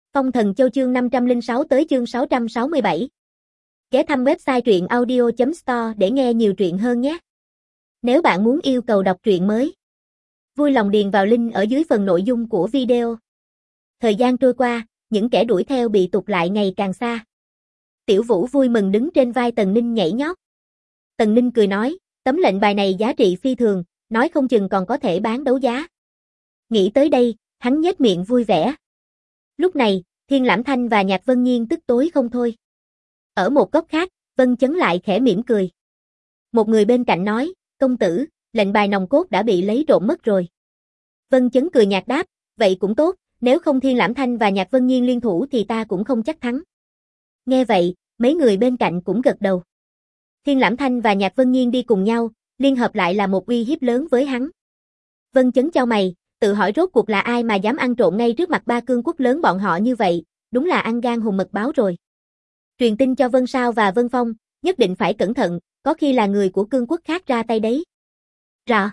Phong Thần Châu chương 506 tới chương 667. Ghé thăm website truyện audio.store để nghe nhiều truyện hơn nhé. Nếu bạn muốn yêu cầu đọc truyện mới, vui lòng điền vào link ở dưới phần nội dung của video. Thời gian trôi qua, những kẻ đuổi theo bị tụt lại ngày càng xa. Tiểu Vũ vui mừng đứng trên vai Tần Ninh nhảy nhót. Tần Ninh cười nói, tấm lệnh bài này giá trị phi thường, nói không chừng còn có thể bán đấu giá. Nghĩ tới đây, hắn nhếch miệng vui vẻ. Lúc này, Thiên Lãm Thanh và Nhạc Vân Nhiên tức tối không thôi. Ở một góc khác, Vân Chấn lại khẽ mỉm cười. Một người bên cạnh nói, công tử, lệnh bài nòng cốt đã bị lấy trộm mất rồi. Vân Chấn cười nhạt đáp, vậy cũng tốt, nếu không Thiên Lãm Thanh và Nhạc Vân Nhiên liên thủ thì ta cũng không chắc thắng. Nghe vậy, mấy người bên cạnh cũng gật đầu. Thiên Lãm Thanh và Nhạc Vân Nhiên đi cùng nhau, liên hợp lại là một uy hiếp lớn với hắn. Vân Chấn chau mày, tự hỏi rốt cuộc là ai mà dám ăn trộm ngay trước mặt ba cương quốc lớn bọn họ như vậy, đúng là ăn gan hùm mật báo rồi. Truyền tin cho Vân Sao và Vân Phong, nhất định phải cẩn thận, có khi là người của cương quốc khác ra tay đấy. Rõ.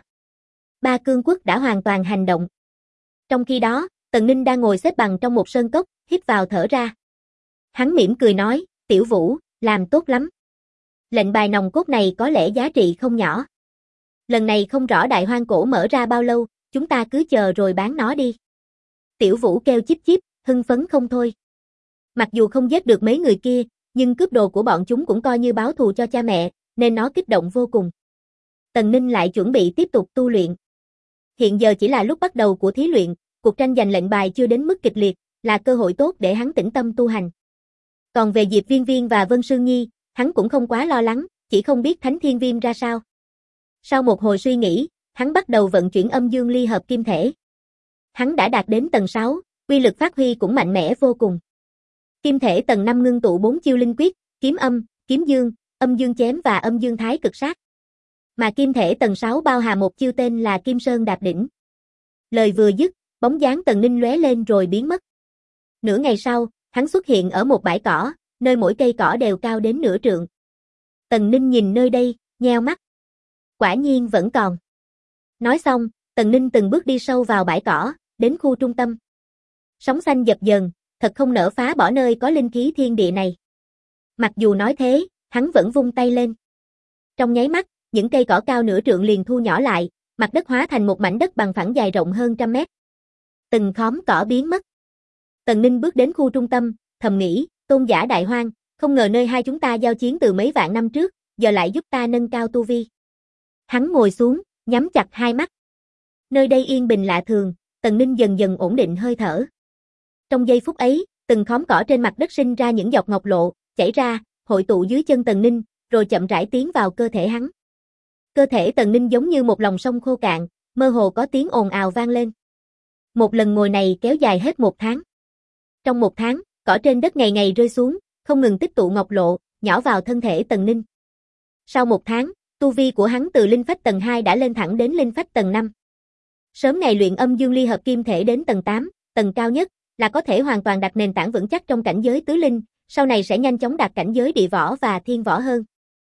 Ba cương quốc đã hoàn toàn hành động. Trong khi đó, Tần Ninh đang ngồi xếp bằng trong một sơn cốc, hít vào thở ra. Hắn mỉm cười nói, Tiểu Vũ, làm tốt lắm. Lệnh bài nòng cốt này có lẽ giá trị không nhỏ. Lần này không rõ Đại Hoang Cổ mở ra bao lâu, chúng ta cứ chờ rồi bán nó đi. Tiểu Vũ kêu chíp chíp, hưng phấn không thôi. Mặc dù không giết được mấy người kia, nhưng cướp đồ của bọn chúng cũng coi như báo thù cho cha mẹ, nên nó kích động vô cùng. Tần Ninh lại chuẩn bị tiếp tục tu luyện. Hiện giờ chỉ là lúc bắt đầu của thí luyện, cuộc tranh giành lệnh bài chưa đến mức kịch liệt, là cơ hội tốt để hắn tĩnh tâm tu hành. Còn về Diệp Viên Viên và Vân Sương Nhi, hắn cũng không quá lo lắng, chỉ không biết Thánh Thiên Viêm ra sao. Sau một hồi suy nghĩ, hắn bắt đầu vận chuyển âm dương ly hợp kim thể. Hắn đã đạt đến tầng 6, uy lực phát huy cũng mạnh mẽ vô cùng. Kim thể tầng 5 ngưng tụ 4 chiêu linh quyết, kiếm âm, kiếm dương, âm dương chém và âm dương thái cực sát. Mà kim thể tầng 6 bao hàm một chiêu tên là Kim Sơn đạp đỉnh. Lời vừa dứt, bóng dáng Tần Ninh lóe lên rồi biến mất. Nửa ngày sau, hắn xuất hiện ở một bãi cỏ, nơi mỗi cây cỏ đều cao đến nửa trượng. Tần Ninh nhìn nơi đây, nheo mắt. Quả nhiên vẫn còn. Nói xong, Tần Ninh từng bước đi sâu vào bãi cỏ, đến khu trung tâm. Sóng xanh dập dờn, thật không nỡ phá bỏ nơi có linh khí thiên địa này. Mặc dù nói thế, hắn vẫn vung tay lên. Trong nháy mắt, những cây cỏ cao nửa trượng liền thu nhỏ lại, mặt đất hóa thành một mảnh đất bằng phẳng dài rộng hơn 100 mét. Từng khóm cỏ biến mất. Tần Ninh bước đến khu trung tâm, thầm nghĩ, Tôn giả Đại Hoang, không ngờ nơi hai chúng ta giao chiến từ mấy vạn năm trước, giờ lại giúp ta nâng cao tu vi. Hắn ngồi xuống, nhắm chặt hai mắt. Nơi đây yên bình lạ thường, Tần Ninh dần dần ổn định hơi thở. Trong giây phút ấy, từng khóm cỏ trên mặt đất sinh ra những giọt ngọc lộ, chảy ra, hội tụ dưới chân Tần Ninh, rồi chậm rãi tiến vào cơ thể hắn. Cơ thể Tần Ninh giống như một lòng sông khô cạn, mơ hồ có tiếng ồn ào vang lên. Một lần ngồi này kéo dài hết 1 tháng. Trong 1 tháng, cỏ trên đất ngày ngày rơi xuống, không ngừng tích tụ ngọc lộ, nhỏ vào thân thể Tần Ninh. Sau 1 tháng, tu vi của hắn từ linh phách tầng 2 đã lên thẳng đến linh phách tầng 5. Sớm ngày luyện âm dương ly hợp kim thể đến tầng 8, tầng cao nhất, là có thể hoàn toàn đặt nền tảng vững chắc trong cảnh giới tứ linh, sau này sẽ nhanh chóng đạt cảnh giới địa võ và thiên võ hơn.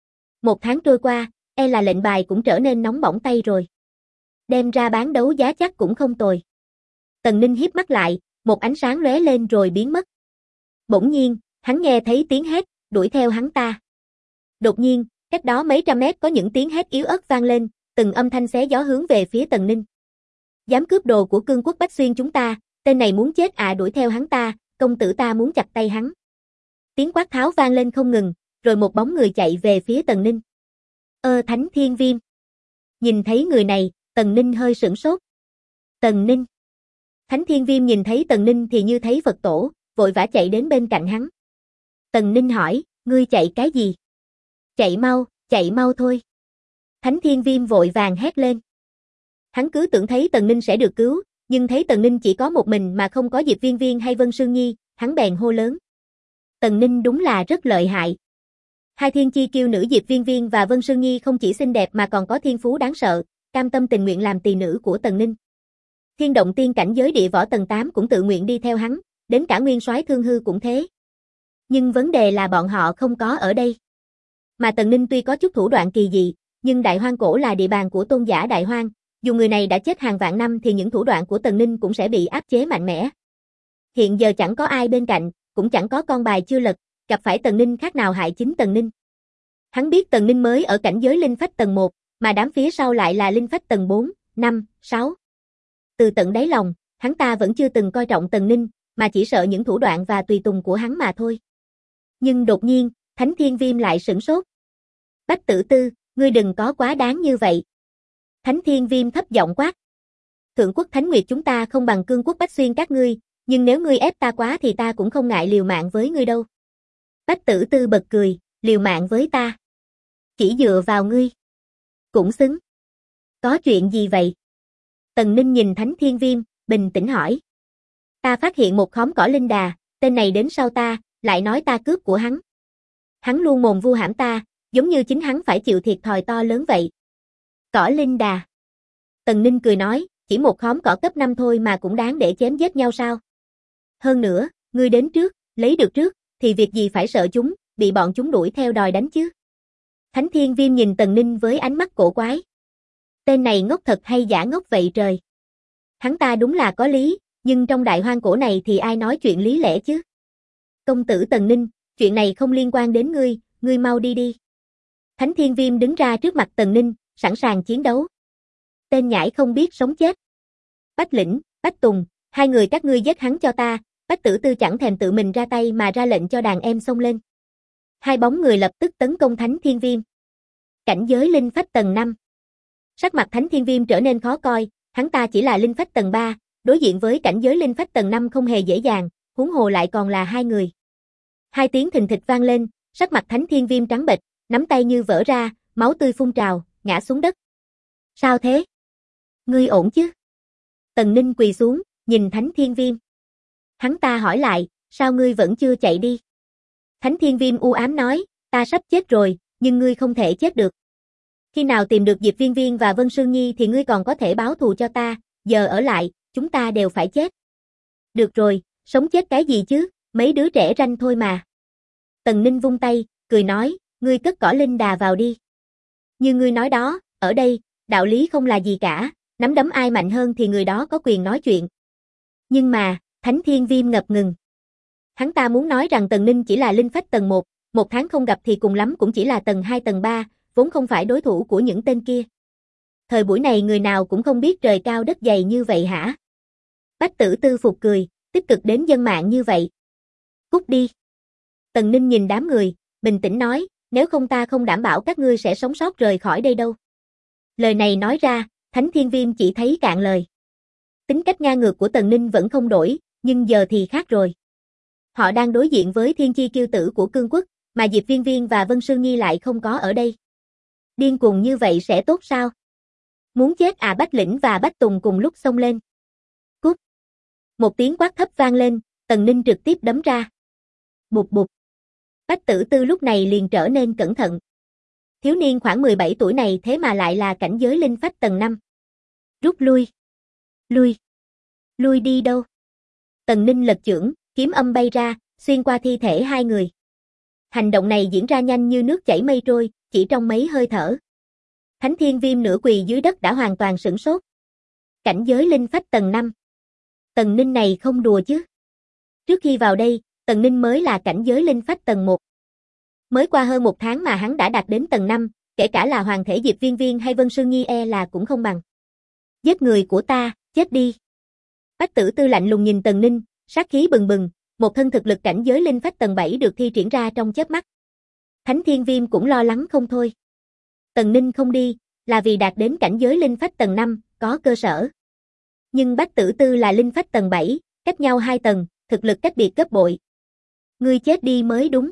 1 tháng trôi qua, e là lệnh bài cũng trở nên nóng bỏng tay rồi. Đem ra bán đấu giá chắc cũng không tồi. Tần Ninh híp mắt lại, một ánh sáng lóe lên rồi biến mất. Bỗng nhiên, hắn nghe thấy tiếng hét, đuổi theo hắn ta. Đột nhiên, cách đó mấy trăm mét có những tiếng hét yếu ớt vang lên, từng âm thanh xé gió hướng về phía Tần Ninh. Dám cướp đồ của cương quốc Bách Xuyên chúng ta, tên này muốn chết à, đuổi theo hắn ta, công tử ta muốn chặt tay hắn. Tiếng quát tháo vang lên không ngừng, rồi một bóng người chạy về phía Tần Ninh. Thánh Thiên Viêm. Nhìn thấy người này, Tần Ninh hơi sửng sốt. Tần Ninh. Thánh Thiên Viêm nhìn thấy Tần Ninh thì như thấy Phật tổ, vội vã chạy đến bên cạnh hắn. Tần Ninh hỏi, ngươi chạy cái gì? Chạy mau thôi. Thánh Thiên Viêm vội vàng hét lên. Hắn cứ tưởng thấy Tần Ninh sẽ được cứu, nhưng thấy Tần Ninh chỉ có một mình mà không có Diệp Viên Viên hay Vân Sương Nhi, hắn bèn hô lớn. Tần Ninh đúng là rất lợi hại. Hai thiên chi kiêu nữ Diệp Viên Viên và Vân Sương Nhi không chỉ xinh đẹp mà còn có thiên phú đáng sợ, cam tâm tình nguyện làm tỳ nữ của Tần Ninh. Thiên động tiên cảnh giới địa võ tầng 8 cũng tự nguyện đi theo hắn, đến cả nguyên soái Thương Hư cũng thế. Nhưng vấn đề là bọn họ không có ở đây. Mà Tần Ninh tuy có chút thủ đoạn kỳ dị, nhưng Đại Hoang Cổ là địa bàn của Tôn giả Đại Hoang, dù người này đã chết hàng vạn năm thì những thủ đoạn của Tần Ninh cũng sẽ bị áp chế mạnh mẽ. Hiện giờ chẳng có ai bên cạnh, cũng chẳng có con bài chưa lật, gặp phải Tần Ninh khác nào hại chính Tần Ninh. Hắn biết Tần Ninh mới ở cảnh giới linh phách tầng 1, mà đám phía sau lại là linh phách tầng 4, 5, 6. Từ tận đáy lòng, hắn ta vẫn chưa từng coi trọng Tần Ninh, mà chỉ sợ những thủ đoạn và tùy tùng của hắn mà thôi. Nhưng đột nhiên, Thánh Thiên Viêm lại sửng sốt. Bách Tử Tư, ngươi đừng có quá đáng như vậy. Thánh Thiên Viêm thấp giọng quát. Thượng quốc Thánh Nguyệt chúng ta không bằng cương quốc Bách Xuyên các ngươi, nhưng nếu ngươi ép ta quá thì ta cũng không ngại liều mạng với ngươi đâu. Bách Tử Tư bật cười, liều mạng với ta. Chỉ dựa vào ngươi. Cũng xứng. Có chuyện gì vậy? Tần Ninh nhìn Thánh Thiên Viêm, bình tĩnh hỏi. Ta phát hiện một khóm cỏ linh đà, tên này đến sau ta, lại nói ta cướp của hắn. Hắn luôn mồm vu hãm ta, giống như chính hắn phải chịu thiệt thòi to lớn vậy. Cỏ linh đà. Tần Ninh cười nói, chỉ một khóm cỏ cấp 5 thôi mà cũng đáng để chém giết nhau sao? Hơn nữa, ngươi đến trước, lấy được trước, thì việc gì phải sợ chúng, bị bọn chúng đuổi theo đòi đánh chứ? Thánh Thiên Viêm nhìn Tần Ninh với ánh mắt cổ quái. Tên này ngốc thật hay giả ngốc vậy trời? Hắn ta đúng là có lý, nhưng trong đại hoang cổ này thì ai nói chuyện lý lẽ chứ? Công tử Tần Ninh, chuyện này không liên quan đến ngươi, ngươi mau đi đi. Thánh Thiên Viêm đứng ra trước mặt Tần Ninh, sẵn sàng chiến đấu. Tên nhãi không biết sống chết. Bách Lĩnh, Bách Tùng, hai người các ngươi giết hắn cho ta. Bách Tử Tư chẳng thèm tự mình ra tay mà ra lệnh cho đàn em xông lên. Hai bóng người lập tức tấn công Thánh Thiên Viêm. Cảnh giới linh phách tầng 5. Sắc mặt Thánh Thiên Viêm trở nên khó coi, hắn ta chỉ là linh phách tầng 3, đối diện với cảnh giới linh phách tầng 5 không hề dễ dàng, huống hồ lại còn là hai người. Hai tiếng thình thịch vang lên, sắc mặt Thánh Thiên Viêm trắng bệch, nắm tay như vỡ ra, máu tươi phun trào, ngã xuống đất. Sao thế? Ngươi ổn chứ? Tần Ninh quỳ xuống, nhìn Thánh Thiên Viêm. Hắn ta hỏi lại, sao ngươi vẫn chưa chạy đi? Thánh Thiên Viêm u ám nói, ta sắp chết rồi, nhưng ngươi không thể chết được. Khi nào tìm được Diệp Viên Viên và Vân Sương Nhi thì ngươi còn có thể báo thù cho ta, giờ ở lại, chúng ta đều phải chết. Được rồi, sống chết cái gì chứ, mấy đứa trẻ ranh thôi mà. Tần Ninh vung tay, cười nói, ngươi cất cỏ linh đà vào đi. Như ngươi nói đó, ở đây, đạo lý không là gì cả, nắm đấm ai mạnh hơn thì người đó có quyền nói chuyện. Nhưng mà, Thánh Thiên Viêm ngập ngừng. Hắn ta muốn nói rằng Tần Ninh chỉ là linh phách tầng 1, một tháng không gặp thì cùng lắm cũng chỉ là tầng 2 tầng 3, vốn không phải đối thủ của những tên kia. Thời buổi này người nào cũng không biết trời cao đất dày như vậy hả? Bách Tử Tư phục cười, tích cực đến dân mạng như vậy. Cút đi. Tần Ninh nhìn đám người, bình tĩnh nói, nếu không ta không đảm bảo các ngươi sẽ sống sót rời khỏi đây đâu. Lời này nói ra, Thánh Thiên Viêm chỉ thấy cạn lời. Tính cách ngang ngược của Tần Ninh vẫn không đổi, nhưng giờ thì khác rồi. Họ đang đối diện với thiên chi kiêu tử của cương quốc, mà Diệp Viên Viên và Vân Sương Nhi lại không có ở đây. Điên cuồng như vậy sẽ tốt sao? Muốn chết à? Bách Lĩnh và Bách Tùng cùng lúc xông lên. Cút. Một tiếng quát thấp vang lên, Tần Ninh trực tiếp đấm ra. Bụp bụp. Bách Tử Tư lúc này liền trở nên cẩn thận. Thiếu niên khoảng 17 tuổi này thế mà lại là cảnh giới linh phách tầng 5. Rút lui. Lui. Lui đi đâu? Tần Ninh lật chưởng, kiếm âm bay ra, xuyên qua thi thể hai người. Hành động này diễn ra nhanh như nước chảy mây trôi, chỉ trong mấy hơi thở. Thánh Thiên Viêm nửa quỳ dưới đất đã hoàn toàn sửng sốt. Cảnh giới linh phách tầng 5. Tần Ninh này không đùa chứ. Trước khi vào đây, Tần Ninh mới là cảnh giới linh phách tầng 1. Mới qua hơn một tháng mà hắn đã đạt đến tầng 5, kể cả là hoàng thể Diệp Viên Viên hay Vân Sương Nhi là cũng không bằng. Giết người của ta, chết đi. Bách Tử Tư lạnh lùng nhìn Tần Ninh, sát khí bừng bừng, một thân thực lực cảnh giới linh phách tầng 7 được thi triển ra trong chớp mắt. Thánh Thiên Viêm cũng lo lắng không thôi. Tần Ninh không đi, là vì đạt đến cảnh giới linh phách tầng 5, có cơ sở. Nhưng Bách Tử Tư là linh phách tầng 7, cách nhau 2 tầng, thực lực cách biệt gấp bội. Ngươi chết đi mới đúng.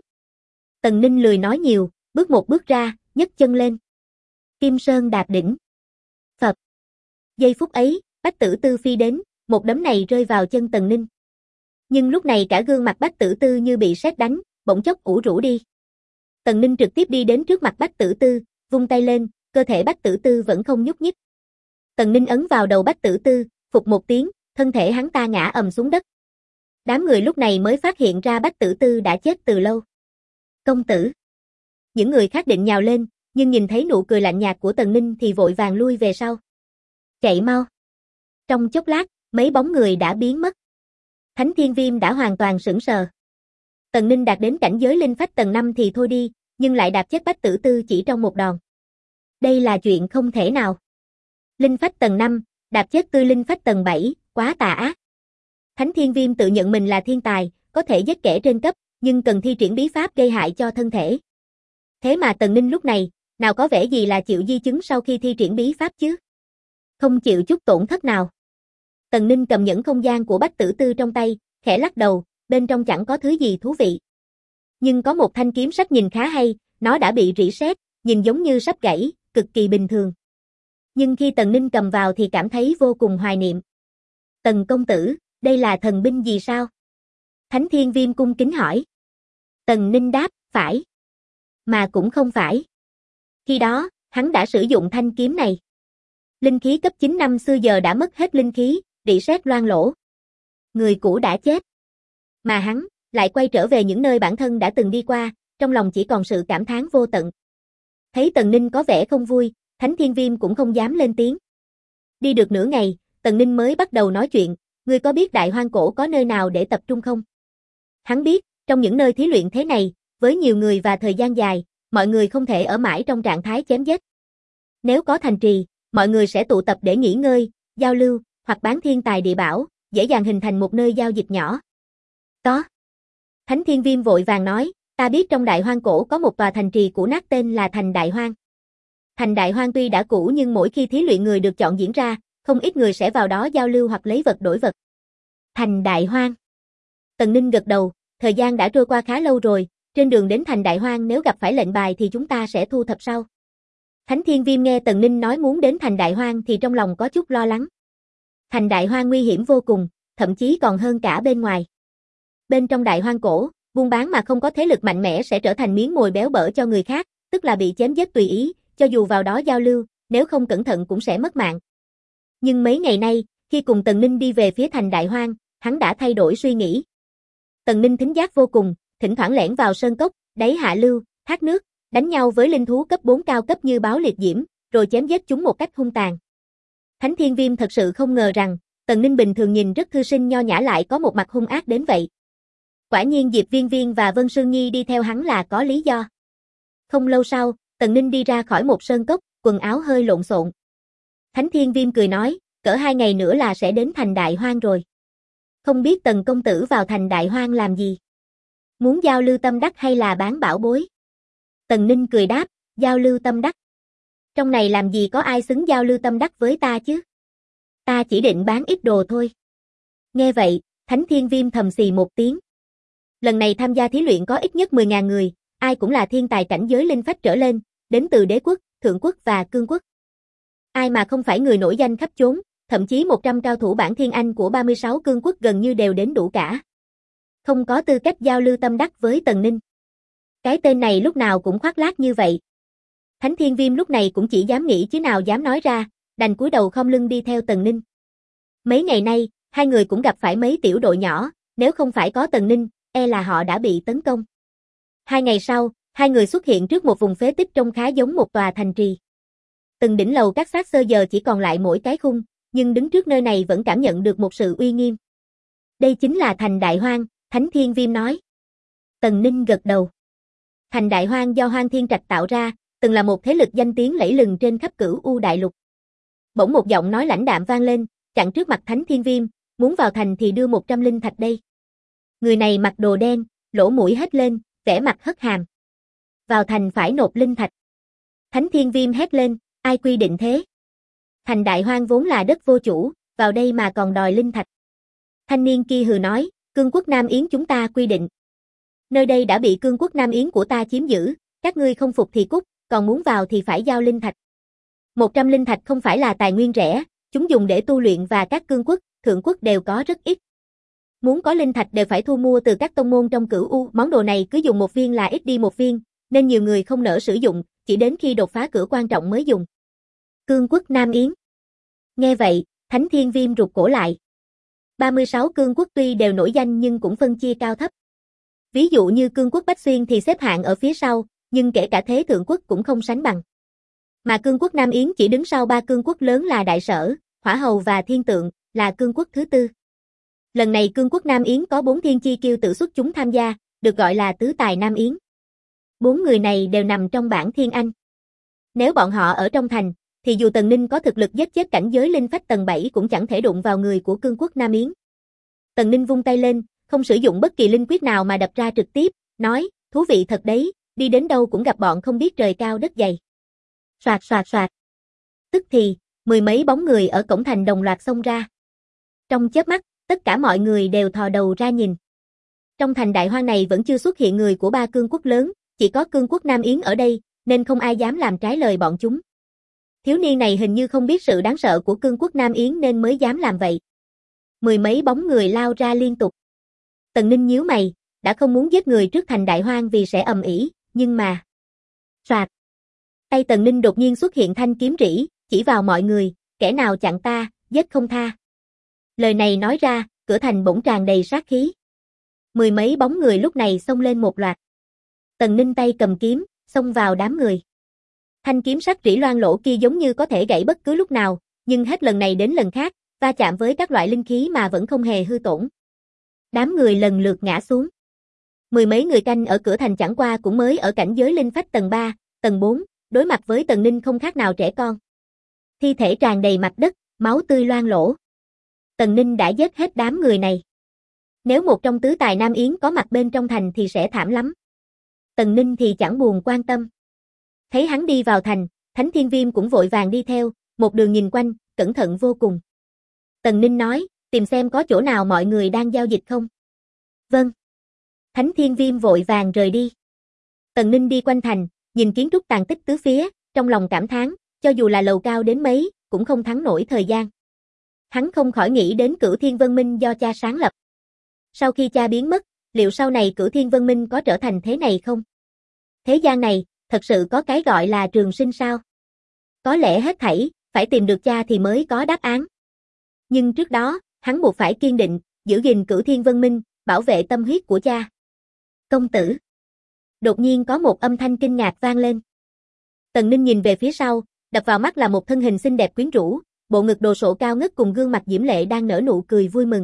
Tần Ninh lười nói nhiều, bước một bước ra, nhấc chân lên. Kim Sơn đạp đỉnh. Phập. Giây phút ấy, Bách Tử Tư phi đến, một đấm này rơi vào chân Tần Ninh. Nhưng lúc này cả gương mặt Bách Tử Tư như bị sét đánh, bỗng chốc ủ rũ đi. Tần Ninh trực tiếp đi đến trước mặt Bách Tử Tư, vung tay lên, cơ thể Bách Tử Tư vẫn không nhúc nhích. Tần Ninh ấn vào đầu Bách Tử Tư, phụt một tiếng, thân thể hắn ta ngã ầm xuống đất. Đám người lúc này mới phát hiện ra Bách Tử Tư đã chết từ lâu. Công tử. Những người khác định nhào lên, nhưng nhìn thấy nụ cười lạnh nhạt của Tần Ninh thì vội vàng lui về sau. Chạy mau. Trong chốc lát, mấy bóng người đã biến mất. Thánh Thiên Viêm đã hoàn toàn sững sờ. Tần Ninh đạt đến cảnh giới linh phách tầng 5 thì thôi đi, nhưng lại đạp chết Bách Tử Tư chỉ trong một đòn. Đây là chuyện không thể nào. Linh phách tầng 5, đạp chết Tư linh phách tầng 7, quá tà ác. Thánh Thiên Viêm tự nhận mình là thiên tài, có thể giết kẻ trên cấp, nhưng cần thi triển bí pháp gây hại cho thân thể. Thế mà Tần Ninh lúc này, nào có vẻ gì là chịu di chứng sau khi thi triển bí pháp chứ? Không chịu chút tổn thất nào. Tần Ninh cầm nhẫn không gian của Bách Tử Tư trong tay, khẽ lắc đầu, bên trong chẳng có thứ gì thú vị. Nhưng có một thanh kiếm sách nhìn khá hay, nó đã bị rỉ sét, nhìn giống như sắp gãy, cực kỳ bình thường. Nhưng khi Tần Ninh cầm vào thì cảm thấy vô cùng hoài niệm. Tần công tử, đây là thần binh gì sao? Thánh Thiên Viêm cung kính hỏi. Tần Ninh đáp, phải. Mà cũng không phải. Khi đó, hắn đã sử dụng thanh kiếm này. Linh khí cấp 9 năm xưa giờ đã mất hết linh khí, rỉ sét loang lỗ. Người cũ đã chết. Mà hắn, lại quay trở về những nơi bản thân đã từng đi qua, trong lòng chỉ còn sự cảm thán vô tận. Thấy Tần Ninh có vẻ không vui, Thánh Thiên Viêm cũng không dám lên tiếng. Đi được nửa ngày, Tần Ninh mới bắt đầu nói chuyện, ngươi có biết Đại Hoang Cổ có nơi nào để tập trung không? Hắn biết, trong những nơi thí luyện thế này, với nhiều người và thời gian dài, mọi người không thể ở mãi trong trạng thái chém giết. Nếu có thành trì, mọi người sẽ tụ tập để nghỉ ngơi, giao lưu, hoặc bán thiên tài địa bảo, dễ dàng hình thành một nơi giao dịch nhỏ. Có. Thánh Thiên Viêm vội vàng nói, ta biết trong Đại Hoang Cổ có một tòa thành trì cũ nát tên là Thành Đại Hoang. Thành Đại Hoang tuy đã cũ nhưng mỗi khi thí luyện người được chọn diễn ra, không ít người sẽ vào đó giao lưu hoặc lấy vật đổi vật. Thành Đại Hoang. Tần Ninh gật đầu, thời gian đã trôi qua khá lâu rồi, trên đường đến Thành Đại Hoang nếu gặp phải lệnh bài thì chúng ta sẽ thu thập sau. Thánh Thiên Viêm nghe Tần Ninh nói muốn đến Thành Đại Hoang thì trong lòng có chút lo lắng. Thành Đại Hoang nguy hiểm vô cùng, thậm chí còn hơn cả bên ngoài. Bên trong Đại Hoang Cổ, buôn bán mà không có thế lực mạnh mẽ sẽ trở thành miếng mồi béo bở cho người khác, tức là bị chém giết tùy ý, cho dù vào đó giao lưu, nếu không cẩn thận cũng sẽ mất mạng. Nhưng mấy ngày nay, khi cùng Tần Ninh đi về phía Thành Đại Hoang, hắn đã thay đổi suy nghĩ. Tần Ninh thính giác vô cùng, thỉnh thoảng lẻn vào sơn cốc, đáy hạ lưu, thác nước, đánh nhau với linh thú cấp 4 cao cấp như báo liệt diễm, rồi chém giết chúng một cách hung tàn. Thánh Thiên Viêm thật sự không ngờ rằng, Tần Ninh bình thường nhìn rất thư sinh nho nhã lại có một mặt hung ác đến vậy. Quả nhiên Diệp Viên Viên và Vân Sương Nhi đi theo hắn là có lý do. Không lâu sau, Tần Ninh đi ra khỏi một sơn cốc, quần áo hơi lộn xộn. Thánh Thiên Viêm cười nói, cỡ 2 ngày nữa là sẽ đến Thành Đại Hoang rồi. Không biết Tần công tử vào Thành Đại Hoang làm gì? Muốn giao lưu tâm đắc hay là bán bảo bối? Tần Ninh cười đáp, giao lưu tâm đắc. Trong này làm gì có ai xứng giao lưu tâm đắc với ta chứ? Ta chỉ định bán ít đồ thôi. Nghe vậy, Thánh Thiên Viêm thầm xì một tiếng. Lần này tham gia thí luyện có ít nhất 10.000 người, ai cũng là thiên tài cảnh giới linh phách trở lên, đến từ đế quốc, thượng quốc và cương quốc. Ai mà không phải người nổi danh khắp chốn, thậm chí 100 cao thủ bản thiên anh của 36 cương quốc gần như đều đến đủ cả. Không có tư cách giao lưu tâm đắc với Tần Ninh. Cái tên này lúc nào cũng khoác lác như vậy. Thánh Thiên Viêm lúc này cũng chỉ dám nghĩ chứ nào dám nói ra, đành cúi đầu khom lưng đi theo Tần Ninh. Mấy ngày nay, hai người cũng gặp phải mấy tiểu đội nhỏ, nếu không phải có Tần Ninh, e là họ đã bị tấn công. 2 ngày sau, hai người xuất hiện trước một vùng phế tích trông khá giống một tòa thành trì. Từng đỉnh lầu các xác xơ giờ chỉ còn lại mỗi cái khung, nhưng đứng trước nơi này vẫn cảm nhận được một sự uy nghiêm. Đây chính là Thành Đại Hoang, Thánh Thiên Viêm nói. Tần Ninh gật đầu. Thành Đại Hoang do Hoang Thiên Trạch tạo ra, từng là một thế lực danh tiếng lẫy lừng trên khắp Cửu U đại lục. Bỗng một giọng nói lãnh đạm vang lên, chặn trước mặt Thánh Thiên Viêm, muốn vào thành thì đưa 100 linh thạch đây. Người này mặc đồ đen, lỗ mũi hết lên, vẻ mặt hất hàm. Vào thành phải nộp linh thạch. Thánh Thiên Viêm hét lên, ai quy định thế? Thành Đại Hoang vốn là đất vô chủ, vào đây mà còn đòi linh thạch. Thanh niên kia hừ nói, cương quốc Nam Yến chúng ta quy định. Nơi đây đã bị cương quốc Nam Yến của ta chiếm giữ, các ngươi không phục thì cút, còn muốn vào thì phải giao linh thạch. 100 linh thạch không phải là tài nguyên rẻ, chúng dùng để tu luyện và các cương quốc, thượng quốc đều có rất ít. Muốn có linh thạch đều phải thu mua từ các tông môn trong Cửu U, món đồ này cứ dùng một viên là ít đi một viên, nên nhiều người không nỡ sử dụng, chỉ đến khi đột phá cửa quan trọng mới dùng. Cương quốc Nam Yến. Nghe vậy, Thánh Thiên Viêm rụt cổ lại. 36 cương quốc tuy đều nổi danh nhưng cũng phân chia cao thấp. Ví dụ như cương quốc Bách Xuyên thì xếp hạng ở phía sau, nhưng kể cả thế thượng quốc cũng không sánh bằng. Mà cương quốc Nam Yến chỉ đứng sau 3 cương quốc lớn là Đại Sở, Hỏa Hầu và Thiên Tượng, là cương quốc thứ tư. Lần này Cương quốc Nam Yến có 4 thiên chi kiêu tử xuất chúng tham gia, được gọi là tứ tài Nam Yến. 4 người này đều nằm trong bảng Thiên Anh. Nếu bọn họ ở trong thành, thì dù Tần Ninh có thực lực giết chết cảnh giới linh phách tầng 7 cũng chẳng thể đụng vào người của Cương quốc Nam Yến. Tần Ninh vung tay lên, không sử dụng bất kỳ linh quyết nào mà đập ra trực tiếp, nói, thú vị thật đấy, đi đến đâu cũng gặp bọn không biết trời cao đất dày. Soạt soạt soạt. Tức thì, 10 mấy bóng người ở cổng thành đồng loạt xông ra. Trong chớp mắt, tất cả mọi người đều thò đầu ra nhìn. Trong thành Đại Hoang này vẫn chưa xuất hiện người của 3 cương quốc lớn, chỉ có Cương quốc Nam Yến ở đây, nên không ai dám làm trái lời bọn chúng. Thiếu niên này hình như không biết sự đáng sợ của Cương quốc Nam Yến nên mới dám làm vậy. 10 mấy bóng người lao ra liên tục. Tần Ninh nhíu mày, đã không muốn giết người trước thành Đại Hoang vì sẽ ầm ĩ, nhưng mà... Soạt. Tay Tần Ninh đột nhiên xuất hiện thanh kiếm rỉ, chỉ vào mọi người, kẻ nào chặn ta, giết không tha. Lời này nói ra, cửa thành bỗng tràn đầy sát khí. 10 mấy bóng người lúc này xông lên một loạt. Tần Ninh tay cầm kiếm, xông vào đám người. Thanh kiếm sắc rỉ loang lổ kia giống như có thể gãy bất cứ lúc nào, nhưng hết lần này đến lần khác, va chạm với các loại linh khí mà vẫn không hề hư tổn. Đám người lần lượt ngã xuống. 10 mấy người canh ở cửa thành chẳng qua cũng mới ở cảnh giới linh phách tầng 3, tầng 4, đối mặt với Tần Ninh không khác nào trẻ con. Thi thể tràn đầy mặt đất, máu tươi loang lổ. Tần Ninh đã giết hết đám người này. Nếu một trong tứ tài Nam Yến có mặt bên trong thành thì sẽ thảm lắm. Tần Ninh thì chẳng buồn quan tâm. Thấy hắn đi vào thành, Thánh Thiên Viêm cũng vội vàng đi theo, một đường nhìn quanh, cẩn thận vô cùng. Tần Ninh nói, tìm xem có chỗ nào mọi người đang giao dịch không. Vâng. Thánh Thiên Viêm vội vàng rời đi. Tần Ninh đi quanh thành, nhìn kiến trúc tàn tích tứ phía, trong lòng cảm thán, cho dù là lầu cao đến mấy, cũng không thắng nổi thời gian. Hắn không khỏi nghĩ đến Cửu Thiên Vân Minh do cha sáng lập. Sau khi cha biến mất, liệu sau này Cửu Thiên Vân Minh có trở thành thế này không? Thế gian này, thật sự có cái gọi là trường sinh sao? Có lẽ hết thảy, phải tìm được cha thì mới có đáp án. Nhưng trước đó, hắn buộc phải kiên định, giữ gìn Cửu Thiên Vân Minh, bảo vệ tâm huyết của cha. Công tử. Đột nhiên có một âm thanh kinh ngạc vang lên. Tần Ninh nhìn về phía sau, đập vào mắt là một thân hình xinh đẹp quyến rũ, bộ ngực đồ sộ cao ngất cùng gương mặt diễm lệ đang nở nụ cười vui mừng.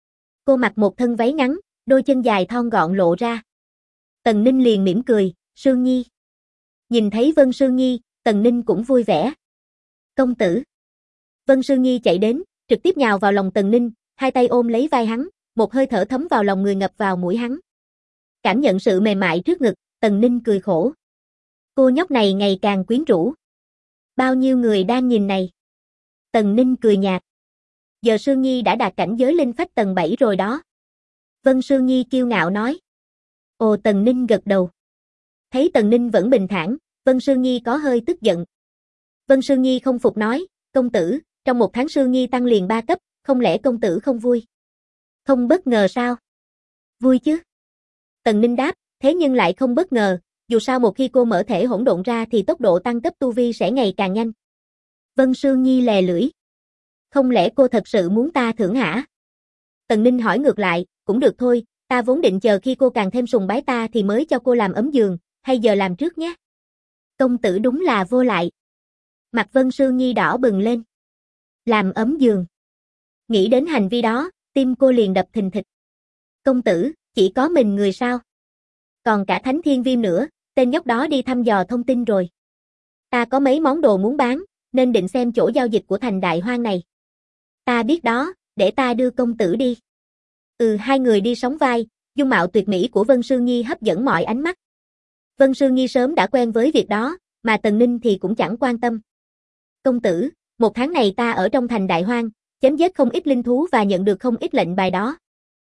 Cô mặc một thân váy ngắn, đôi chân dài thon gọn lộ ra. Tần Ninh liền mỉm cười, Sương Nhi. Nhìn thấy Vân Sương Nhi, Tần Ninh cũng vui vẻ. Công tử. Vân Sương Nhi chạy đến, trực tiếp nhào vào lòng Tần Ninh, hai tay ôm lấy vai hắn, một hơi thở thấm vào lòng người ngập vào mũi hắn. Cảm nhận sự mềm mại trước ngực, Tần Ninh cười khổ. Cô nhóc này ngày càng quyến rũ. Bao nhiêu người đang nhìn này. Tần Ninh cười nhạt. Giờ Sương Nhi đã đạt cảnh giới linh phách tầng 7 rồi đó. Vân Sương Nhi kiêu ngạo nói. Ồ, Tần Ninh gật đầu. Thấy Tần Ninh vẫn bình thản, Vân Sương Nhi có hơi tức giận. Vân Sương Nhi không phục nói, công tử, trong một tháng Sương Nhi tăng liền 3 cấp, không lẽ công tử không vui? Không bất ngờ sao? Vui chứ. Tần Ninh đáp, thế nhưng lại không bất ngờ, dù sao một khi cô mở thể hỗn độn ra thì tốc độ tăng cấp tu vi sẽ ngày càng nhanh. Vân Sương Nhi lè lưỡi. Không lẽ cô thật sự muốn ta thưởng hả? Tần Ninh hỏi ngược lại, cũng được thôi, ta vốn định chờ khi cô càng thêm sùng bái ta thì mới cho cô làm ấm giường, hay giờ làm trước nhé. Công tử đúng là vô lại. Mặt Vân Sương Nhi đỏ bừng lên. Làm ấm giường. Nghĩ đến hành vi đó, tim cô liền đập thình thịch. Công tử, chỉ có mình người sao? Còn cả Thánh Thiên Viêm nữa, tên nhóc đó đi thăm dò thông tin rồi. Ta có mấy món đồ muốn bán, nên định xem chỗ giao dịch của thành Đại Hoang này. Ta biết đó, để ta đưa công tử đi. Hai người đi sóng vai, dung mạo tuyệt mỹ của Vân Sương Nhi hấp dẫn mọi ánh mắt. Vân Sương Nhi sớm đã quen với việc đó, mà Tần Ninh thì cũng chẳng quan tâm. Công tử, một tháng này ta ở trong thành Đại Hoang, chém giết không ít linh thú và nhận được không ít lệnh bài đó.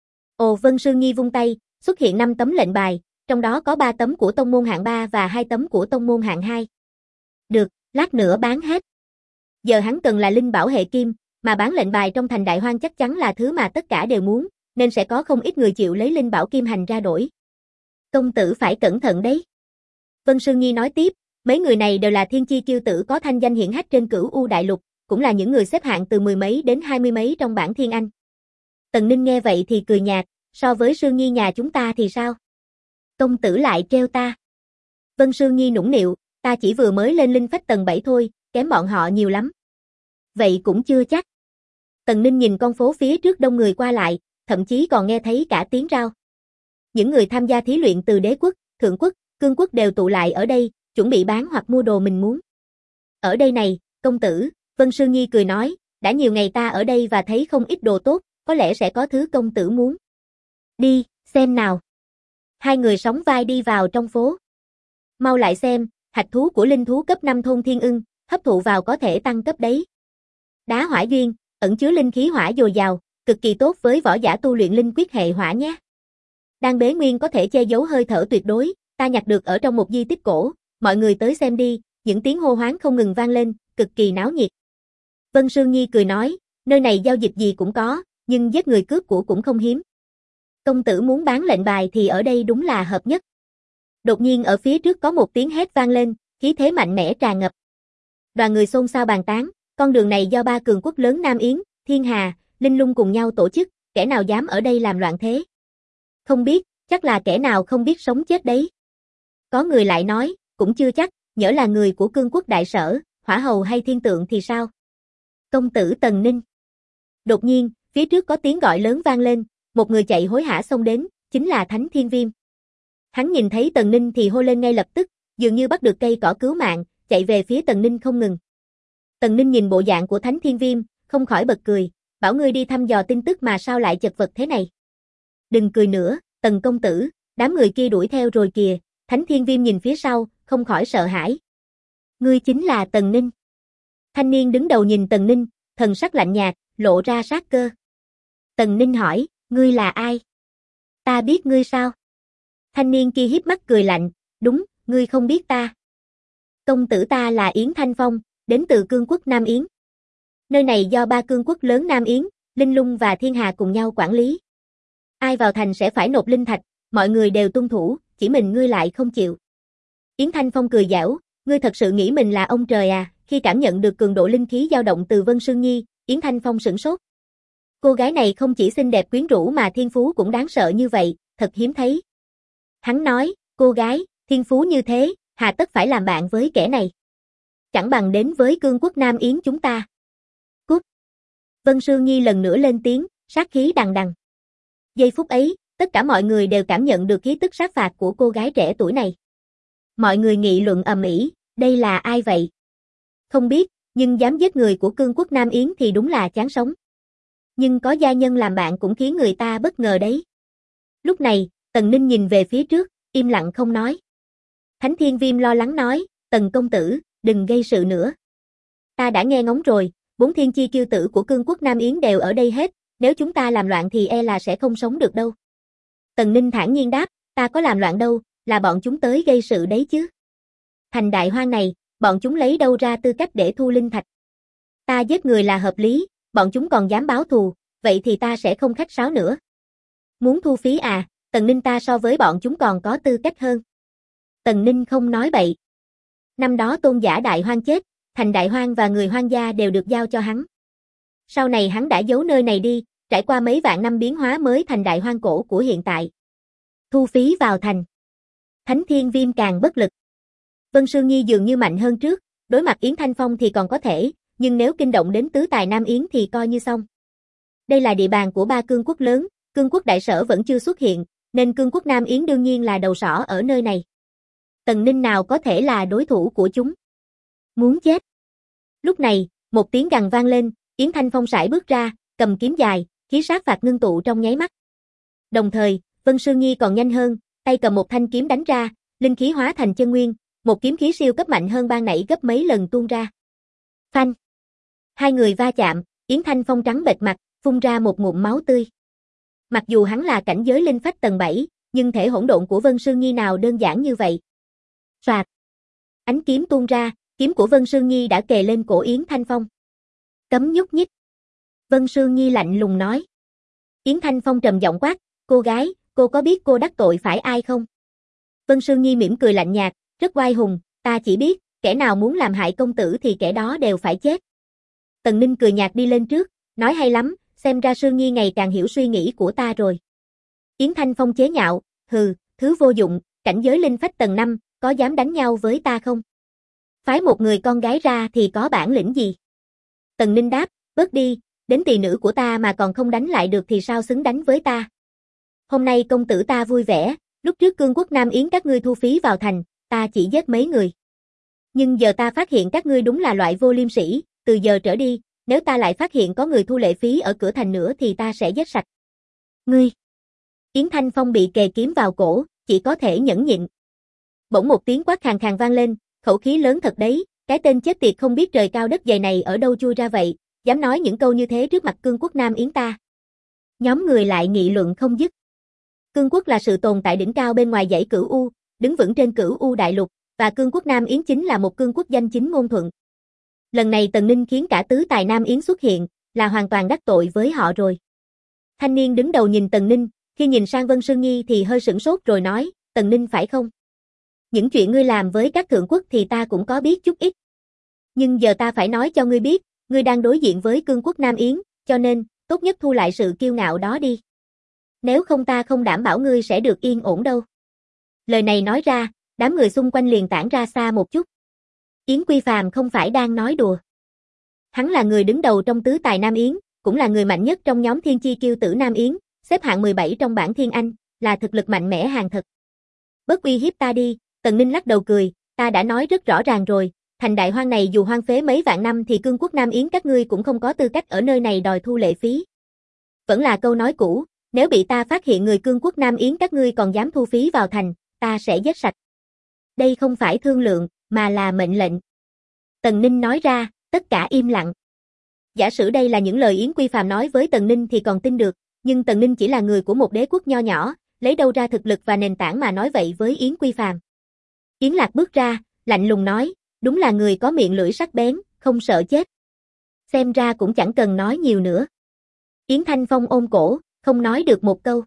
Ồ, Vân Sương Nhi vung tay, xuất hiện 5 tấm lệnh bài, trong đó có 3 tấm của tông môn hạng 3 và 2 tấm của tông môn hạng 2. Được, lát nữa bán hết. Giờ hắn cần là linh bảo hệ kim, mà bán lệnh bài trong thành Đại Hoang chắc chắn là thứ mà tất cả đều muốn, nên sẽ có không ít người chịu lấy linh bảo kim hành ra đổi. Công tử phải cẩn thận đấy. Vân Sương Nhi nói tiếp, mấy người này đều là thiên chi kiêu tử có thanh danh hiển hách trên Cửu U Đại Lục, cũng là những người xếp hạng từ 10 mấy đến 20 mấy trong bảng Thiên Anh. Tần Ninh nghe vậy thì cười nhạt, so với Sương Nhi nhà chúng ta thì sao? Công tử lại trêu ta. Vân Sương Nhi nũng nịu, ta chỉ vừa mới lên linh phách tầng 7 thôi, kém bọn họ nhiều lắm. Vậy cũng chưa chắc. Tần Ninh nhìn con phố phía trước đông người qua lại, thậm chí còn nghe thấy cả tiếng rao. Những người tham gia thí luyện từ đế quốc, thượng quốc, cương quốc đều tụ lại ở đây, chuẩn bị bán hoặc mua đồ mình muốn. Ở đây này, công tử, Vân Sương Nhi cười nói, đã nhiều ngày ta ở đây và thấy không ít đồ tốt, có lẽ sẽ có thứ công tử muốn. Đi, xem nào. Hai người sóng vai đi vào trong phố. Mau lại xem, hạch thú của linh thú cấp 5 thôn Thiên Ưng, hấp thụ vào có thể tăng cấp đấy. Đá hỏa duyên, ẩn chứa linh khí hỏa dồi dào, cực kỳ tốt với võ giả tu luyện linh quyết hệ hỏa nhé. Đan bế nguyên có thể che giấu hơi thở tuyệt đối, ta nhặt được ở trong một di tích cổ, mọi người tới xem đi, những tiếng hô hoán không ngừng vang lên, cực kỳ náo nhiệt. Vân Sương Nhi cười nói, nơi này giao dịch gì cũng có, nhưng giết người cướp của cũng không hiếm. Công tử muốn bán lệnh bài thì ở đây đúng là hợp nhất. Đột nhiên ở phía trước có một tiếng hét vang lên, khí thế mạnh mẽ tràn ngập. Đoàn người xôn xao bàn tán, con đường này do ba cường quốc lớn Nam Yến, Thiên Hà, Linh Lung cùng nhau tổ chức, kẻ nào dám ở đây làm loạn thế? Không biết, chắc là kẻ nào không biết sống chết đấy. Có người lại nói, cũng chưa chắc, nhỡ là người của cương quốc đại sở, hỏa hầu hay thiên tượng thì sao? Công tử Tần Ninh. Đột nhiên, phía trước có tiếng gọi lớn vang lên, một người chạy hối hả xông đến, chính là Thánh Thiên Viêm. Hắn nhìn thấy Tần Ninh thì hô lên ngay lập tức, dường như bắt được cây cỏ cứu mạng, chạy về phía Tần Ninh không ngừng. Tần Ninh nhìn bộ dạng của Thánh Thiên Viêm, không khỏi bật cười, bảo ngươi đi thăm dò tin tức mà sao lại chật vật thế này. Đừng cười nữa, Tần công tử, đám người kia đuổi theo rồi kìa. Thánh Thiên Viêm nhìn phía sau, không khỏi sợ hãi. Ngươi chính là Tần Ninh. Thanh niên đứng đầu nhìn Tần Ninh, thần sắc lạnh nhạt, lộ ra sát cơ. Tần Ninh hỏi, ngươi là ai? Ta biết ngươi sao? Thanh niên kia híp mắt cười lạnh, đúng, ngươi không biết ta. Công tử ta là Yến Thanh Phong, đến từ cương quốc Nam Yến. Nơi này do ba cương quốc lớn Nam Yến, Linh Lung và Thiên Hà cùng nhau quản lý. Ai vào thành sẽ phải nộp linh thạch, mọi người đều tuân thủ, chỉ mình ngươi lại không chịu. Yến Thanh Phong cười giảo, ngươi thật sự nghĩ mình là ông trời à? Khi cảm nhận được cường độ linh khí dao động từ Vân Sương Nhi, Yến Thanh Phong sửng sốt. Cô gái này không chỉ xinh đẹp quyến rũ mà thiên phú cũng đáng sợ như vậy, thật hiếm thấy. Hắn nói, cô gái, thiên phú như thế, hà tất phải làm bạn với kẻ này. Chẳng bằng đến với cương quốc Nam Yến chúng ta. Cút. Vân Sương Nhi lần nữa lên tiếng, sát khí đằng đằng. Giây phút ấy, tất cả mọi người đều cảm nhận được khí tức sát phạt của cô gái trẻ tuổi này. Mọi người nghị luận ầm ĩ, đây là ai vậy? Không biết, nhưng dám giết người của cương quốc Nam Yến thì đúng là chán sống. Nhưng có gia nhân làm bạn cũng khiến người ta bất ngờ đấy. Lúc này, Tần Ninh nhìn về phía trước, im lặng không nói. Thánh Thiên Viêm lo lắng nói, Tần công tử, đừng gây sự nữa. Ta đã nghe ngóng rồi, 4 thiên chi kiêu tử của cương quốc Nam Yến đều ở đây hết, nếu chúng ta làm loạn thì e là sẽ không sống được đâu. Tần Ninh thản nhiên đáp, ta có làm loạn đâu, là bọn chúng tới gây sự đấy chứ. Thành Đại Hoang này, bọn chúng lấy đâu ra tư cách để thu linh thạch. Ta giết người là hợp lý, bọn chúng còn dám báo thù, vậy thì ta sẽ không khách sáo nữa. Muốn thu phí à, Tần Ninh ta so với bọn chúng còn có tư cách hơn. Tần Ninh không nói bậy. Năm đó tôn giả Đại Hoang chết, Thành Đại Hoang và người hoang gia đều được giao cho hắn. Sau này hắn đã giấu nơi này đi, trải qua mấy vạn năm biến hóa mới thành Đại Hoang cổ của hiện tại. Thu phí vào thành. Thánh Thiên Viêm càng bất lực. Vân Sương Nhi dường như mạnh hơn trước, đối mặt Yến Thanh Phong thì còn có thể, nhưng nếu kinh động đến tứ tài Nam Yến thì coi như xong. Đây là địa bàn của ba cương quốc lớn, cương quốc đại sở vẫn chưa xuất hiện, nên cương quốc Nam Yến đương nhiên là đầu sỏ ở nơi này. Tần Ninh nào có thể là đối thủ của chúng? Muốn chết. Lúc này, một tiếng gằn vang lên, Yến Thanh Phong sải bước ra, cầm kiếm dài, khí sát phạt ngưng tụ trong nháy mắt. Đồng thời, Vân Sương Nhi còn nhanh hơn, tay cầm một thanh kiếm đánh ra, linh khí hóa thành chân nguyên, một kiếm khí siêu cấp mạnh hơn ban nãy gấp mấy lần tuôn ra. Phanh. Hai người va chạm, Yến Thanh Phong trắng bệch mặt, phun ra một ngụm máu tươi. Mặc dù hắn là cảnh giới linh phách tầng 7, nhưng thể hỗn độn của Vân Sương Nhi nào đơn giản như vậy. Soạt. Ánh kiếm tuôn ra, kiếm của Vân Sương Nhi đã kề lên cổ Yến Thanh Phong. Cấm nhúc nhích. Vân Sương Nhi lạnh lùng nói. Yến Thanh Phong trầm giọng quát, cô gái, cô có biết cô đắc tội phải ai không? Vân Sương Nhi mỉm cười lạnh nhạt, rất oai hùng, ta chỉ biết, kẻ nào muốn làm hại công tử thì kẻ đó đều phải chết. Tần Ninh cười nhạt đi lên trước, nói hay lắm, xem ra Sương Nhi ngày càng hiểu suy nghĩ của ta rồi. Yến Thanh Phong chế nhạo, hừ, thứ vô dụng, cảnh giới linh phách tầng 5, có dám đánh nhau với ta không? Phái một người con gái ra thì có bản lĩnh gì? Tần Ninh đáp, bớt đi, đến tỳ nữ của ta mà còn không đánh lại được thì sao xứng đánh với ta. Hôm nay công tử ta vui vẻ, lúc trước cương quốc Nam Yến các ngươi thu phí vào thành, ta chỉ giết mấy người. Nhưng giờ ta phát hiện các ngươi đúng là loại vô liêm sỉ, từ giờ trở đi, nếu ta lại phát hiện có người thu lệ phí ở cửa thành nữa thì ta sẽ giết sạch. Ngươi! Yến Thanh Phong bị kề kiếm vào cổ, chỉ có thể nhẫn nhịn. Bỗng một tiếng quát khàn khàn vang lên, khẩu khí lớn thật đấy, cái tên chết tiệt không biết trời cao đất dày này ở đâu chui ra vậy, dám nói những câu như thế trước mặt cương quốc Nam Yến ta. Nhóm người lại nghị luận không dứt. Cương quốc là sự tồn tại đỉnh cao bên ngoài dãy Cửu U, đứng vững trên Cửu U đại lục, và cương quốc Nam Yến chính là một cương quốc danh chính ngôn thuận. Lần này Tần Ninh khiến cả tứ tài Nam Yến xuất hiện, là hoàn toàn đắc tội với họ rồi. Thanh niên đứng đầu nhìn Tần Ninh, khi nhìn sang Vân Sương Nhi thì hơi sửng sốt rồi nói, Tần Ninh phải không? Những chuyện ngươi làm với các thượng quốc thì ta cũng có biết chút ít. Nhưng giờ ta phải nói cho ngươi biết, ngươi đang đối diện với cương quốc Nam Yến, cho nên, tốt nhất thu lại sự kiêu ngạo đó đi. Nếu không ta không đảm bảo ngươi sẽ được yên ổn đâu. Lời này nói ra, đám người xung quanh liền tản ra xa một chút. Yến Quy Phàm không phải đang nói đùa. Hắn là người đứng đầu trong tứ tài Nam Yến, cũng là người mạnh nhất trong nhóm thiên chi kiêu tử Nam Yến, xếp hạng 17 trong bảng Thiên Anh, là thực lực mạnh mẽ hàng thật. Bớt uy hiếp ta đi, Tần Ninh lắc đầu cười, ta đã nói rất rõ ràng rồi, thành đại hoang này dù hoang phế mấy vạn năm thì cương quốc Nam Yến các ngươi cũng không có tư cách ở nơi này đòi thu lệ phí. Vẫn là câu nói cũ, nếu bị ta phát hiện người cương quốc Nam Yến các ngươi còn dám thu phí vào thành, ta sẽ giết sạch. Đây không phải thương lượng, mà là mệnh lệnh. Tần Ninh nói ra, tất cả im lặng. Giả sử đây là những lời Yến Quy Phàm nói với Tần Ninh thì còn tin được, nhưng Tần Ninh chỉ là người của một đế quốc nho nhỏ, lấy đâu ra thực lực và nền tảng mà nói vậy với Yến Quy Phàm. Yến Lạc bước ra, lạnh lùng nói, đúng là người có miệng lưỡi sắc bén, không sợ chết. Xem ra cũng chẳng cần nói nhiều nữa. Yến Thanh Phong ôm cổ, không nói được một câu.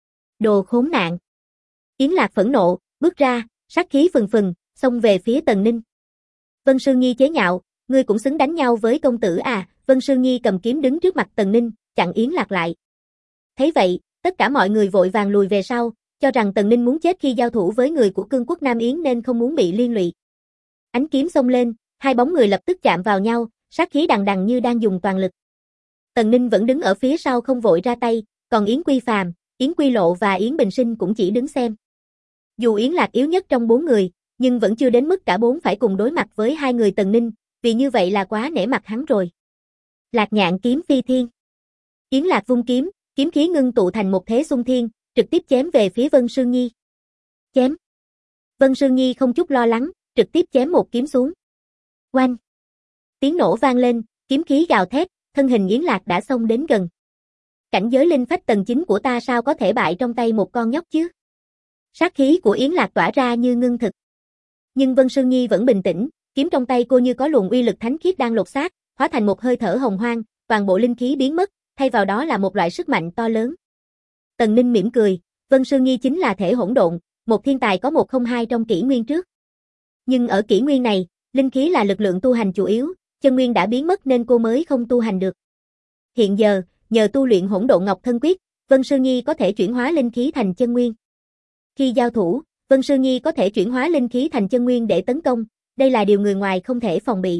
Đồ khốn nạn. Yến Lạc phẫn nộ, bước ra, sát khí phừng phừng, xông về phía Tần Ninh. Vân Sương Nhi chế nhạo, ngươi cũng xứng đánh nhau với công tử à? Vân Sương Nhi cầm kiếm đứng trước mặt Tần Ninh, chặn Yến Lạc lại. Thấy vậy, tất cả mọi người vội vàng lùi về sau, cho rằng Tần Ninh muốn chết khi giao thủ với người của cương quốc Nam Yến nên không muốn bị liên lụy. Ánh kiếm xông lên, hai bóng người lập tức chạm vào nhau, sát khí đằng đằng như đang dùng toàn lực. Tần Ninh vẫn đứng ở phía sau không vội ra tay, còn Yến Quy Phàm, Yến Quy Lộ và Yến Bình Sinh cũng chỉ đứng xem. Dù Yến Lạc yếu nhất trong 4 người, nhưng vẫn chưa đến mức cả 4 phải cùng đối mặt với hai người Tần Ninh, vì như vậy là quá nể mặt hắn rồi. Lạc Nhạn kiếm phi thiên. Yến Lạc vung kiếm, kiếm khí ngưng tụ thành một thế xung thiên, trực tiếp chém về phía Vân Sương Nhi. Chém. Vân Sương Nhi không chút lo lắng, trực tiếp chém một kiếm xuống. Oanh. Tiếng nổ vang lên, kiếm khí gào thét, thân hình Yến Lạc đã xông đến gần. Cảnh giới linh phách tầng 9 của ta sao có thể bại trong tay một con nhóc chứ? Sát khí của Yến Lạc tỏa ra như ngưng thực. Nhưng Vân Sương Nhi vẫn bình tĩnh, kiếm trong tay cô như có luồng uy lực thánh khiết đang lột xác, hóa thành một hơi thở hồng hoang, toàn bộ linh khí biến mất, thay vào đó là một loại sức mạnh to lớn. Tần Ninh mỉm cười, Vân Sương Nhi chính là thể hỗn độn, một thiên tài có 102 trong kỷ nguyên trước. Nhưng ở kỷ nguyên này, linh khí là lực lượng tu hành chủ yếu, chân nguyên đã biến mất nên cô mới không tu hành được. Hiện giờ, nhờ tu luyện hỗn độn ngọc thân quyết, Vân Sương Nhi có thể chuyển hóa linh khí thành chân nguyên. Khi giao thủ, Vân Sương Nhi có thể chuyển hóa linh khí thành chân nguyên để tấn công, đây là điều người ngoài không thể phòng bị.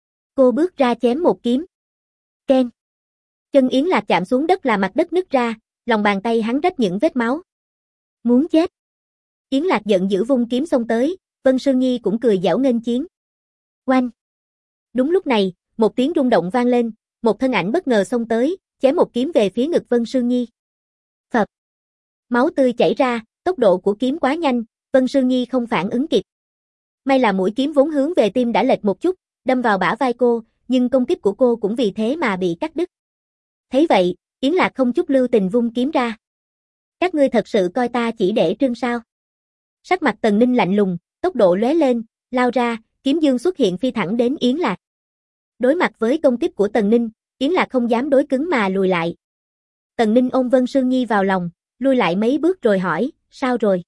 Cô bước ra chém một kiếm. Keng. Chân Yến Lạc chạm xuống đất là mặt đất nứt ra, lòng bàn tay hắn rách những vết máu. Muốn chết. Yến Lạc giận dữ vung kiếm xông tới, Vân Sương Nhi cũng cười giảo nghênh chiến. Oanh. Đúng lúc này, một tiếng rung động vang lên, một thân ảnh bất ngờ xông tới, chém một kiếm về phía ngực Vân Sương Nhi. Phập. Máu tươi chảy ra, tốc độ của kiếm quá nhanh, Vân Sương Nhi không phản ứng kịp. May là mũi kiếm vốn hướng về tim đã lệch một chút, đâm vào bả vai cô, nhưng công kích của cô cũng vì thế mà bị cắt đứt. Thấy vậy, Yến Lạc không chút lưu tình vung kiếm ra. Các ngươi thật sự coi ta chỉ để trưng sao? Sắc mặt Tần Ninh lạnh lùng, tốc độ lóe lên, lao ra, kiếm dương xuất hiện phi thẳng đến Yến Lạc. Đối mặt với công kích của Tần Ninh, Yến Lạc không dám đối cứng mà lùi lại. Tần Ninh ôm Vân Sương Nhi vào lòng, lui lại mấy bước rồi hỏi, sao rồi?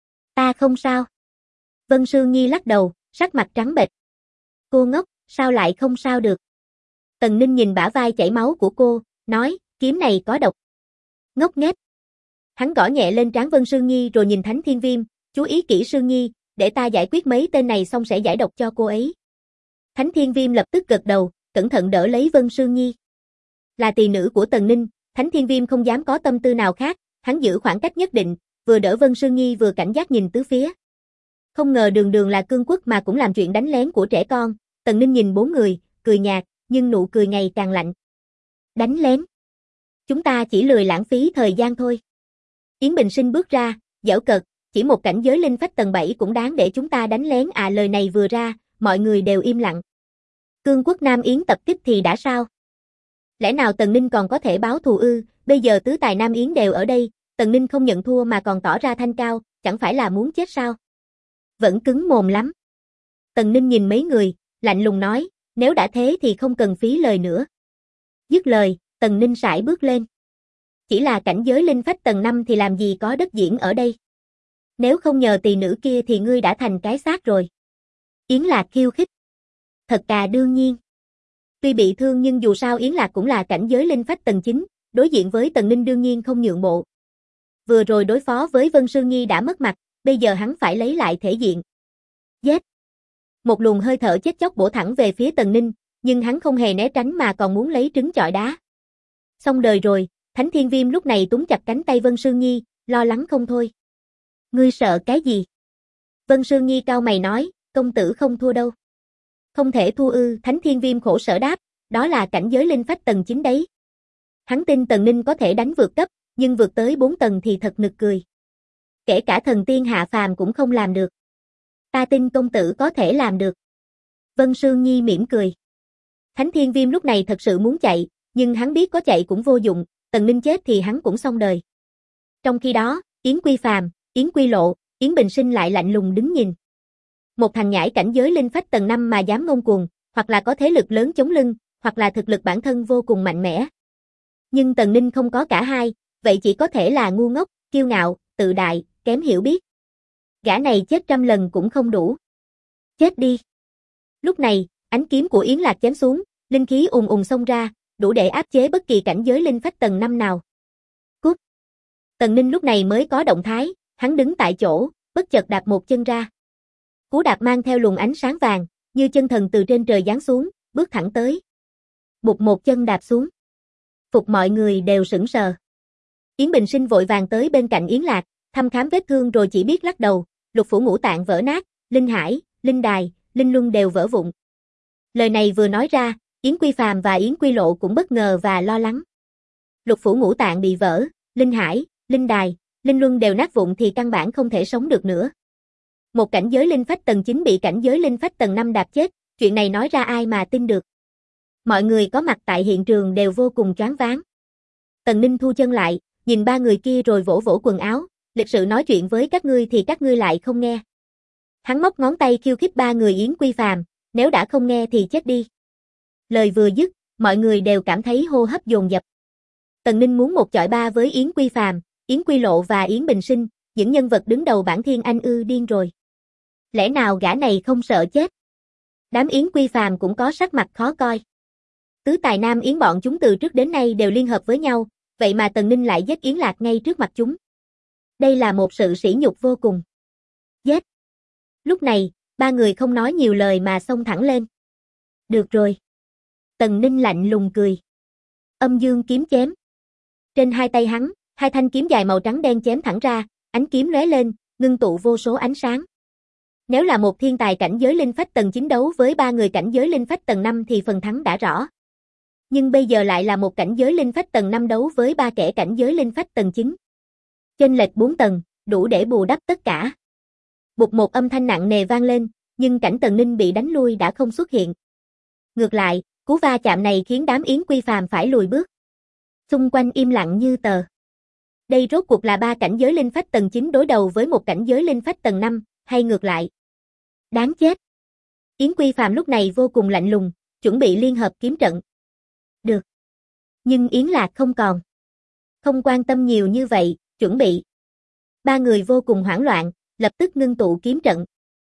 Ta không sao. Vân Sương Nhi lắc đầu, sắc mặt trắng bệch. Cô ngốc, sao lại không sao được? Tần Ninh nhìn bả vai chảy máu của cô, nói, kiếm này có độc. Ngốc nghếch. Hắn gõ nhẹ lên trán Vân Sương Nhi rồi nhìn Thánh Thiên Viêm, chú ý kỹ Sương Nhi, để ta giải quyết mấy tên này xong sẽ giải độc cho cô ấy. Thánh Thiên Viêm lập tức gật đầu, cẩn thận đỡ lấy Vân Sương Nhi. Là tỳ nữ của Tần Ninh, Thánh Thiên Viêm không dám có tâm tư nào khác, hắn giữ khoảng cách nhất định, vừa đỡ Vân Sương Nhi vừa cảnh giác nhìn tứ phía. Không ngờ đường đường là cương quốc mà cũng làm chuyện đánh lén của trẻ con, Tần Ninh nhìn bốn người, cười nhạt, nhưng nụ cười ngày càng lạnh. Đánh lén? Chúng ta chỉ lười lãng phí thời gian thôi. Yến Bình Sinh bước ra, giễu cợt, chỉ một cảnh giới linh phách tầng 7 cũng đáng để chúng ta đánh lén à, lời này vừa ra, mọi người đều im lặng. Cương quốc Nam Yến tập kích thì đã sao? Lẽ nào Tần Ninh còn có thể báo thù ư? Bây giờ tứ tài Nam Yến đều ở đây, Tần Ninh không nhận thua mà còn tỏ ra thanh cao, chẳng phải là muốn chết sao? Vẫn cứng mồm lắm. Tần Ninh nhìn mấy người, lạnh lùng nói, nếu đã thế thì không cần phí lời nữa. Dứt lời, Tần Ninh sải bước lên. Chỉ là cảnh giới linh phách tầng 5 thì làm gì có đất diễn ở đây. Nếu không nhờ tỳ nữ kia thì ngươi đã thành cái xác rồi. Yến Lạc khiêu khích. Thật cả đương nhiên. Tuy bị thương nhưng dù sao Yến Lạc cũng là cảnh giới linh phách tầng 9, đối diện với Tần Ninh đương nhiên không nhượng bộ. Vừa rồi đối phó với Vân Sương Nhi đã mất mặt, bây giờ hắn phải lấy lại thể diện. Giết! Một luồng hơi thở chết chóc bổ thẳng về phía Tần Ninh, nhưng hắn không hề né tránh mà còn muốn lấy trứng chọi đá. Xong đời rồi, Thánh Thiên Viêm lúc này túm chặt cánh tay Vân Sương Nhi, lo lắng không thôi. Ngươi sợ cái gì? Vân Sương Nhi cau mày nói, công tử không thua đâu. Không thể thua ư? Thánh Thiên Viêm khổ sở đáp, đó là cảnh giới linh phách tầng 9 đấy. Hắn tin Tần Ninh có thể đánh vượt cấp, nhưng vượt tới 4 tầng thì thật nực cười. Kể cả thần tiên hạ phàm cũng không làm được. Ta tin công tử có thể làm được. Vân Sương Nhi mỉm cười. Thánh Thiên Viêm lúc này thật sự muốn chạy, nhưng hắn biết có chạy cũng vô dụng, Tần Ninh chết thì hắn cũng xong đời. Trong khi đó, Yến Quy Phàm, Yến Quy Lộ, Yến Bình Sinh lại lạnh lùng đứng nhìn. Một thằng nhãi cảnh giới linh phách tầng 5 mà dám ngông cuồng, hoặc là có thế lực lớn chống lưng, hoặc là thực lực bản thân vô cùng mạnh mẽ. Nhưng Tần Ninh không có cả hai, vậy chỉ có thể là ngu ngốc, kiêu ngạo, tự đại, kém hiểu biết. Gã này chết 100 lần cũng không đủ. Chết đi. Lúc này, ánh kiếm của Yến Lạc chém xuống, linh khí ùn ùn xông ra, đủ để áp chế bất kỳ cảnh giới linh phách tầng 5 nào. Cút. Tần Ninh lúc này mới có động thái, hắn đứng tại chỗ, bất chợt đạp một chân ra. Cú đạp mang theo luồng ánh sáng vàng, như chân thần từ trên trời giáng xuống, bước thẳng tới. Bụp một chân đạp xuống. Phục mọi người đều sững sờ. Yến Bình Sinh vội vàng tới bên cạnh Yến Lạc, thăm khám vết thương rồi chỉ biết lắc đầu, lục phủ ngũ tạng vỡ nát, linh hải, linh đài, linh luân đều vỡ vụn. Lời này vừa nói ra, Yến Quy Phàm và Yến Quy Lộ cũng bất ngờ và lo lắng. Lục phủ ngũ tạng bị vỡ, linh hải, linh đài, linh luân đều nát vụn thì căn bản không thể sống được nữa. Một cảnh giới linh phách tầng 9 bị cảnh giới linh phách tầng 5 đạp chết, chuyện này nói ra ai mà tin được. Mọi người có mặt tại hiện trường đều vô cùng choáng váng. Tần Ninh thu chân lại, nhìn ba người kia rồi vỗ vỗ quần áo, lịch sự nói chuyện với các ngươi thì các ngươi lại không nghe. Hắn móc ngón tay khiêu khích ba người Yến Quy Phàm, nếu đã không nghe thì chết đi. Lời vừa dứt, mọi người đều cảm thấy hô hấp dồn dập. Tần Ninh muốn một chọi ba với Yến Quy Phàm, Yến Quy Lộ và Yến Bình Sinh, những nhân vật đứng đầu bảng Thiên Anh ư điên rồi. Lẽ nào gã này không sợ chết? Đám Yến Quy Phàm cũng có sắc mặt khó coi. Tứ tài Nam Yến bọn chúng từ trước đến nay đều liên hợp với nhau, vậy mà Tần Ninh lại giết Yến Lạc ngay trước mặt chúng. Đây là một sự sỉ nhục vô cùng. Giết! Lúc này, ba người không nói nhiều lời mà xông thẳng lên. Được rồi. Tần Ninh lạnh lùng cười. Âm dương kiếm chém. Trên hai tay hắn, hai thanh kiếm dài màu trắng đen chém thẳng ra, ánh kiếm lóe lên, ngưng tụ vô số ánh sáng. Nếu là một thiên tài cảnh giới linh phách tầng 9 đấu với ba người cảnh giới linh phách tầng 5 thì phần thắng đã rõ. Nhưng bây giờ lại là một cảnh giới linh phách tầng 5 đấu với ba kẻ cảnh giới linh phách tầng 9. Chênh lệch 4 tầng, đủ để bù đắp tất cả. Bụt một âm thanh nặng nề vang lên, nhưng cảnh Tần Ninh bị đánh lui đã không xuất hiện. Ngược lại, cú va chạm này khiến đám Yến Quy Phàm phải lùi bước. Xung quanh im lặng như tờ. Đây rốt cuộc là ba cảnh giới linh phách tầng 9 đối đầu với một cảnh giới linh phách tầng 5, hay ngược lại? Đáng chết. Yến Quy Phàm lúc này vô cùng lạnh lùng, chuẩn bị liên hợp kiếm trận. Được. Nhưng Yến Lạc không còn. Không quan tâm nhiều như vậy, chuẩn bị. Ba người vô cùng hoảng loạn, lập tức ngưng tụ kiếm trận.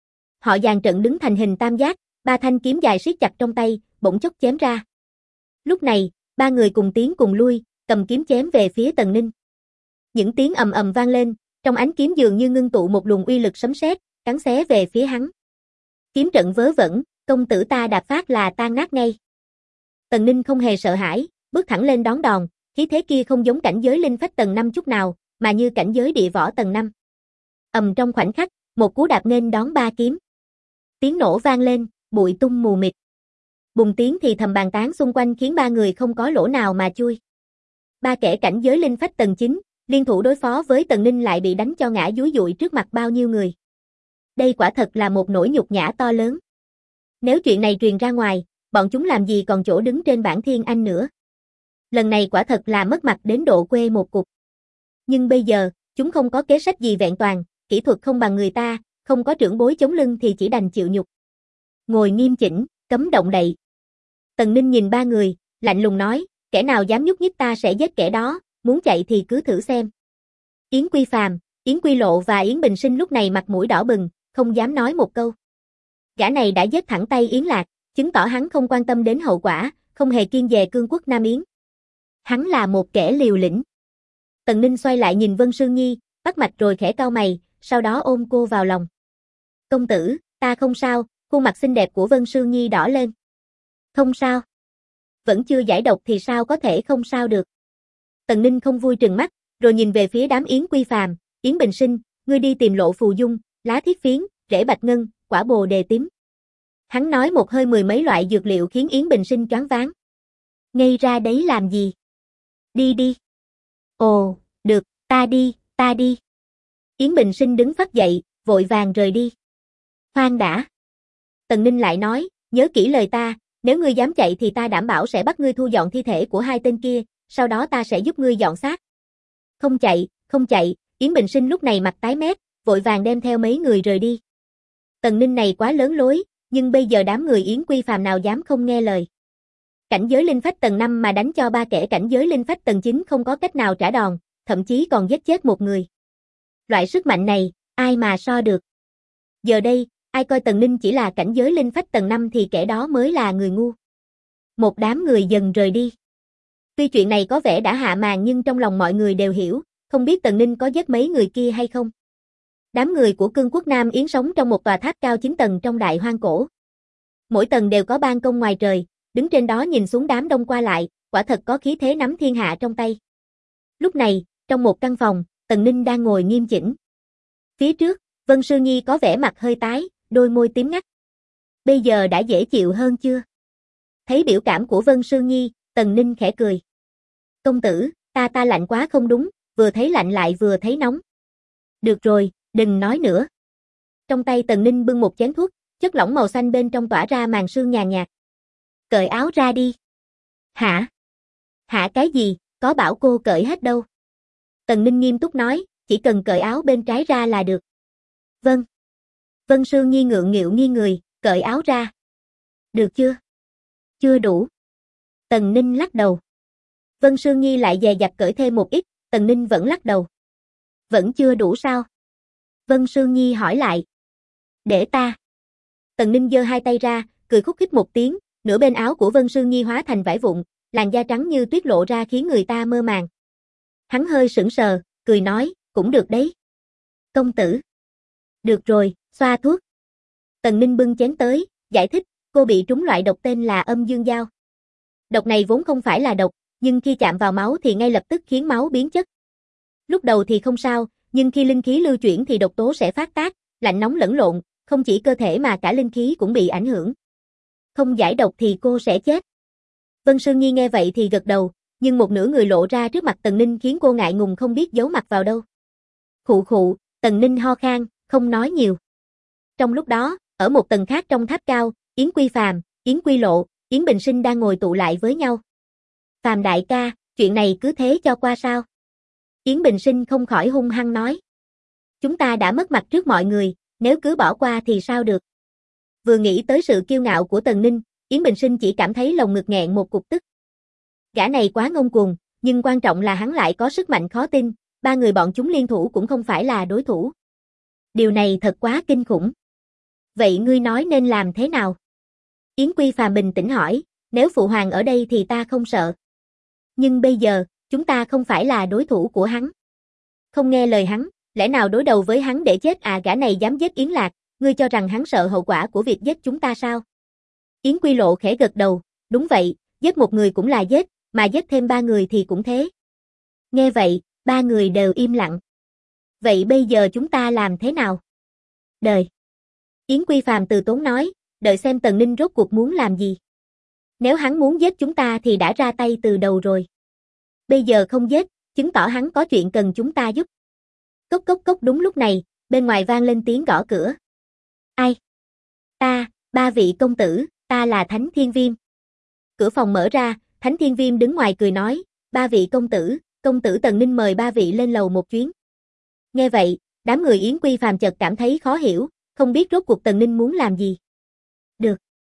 Họ dàn trận đứng thành hình tam giác, ba thanh kiếm dài siết chặt trong tay, bỗng chốc chém ra. Lúc này, ba người cùng tiến cùng lui, cầm kiếm chém về phía Tần Ninh. Những tiếng ầm ầm vang lên, trong ánh kiếm dường như ngưng tụ một luồng uy lực sấm sét, cắn xé về phía hắn. Kiếm trận vớ vẩn, công tử ta đạp phát là tan nát ngay. Tần Ninh không hề sợ hãi, bước thẳng lên đón đòn, khí thế kia không giống cảnh giới linh phách tầng 5 chút nào, mà như cảnh giới địa võ tầng 5. Trong khoảnh khắc, một cú đạp nghênh đón ba kiếm. Tiếng nổ vang lên, bụi tung mù mịt. Bùng tiếng thì thầm bàn tán xung quanh khiến ba người không có lỗ nào mà chui. Ba kẻ cảnh giới linh phách tầng 9, liên thủ đối phó với Tần Ninh lại bị đánh cho ngã dúi dụi trước mặt bao nhiêu người. Đây quả thật là một nỗi nhục nhã to lớn. Nếu chuyện này truyền ra ngoài, bọn chúng làm gì còn chỗ đứng trên bảng Thiên Anh nữa. Lần này quả thật là mất mặt đến độ quê một cục. Nhưng bây giờ, chúng không có kế sách gì vẹn toàn, kỹ thuật không bằng người ta, không có trưởng bối chống lưng thì chỉ đành chịu nhục. Ngồi nghiêm chỉnh, cấm động đậy. Tần Ninh nhìn ba người, lạnh lùng nói, kẻ nào dám nhúc nhích ta sẽ giết kẻ đó, muốn chạy thì cứ thử xem. Yến Quy Phàm, Yến Quy Lộ và Yến Bình Sinh lúc này mặt mũi đỏ bừng, không dám nói một câu. Gã này đã giết thẳng tay Yến Lạc, chứng tỏ hắn không quan tâm đến hậu quả, không hề kiêng dè cương quốc Nam Yến. Hắn là một kẻ liều lĩnh. Tần Ninh xoay lại nhìn Vân Sương Nhi, bắt mạch rồi khẽ cau mày, sau đó ôm cô vào lòng. Công tử, ta không sao, khuôn mặt xinh đẹp của Vân Sương Nhi đỏ lên. Không sao. Vẫn chưa giải độc thì sao có thể không sao được. Tần Ninh không vui trừng mắt, rồi nhìn về phía đám Yến Quy Phàm, Yến Bình Sinh, ngươi đi tìm lộ phù dung, lá thiết phiến, rễ bạch ngân, quả bồ đề tím. Hắn nói một hơi 10 mấy loại dược liệu khiến Yến Bình Sinh choáng váng. Ngây ra đấy làm gì? Đi đi. Ồ, được, ta đi. Yến Bình Sinh đứng phắt dậy, vội vàng rời đi. Khoan đã. Tần Ninh lại nói, nhớ kỹ lời ta, nếu ngươi dám chạy thì ta đảm bảo sẽ bắt ngươi thu dọn thi thể của hai tên kia, sau đó ta sẽ giúp ngươi dọn xác. Không chạy, Yến Bình Sinh lúc này mặt tái mét, vội vàng đem theo mấy người rời đi. Tần Ninh này quá lớn lối, nhưng bây giờ đám người Yến Quy Phàm nào dám không nghe lời. Cảnh giới linh phách tầng 5 mà đánh cho ba kẻ cảnh giới linh phách tầng 9 không có cách nào trả đòn, thậm chí còn giết chết một người. Loại sức mạnh này, ai mà so được. Giờ đây, ai coi Tần Ninh chỉ là cảnh giới linh phách tầng 5 thì kẻ đó mới là người ngu. Một đám người dần rời đi. Tuy chuyện này có vẻ đã hạ màn nhưng trong lòng mọi người đều hiểu, không biết Tần Ninh có giết mấy người kia hay không. Đám người của cương quốc Nam Yến sống trong một tòa tháp cao 9 tầng trong đại hoang cổ. Mỗi tầng đều có ban công ngoài trời, đứng trên đó nhìn xuống đám đông qua lại, quả thật có khí thế nắm thiên hạ trong tay. Lúc này, trong một căn phòng, Tần Ninh đang ngồi nghiêm chỉnh. Phía trước, Vân Sương Nhi có vẻ mặt hơi tái, đôi môi tím ngắt. Bây giờ đã dễ chịu hơn chưa? Thấy biểu cảm của Vân Sương Nhi, Tần Ninh khẽ cười. Công tử, ta lạnh quá không đúng, vừa thấy lạnh lại vừa thấy nóng. Được rồi, đừng nói nữa. Trong tay Tần Ninh bưng một chén thuốc, chất lỏng màu xanh bên trong tỏa ra màn sương nhàn nhạt. Cởi áo ra đi. Hả? Hả cái gì, có bảo cô cởi hết đâu. Tần Ninh nghiêm túc nói, chỉ cần cởi áo bên trái ra là được. Vâng. Vân Sương Nhi ngượng nghịu nghiêng người, cởi áo ra. Được chưa? Chưa đủ. Tần Ninh lắc đầu. Vân Sương Nhi lại dè dặt cởi thêm một ít, Tần Ninh vẫn lắc đầu. Vẫn chưa đủ sao? Vân Sương Nhi hỏi lại. Để ta. Tần Ninh giơ hai tay ra, cười khúc khích một tiếng, nửa bên áo của Vân Sương Nhi hóa thành vải vụn, làn da trắng như tuyết lộ ra khiến người ta mơ màng. Hắn hơi sững sờ, cười nói, cũng được đấy. Công tử. Được rồi, xoa thuốc. Tần Ninh bưng chén tới, giải thích, cô bị trúng loại độc tên là âm dương dao. Độc này vốn không phải là độc, nhưng khi chạm vào máu thì ngay lập tức khiến máu biến chất. Lúc đầu thì không sao, nhưng khi linh khí lưu chuyển thì độc tố sẽ phát tác, lạnh nóng lẫn lộn, không chỉ cơ thể mà cả linh khí cũng bị ảnh hưởng. Không giải độc thì cô sẽ chết. Vân Sương Nhi nghe vậy thì gật đầu, nhưng một nửa người lộ ra trước mặt Tần Ninh khiến cô ngại ngùng không biết giấu mặt vào đâu. Khụ khụ, Tần Ninh ho khan, không nói nhiều. Trong lúc đó, ở một tầng khác trong tháp cao, Yến Quy Phàm, Yến Quy Lộ, Yến Bình Sinh đang ngồi tụ lại với nhau. Phàm đại ca, chuyện này cứ thế cho qua sao? Yến Bình Sinh không khỏi hung hăng nói. Chúng ta đã mất mặt trước mọi người, nếu cứ bỏ qua thì sao được? Vừa nghĩ tới sự kiêu ngạo của Tần Ninh, Yến Bình Sinh chỉ cảm thấy lồng ngực nghẹn một cục tức. Gã này quá ngông cuồng, nhưng quan trọng là hắn lại có sức mạnh khó tin, ba người bọn chúng liên thủ cũng không phải là đối thủ. Điều này thật quá kinh khủng. Vậy ngươi nói nên làm thế nào? Yến Quy Phàm bình tĩnh hỏi, nếu phụ hoàng ở đây thì ta không sợ. Nhưng bây giờ, chúng ta không phải là đối thủ của hắn. Không nghe lời hắn, lẽ nào đối đầu với hắn để chết à? Gã này dám giết Yến Lạc, ngươi cho rằng hắn sợ hậu quả của việc giết chúng ta sao? Yến Quy Lộ khẽ gật đầu, đúng vậy, giết một người cũng là giết, mà giết thêm 3 người thì cũng thế. Nghe vậy, 3 người đều im lặng. Vậy bây giờ chúng ta làm thế nào? Đời. Yến Quy Phàm từ tốn nói, đợi xem Tần Ninh rốt cuộc muốn làm gì. Nếu hắn muốn giết chúng ta thì đã ra tay từ đầu rồi. Bây giờ không giết, chứng tỏ hắn có chuyện cần chúng ta giúp. Cốc cốc cốc, đúng lúc này, bên ngoài vang lên tiếng gõ cửa. Ai? Ta, 3 vị công tử, ta là Thánh Thiên Viêm. Cửa phòng mở ra, Thánh Thiên Viêm đứng ngoài cười nói, 3 vị công tử Tần Ninh mời 3 vị lên lầu một chuyến. Nghe vậy, đám người Yến Quy Phàm chợt cảm thấy khó hiểu, không biết rốt cuộc Tần Ninh muốn làm gì. Được.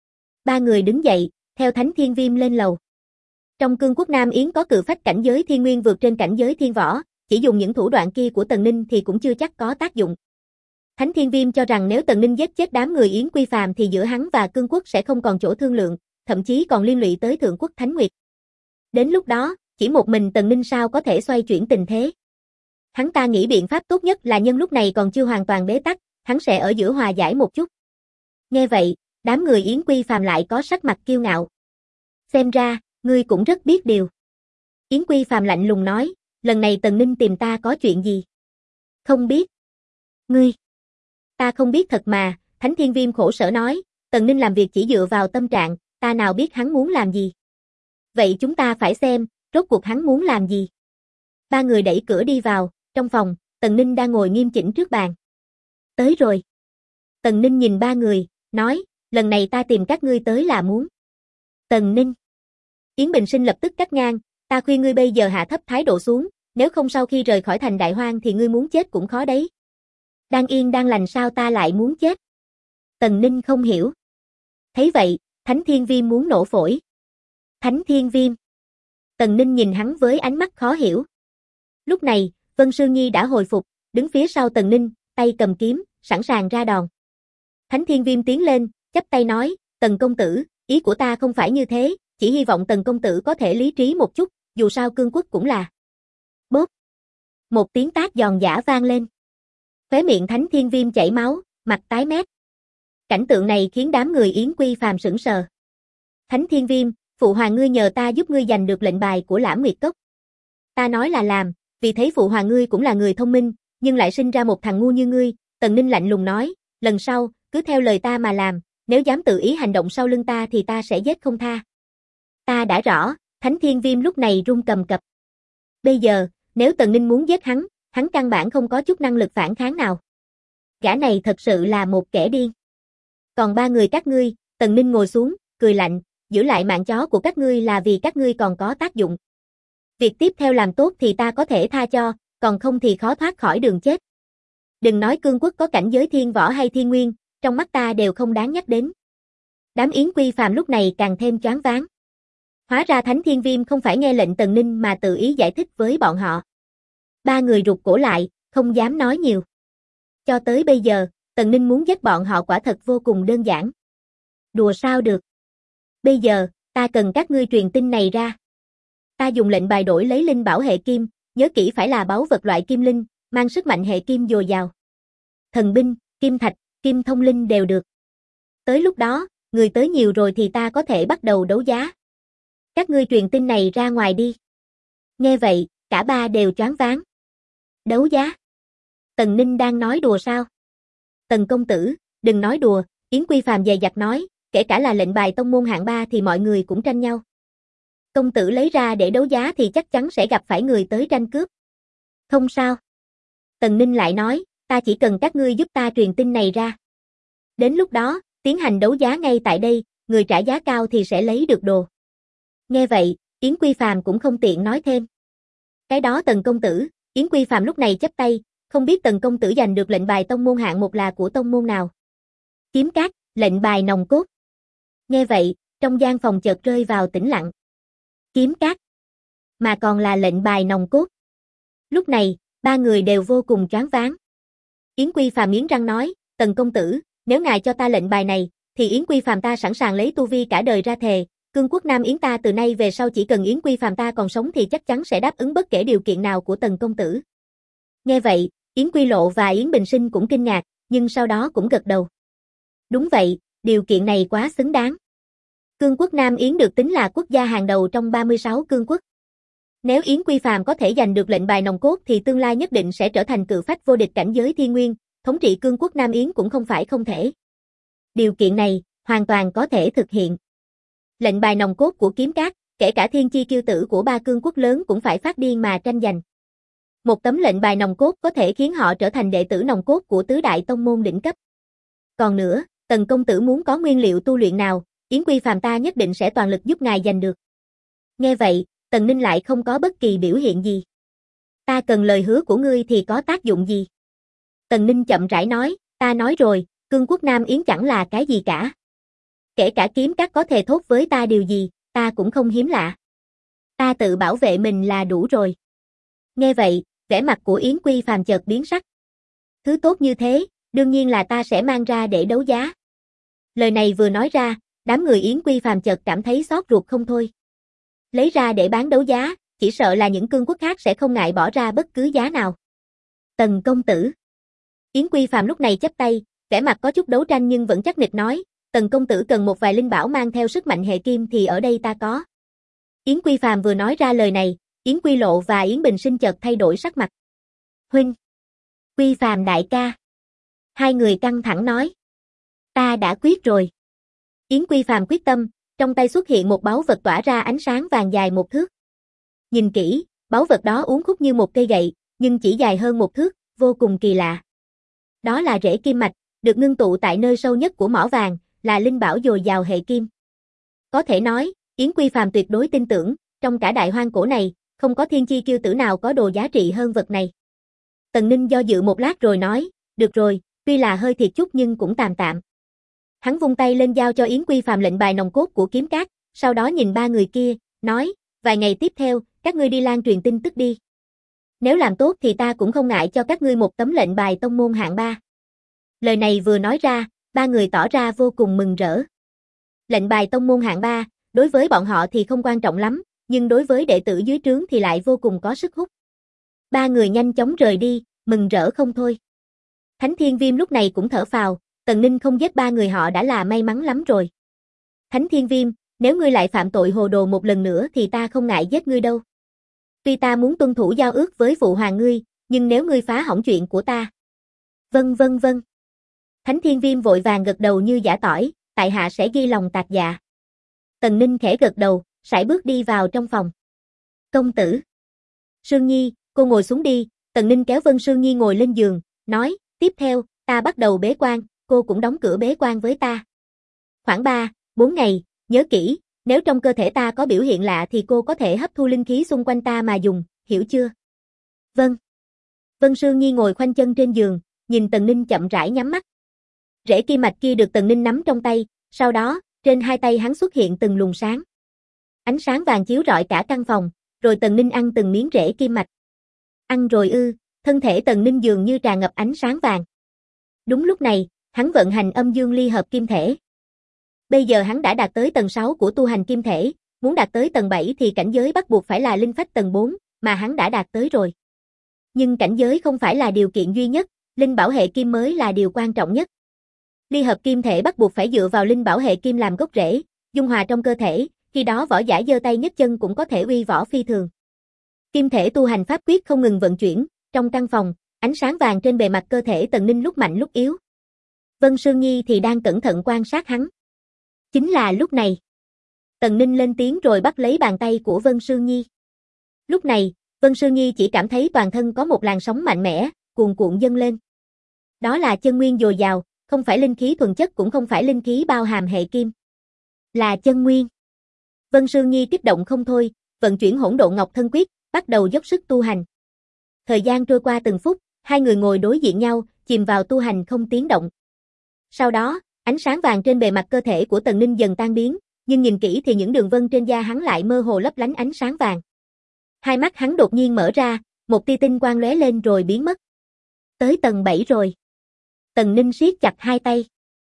3 người đứng dậy, theo Thánh Thiên Viêm lên lầu. Trong cương quốc Nam Yến có cự phách cảnh giới thiên nguyên vượt trên cảnh giới thiên võ, chỉ dùng những thủ đoạn kia của Tần Ninh thì cũng chưa chắc có tác dụng. Thánh Thiên Viêm cho rằng nếu Tần Ninh giết chết đám người Yến Quy Phàm thì giữa hắn và cương quốc sẽ không còn chỗ thương lượng, thậm chí còn liên lụy tới Thượng quốc Thánh Nguyệt. Đến lúc đó, chỉ một mình Tần Ninh sao có thể xoay chuyển tình thế. Hắn ta nghĩ biện pháp tốt nhất là nhân lúc này còn chưa hoàn toàn bế tắc, hắn sẽ ở giữa hòa giải một chút. Nghe vậy, đám người Yến Quy Phàm lại có sắc mặt kiêu ngạo. Xem ra, ngươi cũng rất biết điều. Yến Quy Phàm lạnh lùng nói, lần này Tần Ninh tìm ta có chuyện gì? Không biết. Ngươi. Ta không biết thật mà, Thánh Thiên Viêm khổ sở nói, Tần Ninh làm việc chỉ dựa vào tâm trạng, ta nào biết hắn muốn làm gì. Vậy chúng ta phải xem, rốt cuộc hắn muốn làm gì. 3 người đẩy cửa đi vào, trong phòng, Tần Ninh đang ngồi nghiêm chỉnh trước bàn. Tới rồi. Tần Ninh nhìn 3 người, nói, lần này ta tìm các ngươi tới là muốn. Tần Ninh. Yến Bình Sinh lập tức cắt ngang, ta khuyên ngươi bây giờ hạ thấp thái độ xuống, nếu không sau khi rời khỏi thành Đại Hoang thì ngươi muốn chết cũng khó đấy. Đang yên đang lành sao ta lại muốn chết? Tần Ninh không hiểu. Thấy vậy, Thánh Thiên Viêm muốn nổ phổi. Thánh Thiên Viêm. Tần Ninh nhìn hắn với ánh mắt khó hiểu. Lúc này, Vân Sương Nhi đã hồi phục, đứng phía sau Tần Ninh, tay cầm kiếm, sẵn sàng ra đòn. Thánh Thiên Viêm tiến lên, chắp tay nói, Tần công tử, ý của ta không phải như thế, chỉ hy vọng Tần công tử có thể lý trí một chút, dù sao cương quốc cũng là. Bốp. Một tiếng tát giòn giã vang lên. Khóe miệng Thánh Thiên Viêm chảy máu, mặt tái mét. Cảnh tượng này khiến đám người Yến Quy Phàm sững sờ. Thánh Thiên Viêm, phụ hoàng ngươi nhờ ta giúp ngươi giành được lệnh bài của Lãm Nguyệt Cốc. Ta nói là làm, vì thấy phụ hoàng ngươi cũng là người thông minh, nhưng lại sinh ra một thằng ngu như ngươi. Tần Ninh lạnh lùng nói, lần sau, cứ theo lời ta mà làm, nếu dám tự ý hành động sau lưng ta thì ta sẽ giết không tha. Ta đã rõ, Thánh Thiên Viêm lúc này run cầm cập. Bây giờ, nếu Tần Ninh muốn giết hắn căn bản không có chút năng lực phản kháng nào. Gã này thật sự là một kẻ điên. Còn 3 người các ngươi, Tần Ninh ngồi xuống, cười lạnh, giữ lại mạng chó của các ngươi là vì các ngươi còn có tác dụng. Việc tiếp theo làm tốt thì ta có thể tha cho, còn không thì khó thoát khỏi đường chết. Đừng nói cương quốc có cảnh giới thiên võ hay thiên nguyên, trong mắt ta đều không đáng nhắc đến. Đám Yến Quy Phàm lúc này càng thêm choáng váng. Hóa ra Thánh Thiên Viêm không phải nghe lệnh Tần Ninh mà tự ý giải thích với bọn họ. 3 người rụt cổ lại, không dám nói nhiều. Cho tới bây giờ, Tần Ninh muốn giết bọn họ quả thật vô cùng đơn giản. Đùa sao được. Bây giờ, ta cần các ngươi truyền tin này ra. Ta dùng lệnh bài đổi lấy linh bảo hệ kim, nhớ kỹ phải là báu vật loại kim linh, mang sức mạnh hệ kim dồi dào. Thần binh, kim thạch, kim thông linh đều được. Tới lúc đó, người tới nhiều rồi thì ta có thể bắt đầu đấu giá. Các ngươi truyền tin này ra ngoài đi. Nghe vậy, cả 3 đều choáng váng. Đấu giá? Tần Ninh đang nói đùa sao? Tần công tử, đừng nói đùa, Yến Quy Phàm dè dặt nói, kể cả là lệnh bài tông môn hạng 3 thì mọi người cũng tranh nhau. Công tử lấy ra để đấu giá thì chắc chắn sẽ gặp phải người tới tranh cướp. Không sao. Tần Ninh lại nói, ta chỉ cần các ngươi giúp ta truyền tin này ra. Đến lúc đó, tiến hành đấu giá ngay tại đây, người trả giá cao thì sẽ lấy được đồ. Nghe vậy, Yến Quy Phàm cũng không tiện nói thêm. Cái đó Tần công tử, Yến Quy Phàm lúc này chắp tay, không biết Tần công tử giành được lệnh bài tông môn hạng 1 là của tông môn nào. Kiếm Cát, lệnh bài nòng cốt. Nghe vậy, trong gian phòng chợt rơi vào tĩnh lặng. Kiếm Cát, mà còn là lệnh bài nòng cốt. Lúc này, 3 người đều vô cùng choáng váng. Yến Quy Phàm nghiến răng nói, Tần công tử, nếu ngài cho ta lệnh bài này, thì Yến Quy Phàm ta sẵn sàng lấy tu vi cả đời ra thề, cương quốc Nam Yến ta từ nay về sau chỉ cần Yến Quy Phàm ta còn sống thì chắc chắn sẽ đáp ứng bất kể điều kiện nào của Tần công tử. Nghe vậy, Yến Quy Lộ và Yến Bình Sinh cũng kinh ngạc, nhưng sau đó cũng gật đầu. Đúng vậy, điều kiện này quá xứng đáng. Cương quốc Nam Yến được tính là quốc gia hàng đầu trong 36 cương quốc. Nếu Yến Quy Phàm có thể giành được lệnh bài nòng cốt thì tương lai nhất định sẽ trở thành cự phách vô địch cảnh giới thiên nguyên, thống trị cương quốc Nam Yến cũng không phải không thể. Điều kiện này, hoàn toàn có thể thực hiện. Lệnh bài nòng cốt của Kiếm Cát, kể cả thiên chi kiêu tử của ba cương quốc lớn cũng phải phát điên mà tranh giành. Một tấm lệnh bài nòng cốt có thể khiến họ trở thành đệ tử nòng cốt của tứ đại tông môn đỉnh cấp. Còn nữa, Tần công tử muốn có nguyên liệu tu luyện nào, Yến Quy Phàm ta nhất định sẽ toàn lực giúp ngài giành được. Nghe vậy, Tần Ninh lại không có bất kỳ biểu hiện gì. Ta cần lời hứa của ngươi thì có tác dụng gì? Tần Ninh chậm rãi nói, ta nói rồi, cương quốc Nam Yến chẳng là cái gì cả. Kể cả Kiếm Cát có thể thốt với ta điều gì, ta cũng không hiếm lạ. Ta tự bảo vệ mình là đủ rồi. Nghe vậy, vẻ mặt của Yến Quy Phàm chợt biến sắc. Thứ tốt như thế, đương nhiên là ta sẽ mang ra để đấu giá. Lời này vừa nói ra, đám người Yến Quy Phàm chợt cảm thấy xót ruột không thôi. Lấy ra để bán đấu giá, chỉ sợ là những cương quốc khác sẽ không ngại bỏ ra bất cứ giá nào. Tần công tử. Yến Quy Phàm lúc này chắp tay, vẻ mặt có chút đấu tranh nhưng vẫn chắc nịch nói, Tần công tử cần một vài linh bảo mang theo sức mạnh hệ kim thì ở đây ta có. Yến Quy Phàm vừa nói ra lời này, Yến Quy Lộ và Yến Bình Sinh chợt thay đổi sắc mặt. Huynh! Quy Phàm đại ca! Hai người căng thẳng nói. Ta đã quyết rồi. Yến Quy Phàm quyết tâm, trong tay xuất hiện một báu vật tỏa ra ánh sáng vàng dài 1 thước. Nhìn kỹ, báu vật đó uốn khúc như một cây gậy, nhưng chỉ dài hơn 1 thước, vô cùng kỳ lạ. Đó là rễ kim mạch, được ngưng tụ tại nơi sâu nhất của mỏ vàng, là linh bảo dồi dào hệ kim. Có thể nói, Yến Quy Phàm tuyệt đối tin tưởng, trong cả đại hoang cổ này, không có thiên chi kiêu tử nào có đồ giá trị hơn vật này. Tần Ninh do dự một lát rồi nói, được rồi, tuy là hơi thiệt chút nhưng cũng tạm tạm. Hắn vung tay lên giao cho Yến Quy Phàm lệnh bài nòng cốt của Kiếm Cát, sau đó nhìn ba người kia, nói, vài ngày tiếp theo, các ngươi đi lan truyền tin tức đi. Nếu làm tốt thì ta cũng không ngại cho các ngươi một tấm lệnh bài tông môn hạng 3. Lời này vừa nói ra, ba người tỏ ra vô cùng mừng rỡ. Lệnh bài tông môn hạng 3, đối với bọn họ thì không quan trọng lắm, nhưng đối với đệ tử dưới trướng thì lại vô cùng có sức hút. Ba người nhanh chóng rời đi, mừng rỡ không thôi. Thánh Thiên Viêm lúc này cũng thở phào, Tần Ninh không giết ba người họ đã là may mắn lắm rồi. Thánh Thiên Viêm, nếu ngươi lại phạm tội hồ đồ một lần nữa thì ta không ngại giết ngươi đâu. Tuy ta muốn tuân thủ giao ước với phụ hoàng ngươi, nhưng nếu ngươi phá hỏng chuyện của ta. Vâng vâng vâng. Thánh Thiên Viêm vội vàng gật đầu như giã tỏi, tại hạ sẽ ghi lòng tạc dạ. Tần Ninh khẽ gật đầu, sải bước đi vào trong phòng. Công tử. Sương Nhi, cô ngồi xuống đi, Tần Ninh kéo Vân Sương Nhi ngồi lên giường, nói, tiếp theo, ta bắt đầu bế quan, cô cũng đóng cửa bế quan với ta. Khoảng 3-4 ngày, nhớ kỹ, nếu trong cơ thể ta có biểu hiện lạ thì cô có thể hấp thu linh khí xung quanh ta mà dùng, hiểu chưa? Vâng. Vân Sương Nhi ngồi khoanh chân trên giường, nhìn Tần Ninh chậm rãi nhắm mắt. Rễ kim mạch kia được Tần Ninh nắm trong tay, sau đó, trên hai tay hắn xuất hiện từng luồng sáng. Ánh sáng vàng chiếu rọi cả căn phòng, rồi Tần Ninh ăn từng miếng rễ kim mạch. Ăn rồi ư, thân thể Tần Ninh dường như tràn ngập ánh sáng vàng. Đúng lúc này, hắn vận hành âm dương ly hợp kim thể. Bây giờ hắn đã đạt tới tầng 6 của tu hành kim thể, muốn đạt tới tầng 7 thì cảnh giới bắt buộc phải là linh phách tầng 4, mà hắn đã đạt tới rồi. Nhưng cảnh giới không phải là điều kiện duy nhất, linh bảo hệ kim mới là điều quan trọng nhất. Ly hợp kim thể bắt buộc phải dựa vào linh bảo hệ kim làm gốc rễ, dung hòa trong cơ thể, khi đó võ giả giơ tay nhấc chân cũng có thể uy võ phi thường. Kim thể tu hành pháp quyết không ngừng vận chuyển, trong căn phòng, ánh sáng vàng trên bề mặt cơ thể Tần Ninh lúc mạnh lúc yếu. Vân Sương Nhi thì đang cẩn thận quan sát hắn. Chính là lúc này, Tần Ninh lên tiếng rồi bắt lấy bàn tay của Vân Sương Nhi. Lúc này, Vân Sương Nhi chỉ cảm thấy toàn thân có một làn sóng mạnh mẽ, cuồn cuộn dâng lên. Đó là chân nguyên dồi dào, không phải linh khí thuần chất cũng không phải linh khí bao hàm hệ kim. Là chân nguyên. Vân Sương Nhi kích động không thôi, vận chuyển hỗn độn ngọc thân quyết, bắt đầu dốc sức tu hành. Thời gian trôi qua từng phút, hai người ngồi đối diện nhau, chìm vào tu hành không tiếng động. Sau đó, ánh sáng vàng trên bề mặt cơ thể của Tần Ninh dần tan biến, nhưng nhìn kỹ thì những đường vân trên da hắn lại mơ hồ lấp lánh ánh sáng vàng. Hai mắt hắn đột nhiên mở ra, một tia tinh quang lóe lên rồi biến mất. Tới tầng 7 rồi. Tần Ninh siết chặt hai tay.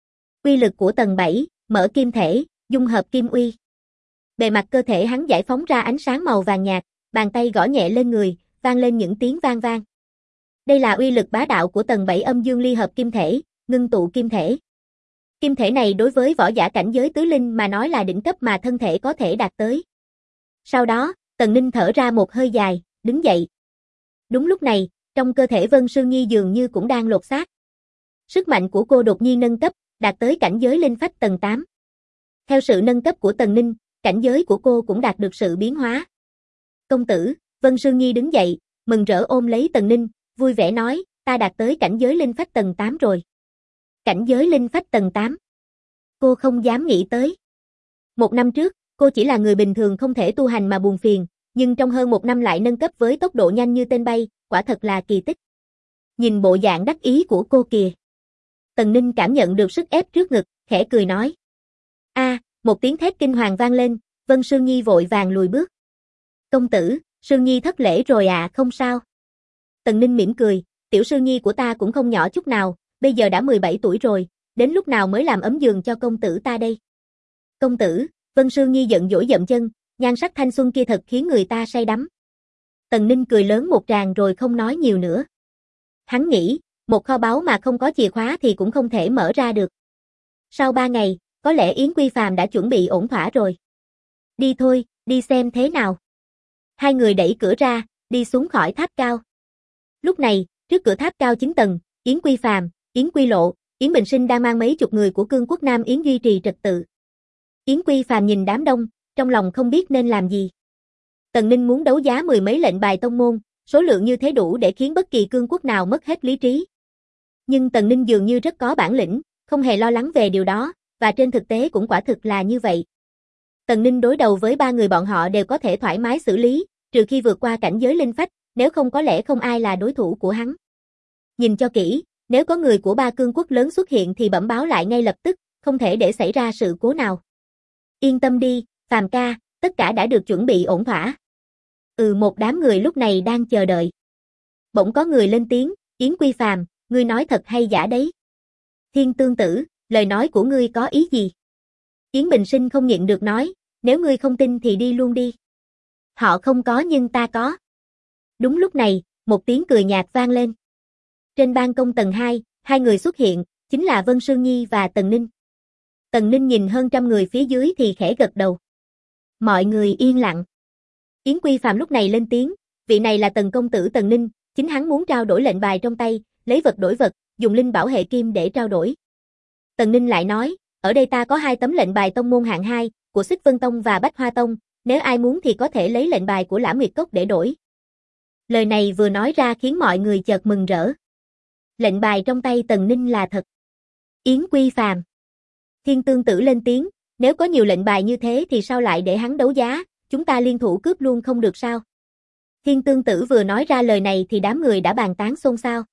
Uy lực của tầng 7, mở kim thể, dung hợp kim uy. Bề mặt cơ thể hắn giải phóng ra ánh sáng màu vàng nhạt, bàn tay gõ nhẹ lên người, vang lên những tiếng vang vang. Đây là uy lực bá đạo của tầng 7 âm dương ly hợp kim thể, ngưng tụ kim thể. Kim thể này đối với võ giả cảnh giới tứ linh mà nói là đỉnh cấp mà thân thể có thể đạt tới. Sau đó, Tần Ninh thở ra một hơi dài, đứng dậy. Đúng lúc này, trong cơ thể Vân Sương Nhi dường như cũng đang lột xác. Sức mạnh của cô đột nhiên nâng cấp, đạt tới cảnh giới linh phách tầng 8. Theo sự nâng cấp của Tần Ninh, cảnh giới của cô cũng đạt được sự biến hóa. Công tử, Vân Sương Nhi đứng dậy, mừng rỡ ôm lấy Tần Ninh, vui vẻ nói, ta đạt tới cảnh giới linh phách tầng 8 rồi. Cảnh giới linh phách tầng 8. Cô không dám nghĩ tới. Một năm trước, cô chỉ là người bình thường không thể tu hành mà buồn phiền, nhưng trong hơn một năm lại nâng cấp với tốc độ nhanh như tên bay, quả thật là kỳ tích. Nhìn bộ dạng đắc ý của cô kìa. Tần Ninh cảm nhận được sức ép trước ngực, khẽ cười nói. Một tiếng thét kinh hoàng vang lên, Vân Sương Nhi vội vàng lùi bước. Công tử, Sương Nhi thất lễ rồi không sao. Tần Ninh mỉm cười, tiểu Sương Nhi của ta cũng không nhỏ chút nào, bây giờ đã 17 tuổi rồi, đến lúc nào mới làm ấm giường cho công tử ta đây. Công tử, Vân Sương Nhi giận dỗi dậm chân, nhan sắc thanh xuân kia thật khiến người ta say đắm. Tần Ninh cười lớn một tràng rồi không nói nhiều nữa. Hắn nghĩ, một kho báu mà không có chìa khóa thì cũng không thể mở ra được. Sau 3 ngày, có lẽ Yến Quy Phàm đã chuẩn bị ổn thỏa rồi. Đi thôi, đi xem thế nào. Hai người đẩy cửa ra, đi xuống khỏi tháp cao. Lúc này, trước cửa tháp cao 9 tầng, Yến Quy Phàm, Yến Quy Lộ, Yến Bình Sinh đang mang mấy chục người của cương quốc Nam Yến duy trì trật tự. Yến Quy Phàm nhìn đám đông, trong lòng không biết nên làm gì. Tần Ninh muốn đấu giá 10 mấy lệnh bài tông môn, số lượng như thế đủ để khiến bất kỳ cương quốc nào mất hết lý trí. Nhưng Tần Ninh dường như rất có bản lĩnh, không hề lo lắng về điều đó, và trên thực tế cũng quả thực là như vậy. Tần Ninh đối đầu với 3 người bọn họ đều có thể thoải mái xử lý, trừ khi vượt qua cảnh giới linh phách, nếu không có lẽ không ai là đối thủ của hắn. Nhìn cho kỹ, nếu có người của 3 cương quốc lớn xuất hiện thì bẩm báo lại ngay lập tức, không thể để xảy ra sự cố nào. Yên tâm đi, Phàm ca, tất cả đã được chuẩn bị ổn thỏa. Một đám người lúc này đang chờ đợi. Bỗng có người lên tiếng, Yến Quy Phàm, ngươi nói thật hay giả đấy? Thiên Tương Tử, lời nói của ngươi có ý gì? Yến Bình Sinh không nhịn được nói, nếu ngươi không tin thì đi luôn đi. Họ không có nhưng ta có. Đúng lúc này, một tiếng cười nhạt vang lên. Trên ban công tầng 2, hai người xuất hiện, chính là Vân Sương Nhi và Tần Ninh. Tần Ninh nhìn hơn trăm người phía dưới thì khẽ gật đầu. Mọi người yên lặng. Yến Quy Phàm lúc này lên tiếng, vị này là Tần công tử Tần Ninh, chính hắn muốn trao đổi lệnh bài trong tay, lấy vật đổi vật, dùng linh bảo hệ kim để trao đổi. Tần Ninh lại nói, ở đây ta có 2 tấm lệnh bài tông môn hạng 2, của Xích Vân Tông và Bách Hoa Tông, nếu ai muốn thì có thể lấy lệnh bài của Lã Nguyệt Cốc để đổi. Lời này vừa nói ra khiến mọi người chợt mừng rỡ. Lệnh bài trong tay Tần Ninh là thật. Yến Quy Phàm. Thiên Tương Tử lên tiếng, nếu có nhiều lệnh bài như thế thì sao lại để hắn đấu giá, chúng ta liên thủ cướp luôn không được sao? Thiên Tương Tử vừa nói ra lời này thì đám người đã bàn tán xôn xao.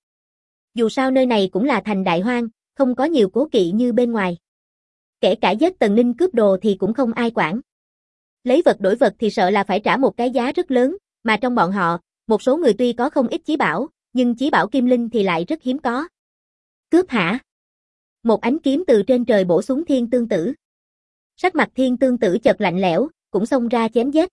Dù sao nơi này cũng là thành đại hoang, không có nhiều cố kỵ như bên ngoài. Kể cả giết Tần Ninh cướp đồ thì cũng không ai quản. Lấy vật đổi vật thì sợ là phải trả một cái giá rất lớn, mà trong bọn họ, một số người tuy có không ít chí bảo, nhưng chí bảo kim linh thì lại rất hiếm có. Cướp hả? Một ánh kiếm từ trên trời bổ xuống Thiên Tương Tử. Sắc mặt Thiên Tương Tử chợt lạnh lẽo, cũng xông ra chém giết.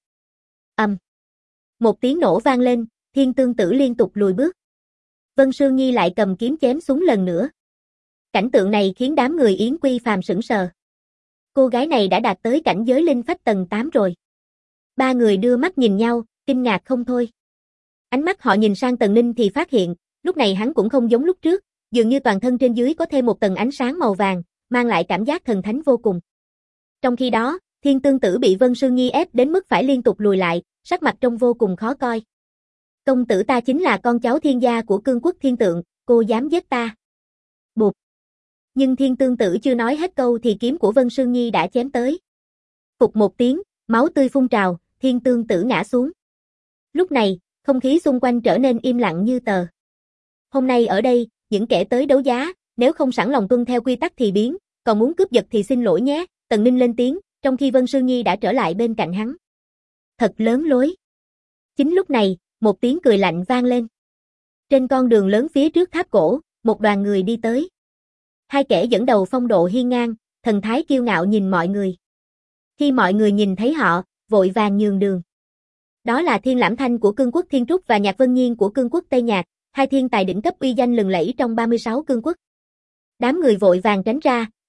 Một tiếng nổ vang lên, Thiên Tương Tử liên tục lùi bước. Vân Sương Nhi lại cầm kiếm chém xuống lần nữa. Cảnh tượng này khiến đám người Yến Quy Phàm sững sờ. Cô gái này đã đạt tới cảnh giới linh phách tầng 8 rồi. 3 người đưa mắt nhìn nhau, kinh ngạc không thôi. Ánh mắt họ nhìn sang Tần Ninh thì phát hiện, lúc này hắn cũng không giống lúc trước, dường như toàn thân trên dưới có thêm một tầng ánh sáng màu vàng, mang lại cảm giác thần thánh vô cùng. Trong khi đó, Thiên Tương Tử bị Vân Sương Nhi ép đến mức phải liên tục lùi lại, sắc mặt trông vô cùng khó coi. Công tử ta chính là con cháu thiên gia của cương quốc Thiên Tượng, cô dám giết ta. Bụp. Nhưng Thiên Tương Tử chưa nói hết câu thì kiếm của Vân Sương Nhi đã chém tới. Phụt một tiếng, máu tươi phun trào, Thiên Tương Tử ngã xuống. Lúc này, không khí xung quanh trở nên im lặng như tờ. Hôm nay ở đây, những kẻ tới đấu giá, nếu không sẵn lòng tuân theo quy tắc thì biến, còn muốn cướp giật thì xin lỗi nhé, Tần Ninh lên tiếng, trong khi Vân Sương Nhi đã trở lại bên cạnh hắn. Thật lớn lối. Chính lúc này, một tiếng cười lạnh vang lên. Trên con đường lớn phía trước tháp cổ, một đoàn người đi tới. Hai kẻ dẫn đầu phong độ hiên ngang, thần thái kiêu ngạo nhìn mọi người. Khi mọi người nhìn thấy họ, vội vàng nhường đường. Đó là Thiên Lãm Thanh của cương quốc Thiên Trúc và Nhạc Vân Nhiên của cương quốc Tây Nhạc, hai thiên tài đỉnh cấp uy danh lừng lẫy trong 36 cương quốc. Đám người vội vàng tránh ra,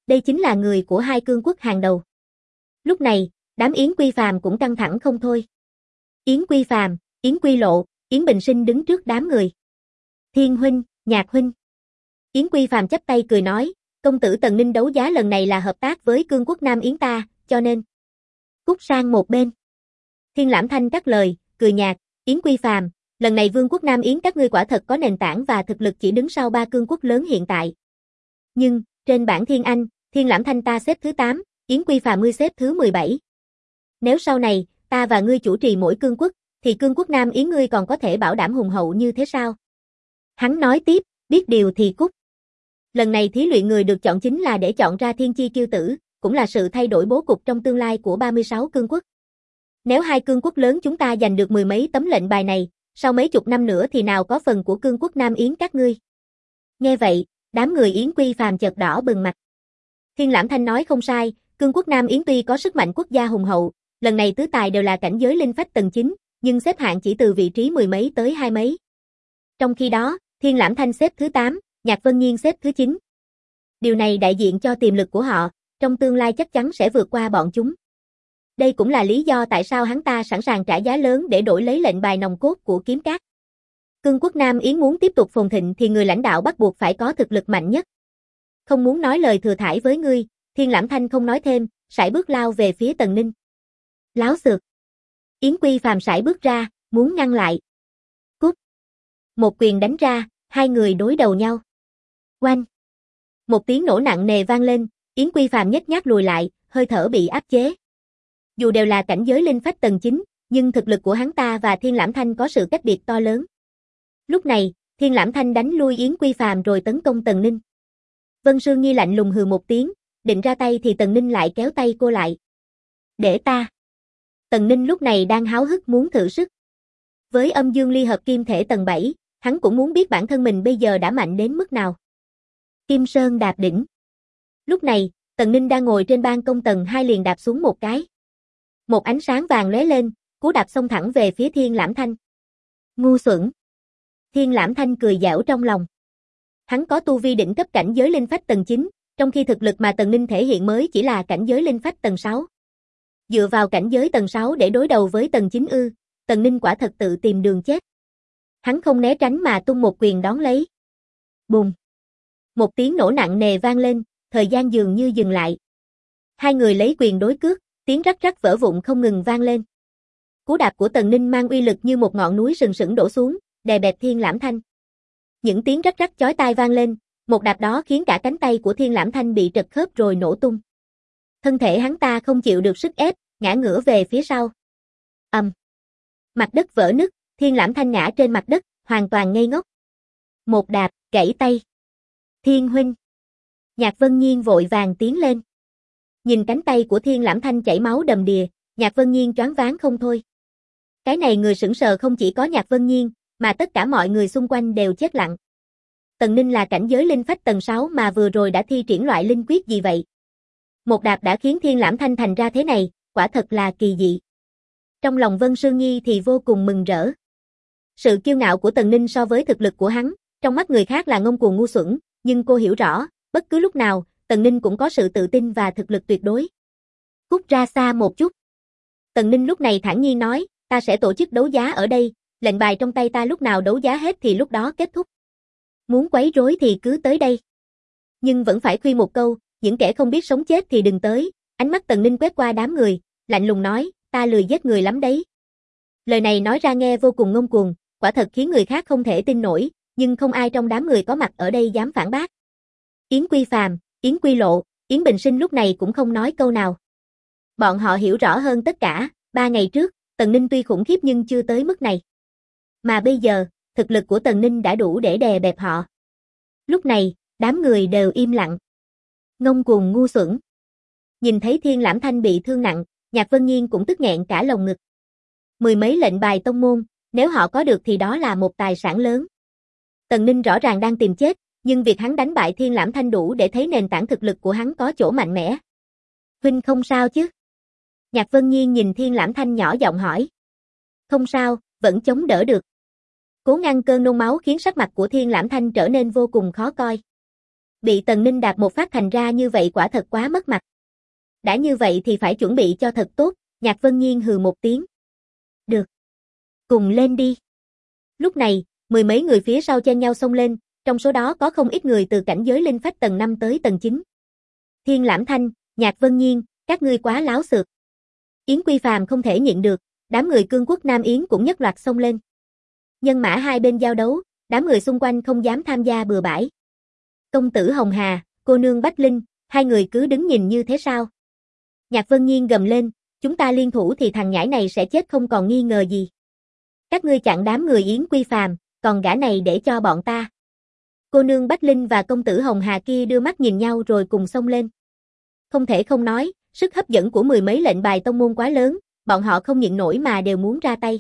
Đây chính là người của hai cương quốc hàng đầu. Lúc này, đám Yến Quy Phàm cũng căng thẳng không thôi. Yến Quy Phàm, Yến Quy Lộ, Yến Bình Sinh đứng trước đám người. Thiên huynh, Nhạc huynh. Yến Quy Phàm chắp tay cười nói, công tử Tần Ninh đấu giá lần này là hợp tác với cương quốc Nam Yến ta, cho nên cút sang một bên. Thiên Lãm Thanh cắt lời, cười nhạt, Yến Quy Phàm, lần này Vương quốc Nam Yến các ngươi quả thật có nền tảng và thực lực chỉ đứng sau ba cương quốc lớn hiện tại. Nhưng, trên bảng Thiên Anh, Thiên Lãm Thanh ta xếp thứ 8, Yến Quy Phàm ngươi xếp thứ 17. Nếu sau này, ta và ngươi chủ trì mỗi cương quốc, thì cương quốc Nam Yến ngươi còn có thể bảo đảm hùng hậu như thế sao? Hắn nói tiếp, biết điều thì cút. Lần này thí luyện người được chọn chính là để chọn ra thiên chi kiêu tử, cũng là sự thay đổi bố cục trong tương lai của 36 cương quốc. Nếu hai cương quốc lớn chúng ta giành được mười mấy tấm lệnh bài này, sau mấy chục năm nữa thì nào có phần của cương quốc Nam Yến các ngươi. Nghe vậy, đám người Yến Quy Phàm chợt đỏ bừng mặt. Thiên Lãm Thanh nói không sai, cương quốc Nam Yến tuy có sức mạnh quốc gia hùng hậu, lần này tứ tài đều là cảnh giới linh phách tầng 9, nhưng xếp hạng chỉ từ vị trí mười mấy tới hai mấy. Trong khi đó, Thiên Lãm Thanh xếp thứ 8, Nhạc Vân Nhiên xếp thứ 9. Điều này đại diện cho tiềm lực của họ, trong tương lai chắc chắn sẽ vượt qua bọn chúng. Đây cũng là lý do tại sao hắn ta sẵn sàng trả giá lớn để đổi lấy lệnh bài nòng cốt của Kiếm Cát. Cương quốc Nam Yến muốn tiếp tục phồn thịnh thì người lãnh đạo bắt buộc phải có thực lực mạnh nhất. Không muốn nói lời thừa thãi với ngươi, Thiên Lãm Thanh không nói thêm, sải bước lao về phía Tần Ninh. Láo xược. Yến Quy Phàm sải bước ra, muốn ngăn lại. Cút. Một quyền đánh ra, hai người đối đầu nhau. Oanh. Một tiếng nổ nặng nề vang lên, Yến Quy Phàm nhếch nhác lùi lại, hơi thở bị áp chế. Dù đều là cảnh giới linh phách tầng 9, nhưng thực lực của hắn ta và Thiên Lãm Thanh có sự cách biệt to lớn. Lúc này, Thiên Lãm Thanh đánh lui Yến Quy Phàm rồi tấn công Tần Ninh. Vân Sương Nhi lạnh lùng hừ một tiếng, định ra tay thì Tần Ninh lại kéo tay cô lại. Để ta. Tần Ninh lúc này đang háo hức muốn thử sức. Với âm dương ly hợp kim thể tầng 7, hắn cũng muốn biết bản thân mình bây giờ đã mạnh đến mức nào. Kim Sơn đạp đỉnh. Lúc này, Tần Ninh đang ngồi trên ban công tầng 2 liền đạp xuống một cái. Một ánh sáng vàng lóe lên, cú đạp xông thẳng về phía Thiên Lãm Thanh. Ngu xuẩn. Thiên Lãm Thanh cười giễu trong lòng. Hắn có tu vi đỉnh cấp cảnh giới linh phách tầng 9, trong khi thực lực mà Tần Ninh thể hiện mới chỉ là cảnh giới linh phách tầng 6. Dựa vào cảnh giới tầng 6 để đối đầu với tầng 9 ư, Tần Ninh quả thật tự tìm đường chết. Hắn không né tránh mà tung một quyền đón lấy. Bùm. Một tiếng nổ nặng nề vang lên, thời gian dường như dừng lại. Hai người lấy quyền đối cước, tiếng rắc rắc vỡ vụn không ngừng vang lên. Cú đạp của Tần Ninh mang uy lực như một ngọn núi sừng sững đổ xuống, đè bẹp Thiên Lãm Thanh. Những tiếng rắc rắc chói tai vang lên, một đạp đó khiến cả cánh tay của Thiên Lãm Thanh bị trật khớp rồi nổ tung. Thân thể hắn ta không chịu được sức ép, ngã ngửa về phía sau. Mặt đất vỡ nứt, Thiên Lãm Thanh ngã trên mặt đất, hoàn toàn ngây ngốc. Một đạp, gãy tay. Thiên huynh. Nhạc Vân Nhiên vội vàng tiến lên. Nhìn cánh tay của Thiên Lãm Thanh chảy máu đầm đìa, Nhạc Vân Nhiên choáng váng không thôi. Cái này người sững sờ không chỉ có Nhạc Vân Nhiên, mà tất cả mọi người xung quanh đều chết lặng. Tần Ninh là cảnh giới linh phách tầng 6 mà vừa rồi đã thi triển loại linh quyết gì vậy? Một đạp đã khiến Thiên Lãm Thanh thành ra thế này, quả thật là kỳ dị. Trong lòng Vân Sương Nhi thì vô cùng mừng rỡ. Sự kiêu ngạo của Tần Ninh so với thực lực của hắn, trong mắt người khác là ngông cuồng ngu xuẩn, nhưng cô hiểu rõ, bất cứ lúc nào, Tần Ninh cũng có sự tự tin và thực lực tuyệt đối. Cút ra xa một chút. Tần Ninh lúc này thản nhiên nói, ta sẽ tổ chức đấu giá ở đây, lệnh bài trong tay ta lúc nào đấu giá hết thì lúc đó kết thúc. Muốn quấy rối thì cứ tới đây. Nhưng vẫn phải khuyên một câu, những kẻ không biết sống chết thì đừng tới. Ánh mắt Tần Ninh quét qua đám người, lạnh lùng nói, ta lười giết người lắm đấy. Lời này nói ra nghe vô cùng ngông cuồng, quả thật khiến người khác không thể tin nổi, nhưng không ai trong đám người có mặt ở đây dám phản bác. Yến Quy Phàm, Yến Quy Lộ, Yến Bình Sinh lúc này cũng không nói câu nào. Bọn họ hiểu rõ hơn tất cả, 3 ngày trước, Tần Ninh tuy khủng khiếp nhưng chưa tới mức này. Mà bây giờ, thực lực của Tần Ninh đã đủ để đè bẹp họ. Lúc này, đám người đều im lặng. Ngông cuồng ngu xuẩn. Nhìn thấy Thiên Lãm Thanh bị thương nặng, Nhạc Vân Nhiên cũng tức nghẹn cả lồng ngực. Mười mấy lệnh bài tông môn, nếu họ có được thì đó là một tài sản lớn. Tần Ninh rõ ràng đang tìm chết, nhưng việc hắn đánh bại Thiên Lãm Thanh đủ để thấy nền tảng thực lực của hắn có chỗ mạnh mẽ. Huynh không sao chứ? Nhạc Vân Nhiên nhìn Thiên Lãm Thanh nhỏ giọng hỏi. Không sao, vẫn chống đỡ được. Cố ngăn cơn nôn máu khiến sắc mặt của Thiên Lãm Thanh trở nên vô cùng khó coi. Bị Tần Ninh đạp một phát thành ra như vậy quả thật quá mất mặt. Đã như vậy thì phải chuẩn bị cho thật tốt, Nhạc Vân Nhiên hừ một tiếng. Được. Cùng lên đi. Lúc này, mười mấy người phía sau chen nhau xông lên, trong số đó có không ít người từ cảnh giới linh phách tầng 5 tới tầng 9. Thiên Lãm Thanh, Nhạc Vân Nhiên, các ngươi quá láo xược. Yến Quy Phàm không thể nhịn được, đám người cương quốc Nam Yến cũng nhất loạt xông lên. Nhân mã hai bên giao đấu, đám người xung quanh không dám tham gia bừa bãi. Công tử Hồng Hà, cô nương Bách Linh, hai người cứ đứng nhìn như thế sao? Nhạc Vân Nhiên gầm lên, chúng ta liên thủ thì thằng nhãi này sẽ chết không còn nghi ngờ gì. Các ngươi chặn đám người Yến Quy Phàm, còn gã này để cho bọn ta. Cô nương Bách Linh và công tử Hồng Hà kia đưa mắt nhìn nhau rồi cùng xông lên. Không thể không nói, sức hấp dẫn của mười mấy lệnh bài tông môn quá lớn, bọn họ không nhịn nổi mà đều muốn ra tay.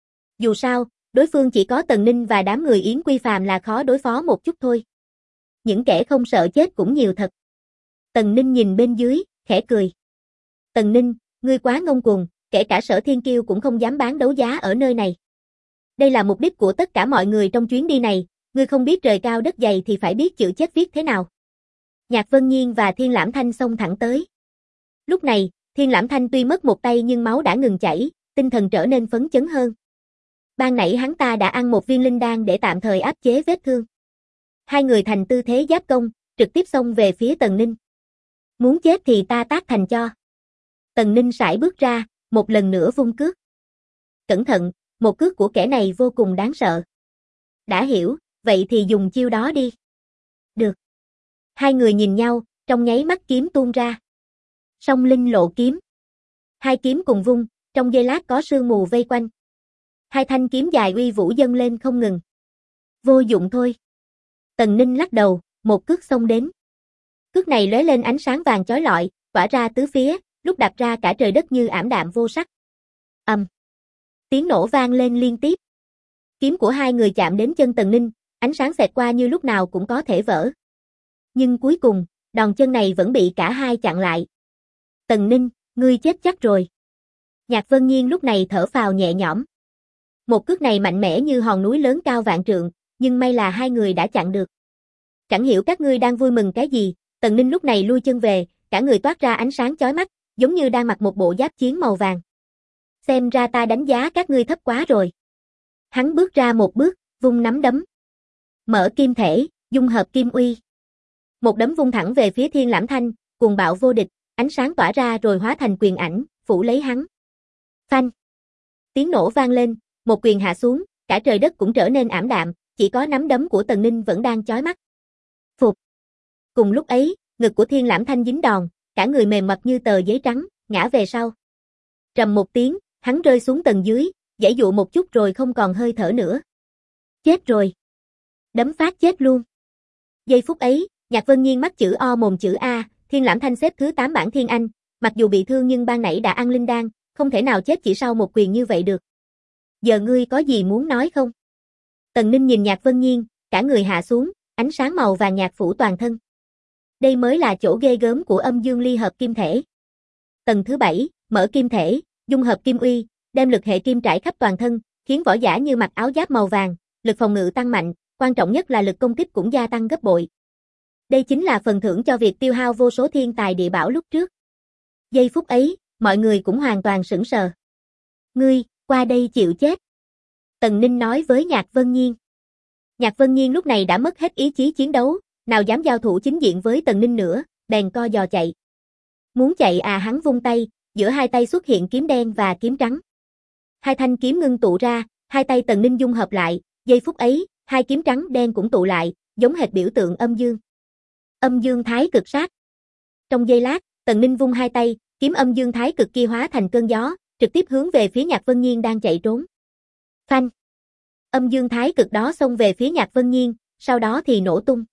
Dù sao, đối phương chỉ có Tần Ninh và đám người Yến Quy Phàm là khó đối phó một chút thôi. Những kẻ không sợ chết cũng nhiều thật. Tần Ninh nhìn bên dưới, khẽ cười. Tần Ninh, ngươi quá ngông cuồng, kể cả Sở Thiên Kiêu cũng không dám bán đấu giá ở nơi này. Đây là mục đích của tất cả mọi người trong chuyến đi này, ngươi không biết trời cao đất dày thì phải biết chữ chết viết thế nào. Nhạc Vân Nhiên và Thiên Lãm Thanh xông thẳng tới. Lúc này, Thiên Lãm Thanh tuy mất một tay nhưng máu đã ngừng chảy, tinh thần trở nên phấn chấn hơn. Ban nãy hắn ta đã ăn một viên linh đan để tạm thời áp chế vết thương. Hai người thành tư thế giáp công, trực tiếp xông về phía Tần Ninh. Muốn chết thì ta tát thành cho. Tần Ninh sải bước ra, một lần nữa vung cước. Cẩn thận, một cước của kẻ này vô cùng đáng sợ. Đã hiểu, vậy thì dùng chiêu đó đi. Được. Hai người nhìn nhau, trong nháy mắt kiếm tuôn ra. Song linh lộ kiếm. Hai kiếm cùng vung, trong giây lát có sương mù vây quanh. Hai thanh kiếm dài uy vũ dâng lên không ngừng. Vô dụng thôi. Tần Ninh lắc đầu, một cước xông đến. Cước này lóe lên ánh sáng vàng chói lọi, tỏa ra tứ phía, lúc đạp ra cả trời đất như ảm đạm vô sắc. Tiếng nổ vang lên liên tiếp. Kiếm của hai người chạm đến chân Tần Ninh, ánh sáng xẹt qua như lúc nào cũng có thể vỡ. Nhưng cuối cùng, đòn chân này vẫn bị cả hai chặn lại. Tần Ninh, ngươi chết chắc rồi. Nhạc Vân Nhiên lúc này thở phào nhẹ nhõm. Một cước này mạnh mẽ như hòn núi lớn cao vạn trượng, nhưng may là hai người đã chặn được. Chẳng hiểu các ngươi đang vui mừng cái gì, Tần Ninh lúc này lui chân về, cả người toát ra ánh sáng chói mắt, giống như đang mặc một bộ giáp chiến màu vàng. Xem ra ta đánh giá các ngươi thấp quá rồi. Hắn bước ra một bước, vung nắm đấm. Mở kim thể, dung hợp kim uy. Một đấm vung thẳng về phía Thiên Lãm Thanh, cuồng bạo vô địch, ánh sáng tỏa ra rồi hóa thành quyền ảnh, phủ lấy hắn. Phanh. Tiếng nổ vang lên, một quyền hạ xuống, cả trời đất cũng trở nên ảm đạm, chỉ có nắm đấm của Tần Ninh vẫn đang chói mắt. Phục. Cùng lúc ấy, ngực của Thiên Lãm Thanh dính đòn, cả người mềm mập như tờ giấy trắng, ngã về sau. Trầm một tiếng, hắn rơi xuống tầng dưới, giãy dụa một chút rồi không còn hơi thở nữa. Chết rồi. Đấm phát chết luôn. Giây phút ấy, Nhạc Vân Nhiên mắt chữ O mồm chữ A, Thiên Lãm Thanh xếp thứ 8 bảng Thiên Anh, mặc dù bị thương nhưng ban nãy đã ăn linh đan, không thể nào chết chỉ sau một quyền như vậy được. Giờ ngươi có gì muốn nói không? Tần Ninh nhìn Nhạc Vân Nhiên, cả người hạ xuống, ánh sáng màu vàng nhạt phủ toàn thân. Đây mới là chỗ ghê gớm của âm dương ly hợp kim thể. Tầng thứ 7, mở kim thể, dung hợp kim uy, đem lực hệ kim trải khắp toàn thân, khiến võ giả như mặc áo giáp màu vàng, lực phòng ngự tăng mạnh, quan trọng nhất là lực công kích cũng gia tăng gấp bội. Đây chính là phần thưởng cho việc tiêu hao vô số thiên tài địa bảo lúc trước. Giây phút ấy, mọi người cũng hoàn toàn sững sờ. Ngươi, qua đây chịu chết. Tần Ninh nói với Nhạc Vân Nhiên. Nhạc Vân Nhiên lúc này đã mất hết ý chí chiến đấu, nào dám giao thủ chính diện với Tần Ninh nữa, bèn co giò chạy. Muốn chạy à, hắn vung tay, giữa hai tay xuất hiện kiếm đen và kiếm trắng. Hai thanh kiếm ngưng tụ ra, hai tay Tần Ninh dung hợp lại, giây phút ấy, hai kiếm trắng đen cũng tụ lại, giống hệt biểu tượng âm dương. Âm dương thái cực sát. Trong giây lát, Tần Ninh vung hai tay, kiếm âm dương thái cực kia hóa thành cơn gió, trực tiếp hướng về phía Nhạc Vân Nhiên đang chạy trốn. Phanh. Âm dương thái cực đó xông về phía Nhạc Vân Nhiên, sau đó thì nổ tung.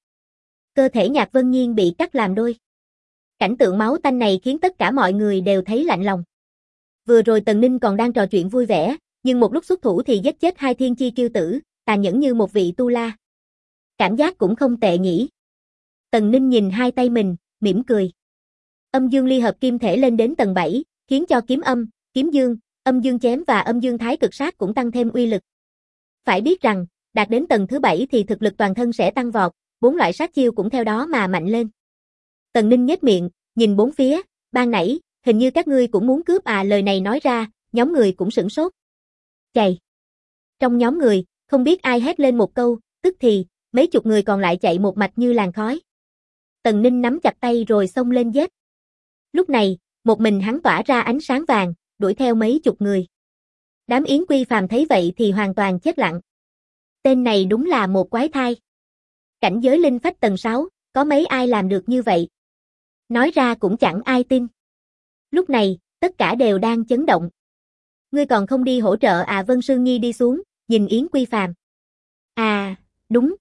Cơ thể Nhạc Vân Nhiên bị cắt làm đôi. Cảnh tượng máu tanh này khiến tất cả mọi người đều thấy lạnh lòng. Vừa rồi Tần Ninh còn đang trò chuyện vui vẻ, nhưng một lúc xuất thủ thì giết chết hai thiên chi kiêu tử, tàn nhẫn như một vị tu la. Cảm giác cũng không tệ nhỉ. Tần Ninh nhìn hai tay mình, mỉm cười. Âm dương ly hợp kim thể lên đến tầng 7, khiến cho kiếm âm, kiếm dương, âm dương chém và âm dương thái cực sát cũng tăng thêm uy lực. Phải biết rằng, đạt đến tầng thứ 7 thì thực lực toàn thân sẽ tăng vọt, 4 loại sát chiêu cũng theo đó mà mạnh lên. Tần Ninh nhếch miệng, nhìn bốn phía, ban nãy, hình như các ngươi cũng muốn cướp à, lời này nói ra, nhóm người cũng sửng sốt. Chạy. Trong nhóm người, không biết ai hét lên một câu, tức thì, mấy chục người còn lại chạy một mạch như làn khói. Tần Ninh nắm chặt tay rồi xông lên giết. Lúc này, một mình hắn tỏa ra ánh sáng vàng, đuổi theo mấy chục người. Đám Yến Quy Phàm thấy vậy thì hoàn toàn chết lặng. Tên này đúng là một quái thai. Cảnh giới linh phách tầng 6, có mấy ai làm được như vậy? Nói ra cũng chẳng ai tin. Lúc này, tất cả đều đang chấn động. Ngươi còn không đi hỗ trợ à? Vân Sương Nhi đi xuống, nhìn Yến Quy Phàm. À, đúng,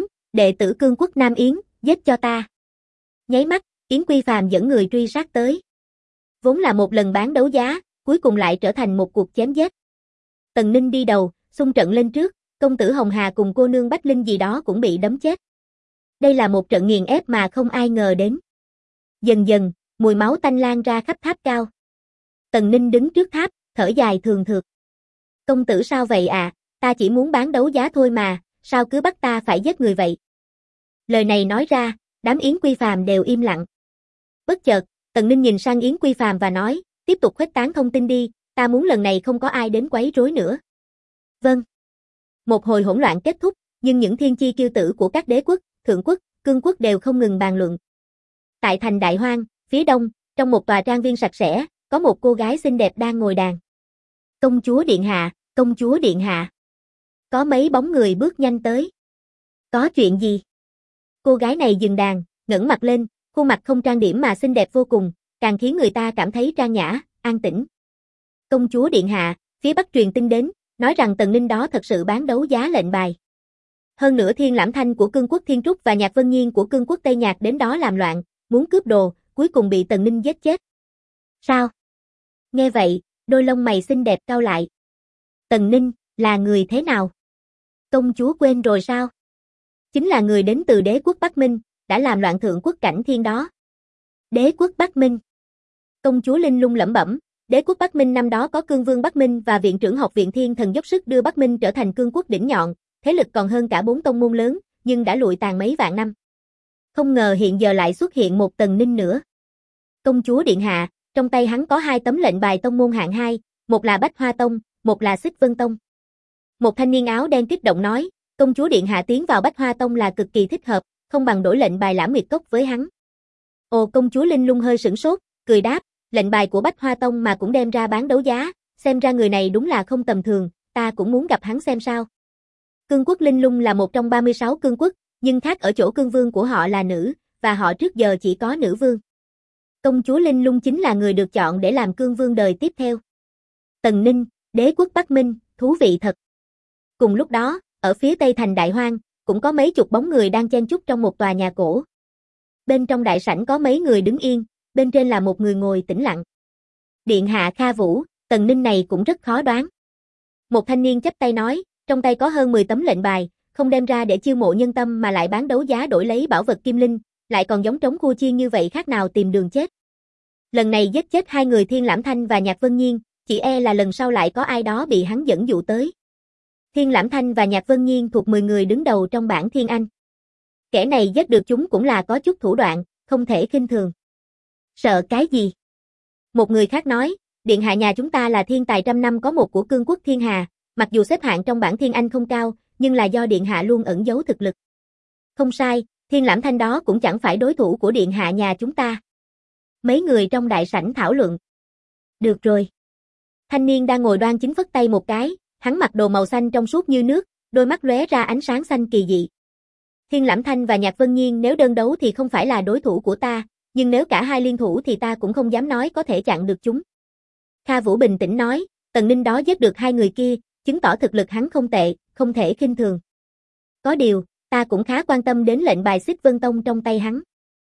đệ tử Cương Quốc Nam Yến, giết cho ta. Nháy mắt, Yến Quy Phàm dẫn người truy sát tới. Vốn là một lần bán đấu giá, cuối cùng lại trở thành một cuộc chém giết. Tần Ninh đi đầu, xung trận lên trước, công tử Hồng Hà cùng cô nương Bách Linh gì đó cũng bị đấm chết. Đây là một trận nghiền ép mà không ai ngờ đến. Dần dần, mùi máu tanh lan ra khắp tháp cao. Tần Ninh đứng trước tháp, thở dài thường thượt. Công tử sao vậy à, ta chỉ muốn bán đấu giá thôi mà, sao cứ bắt ta phải giết người vậy? Lời này nói ra, đám Yến Quy Phàm đều im lặng. Bất chợt, Tần Ninh nhìn sang Yến Quy Phàm và nói, tiếp tục khuếch tán thông tin đi, ta muốn lần này không có ai đến quấy rối nữa. Vâng. Một hồi hỗn loạn kết thúc, nhưng những thiên chi kiêu tử của các đế quốc, thượng quốc, cương quốc đều không ngừng bàn luận. Tại thành Đại Hoang, phía đông, trong một tòa trang viên sạch sẽ, có một cô gái xinh đẹp đang ngồi đàn. Công chúa điện hạ, công chúa điện hạ. Có mấy bóng người bước nhanh tới. Có chuyện gì? Cô gái này dừng đàn, ngẩng mặt lên, khuôn mặt không trang điểm mà xinh đẹp vô cùng, càng khiến người ta cảm thấy trang nhã, an tĩnh. Công chúa điện hạ, phía Bắc truyền tin đến, nói rằng Tần Ninh đó thật sự bán đấu giá lệnh bài. Hơn nữa Thiên Lãm Thanh của Cương Quốc Thiên Trúc và Nhạc Vân Nhiên của Cương Quốc Tây Nhạc đến đó làm loạn, muốn cướp đồ, cuối cùng bị Tần Ninh giết chết. Sao? Nghe vậy, đôi lông mày xinh đẹp cau lại. Tần Ninh, là người thế nào? Công chúa quên rồi sao? Chính là người đến từ đế quốc Bắc Minh, đã làm loạn thượng quốc cảnh thiên đó. Đế quốc Bắc Minh. Công chúa Linh Lung lẩm bẩm, đế quốc Bắc Minh năm đó có cương vương Bắc Minh và viện trưởng học viện Thiên Thần dốc sức đưa Bắc Minh trở thành cương quốc đỉnh nhọn, thế lực còn hơn cả 4 tông môn lớn, nhưng đã lụi tàn mấy vạn năm. Không ngờ hiện giờ lại xuất hiện một Tần Ninh nữa. Công chúa điện hạ, trong tay hắn có 2 tấm lệnh bài tông môn hạng 2, một là Bách Hoa Tông, một là Xích Vân Tông. Một thanh niên áo đen kích động nói, công chúa điện hạ tiến vào Bách Hoa Tông là cực kỳ thích hợp, không bằng đổi lệnh bài Lãm Nguyệt Cốc với hắn. Ồ, công chúa Linh Lung hơi sửng sốt, cười đáp, lệnh bài của Bách Hoa Tông mà cũng đem ra bán đấu giá, xem ra người này đúng là không tầm thường, ta cũng muốn gặp hắn xem sao. Cương quốc Linh Lung là một trong 36 cương quốc, nhưng khác ở chỗ cương vương của họ là nữ, và họ trước giờ chỉ có nữ vương. Công chúa Linh Lung chính là người được chọn để làm cương vương đời tiếp theo. Tần Ninh, đế quốc Bắc Minh, thú vị thật. Cùng lúc đó, ở phía tây thành Đại Hoang, cũng có mấy chục bóng người đang chen chúc trong một tòa nhà cổ. Bên trong đại sảnh có mấy người đứng yên, bên trên là một người ngồi tĩnh lặng. Điện hạ Kha Vũ, Tần Ninh này cũng rất khó đoán. Một thanh niên chắp tay nói, trong tay có hơn 10 tấm lệnh bài, không đem ra để chiêu mộ nhân tâm mà lại bán đấu giá đổi lấy bảo vật kim linh, lại còn giống trống khua chiên như vậy khác nào tìm đường chết. Lần này giết chết 2 người Thiên Lãm Thanh và Nhạc Vân Nhiên, chỉ e là lần sau lại có ai đó bị hắn dẫn dụ tới. Thiên Lãm Thanh và Nhạc Vân Nhiên thuộc 10 người đứng đầu trong bảng Thiên Anh. Kẻ này giết được chúng cũng là có chút thủ đoạn, không thể khinh thường. Sợ cái gì? Một người khác nói, điện hạ nhà chúng ta là thiên tài trăm năm có một của cương quốc Thiên Hà, mặc dù xếp hạng trong bảng Thiên Anh không cao, nhưng là do điện hạ luôn ẩn giấu thực lực. Không sai, Thiên Lãm Thanh đó cũng chẳng phải đối thủ của điện hạ nhà chúng ta. Mấy người trong đại sảnh thảo luận. Được rồi. Thanh niên đang ngồi đoan chính phất tay một cái, hắn mặc đồ màu xanh trong suốt như nước, đôi mắt lóe ra ánh sáng xanh kỳ dị. Thiên Lãm Thanh và Nhạc Vân Nhiên nếu đơn đấu thì không phải là đối thủ của ta, nhưng nếu cả hai liên thủ thì ta cũng không dám nói có thể chặn được chúng. Kha Vũ bình tĩnh nói, Tần Ninh đó giết được 2 người kia, chứng tỏ thực lực hắn không tệ, không thể khinh thường. Có điều, ta cũng khá quan tâm đến lệnh bài Xích Vân Tông trong tay hắn.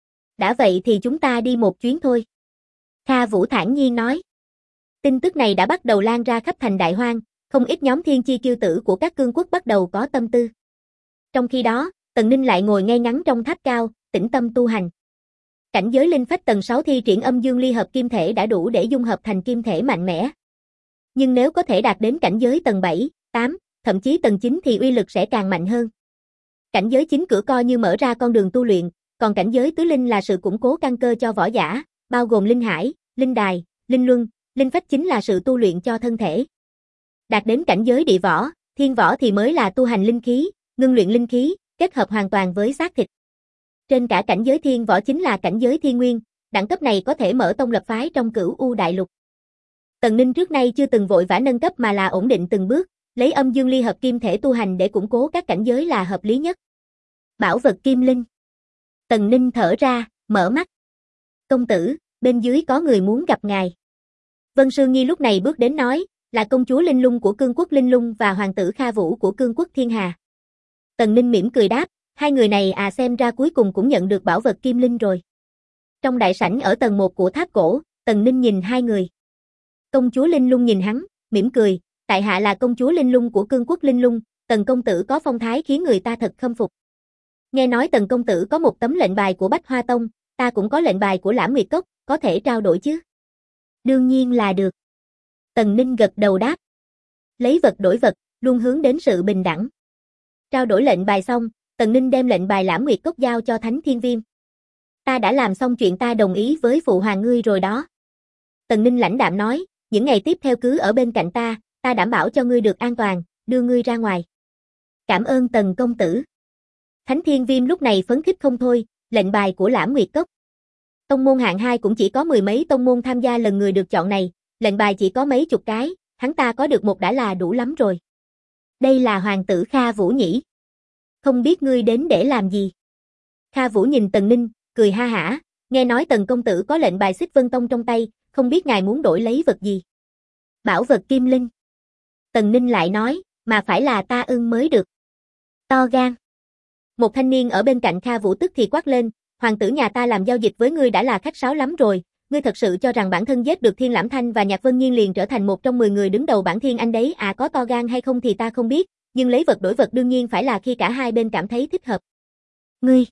Đã vậy thì chúng ta đi một chuyến thôi. Kha Vũ thản nhiên nói. Tin tức này đã bắt đầu lan ra khắp thành Đại Hoang, không ít nhóm thiên chi kiêu tử của các cương quốc bắt đầu có tâm tư. Trong khi đó, Tần Ninh lại ngồi ngay ngắn trong tháp cao, tĩnh tâm tu hành. Cảnh giới linh phách tầng 6 thi triển âm dương ly hợp kim thể đã đủ để dung hợp thành kim thể mạnh mẽ. Nhưng nếu có thể đạt đến cảnh giới tầng 7, 8, thậm chí tầng 9 thì uy lực sẽ càng mạnh hơn. Cảnh giới chính cửa coi như mở ra con đường tu luyện, còn cảnh giới tứ linh là sự củng cố căn cơ cho võ giả, bao gồm linh hải, linh đài, linh luân, linh phách chính là sự tu luyện cho thân thể. Đạt đến cảnh giới địa võ, thiên võ thì mới là tu hành linh khí, ngưng luyện linh khí, kết hợp hoàn toàn với xác thịt. Trên cả cảnh giới thiên võ chính là cảnh giới thiên nguyên, đẳng cấp này có thể mở tông lập phái trong Cửu U đại lục. Tần Ninh trước nay chưa từng vội vã nâng cấp mà là ổn định từng bước, lấy âm dương ly hợp kim thể tu hành để củng cố các cảnh giới là hợp lý nhất. Bảo vật kim linh. Tần Ninh thở ra, mở mắt. Công tử, bên dưới có người muốn gặp ngài. Vân Sương Nhi lúc này bước đến nói, là công chúa Linh Lung của cương quốc Linh Lung và hoàng tử Kha Vũ của cương quốc Thiên Hà. Tần Ninh mỉm cười đáp, hai người này xem ra cuối cùng cũng nhận được bảo vật kim linh rồi. Trong đại sảnh ở tầng 1 của tháp cổ, Tần Ninh nhìn hai người. Công chúa Linh Lung nhìn hắn, mỉm cười, tại hạ là công chúa Linh Lung của cương quốc Linh Lung, Tần công tử có phong thái khiến người ta thật khâm phục. Nghe nói Tần công tử có một tấm lệnh bài của Bách Hoa Tông, ta cũng có lệnh bài của Lãm Nguyệt Cốc, có thể trao đổi chứ? Đương nhiên là được. Tần Ninh gật đầu đáp. Lấy vật đổi vật, luôn hướng đến sự bình đẳng. Trao đổi lệnh bài xong, Tần Ninh đem lệnh bài Lãm Nguyệt Cốc giao cho Thánh Thiên Viêm. Ta đã làm xong chuyện ta đồng ý với phụ hoàng ngươi rồi đó. Tần Ninh lãnh đạm nói, những ngày tiếp theo cứ ở bên cạnh ta đảm bảo cho ngươi được an toàn, đưa ngươi ra ngoài. Cảm ơn Tần công tử. Thánh Thiên Viêm lúc này phấn khích không thôi, lệnh bài của Lãm Nguyệt Cốc. Tông môn hạng 2 cũng chỉ có mười mấy tông môn tham gia lần người được chọn này, lệnh bài chỉ có mấy chục cái, hắn ta có được một đã là đủ lắm rồi. Đây là hoàng tử Kha Vũ nhỉ? Không biết ngươi đến để làm gì? Kha Vũ nhìn Tần Ninh, cười ha hả, nghe nói Tần công tử có lệnh bài Xích Vân Tông trong tay, không biết ngài muốn đổi lấy vật gì? Bảo vật kim linh. Tần Ninh lại nói, mà phải là ta ưng mới được. To gan. Một thanh niên ở bên cạnh Kha Vũ tức thì quát lên, hoàng tử nhà ta làm giao dịch với ngươi đã là khách sáo lắm rồi, ngươi thật sự cho rằng bản thân giết được Thiên Lãm Thanh và Nhạc Vân Nhiên liền trở thành một trong 10 người đứng đầu bảng Thiên Anh đấy có to gan hay không thì ta không biết, nhưng lấy vật đổi vật đương nhiên phải là khi cả hai bên cảm thấy thích hợp. Ngươi!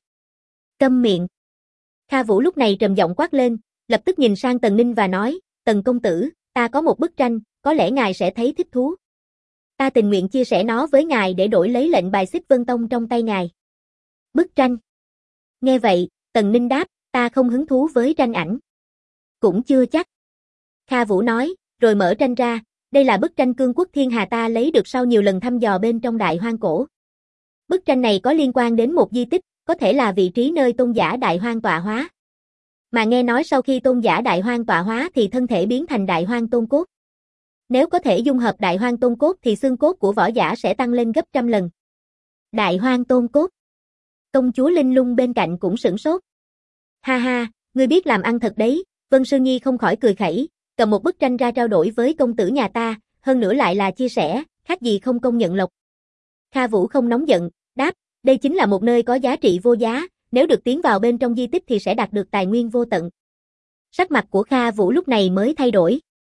Câm miệng! Kha Vũ lúc này trầm giọng quát lên, lập tức nhìn sang Tần Ninh và nói, Tần công tử, ta có một bức tranh, có lẽ ngài sẽ thấy thích thú. Ta tình nguyện chia sẻ nó với ngài để đổi lấy lệnh bài Xích Vân Tông trong tay ngài. Bức tranh. Nghe vậy, Tần Ninh đáp, ta không hứng thú với tranh ảnh. Cũng chưa chắc. Kha Vũ nói, rồi mở tranh ra, đây là bức tranh cương quốc Thiên Hà ta lấy được sau nhiều lần thăm dò bên trong Đại Hoang Cổ. Bức tranh này có liên quan đến một di tích, có thể là vị trí nơi tôn giả Đại Hoang tọa hóa. Mà nghe nói sau khi tôn giả Đại Hoang tọa hóa thì thân thể biến thành Đại Hoang Tôn Cốt. Nếu có thể dung hợp Đại Hoang Tôn Cốt thì xương cốt của võ giả sẽ tăng lên gấp trăm lần. Đại Hoang Tôn Cốt. Công chúa Linh Lung bên cạnh cũng sửng sốt. Ha ha, ngươi biết làm ăn thật đấy, Vân Sương Nhi không khỏi cười khẩy, cầm một bức tranh ra trao đổi với công tử nhà ta, hơn nữa lại là chia sẻ, khác gì không công nhận lộc. Kha Vũ không nóng giận, đáp, đây chính là một nơi có giá trị vô giá, nếu được tiến vào bên trong di tích thì sẽ đạt được tài nguyên vô tận. Sắc mặt của Kha Vũ lúc này mới thay đổi.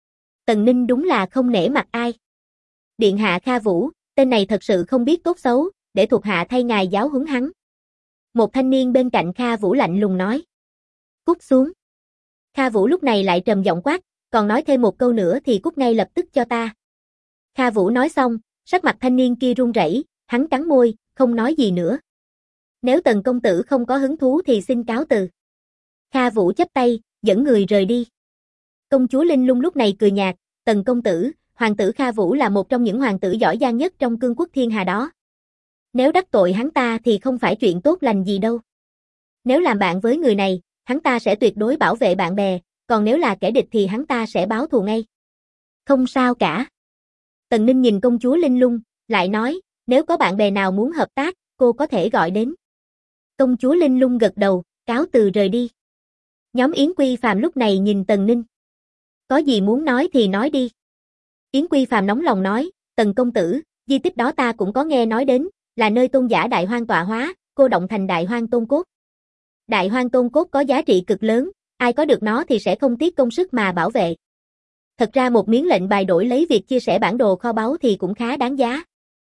Tần Ninh đúng là không nể mặt ai. Điện hạ Kha Vũ, tên này thật sự không biết tốt xấu, để thuộc hạ thay ngài giáo huấn hắn. Một thanh niên bên cạnh Kha Vũ lạnh lùng nói. Cút xuống. Kha Vũ lúc này lại trầm giọng quát, còn nói thêm một câu nữa thì cút ngay lập tức cho ta. Kha Vũ nói xong, sắc mặt thanh niên kia run rẩy, hắn cắn môi, không nói gì nữa. Nếu Tần công tử không có hứng thú thì xin cáo từ. Kha Vũ chắp tay, dẫn người rời đi. Công chúa Linh Lung lúc này cười nhạt, Tần công tử, hoàng tử Kha Vũ là một trong những hoàng tử giỏi giang nhất trong cương quốc Thiên Hà đó. Nếu đắc tội hắn ta thì không phải chuyện tốt lành gì đâu. Nếu làm bạn với người này, hắn ta sẽ tuyệt đối bảo vệ bạn bè, còn nếu là kẻ địch thì hắn ta sẽ báo thù ngay. Không sao cả. Tần Ninh nhìn công chúa Linh Lung, lại nói, nếu có bạn bè nào muốn hợp tác, cô có thể gọi đến. Công chúa Linh Lung gật đầu, cáo từ rời đi. Nhóm Yến Quy Phàm lúc này nhìn Tần Ninh. Có gì muốn nói thì nói đi. Yến Quy Phàm nóng lòng nói, Tần công tử, di tích đó ta cũng có nghe nói đến, là nơi tôn giả Đại Hoang tọa hóa, cô động thành Đại Hoang Tôn Cốt. Đại Hoang Tôn Cốt có giá trị cực lớn, ai có được nó thì sẽ không tiếc công sức mà bảo vệ. Thật ra một miếng lệnh bài đổi lấy việc chia sẻ bản đồ kho báu thì cũng khá đáng giá.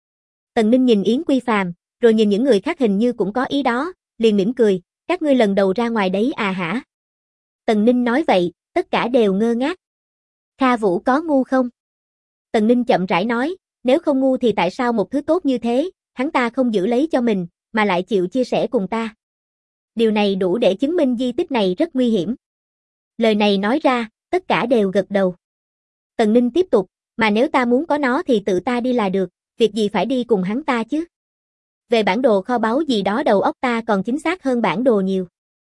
Tần Ninh nhìn Yến Quy Phàm, rồi nhìn những người khác hình như cũng có ý đó, liền mỉm cười, các ngươi lần đầu ra ngoài đấy à hả? Tần Ninh nói vậy, tất cả đều ngơ ngác. Kha Vũ có ngu không? Tần Ninh chậm rãi nói, nếu không ngu thì tại sao một thứ tốt như thế, hắn ta không giữ lấy cho mình, mà lại chịu chia sẻ cùng ta. Điều này đủ để chứng minh di tích này rất nguy hiểm. Lời này nói ra, tất cả đều gật đầu. Tần Ninh tiếp tục, mà nếu ta muốn có nó thì tự ta đi là được, việc gì phải đi cùng hắn ta chứ? Về bản đồ kho báu gì đó đầu óc ta còn chính xác hơn bản đồ nhiều.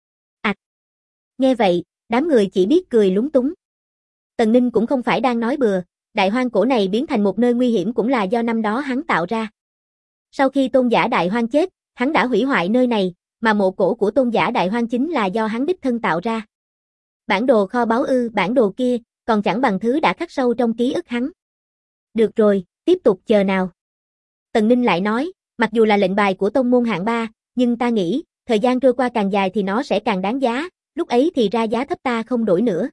Nghe vậy, đám người chỉ biết cười lúng túng. Tần Ninh cũng không phải đang nói bừa, đại hoang cổ này biến thành một nơi nguy hiểm cũng là do năm đó hắn tạo ra. Sau khi tôn giả đại hoang chết, hắn đã hủy hoại nơi này, mà mộ cổ của tôn giả đại hoang chính là do hắn đích thân tạo ra. Bản đồ kho báu bản đồ kia, còn chẳng bằng thứ đã khắc sâu trong ký ức hắn. Được rồi, tiếp tục chờ nào. Tần Ninh lại nói, mặc dù là lệnh bài của tông môn hạng 3, nhưng ta nghĩ, thời gian trôi qua càng dài thì nó sẽ càng đáng giá, lúc ấy thì ra giá thấp ta không đổi nữa.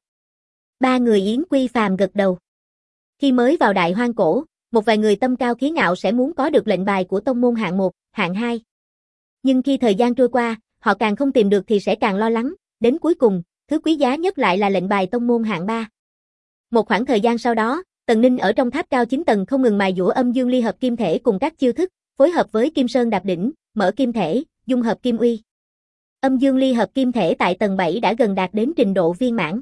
Ba người Yến Quy Phàm gật đầu. Khi mới vào đại hoang cổ, một vài người tâm cao khí ngạo sẽ muốn có được lệnh bài của tông môn hạng 1, hạng 2. Nhưng khi thời gian trôi qua, họ càng không tìm được thì sẽ càng lo lắng, đến cuối cùng, thứ quý giá nhất lại là lệnh bài tông môn hạng 3. Một khoảng thời gian sau đó, Tần Ninh ở trong tháp cao 9 tầng không ngừng mài giũa âm dương ly hợp kim thể cùng các chiêu thức, phối hợp với Kim Sơn đạp đỉnh, mở kim thể, dung hợp kim uy. Âm dương ly hợp kim thể tại tầng 7 đã gần đạt đến trình độ viên mãn.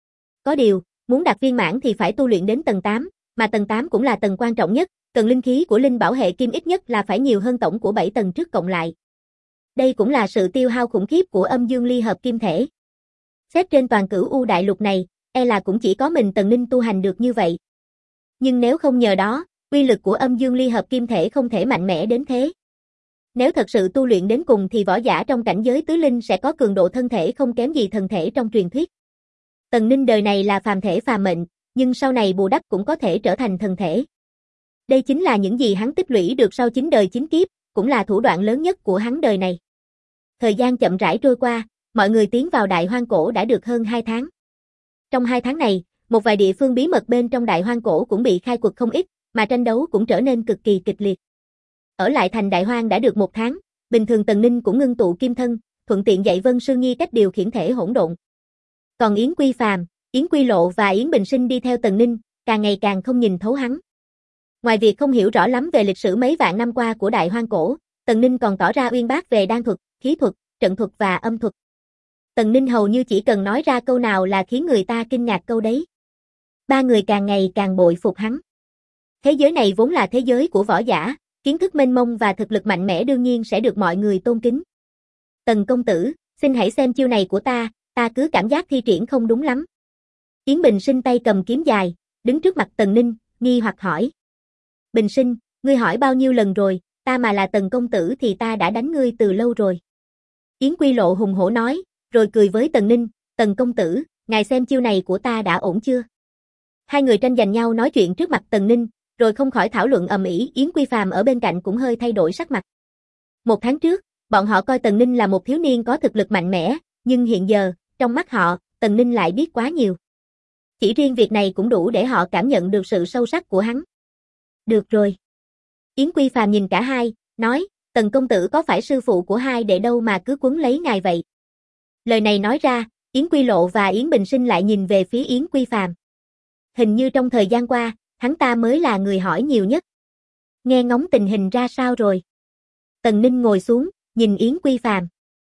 Có điều, muốn đạt viên mãn thì phải tu luyện đến tầng 8, mà tầng 8 cũng là tầng quan trọng nhất, cần linh khí của linh bảo hệ kim ít nhất là phải nhiều hơn tổng của 7 tầng trước cộng lại. Đây cũng là sự tiêu hao khủng khiếp của âm dương ly hợp kim thể. Xét trên toàn cửu U đại lục này, là cũng chỉ có mình Tần Ninh tu hành được như vậy. Nhưng nếu không nhờ đó, uy lực của âm dương ly hợp kim thể không thể mạnh mẽ đến thế. Nếu thật sự tu luyện đến cùng thì võ giả trong cảnh giới tứ linh sẽ có cường độ thân thể không kém gì thần thể trong truyền thuyết. Tần Ninh đời này là phàm thể phàm mệnh, nhưng sau này bù đắp cũng có thể trở thành thần thể. Đây chính là những gì hắn tích lũy được sau 9 đời 9 kiếp, cũng là thủ đoạn lớn nhất của hắn đời này. Thời gian chậm rãi trôi qua, mọi người tiến vào đại hoang cổ đã được hơn 2 tháng. Trong 2 tháng này, một vài địa phương bí mật bên trong đại hoang cổ cũng bị khai quật không ít, mà tranh đấu cũng trở nên cực kỳ kịch liệt. Ở lại thành đại hoang đã được 1 tháng, bình thường Tần Ninh cũng ngưng tụ kim thân, thuận tiện dạy Vân Sư Nhi cách điều khiển thể hỗn độn. Còn Yến Quy Phàm, Yến Quy Lộ và Yến Bình Sinh đi theo Tần Ninh, càng ngày càng không nhìn thấu hắn. Ngoài việc không hiểu rõ lắm về lịch sử mấy vạn năm qua của đại hoang cổ, Tần Ninh còn tỏ ra uyên bác về đan thuật, khí thuật, trận thuật và âm thuật. Tần Ninh hầu như chỉ cần nói ra câu nào là khiến người ta kinh ngạc câu đấy. Ba người càng ngày càng bội phục hắn. Thế giới này vốn là thế giới của võ giả, kiến thức mênh mông và thực lực mạnh mẽ đương nhiên sẽ được mọi người tôn kính. Tần công tử, xin hãy xem chiêu này của ta cứ cảm giác thi triển không đúng lắm. Yến Bình Sinh tay cầm kiếm dài, đứng trước mặt Tần Ninh, nghi hoặc hỏi. Bình Sinh, ngươi hỏi bao nhiêu lần rồi, ta mà là Tần công tử thì ta đã đánh ngươi từ lâu rồi. Yến Quy Lộ hùng hổ nói, rồi cười với Tần Ninh, Tần công tử, ngài xem chiêu này của ta đã ổn chưa? Hai người tranh giành nhau nói chuyện trước mặt Tần Ninh, rồi không khỏi thảo luận ầm ĩ. Yến Quy Phàm ở bên cạnh cũng hơi thay đổi sắc mặt. 1 tháng trước, bọn họ coi Tần Ninh là một thiếu niên có thực lực mạnh mẽ, nhưng hiện giờ, trong mắt họ, Tần Ninh lại biết quá nhiều. Chỉ riêng việc này cũng đủ để họ cảm nhận được sự sâu sắc của hắn. Được rồi. Yến Quy Phàm nhìn cả hai, nói, Tần công tử có phải sư phụ của hai đệ đâu mà cứ quấn lấy ngài vậy? Lời này nói ra, Yến Quy Lộ và Yến Bình Sinh lại nhìn về phía Yến Quy Phàm. Hình như trong thời gian qua, hắn ta mới là người hỏi nhiều nhất. Nghe ngóng tình hình ra sao rồi? Tần Ninh ngồi xuống, nhìn Yến Quy Phàm.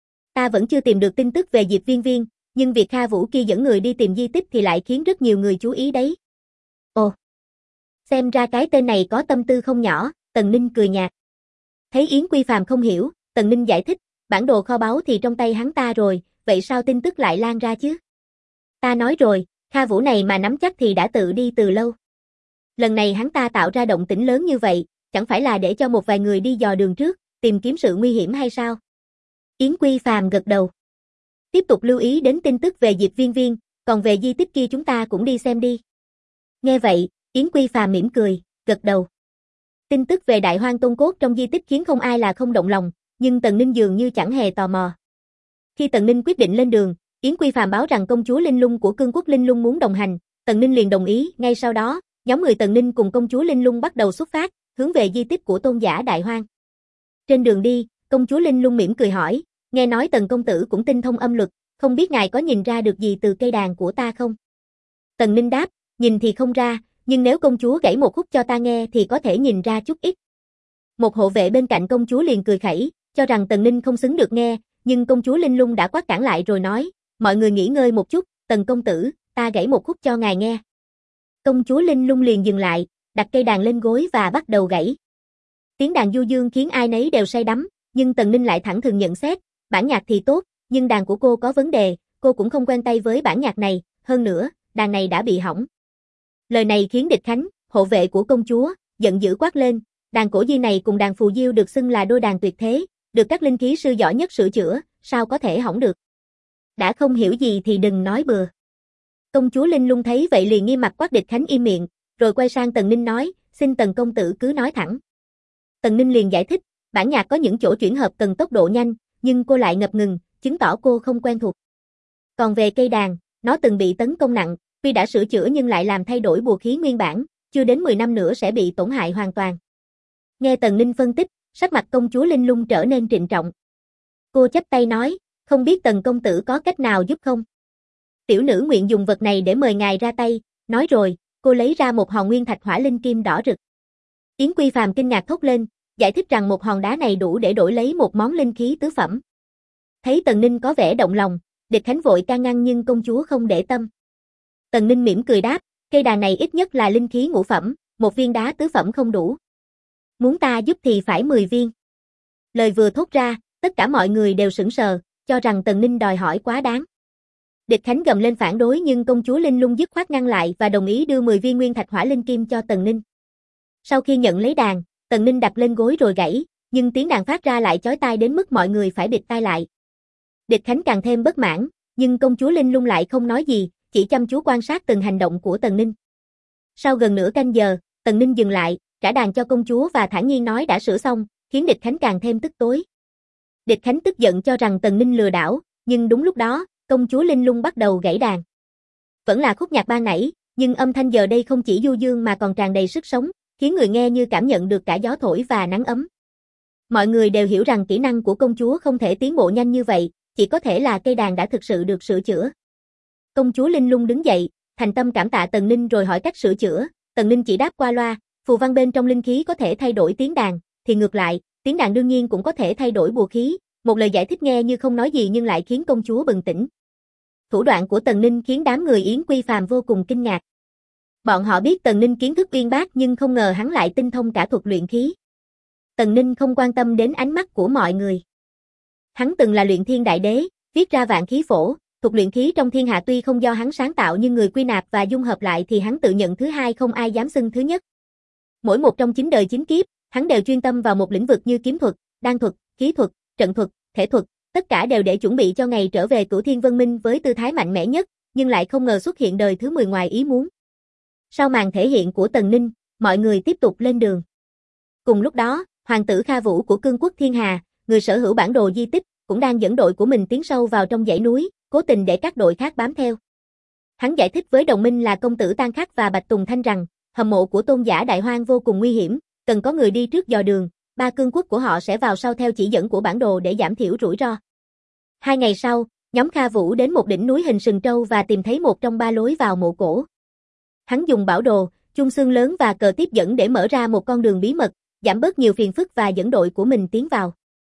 Ta vẫn chưa tìm được tin tức về Diệp Viên Viên, nhưng việc Kha Vũ kia dẫn người đi tìm di tích thì lại khiến rất nhiều người chú ý đấy. Ồ, xem ra cái tên này có tâm tư không nhỏ, Tần Ninh cười nhạt. Thấy Yến Quy Phàm không hiểu, Tần Ninh giải thích, bản đồ kho báu thì trong tay hắn ta rồi, vậy sao tin tức lại lan ra chứ? Ta nói rồi, Kha Vũ này mà nắm chắc thì đã tự đi từ lâu. Lần này hắn ta tạo ra động tĩnh lớn như vậy, chẳng phải là để cho một vài người đi dò đường trước, tìm kiếm sự nguy hiểm hay sao? Yến Quy Phàm gật đầu. Tiếp tục lưu ý đến tin tức về Diệp Viên Viên, còn về di tích kia chúng ta cũng đi xem đi. Nghe vậy, Yến Quy Phàm mỉm cười, gật đầu. Tin tức về Đại Hoang Tôn Cốt trong di tích khiến không ai là không động lòng, nhưng Tần Ninh dường như chẳng hề tò mò. Khi Tần Ninh quyết định lên đường, Yến Quy Phàm báo rằng công chúa Linh Lung của Cương quốc Linh Lung muốn đồng hành, Tần Ninh liền đồng ý, ngay sau đó, nhóm người Tần Ninh cùng công chúa Linh Lung bắt đầu xuất phát, hướng về di tích của tôn giả Đại Hoang. Trên đường đi, công chúa Linh Lung mỉm cười hỏi, nghe nói Tần công tử cũng tinh thông âm luật, không biết ngài có nhìn ra được gì từ cây đàn của ta không? Tần Ninh đáp, nhìn thì không ra, nhưng nếu công chúa gảy một khúc cho ta nghe thì có thể nhìn ra chút ít. Một hộ vệ bên cạnh công chúa liền cười khẩy, cho rằng Tần Ninh không xứng được nghe, nhưng công chúa Linh Lung đã quát cản lại rồi nói, mọi người nghỉ ngơi một chút, Tần công tử, ta gảy một khúc cho ngài nghe. Công chúa Linh Lung liền dừng lại, đặt cây đàn lên gối và bắt đầu gảy. Tiếng đàn du dương khiến ai nấy đều say đắm, nhưng Tần Ninh lại thẳng thừng nhận xét, bản nhạc thì tốt, nhưng đàn của cô có vấn đề, cô cũng không quen tay với bản nhạc này, hơn nữa, đàn này đã bị hỏng. Lời này khiến Địch Khánh, hộ vệ của công chúa, giận dữ quát lên, đàn cổ di này cùng đàn phù diêu được xưng là đôi đàn tuyệt thế, được các linh khí sư giỏi nhất sửa chữa, sao có thể hỏng được. Đã không hiểu gì thì đừng nói bừa. Công chúa Linh Lung thấy vậy liền nghiêm mặt quát Địch Khánh im miệng, rồi quay sang Tần Ninh nói, xin Tần công tử cứ nói thẳng. Tần Ninh liền giải thích, bản nhạc có những chỗ chuyển hợp cần tốc độ nhanh, nhưng cô lại ngập ngừng, chứng tỏ cô không quen thuộc. Còn về cây đàn, nó từng bị tấn công nặng, tuy đã sửa chữa nhưng lại làm thay đổi bùa khí nguyên bản, chưa đến 10 năm nữa sẽ bị tổn hại hoàn toàn. Nghe Tần Ninh phân tích, sắc mặt công chúa Linh Lung trở nên trịnh trọng. Cô chắp tay nói, không biết Tần công tử có cách nào giúp không? Tiểu nữ nguyện dùng vật này để mời ngài ra tay, nói rồi, cô lấy ra một hòn nguyên thạch hỏa linh kim đỏ rực. Yến Quy Phàm kinh ngạc thốt lên, giải thích rằng một hòn đá này đủ để đổi lấy một món linh khí tứ phẩm. Thấy Tần Ninh có vẻ động lòng, Địch Khánh vội can ngăn nhưng công chúa không để tâm. Tần Ninh mỉm cười đáp, cây đàn này ít nhất là linh khí ngũ phẩm, một viên đá tứ phẩm không đủ. Muốn ta giúp thì phải 10 viên. Lời vừa thốt ra, tất cả mọi người đều sững sờ, cho rằng Tần Ninh đòi hỏi quá đáng. Địch Khánh gầm lên phản đối nhưng công chúa Linh Lung dứt khoát ngăn lại và đồng ý đưa 10 viên nguyên thạch hỏa linh kim cho Tần Ninh. Sau khi nhận lấy đàn, Tần Ninh đặt lên gối rồi gảy, nhưng tiếng đàn phát ra lại chói tai đến mức mọi người phải bịt tai lại. Địch Khánh càng thêm bất mãn, nhưng công chúa Linh Lung lại không nói gì, chỉ chăm chú quan sát từng hành động của Tần Ninh. Sau gần nửa canh giờ, Tần Ninh dừng lại, trả đàn cho công chúa và thản nhiên nói đã sửa xong, khiến Địch Khánh càng thêm tức tối. Địch Khánh tức giận cho rằng Tần Ninh lừa đảo, nhưng đúng lúc đó, công chúa Linh Lung bắt đầu gảy đàn. Vẫn là khúc nhạc ban nãy, nhưng âm thanh giờ đây không chỉ du dương mà còn tràn đầy sức sống, khiến người nghe như cảm nhận được cả gió thổi và nắng ấm. Mọi người đều hiểu rằng kỹ năng của công chúa không thể tiến bộ nhanh như vậy, chỉ có thể là cây đàn đã thực sự được sửa chữa. Công chúa Linh Lung đứng dậy, thành tâm cảm tạ Tần Ninh rồi hỏi cách sửa chữa, Tần Ninh chỉ đáp qua loa, phù văn bên trong linh khí có thể thay đổi tiếng đàn, thì ngược lại, tiếng đàn đương nhiên cũng có thể thay đổi bùa khí, một lời giải thích nghe như không nói gì nhưng lại khiến công chúa bừng tỉnh. Thủ đoạn của Tần Ninh khiến đám người Yến Quy Phàm vô cùng kinh ngạc. Bọn họ biết Tần Ninh kiến thức uyên bác nhưng không ngờ hắn lại tinh thông cả thuật luyện khí. Tần Ninh không quan tâm đến ánh mắt của mọi người. Hắn từng là luyện thiên đại đế, viết ra vạn khí phổ, thuật luyện khí trong thiên hạ tuy không do hắn sáng tạo nhưng người quy nạp và dung hợp lại thì hắn tự nhận thứ hai không ai dám xưng thứ nhất. Mỗi một trong 9 đời 9 kiếp, hắn đều chuyên tâm vào một lĩnh vực như kiếm thuật, đan thuật, khí thuật, trận thuật, thể thuật, tất cả đều để chuẩn bị cho ngày trở về Cửu Thiên Vân Minh với tư thái mạnh mẽ nhất, nhưng lại không ngờ xuất hiện đời thứ 10 ngoài ý muốn. Sau màn thể hiện của Tần Ninh, mọi người tiếp tục lên đường. Cùng lúc đó, hoàng tử Kha Vũ của cương quốc Thiên Hà, người sở hữu bản đồ di tích, cũng đang dẫn đội của mình tiến sâu vào trong dãy núi, cố tình để các đội khác bám theo. Hắn giải thích với đồng minh là công tử Tan Khắc và Bạch Tùng Thanh rằng, hầm mộ của tôn giả Đại Hoang vô cùng nguy hiểm, cần có người đi trước dò đường, 3 cương quốc của họ sẽ vào sau theo chỉ dẫn của bản đồ để giảm thiểu rủi ro. 2 ngày sau, nhóm Kha Vũ đến một đỉnh núi hình sừng trâu và tìm thấy một trong 3 lối vào mộ cổ. Hắn dùng bảo đồ, chung xương lớn và cờ tiếp dẫn để mở ra một con đường bí mật, giảm bớt nhiều phiền phức và dẫn đội của mình tiến vào.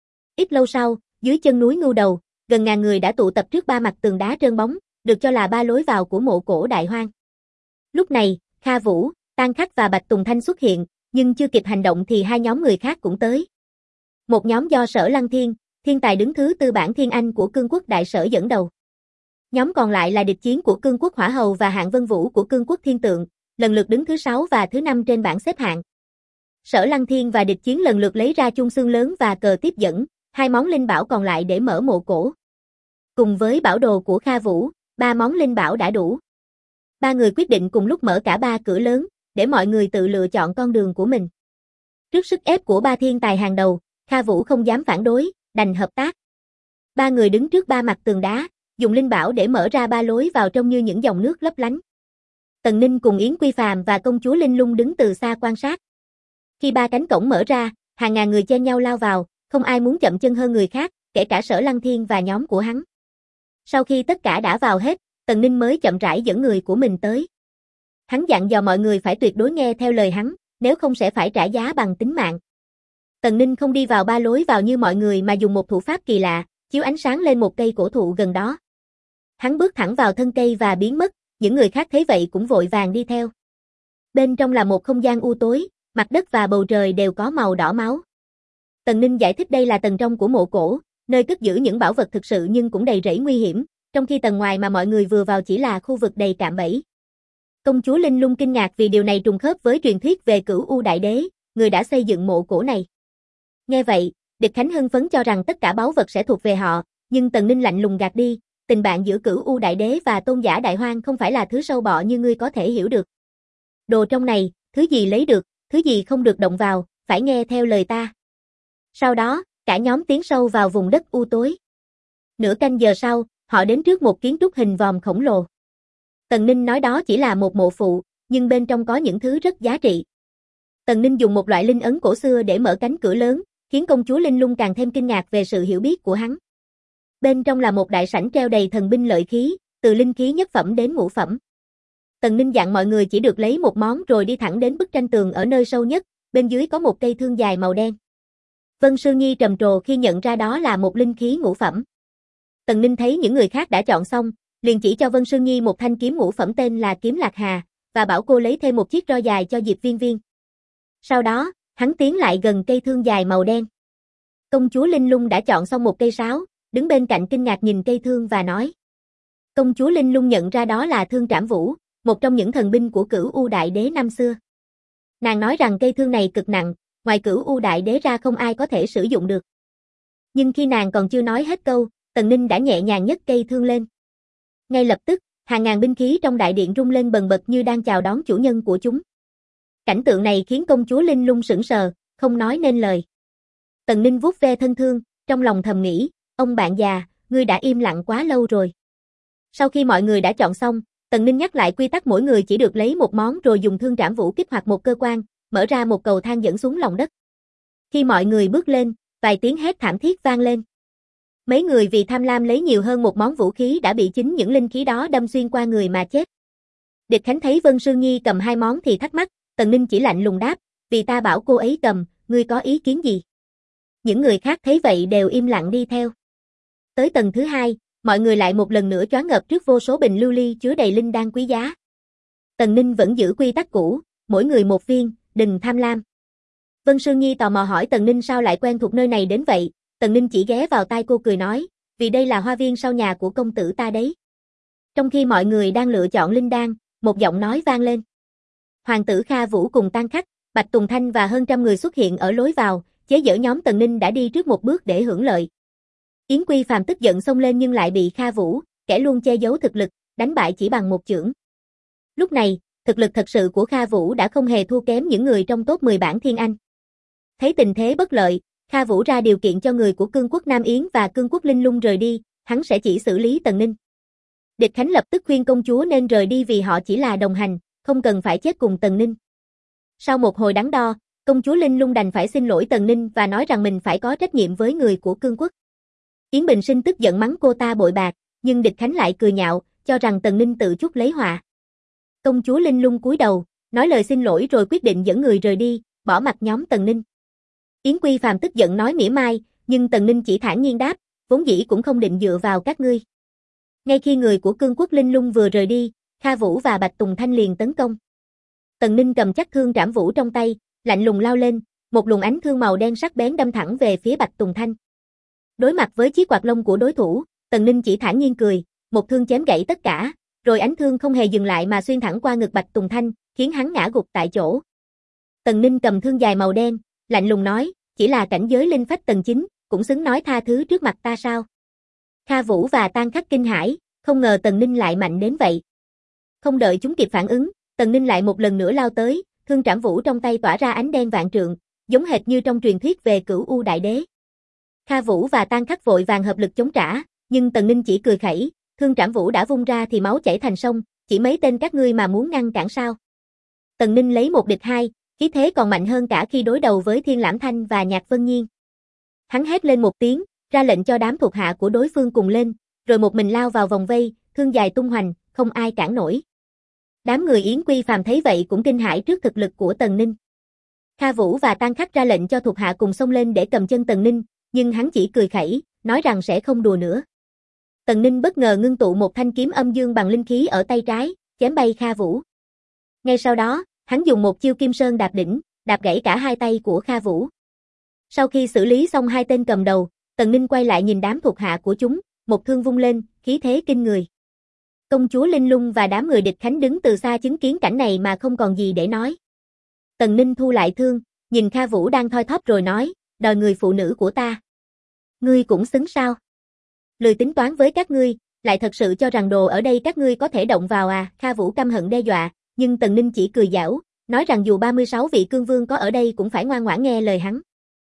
Ít lâu sau, dưới chân núi Ngưu Đầu, gần ngàn người đã tụ tập trước 3 mặt tường đá trơn bóng, được cho là 3 lối vào của mộ cổ Đại Hoang. Lúc này, Kha Vũ, Tan Khắc và Bạch Tùng Thanh xuất hiện, nhưng chưa kịp hành động thì 2 nhóm người khác cũng tới. Một nhóm do Sở Lăng Thiên, thiên tài đứng thứ tư bản Thiên Anh của cương quốc Đại Sở dẫn đầu. Nhóm còn lại là địch chiến của cương quốc Hỏa Hầu và Hạng Vân Vũ của cương quốc Thiên Tượng, lần lượt đứng thứ 6 và thứ 5 trên bảng xếp hạng. Sở Lăng Thiên và địch chiến lần lượt lấy ra chung xương lớn và cờ tiếp dẫn, 2 món linh bảo còn lại để mở mộ cổ. Cùng với bảo đồ của Kha Vũ, 3 món linh bảo đã đủ. 3 người quyết định cùng lúc mở cả 3 cửa lớn, để mọi người tự lựa chọn con đường của mình. Trước sức ép của 3 thiên tài hàng đầu, Kha Vũ không dám phản đối, đành hợp tác. 3 người đứng trước 3 mặt tường đá, dùng linh bảo để mở ra 3 lối vào trông như những dòng nước lấp lánh. Tần Ninh cùng Yến Quy Phàm và công chúa Linh Lung đứng từ xa quan sát. Khi 3 cánh cổng mở ra, hàng ngàn người chen nhau lao vào, không ai muốn chậm chân hơn người khác, kể cả Sở Lăng Thiên và nhóm của hắn. Sau khi tất cả đã vào hết, Tần Ninh mới chậm rãi dẫn người của mình tới. Hắn dặn dò mọi người phải tuyệt đối nghe theo lời hắn, nếu không sẽ phải trả giá bằng tính mạng. Tần Ninh không đi vào ba lối vào như mọi người mà dùng một thủ pháp kỳ lạ, chiếu ánh sáng lên một cây cổ thụ gần đó. Hắn bước thẳng vào thân cây và biến mất, những người khác thấy vậy cũng vội vàng đi theo. Bên trong là một không gian u tối, mặt đất và bầu trời đều có màu đỏ máu. Tần Ninh giải thích đây là tầng trong của mộ cổ, nơi cất giữ những bảo vật thực sự nhưng cũng đầy rẫy nguy hiểm, trong khi tầng ngoài mà mọi người vừa vào chỉ là khu vực đầy cạm bẫy. Công chúa Linh Lung kinh ngạc vì điều này trùng khớp với truyền thuyết về Cửu U Đại Đế, người đã xây dựng mộ cổ này. Nghe vậy, Địch Khánh hưng phấn cho rằng tất cả báu vật sẽ thuộc về họ, nhưng Tần Ninh lạnh lùng gạt đi, tình bạn giữa Cửu U Đại Đế và Tôn giả Đại Hoang không phải là thứ sâu bọ như ngươi có thể hiểu được. Đồ trong này, thứ gì lấy được, thứ gì không được động vào, phải nghe theo lời ta. Sau đó, cả nhóm tiến sâu vào vùng đất u tối. Nửa canh giờ sau, họ đến trước một kiến trúc hình vòm khổng lồ. Tần Ninh nói đó chỉ là một mộ phụ, nhưng bên trong có những thứ rất giá trị. Tần Ninh dùng một loại linh ấn cổ xưa để mở cánh cửa lớn, khiến công chúa Linh Lung càng thêm kinh ngạc về sự hiểu biết của hắn. Bên trong là một đại sảnh treo đầy thần binh lợi khí, từ linh khí nhất phẩm đến ngũ phẩm. Tần Ninh dặn mọi người chỉ được lấy một món rồi đi thẳng đến bức tranh tường ở nơi sâu nhất, bên dưới có một cây thương dài màu đen. Vân Sương Nhi trầm trồ khi nhận ra đó là một linh khí ngũ phẩm. Tần Ninh thấy những người khác đã chọn xong, liền chỉ cho Vân Sương Nhi một thanh kiếm ngũ phẩm tên là kiếm Lạc Hà, và bảo cô lấy thêm một chiếc roi dài cho Diệp Viên Viên. Sau đó, hắn tiến lại gần cây thương dài màu đen. Công chúa Linh Lung đã chọn xong một cây sáo, đứng bên cạnh kinh ngạc nhìn cây thương và nói. Công chúa Linh Lung nhận ra đó là thương Trảm Vũ, một trong những thần binh của Cửu U Đại Đế năm xưa. Nàng nói rằng cây thương này cực nặng, ngoài Cửu U Đại Đế ra không ai có thể sử dụng được. Nhưng khi nàng còn chưa nói hết câu, Tần Ninh đã nhẹ nhàng nhấc cây thương lên. Ngay lập tức, hàng ngàn binh khí trong đại điện rung lên bần bật như đang chào đón chủ nhân của chúng. Cảnh tượng này khiến công chúa Linh Lung sững sờ, không nói nên lời. Tần Ninh vuốt ve thân thương, trong lòng thầm nghĩ, ông bạn già, ngươi đã im lặng quá lâu rồi. Sau khi mọi người đã chọn xong, Tần Ninh nhắc lại quy tắc mỗi người chỉ được lấy một món rồi dùng thương Trảm Vũ kích hoạt một cơ quan, mở ra một cầu thang dẫn xuống lòng đất. Khi mọi người bước lên, vài tiếng hét thảm thiết vang lên. Mấy người vì tham lam lấy nhiều hơn một món vũ khí đã bị chính những linh khí đó đâm xuyên qua người mà chết. Địch Khánh thấy Vân Sương Nhi cầm hai món thì thắc mắc, Tần Ninh chỉ lạnh lùng đáp, vì ta bảo cô ấy cầm, ngươi có ý kiến gì? Những người khác thấy vậy đều im lặng đi theo. Tới tầng thứ hai, mọi người lại một lần nữa choáng ngợp trước vô số bình lưu ly chứa đầy linh đan quý giá. Tần Ninh vẫn giữ quy tắc cũ, mỗi người một viên, đừng tham lam. Vân Sương Nhi tò mò hỏi Tần Ninh sao lại quen thuộc nơi này đến vậy, Tần Ninh chỉ ghé vào tai cô cười nói, vì đây là hoa viên sau nhà của công tử ta đấy. Trong khi mọi người đang lựa chọn linh đan, một giọng nói vang lên. Hoàng tử Kha Vũ cùng Tăng Khắc, Bạch Tùng Thanh và hơn trăm người xuất hiện ở lối vào, chế giễu nhóm Tần Ninh đã đi trước một bước để hưởng lợi. Yến Quy Phàm tức giận xông lên nhưng lại bị Kha Vũ, kẻ luôn che giấu thực lực, đánh bại chỉ bằng một chưởng. Lúc này, thực lực thật sự của Kha Vũ đã không hề thua kém những người trong top 10 bảng Thiên Anh. Thấy tình thế bất lợi, Kha Vũ ra điều kiện cho người của Cương quốc Nam Yến và Cương quốc Linh Lung rời đi, hắn sẽ chỉ xử lý Tần Ninh. Địch Khánh lập tức khuyên công chúa nên rời đi vì họ chỉ là đồng hành, không cần phải chết cùng Tần Ninh. Sau một hồi đắn đo, công chúa Linh Lung đành phải xin lỗi Tần Ninh và nói rằng mình phải có trách nhiệm với người của Cương quốc. Yến Bình Sinh tức giận mắng cô ta bội bạc, nhưng Địch Khánh lại cười nhạo, cho rằng Tần Ninh tự chuốc lấy họa. Công chúa Linh Lung cúi đầu, nói lời xin lỗi rồi quyết định dẫn người rời đi, bỏ mặc nhóm Tần Ninh. Yến Quy Phàm tức giận nói mỉa mai, nhưng Tần Ninh chỉ thản nhiên đáp, vốn dĩ cũng không định dựa vào các ngươi. Ngay khi người của Cương quốc Linh Lung vừa rời đi, Kha Vũ và Bạch Tùng Thanh liền tấn công. Tần Ninh cầm chắc thương Trảm Vũ trong tay, lạnh lùng lao lên, một luồng ánh thương màu đen sắc bén đâm thẳng về phía Bạch Tùng Thanh. Đối mặt với chiếc quạt lông của đối thủ, Tần Ninh chỉ thản nhiên cười, một thương chém gãy tất cả, rồi ánh thương không hề dừng lại mà xuyên thẳng qua ngực Bạch Tùng Thanh, khiến hắn ngã gục tại chỗ. Tần Ninh cầm thương dài màu đen, lạnh lùng nói, chỉ là cảnh giới linh phách tầng 9, cũng xứng nói tha thứ trước mặt ta sao? Kha Vũ và Tăng Khắc kinh hãi, không ngờ Tần Ninh lại mạnh đến vậy. Không đợi chúng kịp phản ứng, Tần Ninh lại một lần nữa lao tới, thương Trảm Vũ trong tay tỏa ra ánh đen vạn trượng, giống hệt như trong truyền thuyết về Cửu U Đại Đế. Kha Vũ và Tăng Khắc vội vàng hợp lực chống trả, nhưng Tần Ninh chỉ cười khẩy, thương Trảm Vũ đã vung ra thì máu chảy thành sông, chỉ mấy tên các ngươi mà muốn ngăn cản sao? Tần Ninh lấy một địch hai, khí thế còn mạnh hơn cả khi đối đầu với Thiên Lãm Thanh và Nhạc Vân Nhiên. Hắn hét lên một tiếng, ra lệnh cho đám thuộc hạ của đối phương cùng lên, rồi một mình lao vào vòng vây, thương dài tung hoành, không ai cản nổi. Đám người Yến Quy Phàm thấy vậy cũng kinh hãi trước thực lực của Tần Ninh. Kha Vũ và Tang Khắc ra lệnh cho thuộc hạ cùng xông lên để cầm chân Tần Ninh, nhưng hắn chỉ cười khẩy, nói rằng sẽ không đùa nữa. Tần Ninh bất ngờ ngưng tụ một thanh kiếm âm dương bằng linh khí ở tay trái, chém bay Kha Vũ. Ngay sau đó, hắn dùng một chiêu Kim Sơn đạp đỉnh, đạp gãy cả hai tay của Kha Vũ. Sau khi xử lý xong hai tên cầm đầu, Tần Ninh quay lại nhìn đám thuộc hạ của chúng, một thương vung lên, khí thế kinh người. Công chúa Linh Lung và đám người địch Khánh đứng từ xa chứng kiến cảnh này mà không còn gì để nói. Tần Ninh thu lại thương, nhìn Kha Vũ đang thoi thóp rồi nói, đòi người phụ nữ của ta. Ngươi cũng xứng sao? Lười tính toán với các ngươi, lại thật sự cho rằng đồ ở đây các ngươi có thể động vào à? Kha Vũ căm hận đe dọa, nhưng Tần Ninh chỉ cười giảo, nói rằng dù 36 vị cương vương có ở đây cũng phải ngoan ngoãn nghe lời hắn.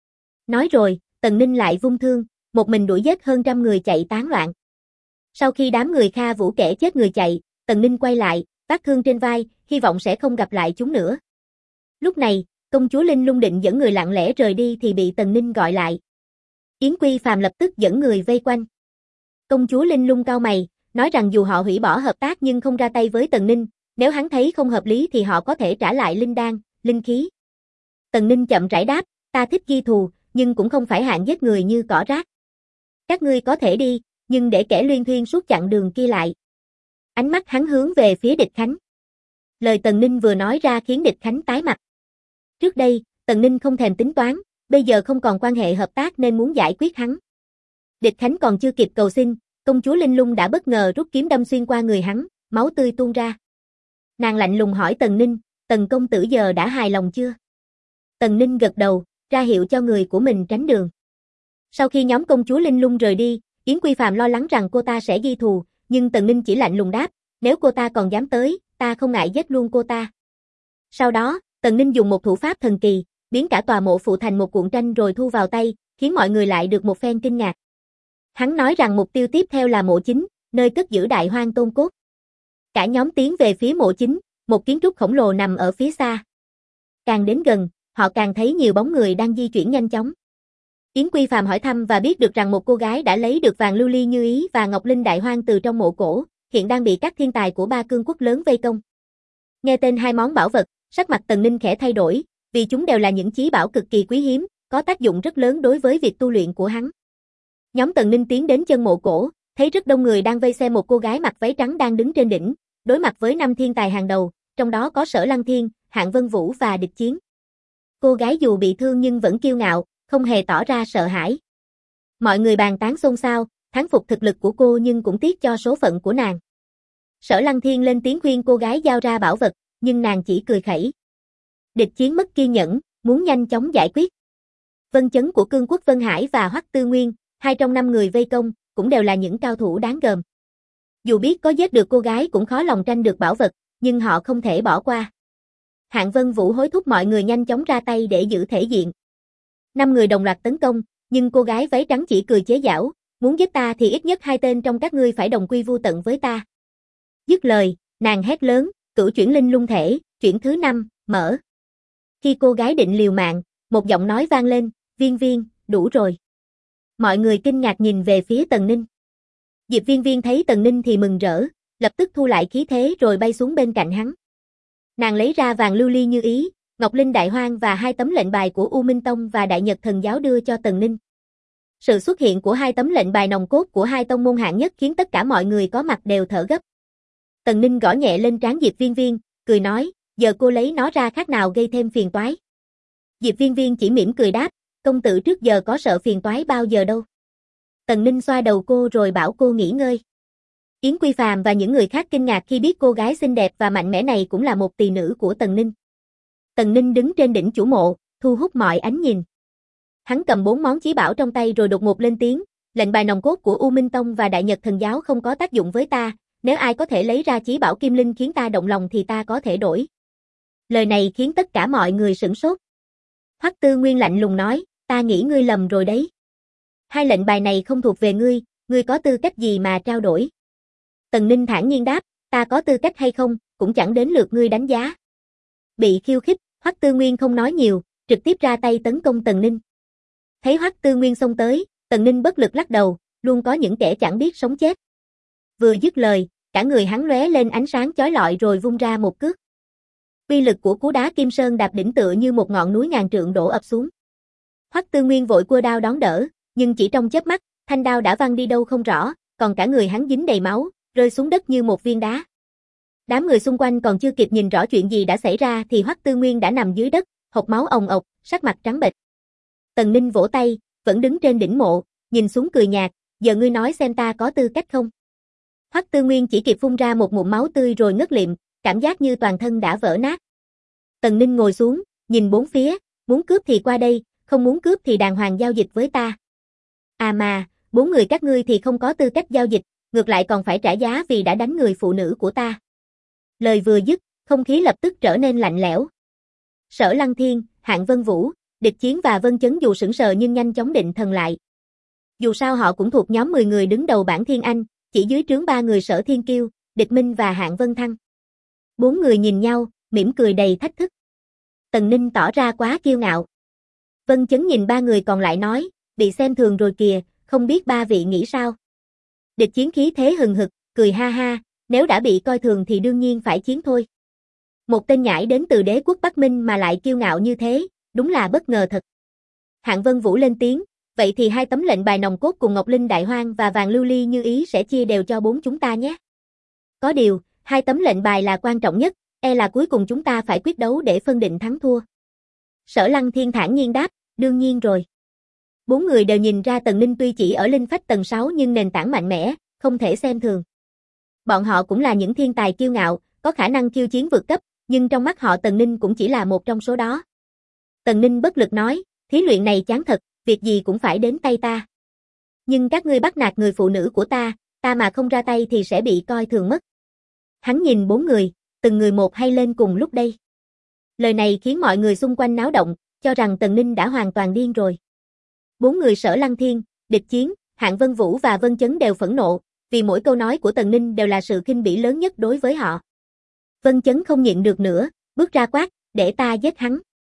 Nói rồi, Tần Ninh lại vung thương, một mình đuổi giết hơn trăm người chạy tán loạn. Sau khi đám người Kha Vũ kẻ chết người chạy, Tần Ninh quay lại, vác thương trên vai, hy vọng sẽ không gặp lại chúng nữa. Lúc này, công chúa Linh Lung định dẫn người lặng lẽ rời đi thì bị Tần Ninh gọi lại. Yến Quy Phàm lập tức dẫn người vây quanh. Công chúa Linh Lung cau mày, nói rằng dù họ hủy bỏ hợp tác nhưng không ra tay với Tần Ninh, nếu hắn thấy không hợp lý thì họ có thể trả lại linh đan, linh khí. Tần Ninh chậm rãi đáp, ta thích ghi thù, nhưng cũng không phải hạng giết người như cỏ rác. Các ngươi có thể đi, nhưng để kẻ luyên thuyên suốt chặng đường kia lại. Ánh mắt hắn hướng về phía địch Khánh. Lời Tần Ninh vừa nói ra khiến địch Khánh tái mặt. Trước đây, Tần Ninh không thèm tính toán, bây giờ không còn quan hệ hợp tác nên muốn giải quyết hắn. Địch Khánh còn chưa kịp cầu xin, công chúa Linh Lung đã bất ngờ rút kiếm đâm xuyên qua người hắn, máu tươi tuôn ra. Nàng lạnh lùng hỏi Tần Ninh, Tần công tử giờ đã hài lòng chưa? Tần Ninh gật đầu, ra hiệu cho người của mình tránh đường. Sau khi nhóm công chúa Linh Lung rời đi, Yến Quy Phàm lo lắng rằng cô ta sẽ ghi thù, nhưng Tần Ninh chỉ lạnh lùng đáp, nếu cô ta còn dám tới, ta không ngại giết luôn cô ta. Sau đó, Tần Ninh dùng một thủ pháp thần kỳ, biến cả tòa mộ phụ thành một cuộn tranh rồi thu vào tay, khiến mọi người lại được một phen kinh ngạc. Hắn nói rằng mục tiêu tiếp theo là mộ chính, nơi cất giữ Đại Hoang Tôn Cốt. Cả nhóm tiến về phía mộ chính, một kiến trúc khổng lồ nằm ở phía xa. Càng đến gần, họ càng thấy nhiều bóng người đang di chuyển nhanh chóng. Yến Quy Phàm hỏi thăm và biết được rằng một cô gái đã lấy được vàng lưu ly như ý và ngọc linh đại hoang từ trong mộ cổ, hiện đang bị các thiên tài của ba cương quốc lớn vây công. Nghe tên hai món bảo vật, sắc mặt Tần Ninh khẽ thay đổi, vì chúng đều là những chí bảo cực kỳ quý hiếm, có tác dụng rất lớn đối với việc tu luyện của hắn. Nhóm Tần Ninh tiến đến chân mộ cổ, thấy rất đông người đang vây xem một cô gái mặc váy trắng đang đứng trên đỉnh, đối mặt với 5 thiên tài hàng đầu, trong đó có Sở Lăng Thiên, Hạng Vân Vũ và Địch Chiến. Cô gái dù bị thương nhưng vẫn kiêu ngạo, không hề tỏ ra sợ hãi. Mọi người bàn tán xôn xao, thán phục thực lực của cô nhưng cũng tiếc cho số phận của nàng. Sở Lăng Thiên lên tiếng khuyên cô gái giao ra bảo vật, nhưng nàng chỉ cười khẩy. Địch Chiến mất kiên nhẫn, muốn nhanh chóng giải quyết. Vân Chấn của Cương Quốc Vân Hải và Hoắc Tư Nguyên, 2 trong 5 người vây công, cũng đều là những cao thủ đáng gờm. Dù biết có giết được cô gái cũng khó lòng tranh được bảo vật, nhưng họ không thể bỏ qua. Hạng Vân Vũ hối thúc mọi người nhanh chóng ra tay để giữ thể diện. 5 người đồng loạt tấn công, nhưng cô gái váy trắng chỉ cười chế giảo, muốn giết ta thì ít nhất 2 tên trong các ngươi phải đồng quy vu tận với ta. Dứt lời, nàng hét lớn, cửu chuyển linh lung thể, chuyển thứ 5, mở. Khi cô gái định liều mạng, một giọng nói vang lên, Viên Viên, đủ rồi. Mọi người kinh ngạc nhìn về phía Tần Ninh. Diệp Viên Viên thấy Tần Ninh thì mừng rỡ, lập tức thu lại khí thế rồi bay xuống bên cạnh hắn. Nàng lấy ra vàng lưu ly như ý, ngọc linh đại hoang và 2 tấm lệnh bài của U Minh Tông và Đại Nhật Thần Giáo đưa cho Tần Ninh. Sự xuất hiện của 2 tấm lệnh bài nòng cốt của 2 tông môn hạng nhất khiến tất cả mọi người có mặt đều thở gấp. Tần Ninh gõ nhẹ lên trán Diệp Viên Viên, cười nói, giờ cô lấy nó ra khác nào gây thêm phiền toái. Diệp Viên Viên chỉ mỉm cười đáp, công tử trước giờ có sợ phiền toái bao giờ đâu. Tần Ninh xoa đầu cô rồi bảo cô nghỉ ngơi. Yến Quy Phàm và những người khác kinh ngạc khi biết cô gái xinh đẹp và mạnh mẽ này cũng là một tỳ nữ của Tần Ninh. Tần Ninh đứng trên đỉnh chủ mộ, thu hút mọi ánh nhìn. Hắn cầm 4 món chí bảo trong tay rồi đột ngột lên tiếng, lệnh bài nòng cốt của U Minh Tông và Đại Nhật Thần Giáo không có tác dụng với ta, nếu ai có thể lấy ra chí bảo kim linh khiến ta động lòng thì ta có thể đổi. Lời này khiến tất cả mọi người sửng sốt. Hoắc Tư Nguyên lạnh lùng nói, ta nghĩ ngươi lầm rồi đấy. 2 lệnh bài này không thuộc về ngươi có tư cách gì mà trao đổi? Tần Ninh thản nhiên đáp, ta có tư cách hay không, cũng chẳng đến lượt ngươi đánh giá. Bị khiêu khích, Hoắc Tư Nguyên không nói nhiều, trực tiếp ra tay tấn công Tần Ninh. Thấy Hoắc Tư Nguyên xông tới, Tần Ninh bất lực lắc đầu, luôn có những kẻ chẳng biết sống chết. Vừa dứt lời, cả người hắn lóe lên ánh sáng chói lọi rồi vung ra một cước. Uy lực của cú đá Kim Sơn đạp đỉnh tựa như một ngọn núi ngàn trượng đổ ập xuống. Hoắc Tư Nguyên vội cua đao đón đỡ, nhưng chỉ trong chớp mắt, thanh đao đã văng đi đâu không rõ, còn cả người hắn dính đầy máu, rơi xuống đất như một viên đá. Đám người xung quanh còn chưa kịp nhìn rõ chuyện gì đã xảy ra thì Hoắc Tư Nguyên đã nằm dưới đất, hộc máu ồng ộc, sắc mặt trắng bệch. Tần Ninh vỗ tay, vẫn đứng trên đỉnh mộ, nhìn xuống cười nhạt, giờ ngươi nói xem ta có tư cách không? Hoắc Tư Nguyên chỉ kịp phun ra một ngụm máu tươi rồi ngất lịm, cảm giác như toàn thân đã vỡ nát. Tần Ninh ngồi xuống, nhìn bốn phía, muốn cướp thì qua đây, không muốn cướp thì đàng hoàng giao dịch với ta. À mà, bốn người các ngươi thì không có tư cách giao dịch, ngược lại còn phải trả giá vì đã đánh người phụ nữ của ta. Lời vừa dứt, không khí lập tức trở nên lạnh lẽo. Sở Lăng Thiên, Hạng Vân Vũ, Địch Chiến và Vân Chấn dù sững sờ nhưng nhanh chóng định thần lại. Dù sao họ cũng thuộc nhóm 10 người đứng đầu bảng Thiên Anh, chỉ dưới trướng 3 người Sở Thiên Kiêu, Địch Minh và Hạng Vân Thăng. Bốn người nhìn nhau, mỉm cười đầy thách thức. Tần Ninh tỏ ra quá kiêu ngạo. Vân Chấn nhìn 3 người còn lại nói, bị xem thường rồi kìa, không biết 3 vị nghĩ sao? Địch Chiến khí thế hừng hực, cười ha ha, nếu đã bị coi thường thì đương nhiên phải chiến thôi. Một tên nhãi đến từ đế quốc Bắc Minh mà lại kiêu ngạo như thế, đúng là bất ngờ thật. Hạng Vân Vũ lên tiếng, vậy thì 2 tấm lệnh bài nòng cốt cùng Ngọc Linh Đại Hoang và vàng lưu ly như ý sẽ chia đều cho 4 chúng ta nhé. Có điều, 2 tấm lệnh bài là quan trọng nhất, là cuối cùng chúng ta phải quyết đấu để phân định thắng thua. Sở Lăng Thiên thản nhiên đáp, đương nhiên rồi. 4 người đều nhìn ra Tần Ninh tuy chỉ ở linh phách tầng 6 nhưng nền tảng mạnh mẽ, không thể xem thường. Bọn họ cũng là những thiên tài kiêu ngạo, có khả năng khiêu chiến vượt cấp, nhưng trong mắt họ Tần Ninh cũng chỉ là một trong số đó. Tần Ninh bất lực nói, thí luyện này chán thật, việc gì cũng phải đến tay ta. Nhưng các ngươi bắt nạt người phụ nữ của ta mà không ra tay thì sẽ bị coi thường mất. Hắn nhìn 4 người, từng người một hay lên cùng lúc đây. Lời này khiến mọi người xung quanh náo động, cho rằng Tần Ninh đã hoàn toàn điên rồi. 4 người Sở Lăng Thiên, Địch Chiến, Hạng Vân Vũ và Vân Chấn đều phẫn nộ, vì mỗi câu nói của Tần Ninh đều là sự khinh bỉ lớn nhất đối với họ. Vân Chấn không nhịn được nữa, bước ra quát, để ta giết hắn.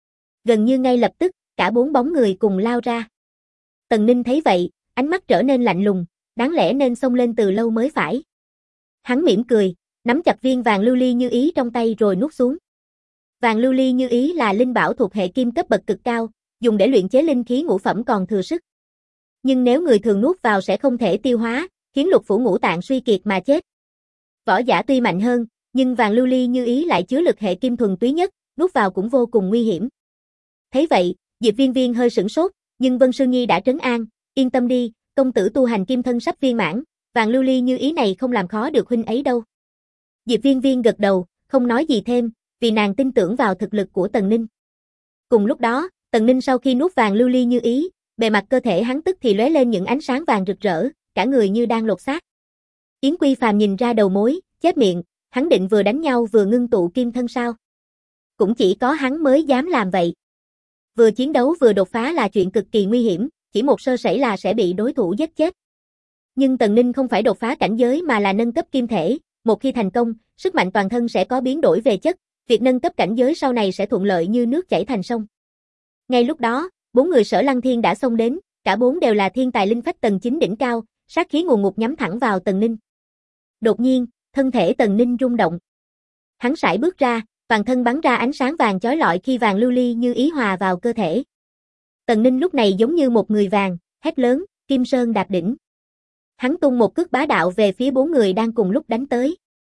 Gần như ngay lập tức, cả 4 bóng người cùng lao ra. Tần Ninh thấy vậy, ánh mắt trở nên lạnh lùng, đáng lẽ nên xông lên từ lâu mới phải. Hắn mỉm cười, nắm chặt viên vàng lưu ly như ý trong tay rồi nuốt xuống. Vàng lưu ly như ý là linh bảo thuộc hệ kim cấp bậc cực cao, dùng để luyện chế linh khí ngũ phẩm còn thừa sức. Nhưng nếu người thường nuốt vào sẽ không thể tiêu hóa, khiến lục phủ ngũ tạng suy kiệt mà chết. Võ giả tuy mạnh hơn, nhưng vàng lưu ly như ý lại chứa lực hệ kim thuần túy nhất, nuốt vào cũng vô cùng nguy hiểm. Thấy vậy, Diệp Viên Viên hơi sửng sốt, nhưng Vân Sư Nhi đã trấn an, yên tâm đi, công tử tu hành kim thân sắp viên mãn, vàng lưu ly như ý này không làm khó được huynh ấy đâu. Diệp Viên Viên gật đầu, không nói gì thêm, vì nàng tin tưởng vào thực lực của Tần Ninh. Cùng lúc đó, Tần Ninh sau khi nuốt vàng lưu ly như ý, bề mặt cơ thể hắn tức thì lóe lên những ánh sáng vàng rực rỡ, cả người như đang lột xác. Yến Quy Phàm nhìn ra đầu mối, chép miệng, hắn định vừa đánh nhau vừa ngưng tụ kim thân sao? Cũng chỉ có hắn mới dám làm vậy. Vừa chiến đấu vừa đột phá là chuyện cực kỳ nguy hiểm, chỉ một sơ sẩy là sẽ bị đối thủ giết chết. Nhưng Tần Ninh không phải đột phá cảnh giới mà là nâng cấp kim thể, một khi thành công, sức mạnh toàn thân sẽ có biến đổi về chất, việc nâng cấp cảnh giới sau này sẽ thuận lợi như nước chảy thành sông. Ngay lúc đó, 4 người Sở Lăng Thiên đã xông đến, cả 4 đều là thiên tài linh phách tầng 9 đỉnh cao, sát khí ngùn ngụt nhắm thẳng vào Tần Ninh. Đột nhiên, thân thể Tần Ninh rung động. Hắn sải bước ra, toàn thân bắn ra ánh sáng vàng chói lọi khi vàng lưu ly như ý hòa vào cơ thể. Tần Ninh lúc này giống như một người vàng, hét lớn, Kim Sơn đạp đỉnh. Hắn tung một cước bá đạo về phía 4 người đang cùng lúc đánh tới.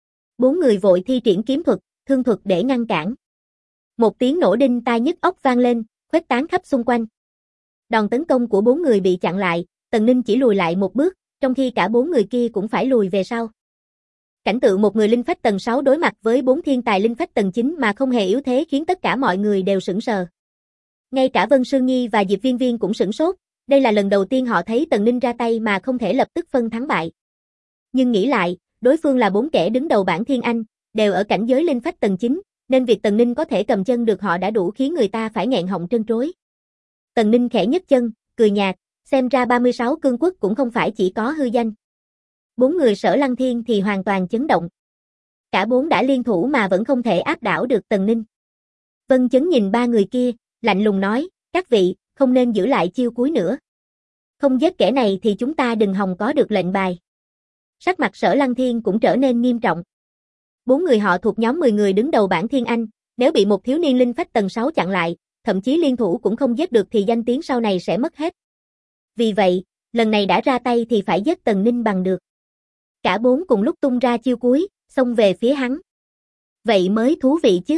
4 người vội thi triển kiếm thuật, thương thuật để ngăn cản. Một tiếng nổ đinh tai nhức óc vang lên, khuếch tán khắp xung quanh. Đòn tấn công của 4 người bị chặn lại, Tần Ninh chỉ lùi lại một bước, trong khi cả 4 người kia cũng phải lùi về sau. Cảnh tượng một người linh phách tầng 6 đối mặt với 4 thiên tài linh phách tầng 9 mà không hề yếu thế khiến tất cả mọi người đều sững sờ. Ngay cả Vân Sương Nhi và Diệp Viên Viên cũng sửng sốt, đây là lần đầu tiên họ thấy Tần Ninh ra tay mà không thể lập tức phân thắng bại. Nhưng nghĩ lại, đối phương là 4 kẻ đứng đầu bảng Thiên Anh, đều ở cảnh giới linh phách tầng 9, nên việc Tần Ninh có thể cầm chân được họ đã đủ khiến người ta phải nghẹn họng trân trối. Tần Ninh khẽ nhấc chân, cười nhạt, xem ra 36 cương quốc cũng không phải chỉ có hư danh. 4 người Sở Lăng Thiên thì hoàn toàn chấn động. Cả 4 đã liên thủ mà vẫn không thể áp đảo được Tần Ninh. Vân Chấn nhìn 3 người kia, lạnh lùng nói, các vị, không nên giữ lại chiêu cuối nữa. Không giết kẻ này thì chúng ta đừng hòng có được lệnh bài. Sắc mặt Sở Lăng Thiên cũng trở nên nghiêm trọng. 4 người họ thuộc nhóm 10 người đứng đầu bảng Thiên Anh, Nếu bị một thiếu niên linh phách tầng 6 chặn lại, thậm chí liên thủ cũng không giết được thì danh tiếng sau này sẽ mất hết. Vì vậy, lần này đã ra tay thì phải giết Tần Ninh bằng được. Cả bốn cùng lúc tung ra chiêu cuối, xông về phía hắn. Vậy mới thú vị chứ.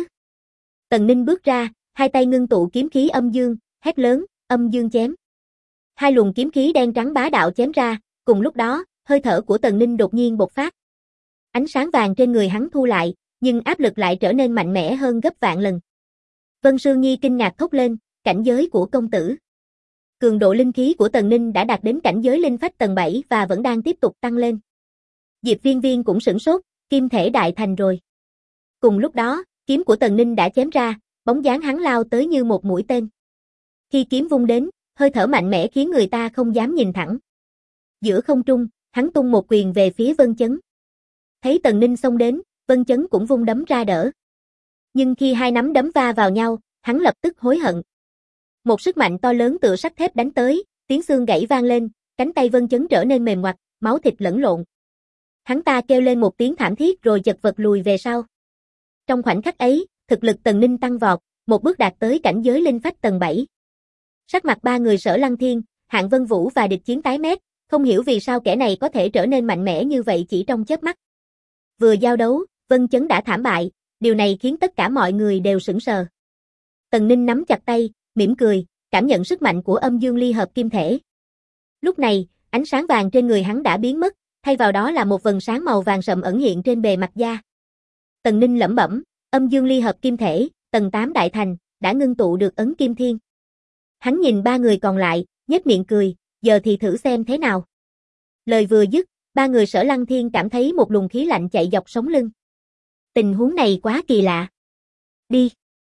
Tần Ninh bước ra, hai tay ngưng tụ kiếm khí âm dương, hét lớn, âm dương chém. Hai luồng kiếm khí đen trắng bá đạo chém ra, cùng lúc đó, hơi thở của Tần Ninh đột nhiên bộc phát. Ánh sáng vàng trên người hắn thu lại, nhưng áp lực lại trở nên mạnh mẽ hơn gấp vạn lần. Vân Sương Nhi kinh ngạc thốt lên, cảnh giới của công tử. Cường độ linh khí của Tần Ninh đã đạt đến cảnh giới linh phách tầng 7 và vẫn đang tiếp tục tăng lên. Diệp Viên Viên cũng sửng sốt, kim thể đại thành rồi. Cùng lúc đó, kiếm của Tần Ninh đã chém ra, bóng dáng hắn lao tới như một mũi tên. Khi kiếm vung đến, hơi thở mạnh mẽ khiến người ta không dám nhìn thẳng. Giữa không trung, hắn tung một quyền về phía Vân Chấn. Thấy Tần Ninh xông đến, Vân Chấn cũng vung đấm ra đỡ. Nhưng khi hai nắm đấm va vào nhau, hắn lập tức hối hận. Một sức mạnh to lớn tựa sắt thép đánh tới, tiếng xương gãy vang lên, cánh tay Vân Chấn trở nên mềm ngoặt, máu thịt lẫn lộn. Hắn ta kêu lên một tiếng thảm thiết rồi chật vật lùi về sau. Trong khoảnh khắc ấy, thực lực Tần Ninh tăng vọt, một bước đạt tới cảnh giới linh phách tầng 7. Sắc mặt ba người Sở Lăng Thiên, Hạng Vân Vũ và Địch Chiến tái mét, không hiểu vì sao kẻ này có thể trở nên mạnh mẽ như vậy chỉ trong chớp mắt. Vừa giao đấu, Vân Chấn đã thảm bại, điều này khiến tất cả mọi người đều sững sờ. Tần Ninh nắm chặt tay, mỉm cười, cảm nhận sức mạnh của âm dương ly hợp kim thể. Lúc này, ánh sáng vàng trên người hắn đã biến mất, thay vào đó là một vầng sáng màu vàng sậm ẩn hiện trên bề mặt da. Tần Ninh lẩm bẩm, âm dương ly hợp kim thể, tầng 8 đại thành, đã ngưng tụ được ấn kim thiên. Hắn nhìn ba người còn lại, nhếch miệng cười, giờ thì thử xem thế nào. Lời vừa dứt, ba người Sở Lăng Thiên cảm thấy một luồng khí lạnh chạy dọc sống lưng. Tình huống này quá kỳ lạ. Đi.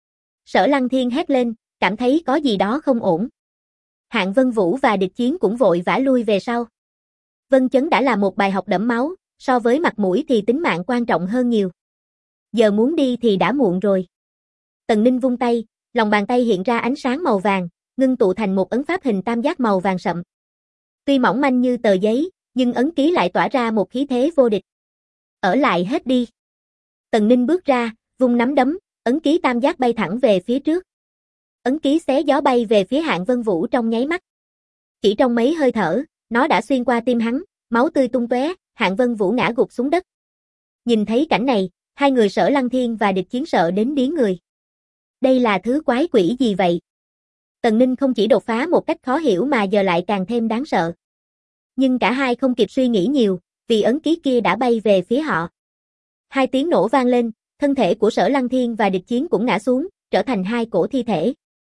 Sở Lăng Thiên hét lên, cảm thấy có gì đó không ổn. Hạng Vân Vũ và Địch Chiến cũng vội vã lui về sau. Vân Chấn đã là một bài học đẫm máu, so với mặt mũi thì tính mạng quan trọng hơn nhiều. Giờ muốn đi thì đã muộn rồi. Tần Ninh vung tay, lòng bàn tay hiện ra ánh sáng màu vàng, ngưng tụ thành một ấn pháp hình tam giác màu vàng sậm. Tuy mỏng manh như tờ giấy, nhưng ấn ký lại tỏa ra một khí thế vô địch. Ở lại hết đi. Tần Ninh bước ra, vung nắm đấm, ấn ký tam giác bay thẳng về phía trước. Ấn ký xé gió bay về phía Hạng Vân Vũ trong nháy mắt. Chỉ trong mấy hơi thở, nó đã xuyên qua tim hắn, máu tươi tung tóe, Hạng Vân Vũ ngã gục xuống đất. Nhìn thấy cảnh này, hai người Sở Lăng Thiên và Địch Chiến sợ đến điếng người. Đây là thứ quái quỷ gì vậy? Tần Ninh không chỉ đột phá một cách khó hiểu mà giờ lại càng thêm đáng sợ. Nhưng cả hai không kịp suy nghĩ nhiều, vì ấn ký kia đã bay về phía họ. Hai tiếng nổ vang lên, thân thể của Sở Lăng Thiên và Địch Chiến cũng ngã xuống, trở thành hai cổ thi thể.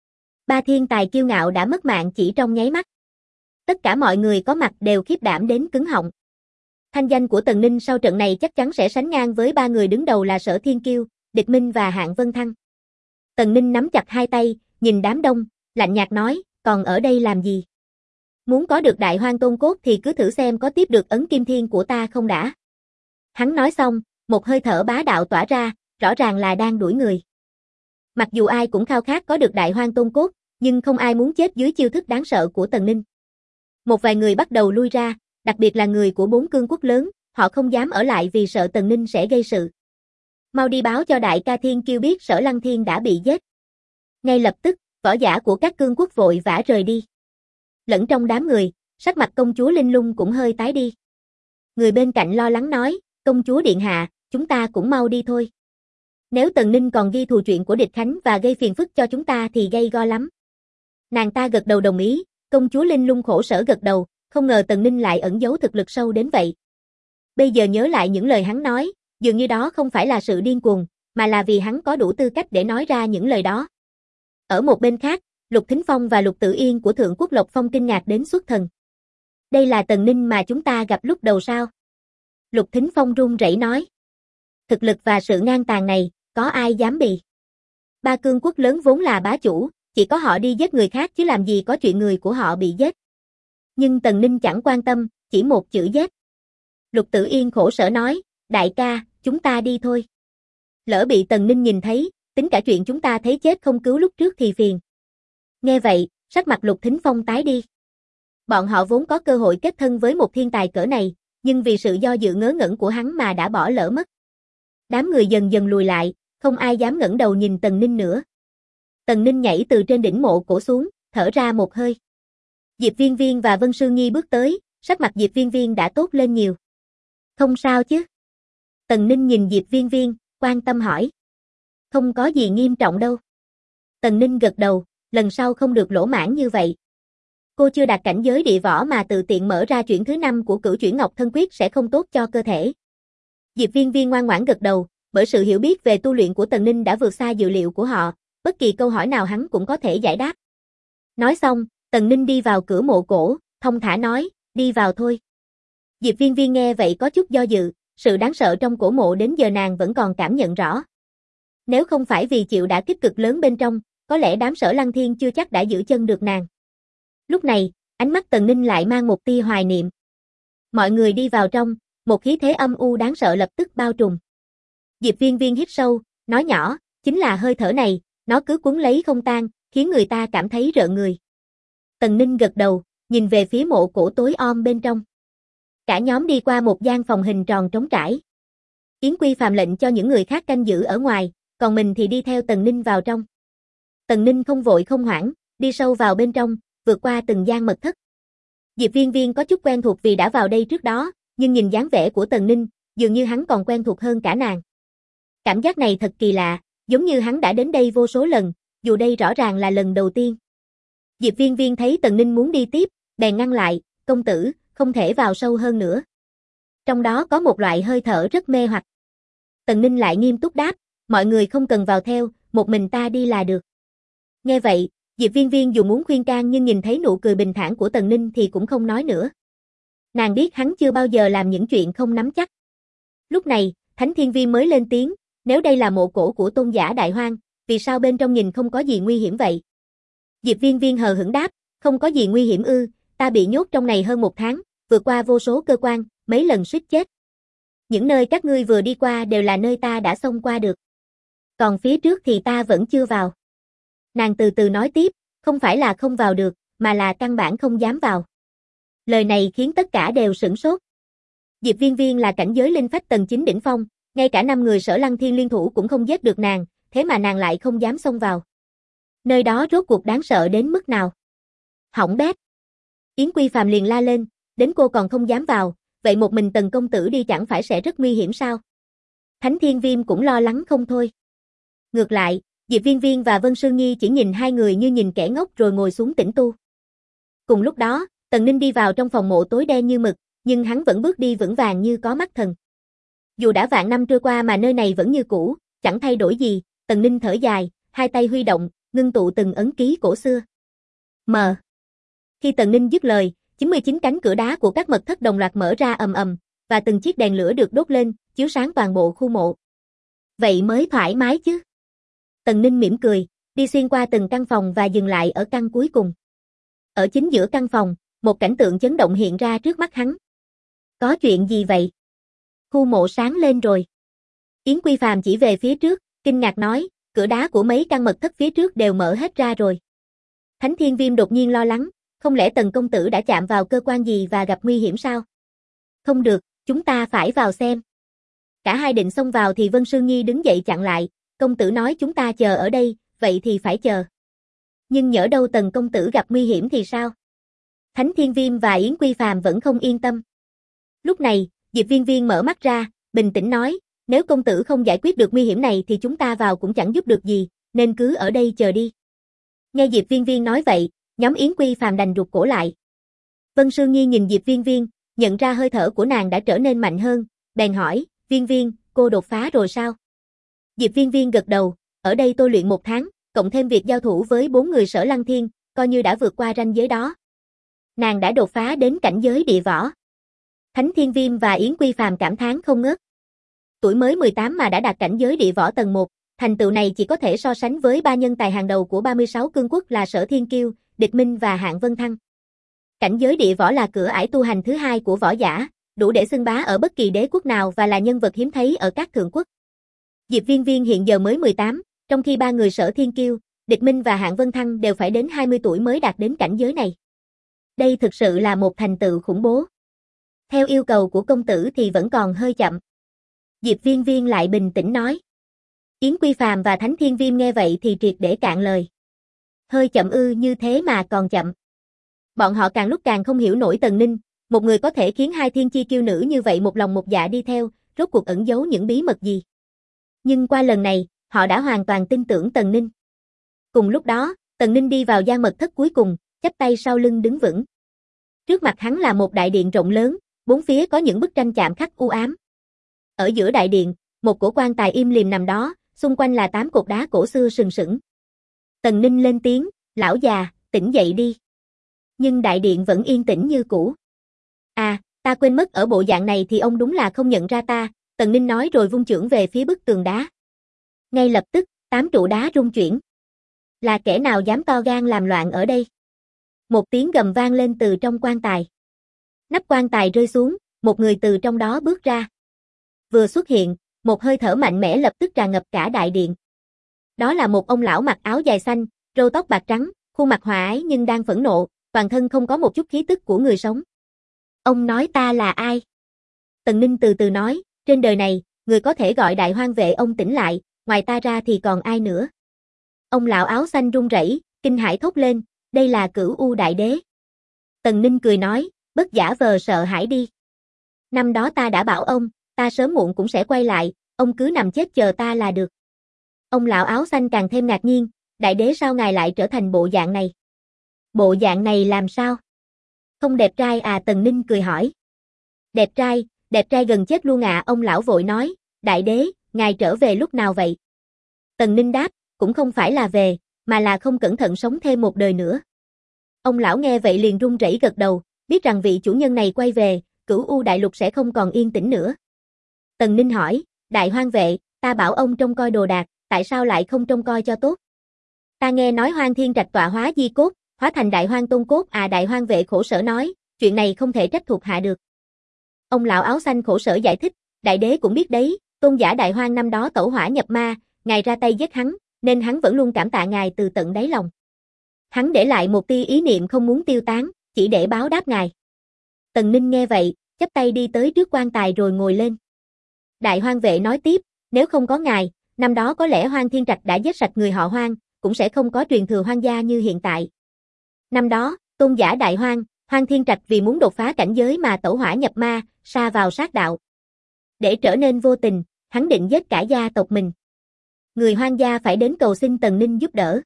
Ba thiên tài kiêu ngạo đã mất mạng chỉ trong nháy mắt. Tất cả mọi người có mặt đều khiếp đảm đến cứng họng. Thanh danh của Tần Ninh sau trận này chắc chắn sẽ sánh ngang với ba người đứng đầu là Sở Thiên Kiêu, Địch Minh và Hạng Vân Thăng. Tần Ninh nắm chặt hai tay, nhìn đám đông, lạnh nhạt nói, còn ở đây làm gì? Muốn có được Đại Hoang Tôn Cốt thì cứ thử xem có tiếp được ấn kim thiên của ta không đã. Hắn nói xong, một hơi thở bá đạo tỏa ra, rõ ràng là đang đuổi người. Mặc dù ai cũng khao khát có được Đại Hoang Tôn Cốt, nhưng không ai muốn chết dưới chiêu thức đáng sợ của Tần Ninh. Một vài người bắt đầu lui ra, đặc biệt là người của 4 cương quốc lớn, họ không dám ở lại vì sợ Tần Ninh sẽ gây sự. Mau đi báo cho Đại ca Thiên Kiêu biết Sở Lăng Thiên đã bị giết. Ngay lập tức, võ giả của các cương quốc vội vã rời đi. Lẫn trong đám người, sắc mặt công chúa Linh Lung cũng hơi tái đi. Người bên cạnh lo lắng nói, công chúa điện hạ, chúng ta cũng mau đi thôi. Nếu Tần Ninh còn ghi thù chuyện của địch Khánh và gây phiền phức cho chúng ta thì gây go lắm. Nàng ta gật đầu đồng ý, công chúa Linh Lung khổ sở gật đầu, không ngờ Tần Ninh lại ẩn giấu thực lực sâu đến vậy. Bây giờ nhớ lại những lời hắn nói, dường như đó không phải là sự điên cuồng, mà là vì hắn có đủ tư cách để nói ra những lời đó. Ở một bên khác, Lục Thính Phong và Lục Tử Yên của Thượng Quốc Lộc Phong kinh ngạc đến xuất thần. Đây là Tần Ninh mà chúng ta gặp lúc đầu sao? Lục Thính Phong run rẩy nói. Thực lực và sự ngang tàn này, có ai dám bì? Ba cương quốc lớn vốn là bá chủ, chỉ có họ đi giết người khác chứ làm gì có chuyện người của họ bị giết. Nhưng Tần Ninh chẳng quan tâm, chỉ một chữ giết. Lục Tử Yên khổ sở nói, đại ca, chúng ta đi thôi. Lỡ bị Tần Ninh nhìn thấy, tính cả chuyện chúng ta thấy chết không cứu lúc trước thì phiền. Nghe vậy, sắc mặt Lục Thính Phong tái đi. Bọn họ vốn có cơ hội kết thân với một thiên tài cỡ này, nhưng vì sự do dự ngớ ngẩn của hắn mà đã bỏ lỡ mất. Đám người dần dần lùi lại, không ai dám ngẩng đầu nhìn Tần Ninh nữa. Tần Ninh nhảy từ trên đỉnh mộ cổ xuống, thở ra một hơi. Diệp Viên Viên và Vân Sương Nhi bước tới, sắc mặt Diệp Viên Viên đã tốt lên nhiều. Không sao chứ? Tần Ninh nhìn Diệp Viên Viên, quan tâm hỏi. Không có gì nghiêm trọng đâu. Tần Ninh gật đầu, lần sau không được lỗ mãn như vậy. Cô chưa đạt cảnh giới địa võ mà tự tiện mở ra chuyển thứ 5 của Cửu Chuyển Ngọc Thân Quyết sẽ không tốt cho cơ thể. Diệp Viên Viên ngoan ngoãn gật đầu, bởi sự hiểu biết về tu luyện của Tần Ninh đã vượt xa dự liệu của họ, bất kỳ câu hỏi nào hắn cũng có thể giải đáp. Nói xong, Tần Ninh đi vào cửa mộ cổ, thông thả nói, đi vào thôi. Diệp Viên Viên nghe vậy có chút do dự, sự đáng sợ trong cổ mộ đến giờ nàng vẫn còn cảm nhận rõ. Nếu không phải vì chịu đả kích cực lớn bên trong, có lẽ đám Sở Lăng Thiên chưa chắc đã giữ chân được nàng. Lúc này, ánh mắt Tần Ninh lại mang một tia hoài niệm. Mọi người đi vào trong, một khí thế âm u đáng sợ lập tức bao trùm. Diệp Viên Viên hít sâu, nói nhỏ, chính là hơi thở này, nó cứ quấn lấy không tan, khiến người ta cảm thấy rợn người. Tần Ninh gật đầu, nhìn về phía mộ cổ tối om bên trong. Cả nhóm đi qua một gian phòng hình tròn trống trải. Yến Quy Phàm lệnh cho những người khác canh giữ ở ngoài, còn mình thì đi theo Tần Ninh vào trong. Tần Ninh không vội không hoảng, đi sâu vào bên trong, vượt qua từng gian mật thất. Diệp Viên Viên có chút quen thuộc vì đã vào đây trước đó, nhưng nhìn dáng vẻ của Tần Ninh, dường như hắn còn quen thuộc hơn cả nàng. Cảm giác này thật kỳ lạ, giống như hắn đã đến đây vô số lần, dù đây rõ ràng là lần đầu tiên. Diệp Viên Viên thấy Tần Ninh muốn đi tiếp, bèn ngăn lại, công tử, không thể vào sâu hơn nữa. Trong đó có một loại hơi thở rất mê hoặc. Tần Ninh lại nghiêm túc đáp, mọi người không cần vào theo, một mình ta đi là được. Nghe vậy, Diệp Viên Viên dù muốn khuyên can nhưng nhìn thấy nụ cười bình thản của Tần Ninh thì cũng không nói nữa. Nàng biết hắn chưa bao giờ làm những chuyện không nắm chắc. Lúc này, Thánh Thiên Viêm mới lên tiếng, nếu đây là mộ cổ của tôn giả Đại Hoang, vì sao bên trong nhìn không có gì nguy hiểm vậy? Diệp Viên Viên hờ hững đáp, không có gì nguy hiểm ư, ta bị nhốt trong này hơn 1 tháng, vượt qua vô số cơ quan, mấy lần suýt chết. Những nơi các ngươi vừa đi qua đều là nơi ta đã xông qua được. Còn phía trước thì ta vẫn chưa vào. Nàng từ từ nói tiếp, không phải là không vào được, mà là căn bản không dám vào. Lời này khiến tất cả đều sửng sốt. Diệp Viên Viên là cảnh giới linh phách tầng 9 đỉnh phong, ngay cả 5 người Sở Lăng Thiên liên thủ cũng không giết được nàng, thế mà nàng lại không dám xông vào. Nơi đó rốt cuộc đáng sợ đến mức nào? Hỏng bét. Yến Quy Phàm liền la lên, đến cô còn không dám vào, vậy một mình Tần công tử đi chẳng phải sẽ rất nguy hiểm sao? Thánh Thiên Viêm cũng lo lắng không thôi. Ngược lại, Diệp Viên Viên và Vân Sương Nhi chỉ nhìn hai người như nhìn kẻ ngốc rồi ngồi xuống tĩnh tu. Cùng lúc đó, Tần Ninh đi vào trong phòng mộ tối đen như mực, nhưng hắn vẫn bước đi vững vàng như có mắt thần. Dù đã vạn năm trôi qua mà nơi này vẫn như cũ, chẳng thay đổi gì, Tần Ninh thở dài, hai tay huy động, ngưng tụ từng ấn ký cổ xưa. Mờ. Khi Tần Ninh dứt lời, 99 cánh cửa đá của các mật thất đồng loạt mở ra ầm ầm, và từng chiếc đèn lửa được đốt lên, chiếu sáng toàn bộ khu mộ. Vậy mới thoải mái chứ. Tần Ninh mỉm cười, đi xuyên qua từng căn phòng và dừng lại ở căn cuối cùng. Ở chính giữa căn phòng, một cảnh tượng chấn động hiện ra trước mắt hắn. Có chuyện gì vậy? Khu mộ sáng lên rồi. Yến Quy Phàm chỉ về phía trước, kinh ngạc nói, cửa đá của mấy căn mật thất phía trước đều mở hết ra rồi. Thánh Thiên Viêm đột nhiên lo lắng, không lẽ Tần công tử đã chạm vào cơ quan gì và gặp nguy hiểm sao? Không được, chúng ta phải vào xem. Cả hai định xông vào thì Vân Sương Nhi đứng dậy chặn lại, công tử nói chúng ta chờ ở đây, vậy thì phải chờ. Nhưng nhỡ đâu Tần công tử gặp nguy hiểm thì sao? Thánh Thiên Viêm và Yến Quy Phàm vẫn không yên tâm. Lúc này, Diệp Viên Viên mở mắt ra, bình tĩnh nói, nếu công tử không giải quyết được nguy hiểm này thì chúng ta vào cũng chẳng giúp được gì, nên cứ ở đây chờ đi. Nghe Diệp Viên Viên nói vậy, nhóm Yến Quy Phàm đành rụt cổ lại. Vân Sương Nhi nhìn Diệp Viên Viên, nhận ra hơi thở của nàng đã trở nên mạnh hơn, bèn hỏi, Viên Viên, cô đột phá rồi sao? Diệp Viên Viên gật đầu, ở đây tôi luyện 1 tháng, cộng thêm việc giao thủ với 4 người Sở Lăng Thiên, coi như đã vượt qua ranh giới đó. Nàng đã đột phá đến cảnh giới địa võ. Thánh Thiên Viêm và Yến Quy Phàm cảm thán không ngớt. Tuổi mới 18 mà đã đạt cảnh giới địa võ tầng 1, thành tựu này chỉ có thể so sánh với 3 nhân tài hàng đầu của 36 cương quốc là Sở Thiên Kiêu, Địch Minh và Hạng Vân Thăng. Cảnh giới địa võ là cửa ải tu hành thứ 2 của võ giả, đủ để xưng bá ở bất kỳ đế quốc nào và là nhân vật hiếm thấy ở các thượng quốc. Diệp Viên Viên hiện giờ mới 18, trong khi 3 người Sở Thiên Kiêu, Địch Minh và Hạng Vân Thăng đều phải đến 20 tuổi mới đạt đến cảnh giới này. Đây thực sự là một thành tựu khủng bố. Theo yêu cầu của công tử thì vẫn còn hơi chậm. Diệp Viên Viên lại bình tĩnh nói. Kiến Quy Phàm và Thánh Thiên Viêm nghe vậy thì triệt để cạn lời. Hơi chậm ư, như thế mà còn chậm. Bọn họ càng lúc càng không hiểu nổi Tần Ninh, một người có thể khiến hai thiên chi kiêu nữ như vậy một lòng một dạ đi theo, rốt cuộc ẩn giấu những bí mật gì. Nhưng qua lần này, họ đã hoàn toàn tin tưởng Tần Ninh. Cùng lúc đó, Tần Ninh đi vào gian mật thất cuối cùng, chắp tay sau lưng đứng vững. Trước mặt hắn là một đại điện rộng lớn, bốn phía có những bức tranh chạm khắc u ám. Ở giữa đại điện, một cổ quan tài im lìm nằm đó, xung quanh là 8 cột đá cổ xưa sừng sững. Tần Ninh lên tiếng, lão già, tỉnh dậy đi. Nhưng đại điện vẫn yên tĩnh như cũ. À, ta quên mất ở bộ dạng này thì ông đúng là không nhận ra ta, Tần Ninh nói rồi vung chưởng về phía bức tường đá. Ngay lập tức, 8 trụ đá rung chuyển. Là kẻ nào dám to gan làm loạn ở đây? Một tiếng gầm vang lên từ trong quan tài. Nắp quan tài rơi xuống, một người từ trong đó bước ra. Vừa xuất hiện, một hơi thở mạnh mẽ lập tức tràn ngập cả đại điện. Đó là một ông lão mặc áo dài xanh, râu tóc bạc trắng, khuôn mặt hòa ái nhưng đang phẫn nộ, toàn thân không có một chút khí tức của người sống. Ông nói ta là ai? Tần Ninh từ từ nói, trên đời này, người có thể gọi đại hoang vệ ông tỉnh lại, ngoài ta ra thì còn ai nữa? Ông lão áo xanh run rẩy, kinh hãi thốt lên, đây là Cửu U Đại Đế. Tần Ninh cười nói, bất giả vờ sợ hãi đi. Năm đó ta đã bảo ông, ta sớm muộn cũng sẽ quay lại, ông cứ nằm chết chờ ta là được. Ông lão áo xanh càng thêm ngạc nhiên, Đại Đế sao ngài lại trở thành bộ dạng này? Bộ dạng này làm sao? Không đẹp trai à? Tần Ninh cười hỏi. Đẹp trai gần chết luôn ạ. Ông lão vội nói, Đại Đế, ngài trở về lúc nào vậy? Tần Ninh đáp, cũng không phải là về, mà là không cẩn thận sống thêm một đời nữa. Ông lão nghe vậy liền run rẩy gật đầu, biết rằng vị chủ nhân này quay về, Cửu U Đại Lục sẽ không còn yên tĩnh nữa. Tần Ninh hỏi, đại hoang vệ, ta bảo ông trông coi đồ đạc, tại sao lại không trông coi cho tốt? Ta nghe nói Hoang Thiên Trạch tọa hóa di cốt, hóa thành đại hoang tôn cốt à. Đại hoang vệ khổ sở nói, chuyện này không thể trách thuộc hạ được. Ông lão áo xanh khổ sở giải thích, Đại Đế cũng biết đấy, tôn giả đại hoang năm đó tẩu hỏa nhập ma, ngài ra tay giết hắn, nên hắn vẫn luôn cảm tạ ngài từ tận đáy lòng. Hắn để lại một tia ý niệm không muốn tiêu tán, chỉ để báo đáp ngài. Tần Ninh nghe vậy, chắp tay đi tới trước quan tài rồi ngồi lên. Đại hoang vệ nói tiếp, nếu không có ngài, năm đó có lẽ Hoang Thiên Trạch đã giết sạch người họ Hoang, cũng sẽ không có truyền thừa hoang gia như hiện tại. Năm đó, tôn giả đại hoang, Hoang Thiên Trạch vì muốn đột phá cảnh giới mà tẩu hỏa nhập ma, sa vào sát đạo. Để trở nên vô tình, hắn định giết cả gia tộc mình. Người hoang gia phải đến cầu xin Tần Ninh giúp đỡ.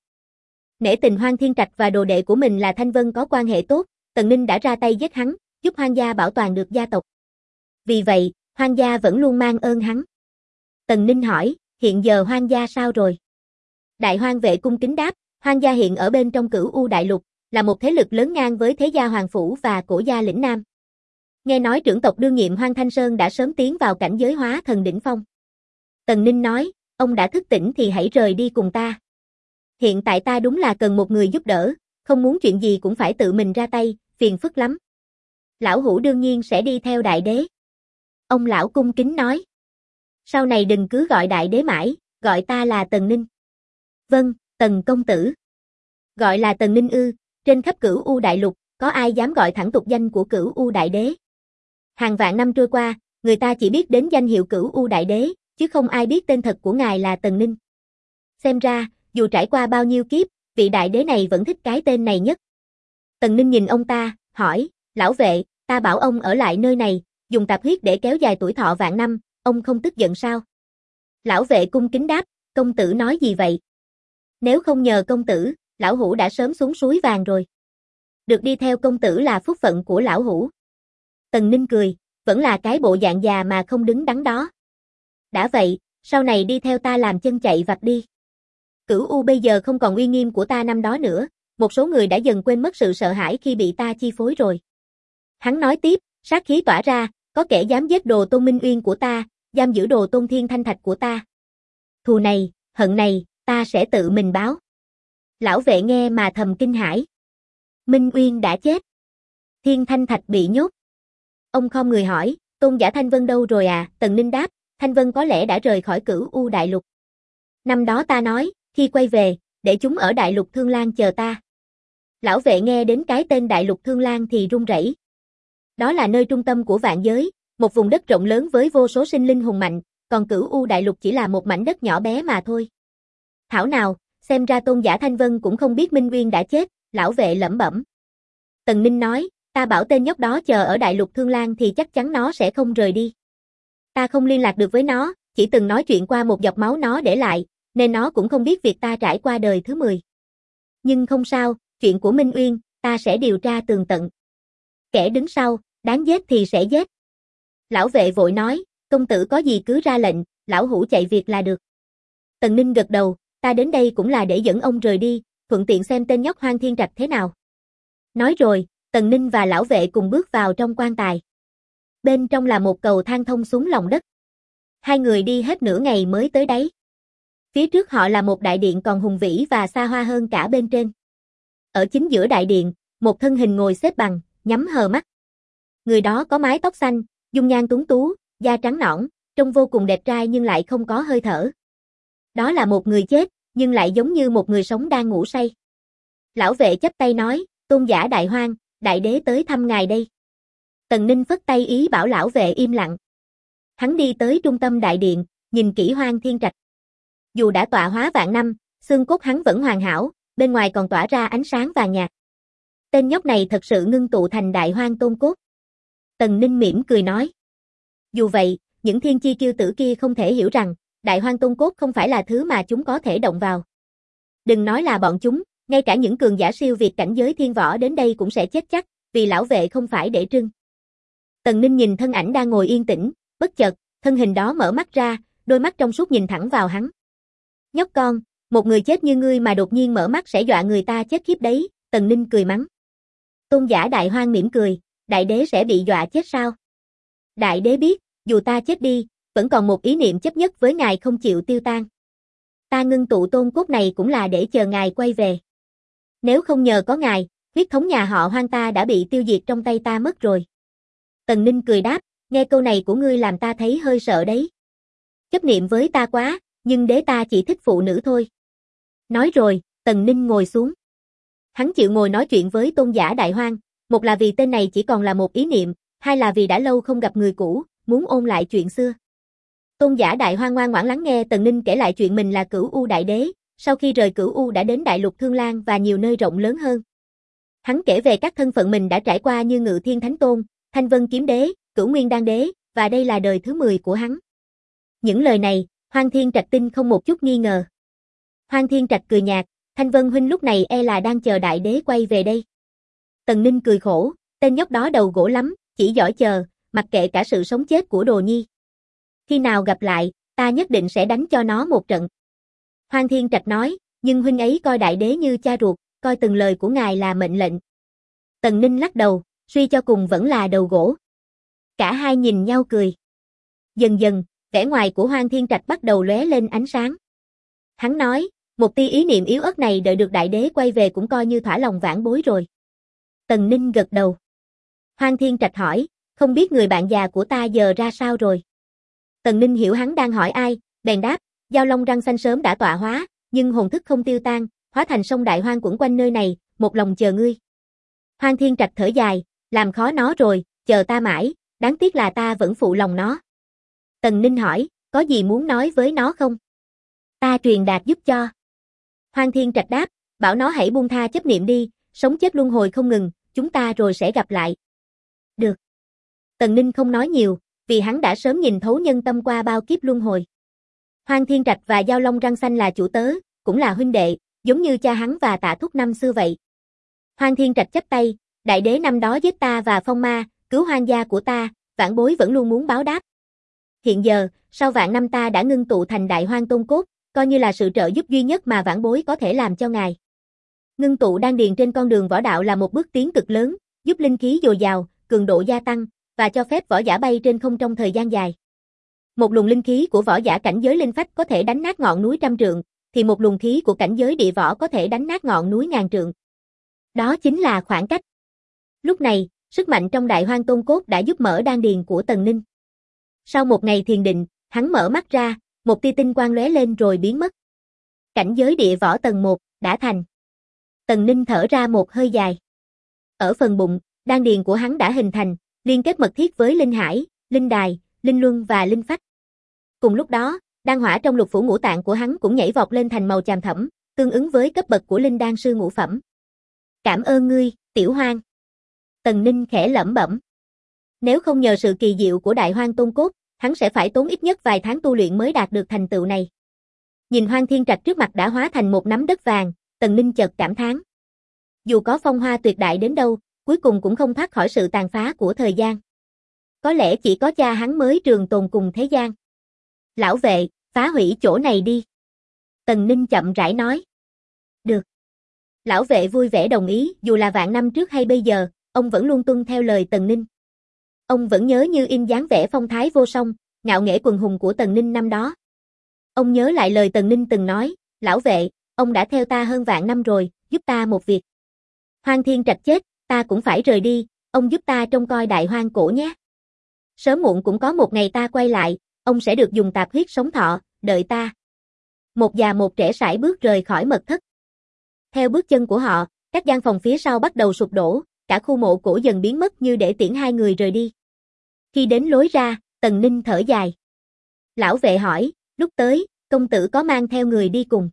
Nể tình Hoang Thiên Trạch và đồ đệ của mình là Thanh Vân có quan hệ tốt, Tần Ninh đã ra tay giết hắn, giúp hoang gia bảo toàn được gia tộc. Vì vậy, hoang gia vẫn luôn mang ơn hắn. Tần Ninh hỏi, hiện giờ hoang gia sao rồi? Đại hoang vệ cung kính đáp, hoang gia hiện ở bên trong Cửu U Đại Lục, là một thế lực lớn ngang với thế gia Hoàng Phủ và cổ gia lĩnh Nam. Nghe nói trưởng tộc đương nhiệm Hoang Thanh Sơn đã sớm tiến vào cảnh giới hóa thần đỉnh phong. Tần Ninh nói, ông đã thức tỉnh thì hãy rời đi cùng ta. Hiện tại ta đúng là cần một người giúp đỡ, không muốn chuyện gì cũng phải tự mình ra tay, phiền phức lắm. Lão hủ đương nhiên sẽ đi theo Đại Đế. Ông lão cung kính nói. Sau này đừng cứ gọi Đại Đế mãi, gọi ta là Tần Ninh. Vâng, Tần công tử. Gọi là Tần Ninh ư? Trên khắp Cửu U Đại Lục, có ai dám gọi thẳng tục danh của Cửu U Đại Đế? Hàng vạn năm trôi qua, người ta chỉ biết đến danh hiệu Cửu U Đại Đế, chứ không ai biết tên thật của ngài là Tần Ninh. Xem ra, dù trải qua bao nhiêu kiếp, vị Đại Đế này vẫn thích cái tên này nhất. Tần Ninh nhìn ông ta, hỏi, lão vệ, ta bảo ông ở lại nơi này, dùng tạp huyết để kéo dài tuổi thọ vạn năm, ông không tức giận sao? Lão vệ cung kính đáp, công tử nói gì vậy? Nếu không nhờ công tử, lão hủ đã sớm xuống suối vàng rồi. Được đi theo công tử là phúc phận của lão hủ. Tần Ninh cười, vẫn là cái bộ dạng già mà không đứng đắn đó. Đã vậy, sau này đi theo ta làm chân chạy vặt đi. Cửu U bây giờ không còn uy nghiêm của ta năm đó nữa, một số người đã dần quên mất sự sợ hãi khi bị ta chi phối rồi. Hắn nói tiếp, sát khí tỏa ra, có kẻ dám giết đồ Tôn Minh Uyên của ta, giam giữ đồ Tôn Thiên Thanh Thạch của ta. Thù này, hận này, ta sẽ tự mình báo. Lão vệ nghe mà thầm kinh hãi. Minh Uyên đã chết. Thiên Thanh Thạch bị nhốt. Ông khom người hỏi, tôn giả Thanh Vân đâu rồi à? Tần Ninh đáp, Thanh Vân có lẽ đã rời khỏi Cửu U Đại Lục. Năm đó ta nói, khi quay về, để chúng ở Đại Lục Thương Lan chờ ta. Lão vệ nghe đến cái tên Đại Lục Thương Lan thì run rẩy. Đó là nơi trung tâm của vạn giới, một vùng đất rộng lớn với vô số sinh linh hùng mạnh, còn Cửu U đại lục chỉ là một mảnh đất nhỏ bé mà thôi. Thảo nào, xem ra Tôn giả Thanh Vân cũng không biết Minh Uyên đã chết, lão vệ lẩm bẩm. Tần Ninh nói, ta bảo tên nhóc đó chờ ở đại lục Thương Lan thì chắc chắn nó sẽ không rời đi. Ta không liên lạc được với nó, chỉ từng nói chuyện qua một giọt máu nó để lại, nên nó cũng không biết việc ta trải qua đời thứ 10. Nhưng không sao, chuyện của Minh Uyên, ta sẽ điều tra tường tận. Kẻ đứng sau, đáng giết thì sẽ giết. Lão vệ vội nói, công tử có gì cứ ra lệnh, lão hủ chạy việc là được. Tần Ninh gật đầu, ta đến đây cũng là để dẫn ông rời đi, thuận tiện xem tên nhóc Hoang Thiên Trạch thế nào. Nói rồi, Tần Ninh và lão vệ cùng bước vào trong quan tài. Bên trong là một cầu thang thông xuống lòng đất. Hai người đi hết nửa ngày mới tới đáy. Phía trước họ là một đại điện còn hùng vĩ và xa hoa hơn cả bên trên. Ở chính giữa đại điện, một thân hình ngồi xếp bằng, nhắm hờ mắt. Người đó có mái tóc xanh, dung nhan tuấn tú, da trắng nõn, trông vô cùng đẹp trai nhưng lại không có hơi thở. Đó là một người chết, nhưng lại giống như một người sống đang ngủ say. Lão vệ chắp tay nói, tôn giả Đại Hoang, đại đế tới thăm ngài đây. Tần Ninh phất tay ý bảo lão vệ im lặng. Hắn đi tới trung tâm đại điện, nhìn kỹ Hoang Thiên Trạch. Dù đã tọa hóa vạn năm, xương cốt hắn vẫn hoàn hảo, bên ngoài còn tỏa ra ánh sáng vàng nhạt. Tên nhóc này thật sự ngưng tụ thành Đại Hoang Tôn Cốt. Tần Ninh mỉm cười nói. Dù vậy, những thiên chi kiêu tử kia không thể hiểu rằng, Đại Hoang Tôn Cốt không phải là thứ mà chúng có thể động vào. Đừng nói là bọn chúng, ngay cả những cường giả siêu việt cảnh giới thiên võ đến đây cũng sẽ chết chắc, vì lão vệ không phải để trưng. Tần Ninh nhìn thân ảnh đang ngồi yên tĩnh, bất chợt, thân hình đó mở mắt ra, đôi mắt trong suốt nhìn thẳng vào hắn. Nhóc con, một người chết như ngươi mà đột nhiên mở mắt sẽ dọa người ta chết khiếp đấy, Tần Ninh cười mắng. Tôn giả Đại Hoang mỉm cười, đại đế sẽ bị dọa chết sao? Đại đế biết, dù ta chết đi, vẫn còn một ý niệm chấp nhất với ngài không chịu tiêu tan. Ta ngưng tụ tôn cốt này cũng là để chờ ngài quay về. Nếu không nhờ có ngài, huyết thống nhà họ Hoang ta đã bị tiêu diệt trong tay ta mất rồi. Tần Ninh cười đáp, nghe câu này của ngươi làm ta thấy hơi sợ đấy. Chấp niệm với ta quá, nhưng đế ta chỉ thích phụ nữ thôi. Nói rồi, Tần Ninh ngồi xuống. Hắn chịu ngồi nói chuyện với tôn giả Đại Hoang, một là vì tên này chỉ còn là một ý niệm, hai là vì đã lâu không gặp người cũ, muốn ôn lại chuyện xưa. Tôn giả Đại Hoang ngoan ngoãn lắng nghe Tần Ninh kể lại chuyện mình là Cửu U Đại Đế, sau khi rời Cửu U đã đến Đại Lục Thương Lan và nhiều nơi rộng lớn hơn. Hắn kể về các thân phận mình đã trải qua như Ngự Thiên Thánh Tôn, Thanh Vân Kiếm Đế, Cửu Nguyên Đan Đế, và đây là đời thứ 10 của hắn. Những lời này, Hoang Thiên Trạch tin không một chút nghi ngờ. Hoang Thiên Trạch cười nhạt, Thanh Vân huynh lúc này e là đang chờ đại đế quay về đây. Tần Ninh cười khổ, tên nhóc đó đầu gỗ lắm, chỉ giỏi chờ, mặc kệ cả sự sống chết của Đồ Nhi. Khi nào gặp lại, ta nhất định sẽ đánh cho nó một trận. Hoang Thiên Trạch nói, nhưng huynh ấy coi đại đế như cha ruột, coi từng lời của ngài là mệnh lệnh. Tần Ninh lắc đầu, suy cho cùng vẫn là đầu gỗ. Cả hai nhìn nhau cười. Dần dần, vẻ ngoài của Hoang Thiên Trạch bắt đầu lóe lên ánh sáng. Hắn nói, một tia ý niệm yếu ớt này đợi được đại đế quay về cũng coi như thỏa lòng vãn bối rồi. Tần Ninh gật đầu. Hoang Thiên Trạch hỏi, không biết người bạn già của ta giờ ra sao rồi? Tần Ninh hiểu hắn đang hỏi ai, bèn đáp, Dao Long Răng Xanh sớm đã tọa hóa, nhưng hồn thức không tiêu tan, hóa thành sông đại hoang quẩn quanh nơi này, một lòng chờ ngươi. Hoang Thiên Trạch thở dài, làm khó nó rồi, chờ ta mãi, đáng tiếc là ta vẫn phụ lòng nó. Tần Ninh hỏi, có gì muốn nói với nó không? Ta truyền đạt giúp cho. Hoang Thiên Trạch đáp, bảo nó hãy buông tha chấp niệm đi, sống chết luân hồi không ngừng, chúng ta rồi sẽ gặp lại. Được. Tần Ninh không nói nhiều, vì hắn đã sớm nhìn thấu nhân tâm qua bao kiếp luân hồi. Hoang Thiên Trạch và Dao Long Răng Xanh là chủ tớ, cũng là huynh đệ, giống như cha hắn và Tạ Thúc năm xưa vậy. Hoang Thiên Trạch chắp tay, đại đế năm đó giết ta và phong ma, cứu hoang gia của ta, vãn bối vẫn luôn muốn báo đáp. Hiện giờ, sau vạn năm ta đã ngưng tụ thành Đại Hoang Tôn Cốt, coi như là sự trợ giúp duy nhất mà vãn bối có thể làm cho ngài. Ngưng tụ đan điền trên con đường võ đạo là một bước tiến cực lớn, giúp linh khí dồi dào, cường độ gia tăng, và cho phép võ giả bay trên không trong thời gian dài. Một luồng linh khí của võ giả cảnh giới linh phách có thể đánh nát ngọn núi trăm trượng, thì một luồng khí của cảnh giới địa võ có thể đánh nát ngọn núi ngàn trượng. Đó chính là khoảng cách. Lúc này, sức mạnh trong Đại Hoang Tôn Cốt đã giúp mở đan điền của Tần Ninh. Sau một ngày thiền định, hắn mở mắt ra, một tia tinh quang lóe lên rồi biến mất. Cảnh giới địa võ tầng 1 đã thành. Tần Ninh thở ra một hơi dài. Ở phần bụng, đan điền của hắn đã hình thành, liên kết mật thiết với linh hải, linh đài, linh luân và linh phách. Cùng lúc đó, đan hỏa trong lục phủ ngũ tạng của hắn cũng nhảy vọt lên thành màu chàm thẫm, tương ứng với cấp bậc của linh đan sư ngũ phẩm. Cảm ơn ngươi, Tiểu Hoang. Tần Ninh khẽ lẩm bẩm. Nếu không nhờ sự kỳ diệu của Đại Hoang Tôn Cốt, hắn sẽ phải tốn ít nhất vài tháng tu luyện mới đạt được thành tựu này. Nhìn Hoang Thiên Trạch trước mặt đã hóa thành một nắm đất vàng, Tần Ninh chợt cảm thán. Dù có phong hoa tuyệt đại đến đâu, cuối cùng cũng không thoát khỏi sự tàn phá của thời gian. Có lẽ chỉ có cha hắn mới trường tồn cùng thế gian. Lão vệ, phá hủy chỗ này đi. Tần Ninh chậm rãi nói. Được. Lão vệ vui vẻ đồng ý, dù là vạn năm trước hay bây giờ, ông vẫn luôn tuân theo lời Tần Ninh. Ông vẫn nhớ như in dáng vẻ phong thái vô song, ngạo nghễ quần hùng của Tần Ninh năm đó. Ông nhớ lại lời Tần Ninh từng nói, lão vệ, ông đã theo ta hơn vạn năm rồi, giúp ta một việc. Hoang Thiên Trạch chết, ta cũng phải rời đi, ông giúp ta trông coi Đại Hoang cổ nhé. Sớm muộn cũng có một ngày ta quay lại, ông sẽ được dùng tạp huyết sống thọ, đợi ta. Một già một trẻ sải bước rời khỏi mật thất. Theo bước chân của họ, các gian phòng phía sau bắt đầu sụp đổ, cả khu mộ cổ dần biến mất như để tiễn hai người rời đi. Khi đến lối ra, Tần Ninh thở dài. Lão vệ hỏi, lúc tới, công tử có mang theo người đi cùng?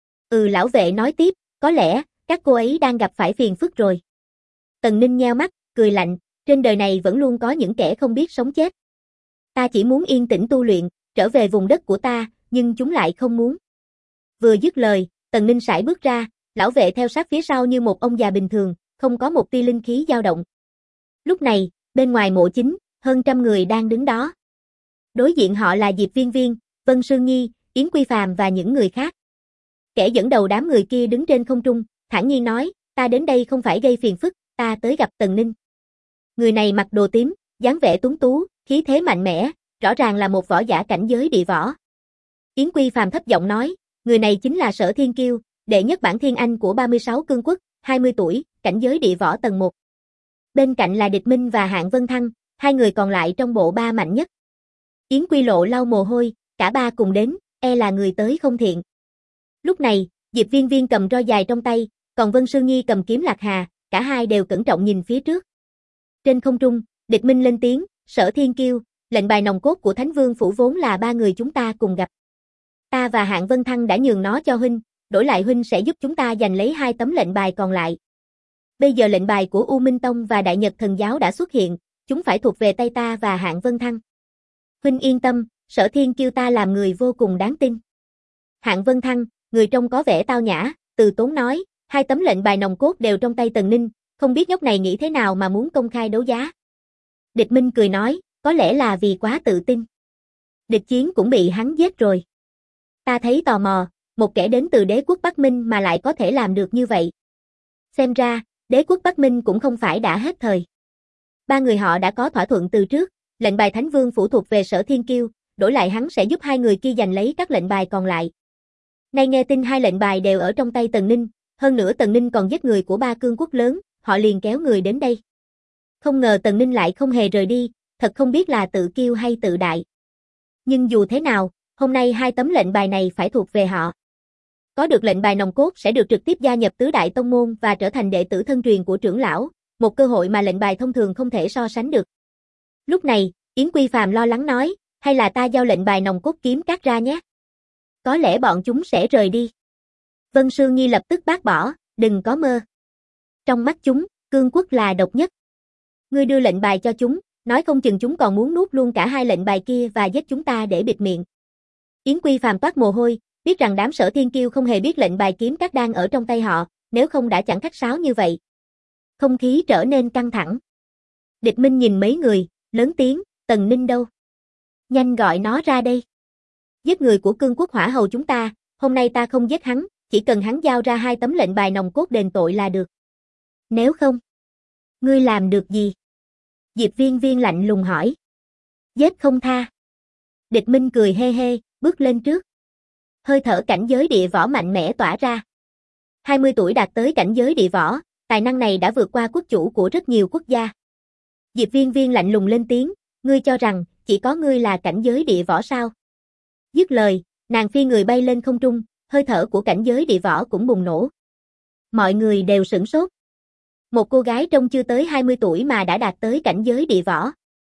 Lão vệ nói tiếp, có lẽ, các cô ấy đang gặp phải phiền phức rồi. Tần Ninh nheo mắt, cười lạnh, trên đời này vẫn luôn có những kẻ không biết sống chết. Ta chỉ muốn yên tĩnh tu luyện, trở về vùng đất của ta, nhưng chúng lại không muốn. Vừa dứt lời, Tần Ninh sải bước ra, lão vệ theo sát phía sau như một ông già bình thường, không có một tia linh khí dao động. Lúc này, bên ngoài mộ chính, hơn trăm người đang đứng đó. Đối diện họ là Diệp Viên Viên, Vân Sương Nhi, Yến Quy Phàm và những người khác. Kẻ dẫn đầu đám người kia đứng trên không trung, thản nhiên nói, ta đến đây không phải gây phiền phức, ta tới gặp Tần Ninh. Người này mặc đồ tím, dáng vẻ tuấn tú, khí thế mạnh mẽ, rõ ràng là một võ giả cảnh giới địa võ. Yến Quy Phàm thấp giọng nói, người này chính là Sở Thiên Kiêu, đệ nhất bản thiên anh của 36 cương quốc, 20 tuổi, cảnh giới địa võ tầng 1. Bên cạnh là Địch Minh và Hạng Vân Thăng, hai người còn lại trong bộ ba mạnh nhất. Yến Quy Lộ lau mồ hôi, cả ba cùng đến, e là người tới không thiện. Lúc này, Diệp Viên Viên cầm roi dài trong tay, còn Vân Sương Nhi cầm kiếm lạc hà, cả hai đều cẩn trọng nhìn phía trước. Trên không trung, Địch Minh lên tiếng, Sở Thiên Kiêu, lệnh bài nòng cốt của Thánh Vương Phủ vốn là ba người chúng ta cùng gặp. Ta và Hạng Vân Thăng đã nhường nó cho huynh, đổi lại huynh sẽ giúp chúng ta giành lấy 2 tấm lệnh bài còn lại. Bây giờ lệnh bài của U Minh Tông và Đại Nhật Thần Giáo đã xuất hiện, chúng phải thuộc về tay ta và Hạng Vân Thăng. Huynh yên tâm, Sở Thiên Kiêu ta làm người vô cùng đáng tin. Hạng Vân Thăng, người trông có vẻ tao nhã, từ tốn nói, 2 tấm lệnh bài nòng cốt đều trong tay Tần Ninh, không biết nhóc này nghĩ thế nào mà muốn công khai đấu giá. Địch Minh cười nói, có lẽ là vì quá tự tin. Địch Chiến cũng bị hắn giết rồi. Ta thấy tò mò, một kẻ đến từ đế quốc Bắc Minh mà lại có thể làm được như vậy. Xem ra, đế quốc Bắc Minh cũng không phải đã hết thời. Ba người họ đã có thỏa thuận từ trước, lệnh bài Thánh Vương phụ thuộc về Sở Thiên Kiêu, đổi lại hắn sẽ giúp hai người kia giành lấy các lệnh bài còn lại. Nay nghe tin 2 lệnh bài đều ở trong tay Tần Ninh, hơn nữa Tần Ninh còn giết người của 3 cương quốc lớn, họ liền kéo người đến đây. Không ngờ Tần Ninh lại không hề rời đi, thật không biết là tự kiêu hay tự đại. Nhưng dù thế nào, hôm nay 2 tấm lệnh bài này phải thuộc về họ. Có được lệnh bài nòng cốt sẽ được trực tiếp gia nhập tứ đại tông môn và trở thành đệ tử thân truyền của trưởng lão, một cơ hội mà lệnh bài thông thường không thể so sánh được. Lúc này, Yến Quy Phàm lo lắng nói, hay là ta giao lệnh bài nòng cốt kiếm cắt ra nhé. Có lẽ bọn chúng sẽ rời đi. Vân Sương Nhi lập tức bác bỏ, đừng có mơ. Trong mắt chúng, cương quốc là độc nhất. Ngươi đưa lệnh bài cho chúng, nói không chừng chúng còn muốn nuốt luôn cả 2 lệnh bài kia và giết chúng ta để bịt miệng. Yến Quy Phàm toát mồ hôi, biết rằng đám Sở Thiên Kiêu không hề biết lệnh bài kiếm cắt đang ở trong tay họ, nếu không đã chẳng khách sáo như vậy. Không khí trở nên căng thẳng. Địch Minh nhìn mấy người, lớn tiếng, Tần Ninh đâu? Nhanh gọi nó ra đây. Giết người của cương quốc Hỏa Hầu chúng ta, hôm nay ta không giết hắn, chỉ cần hắn giao ra 2 tấm lệnh bài nòng cốt đền tội là được. Nếu không, ngươi làm được gì? Diệp Viên Viên lạnh lùng hỏi. Giết không tha. Địch Minh cười hê hê, bước lên trước. Hơi thở cảnh giới địa võ mạnh mẽ tỏa ra. 20 tuổi đạt tới cảnh giới địa võ, tài năng này đã vượt qua quốc chủ của rất nhiều quốc gia. Diệp Viên Viên lạnh lùng lên tiếng, ngươi cho rằng chỉ có ngươi là cảnh giới địa võ sao? Dứt lời, nàng phi người bay lên không trung, hơi thở của cảnh giới địa võ cũng bùng nổ. Mọi người đều sửng sốt. Một cô gái trông chưa tới 20 tuổi mà đã đạt tới cảnh giới địa võ.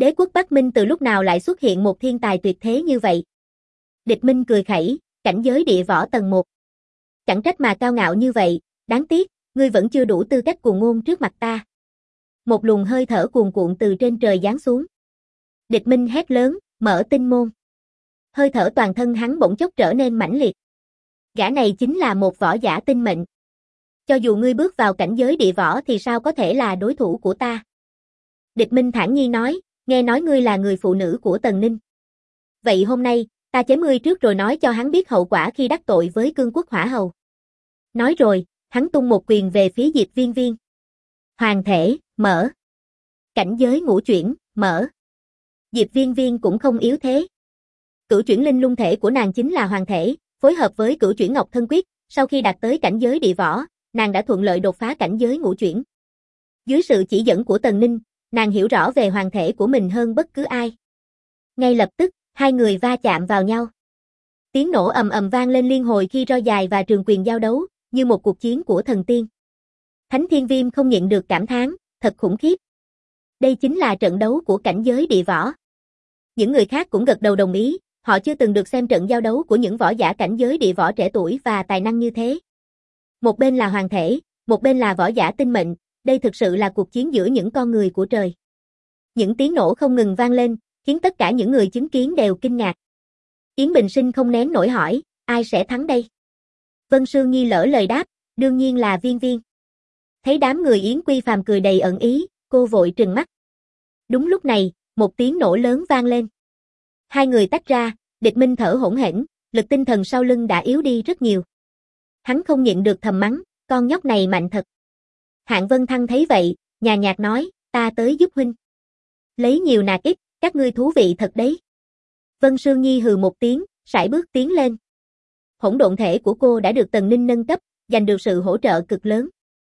Đế quốc Bắc Minh từ lúc nào lại xuất hiện một thiên tài tuyệt thế như vậy? Địch Minh cười khẩy, cảnh giới địa võ tầng 1. Chẳng trách mà cao ngạo như vậy, đáng tiếc, ngươi vẫn chưa đủ tư cách cuồng ngôn trước mặt ta. Một luồng hơi thở cuồn cuộn từ trên trời giáng xuống. Địch Minh hét lớn, mở tinh môn. Hơi thở toàn thân hắn bỗng chốc trở nên mãnh liệt. Gã này chính là một võ giả tinh mệnh. Cho dù ngươi bước vào cảnh giới địa võ thì sao có thể là đối thủ của ta? Địch Minh thản nhiên nói, nghe nói ngươi là người phụ nữ của Tần Ninh. Vậy hôm nay, ta chém ngươi trước rồi nói cho hắn biết hậu quả khi đắc tội với cương quốc hỏa hầu. Nói rồi, hắn tung một quyền về phía Diệp Viên Viên. Hoàng thể, mở. Cảnh giới ngũ chuyển, mở. Diệp Viên Viên cũng không yếu thế. Cửu chuyển linh lung thể của nàng chính là hoàng thể, phối hợp với cửu chuyển ngọc thân quyết, sau khi đạt tới cảnh giới địa võ, nàng đã thuận lợi đột phá cảnh giới ngũ chuyển. Dưới sự chỉ dẫn của Tần Ninh, nàng hiểu rõ về hoàng thể của mình hơn bất cứ ai. Ngay lập tức, hai người va chạm vào nhau. Tiếng nổ ầm ầm vang lên liên hồi khi roi dài và trường quyền giao đấu, như một cuộc chiến của thần tiên. Thánh Thiên Viêm không nhịn được cảm thán, thật khủng khiếp. Đây chính là trận đấu của cảnh giới địa võ. Những người khác cũng gật đầu đồng ý, họ chưa từng được xem trận giao đấu của những võ giả cảnh giới địa võ trẻ tuổi và tài năng như thế. Một bên là hoàng thể, một bên là võ giả tinh mệnh, đây thực sự là cuộc chiến giữa những con người của trời. Những tiếng nổ không ngừng vang lên, khiến tất cả những người chứng kiến đều kinh ngạc. Yến Bình Sinh không nén nổi hỏi, ai sẽ thắng đây? Vân Sương Nhi lỡ lời đáp, đương nhiên là Viên Viên. Thấy đám người Yến Quy Phàm cười đầy ẩn ý, cô vội trừng mắt. Đúng lúc này, một tiếng nổ lớn vang lên. Hai người tách ra, Địch Minh thở hổn hển, lực tinh thần sau lưng đã yếu đi rất nhiều. Hắn không nhịn được thầm mắng, con nhóc này mạnh thật. Hạng Vân Thăng thấy vậy, nhàn nhạt nói, ta tới giúp huynh. Lấy nhiều nạt ít, các ngươi thú vị thật đấy. Vân Sương Nhi hừ một tiếng, sải bước tiến lên. Hỗn độn thể của cô đã được Tần Ninh nâng cấp, giành được sự hỗ trợ cực lớn.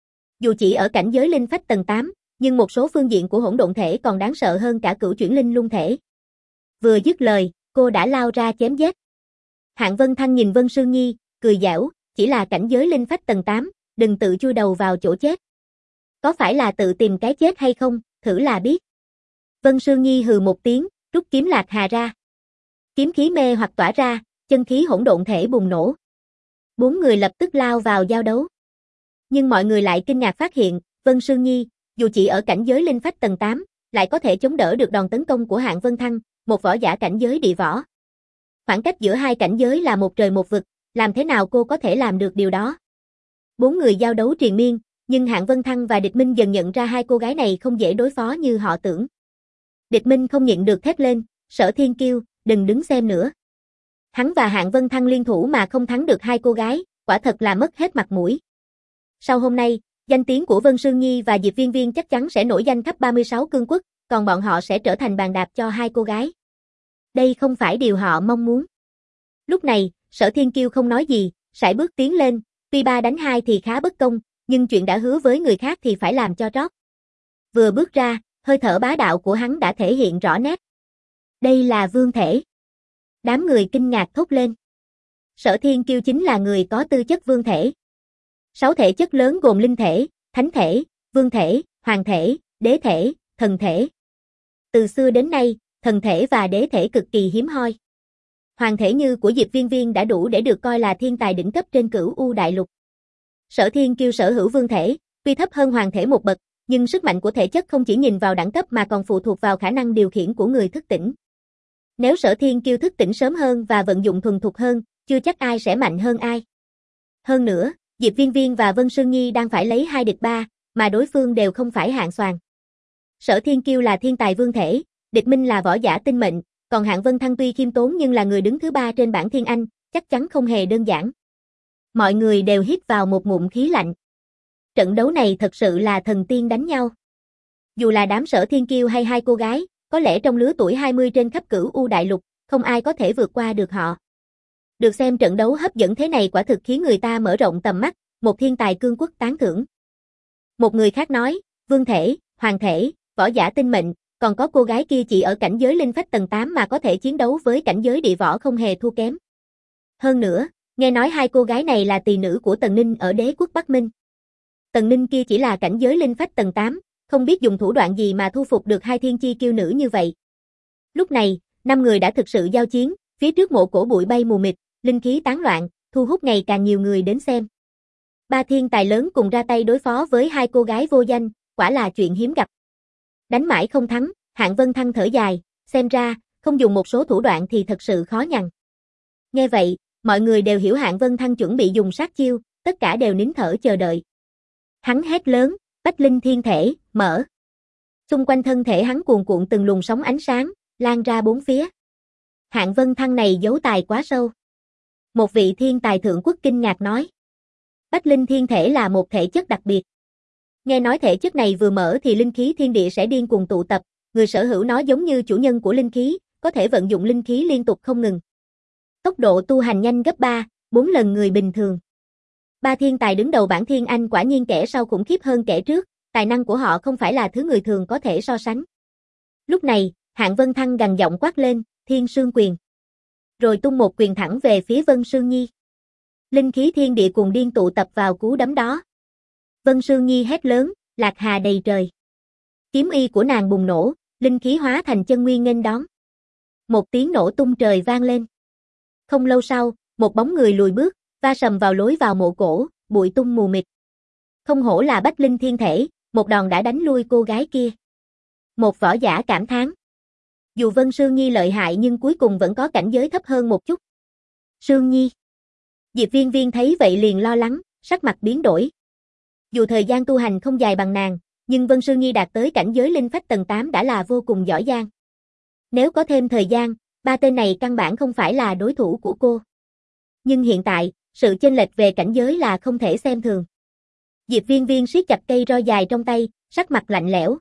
Dù chỉ ở cảnh giới linh phách tầng 8, nhưng một số phương diện của hỗn độn thể còn đáng sợ hơn cả cửu chuyển linh lung thể. Vừa dứt lời, cô đã lao ra chém giết. Hạng Vân Thăng nhìn Vân Sương Nhi, cười giễu, chỉ là cảnh giới linh phách tầng 8, đừng tự chui đầu vào chỗ chết. Có phải là tự tìm cái chết hay không, thử là biết. Vân Sương Nhi hừ một tiếng, rút kiếm Lạc Hà ra. Kiếm khí mê hoặc tỏa ra, chân khí hỗn độn thể bùng nổ. Bốn người lập tức lao vào giao đấu. Nhưng mọi người lại kinh ngạc phát hiện, Vân Sương Nhi, dù chỉ ở cảnh giới linh phách tầng 8, lại có thể chống đỡ được đòn tấn công của Hạng Vân Thăng, một võ giả cảnh giới địa võ. Khoảng cách giữa hai cảnh giới là một trời một vực, làm thế nào cô có thể làm được điều đó? Bốn người giao đấu triền miên, nhưng Hạng Vân Thăng và Địch Minh dần nhận ra hai cô gái này không dễ đối phó như họ tưởng. Địch Minh không nhịn được thét lên, Sở Thiên Kiêu, đừng đứng xem nữa. Hắn và Hạng Vân Thăng liên thủ mà không thắng được hai cô gái, quả thật là mất hết mặt mũi. Sau hôm nay, danh tiếng của Vân Sương Nhi và Diệp Viên Viên chắc chắn sẽ nổi danh khắp 36 cương quốc, còn bọn họ sẽ trở thành bàn đạp cho hai cô gái. Đây không phải điều họ mong muốn. Lúc này, Sở Thiên Kiêu không nói gì, sải bước tiến lên, tuy 3 đánh 2 thì khá bất công, nhưng chuyện đã hứa với người khác thì phải làm cho trót. Vừa bước ra, hơi thở bá đạo của hắn đã thể hiện rõ nét. Đây là vương thể. Đám người kinh ngạc thốt lên. Sở Thiên Kiêu chính là người có tư chất vương thể. 6 thể chất lớn gồm linh thể, thánh thể, vương thể, hoàng thể, đế thể, thần thể. Từ xưa đến nay, thần thể và đế thể cực kỳ hiếm hoi. Hoàng thể như của Diệp Viên Viên đã đủ để được coi là thiên tài đỉnh cấp trên cửu U đại lục. Sở Thiên Kiêu sở hữu vương thể, tuy thấp hơn hoàng thể một bậc, nhưng sức mạnh của thể chất không chỉ nhìn vào đẳng cấp mà còn phụ thuộc vào khả năng điều khiển của người thức tỉnh. Nếu Sở Thiên Kiêu thức tỉnh sớm hơn và vận dụng thuần thục hơn, chưa chắc ai sẽ mạnh hơn ai. Hơn nữa, Diệp Viên Viên và Vân Sương Nhi đang phải lấy 2 địch 3, mà đối phương đều không phải hạng xoàn. Sở Thiên Kiêu là thiên tài vương thể, Địch Minh là võ giả tinh mệnh, còn Hạng Vân Thăng tuy khiêm tốn nhưng là người đứng thứ 3 trên bảng Thiên Anh, chắc chắn không hề đơn giản. Mọi người đều hít vào một ngụm khí lạnh. Trận đấu này thật sự là thần tiên đánh nhau. Dù là đám Sở Thiên Kiêu hay hai cô gái, có lẽ trong lứa tuổi 20 trên khắp cửu U đại lục, không ai có thể vượt qua được họ. Được xem trận đấu hấp dẫn thế này quả thực khiến người ta mở rộng tầm mắt, một thiên tài cương quốc tán thưởng. Một người khác nói, vương thể, hoàng thể, võ giả tinh mệnh, còn có cô gái kia chỉ ở cảnh giới linh phách tầng 8 mà có thể chiến đấu với cảnh giới địa võ không hề thua kém. Hơn nữa, nghe nói hai cô gái này là tỳ nữ của Tần Ninh ở đế quốc Bắc Minh. Tần Ninh kia chỉ là cảnh giới linh phách tầng 8, không biết dùng thủ đoạn gì mà thu phục được hai thiên chi kiêu nữ như vậy. Lúc này, 5 người đã thực sự giao chiến, phía trước mộ cổ bụi bay mù mịt, linh khí tán loạn, thu hút ngày càng nhiều người đến xem. 3 thiên tài lớn cùng ra tay đối phó với 2 cô gái vô danh, quả là chuyện hiếm gặp. Đánh mãi không thắng, Hạng Vân Thăng thở dài, xem ra, không dùng một số thủ đoạn thì thật sự khó nhằn. Nghe vậy, mọi người đều hiểu Hạng Vân Thăng chuẩn bị dùng sát chiêu, tất cả đều nín thở chờ đợi. Hắn hét lớn, Bách Linh Thiên Thể, mở. Xung quanh thân thể hắn cuồn cuộn từng luồng sóng ánh sáng, lan ra bốn phía. Hạng Vân Thăng này giấu tài quá sâu. Một vị thiên tài thượng quốc kinh ngạc nói. Bách Linh Thiên Thể là một thể chất đặc biệt. Nghe nói thể chất này vừa mở thì linh khí thiên địa sẽ điên cuồng tụ tập, người sở hữu nó giống như chủ nhân của linh khí, có thể vận dụng linh khí liên tục không ngừng. Tốc độ tu hành nhanh gấp 3, 4 lần người bình thường. 3 thiên tài đứng đầu bảng Thiên Anh quả nhiên kẻ sau khủng khiếp hơn kẻ trước, tài năng của họ không phải là thứ người thường có thể so sánh. Lúc này, Hạng Vân Thăng gằn giọng quát lên, Thiên Sương Quyền. Rồi tung một quyền thẳng về phía Vân Sương Nhi. Linh khí thiên địa cùng điên tụ tập vào cú đấm đó. Vân Sương Nhi hét lớn, lạc hà đầy trời. Kiếm y của nàng bùng nổ, linh khí hóa thành chân nguyên nghênh đón. Một tiếng nổ tung trời vang lên. Không lâu sau, một bóng người lùi bước, va sầm vào lối vào mộ cổ, bụi tung mù mịt. Không hổ là Bách Linh Thiên Thể, một đòn đã đánh lui cô gái kia. Một võ giả cảm thán. Dù Vân Sương Nhi lợi hại nhưng cuối cùng vẫn có cảnh giới thấp hơn một chút. Sương Nhi. Diệp Viên Viên thấy vậy liền lo lắng, sắc mặt biến đổi. Dù thời gian tu hành không dài bằng nàng, nhưng Vân Sương Nhi đạt tới cảnh giới linh phách tầng 8 đã là vô cùng giỏi giang. Nếu có thêm thời gian, 3 tên này căn bản không phải là đối thủ của cô. Nhưng hiện tại, sự chênh lệch về cảnh giới là không thể xem thường. Diệp Viên Viên siết chặt cây roi dài trong tay, sắc mặt lạnh lẽo.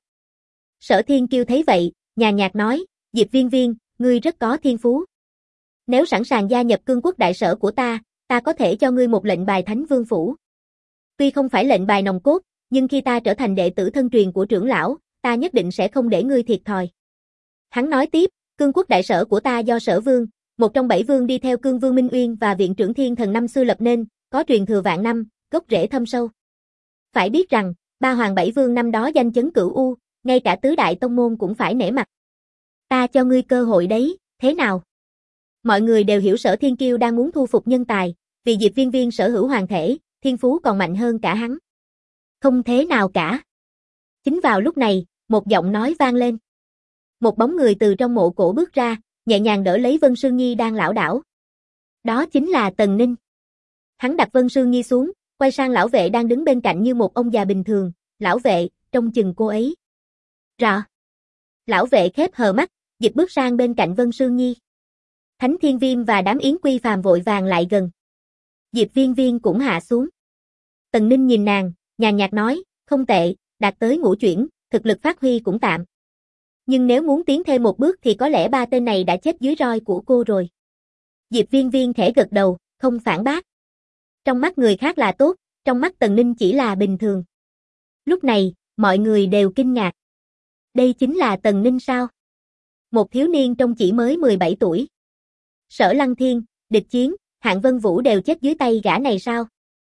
Sở Thiên Kiêu thấy vậy, nhàn nhạt nói, Diệp Viên Viên, ngươi rất có thiên phú. Nếu sẵn sàng gia nhập cương quốc đại sở của ta có thể cho ngươi một lệnh bài Thánh Vương Phủ. Tuy không phải lệnh bài nòng cốt, nhưng khi ta trở thành đệ tử thân truyền của trưởng lão, ta nhất định sẽ không để ngươi thiệt thòi. Hắn nói tiếp, cương quốc đại sở của ta do Sở Vương, một trong 7 vương đi theo Cương Vương Minh Uyên và Viện trưởng Thiên Thần năm xưa lập nên, có truyền thừa vạn năm, gốc rễ thâm sâu. Phải biết rằng, 3 hoàng 7 vương năm đó danh chấn cửu u, ngay cả tứ đại tông môn cũng phải nể mặt. Ta cho ngươi cơ hội đấy, thế nào? Mọi người đều hiểu Sở Thiên Kiêu đang muốn thu phục nhân tài, vì Diệp Viên Viên sở hữu hoàng thể, thiên phú còn mạnh hơn cả hắn. Không thế nào cả. Chính vào lúc này, một giọng nói vang lên. Một bóng người từ trong mộ cổ bước ra, nhẹ nhàng đỡ lấy Vân Sương Nhi đang lảo đảo. Đó chính là Tần Ninh. Hắn đặt Vân Sương Nhi xuống, quay sang lão vệ đang đứng bên cạnh như một ông già bình thường, lão vệ, trông chừng cô ấy. Rõ. Lão vệ khép hờ mắt, dịch bước sang bên cạnh Vân Sương Nhi. Thánh Thiên Viêm và đám Yến Quy Phàm vội vàng lại gần. Diệp Viên Viên cũng hạ xuống. Tần Ninh nhìn nàng, nhàn nhạt nói, không tệ, đạt tới ngũ chuyển, thực lực phát huy cũng tạm. Nhưng nếu muốn tiến thêm một bước thì có lẽ 3 tên này đã chết dưới roi của cô rồi. Diệp Viên Viên khẽ gật đầu, không phản bác. Trong mắt người khác là tốt, trong mắt Tần Ninh chỉ là bình thường. Lúc này, mọi người đều kinh ngạc. Đây chính là Tần Ninh sao? Một thiếu niên trông chỉ mới 17 tuổi. Sở Lăng Thiên, Địch Chiến, Hạng Vân Vũ đều chết dưới tay gã này sao?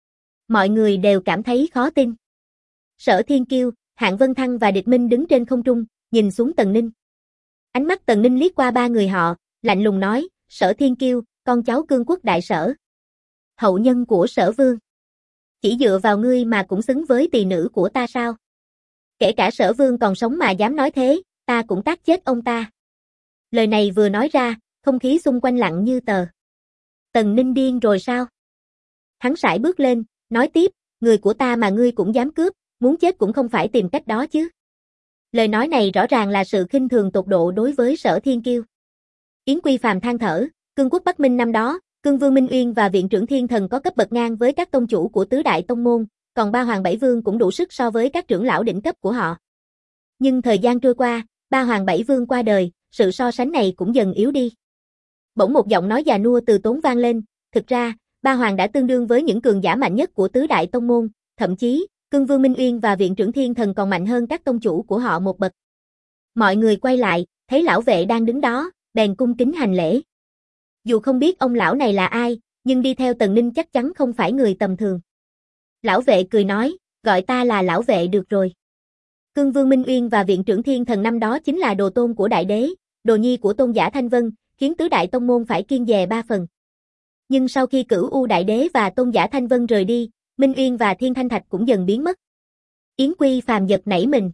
Mọi người đều cảm thấy khó tin. Sở Thiên Kiêu, Hạng Vân Thăng và Địch Minh đứng trên không trung, nhìn xuống Tần Ninh. Ánh mắt Tần Ninh liếc qua 3 người họ, lạnh lùng nói, Sở Thiên Kiêu, con cháu cương quốc đại sở. Hậu nhân của Sở Vương. Chỉ dựa vào ngươi mà cũng xứng với tỳ nữ của ta sao? Kể cả Sở Vương còn sống mà dám nói thế, ta cũng tát chết ông ta. Lời này vừa nói ra, không khí xung quanh lặng như tờ. Tần Ninh điên rồi sao? Hắn sải bước lên, nói tiếp, người của ta mà ngươi cũng dám cướp, muốn chết cũng không phải tìm cách đó chứ. Lời nói này rõ ràng là sự khinh thường tột độ đối với Sở Thiên Kiêu. Yến Quy Phàm than thở, cương quốc Bắc Minh năm đó, Cương Vương Minh Uyên và Viện trưởng Thiên Thần có cấp bậc ngang với các tông chủ của tứ đại tông môn, còn 3 hoàng 7 vương cũng đủ sức so với các trưởng lão đỉnh cấp của họ. Nhưng thời gian trôi qua, 3 hoàng 7 vương qua đời, sự so sánh này cũng dần yếu đi. Bỗng một giọng nói già nua từ tốn vang lên, thực ra, 3 hoàng đã tương đương với những cường giả mạnh nhất của tứ đại tông môn, thậm chí, Cương Vương Minh Uyên và Viện trưởng Thiên Thần còn mạnh hơn các tông chủ của họ một bậc. Mọi người quay lại, thấy lão vệ đang đứng đó, bèn cung kính hành lễ. Dù không biết ông lão này là ai, nhưng đi theo Tần Ninh chắc chắn không phải người tầm thường. Lão vệ cười nói, gọi ta là lão vệ được rồi. Cương Vương Minh Uyên và Viện trưởng Thiên Thần năm đó chính là đồ tôn của Đại Đế, đồ nhi của Tôn giả Thanh Vân, khiến tứ đại tông môn phải kiêng dè 3 phần. Nhưng sau khi Cửu U Đại Đế và Tôn giả Thanh Vân rời đi, Minh Uyên và Thiên Thanh Thạch cũng dần biến mất. Yến Quy phàm giật nảy mình.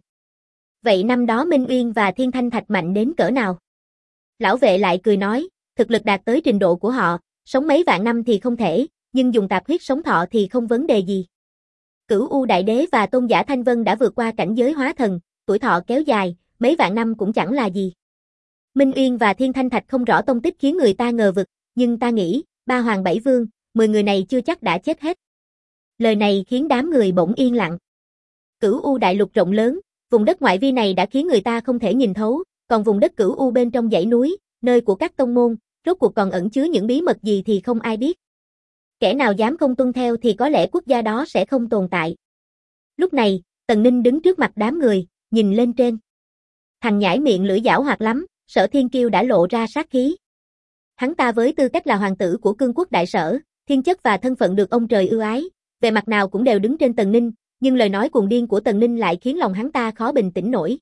Vậy năm đó Minh Uyên và Thiên Thanh Thạch mạnh đến cỡ nào? Lão vệ lại cười nói, thực lực đạt tới trình độ của họ, sống mấy vạn năm thì không thể, nhưng dùng tạp huyết sống thọ thì không vấn đề gì. Cửu U Đại Đế và Tôn giả Thanh Vân đã vượt qua cảnh giới hóa thần, tuổi thọ kéo dài, mấy vạn năm cũng chẳng là gì. Minh Uyên và Thiên Thanh Thạch không rõ tông tích khiến người ta ngờ vực, nhưng ta nghĩ, 3 hoàng 7 vương, 10 người này chưa chắc đã chết hết. Lời này khiến đám người bỗng yên lặng. Cửu U đại lục rộng lớn, vùng đất ngoại vi này đã khiến người ta không thể nhìn thấu, còn vùng đất Cửu U bên trong dãy núi, nơi của các tông môn, rốt cuộc còn ẩn chứa những bí mật gì thì không ai biết. Kẻ nào dám không tuân theo thì có lẽ quốc gia đó sẽ không tồn tại. Lúc này, Tần Ninh đứng trước mặt đám người, nhìn lên trên. Thằng nhãi miệng lưỡi giảo hoạt lắm, Sở Thiên Kiêu đã lộ ra sát khí. Hắn ta với tư cách là hoàng tử của cương quốc đại sở, thiên chất và thân phận được ông trời ưu ái, về mặt nào cũng đều đứng trên Tần Ninh, nhưng lời nói cuồng điên của Tần Ninh lại khiến lòng hắn ta khó bình tĩnh nổi.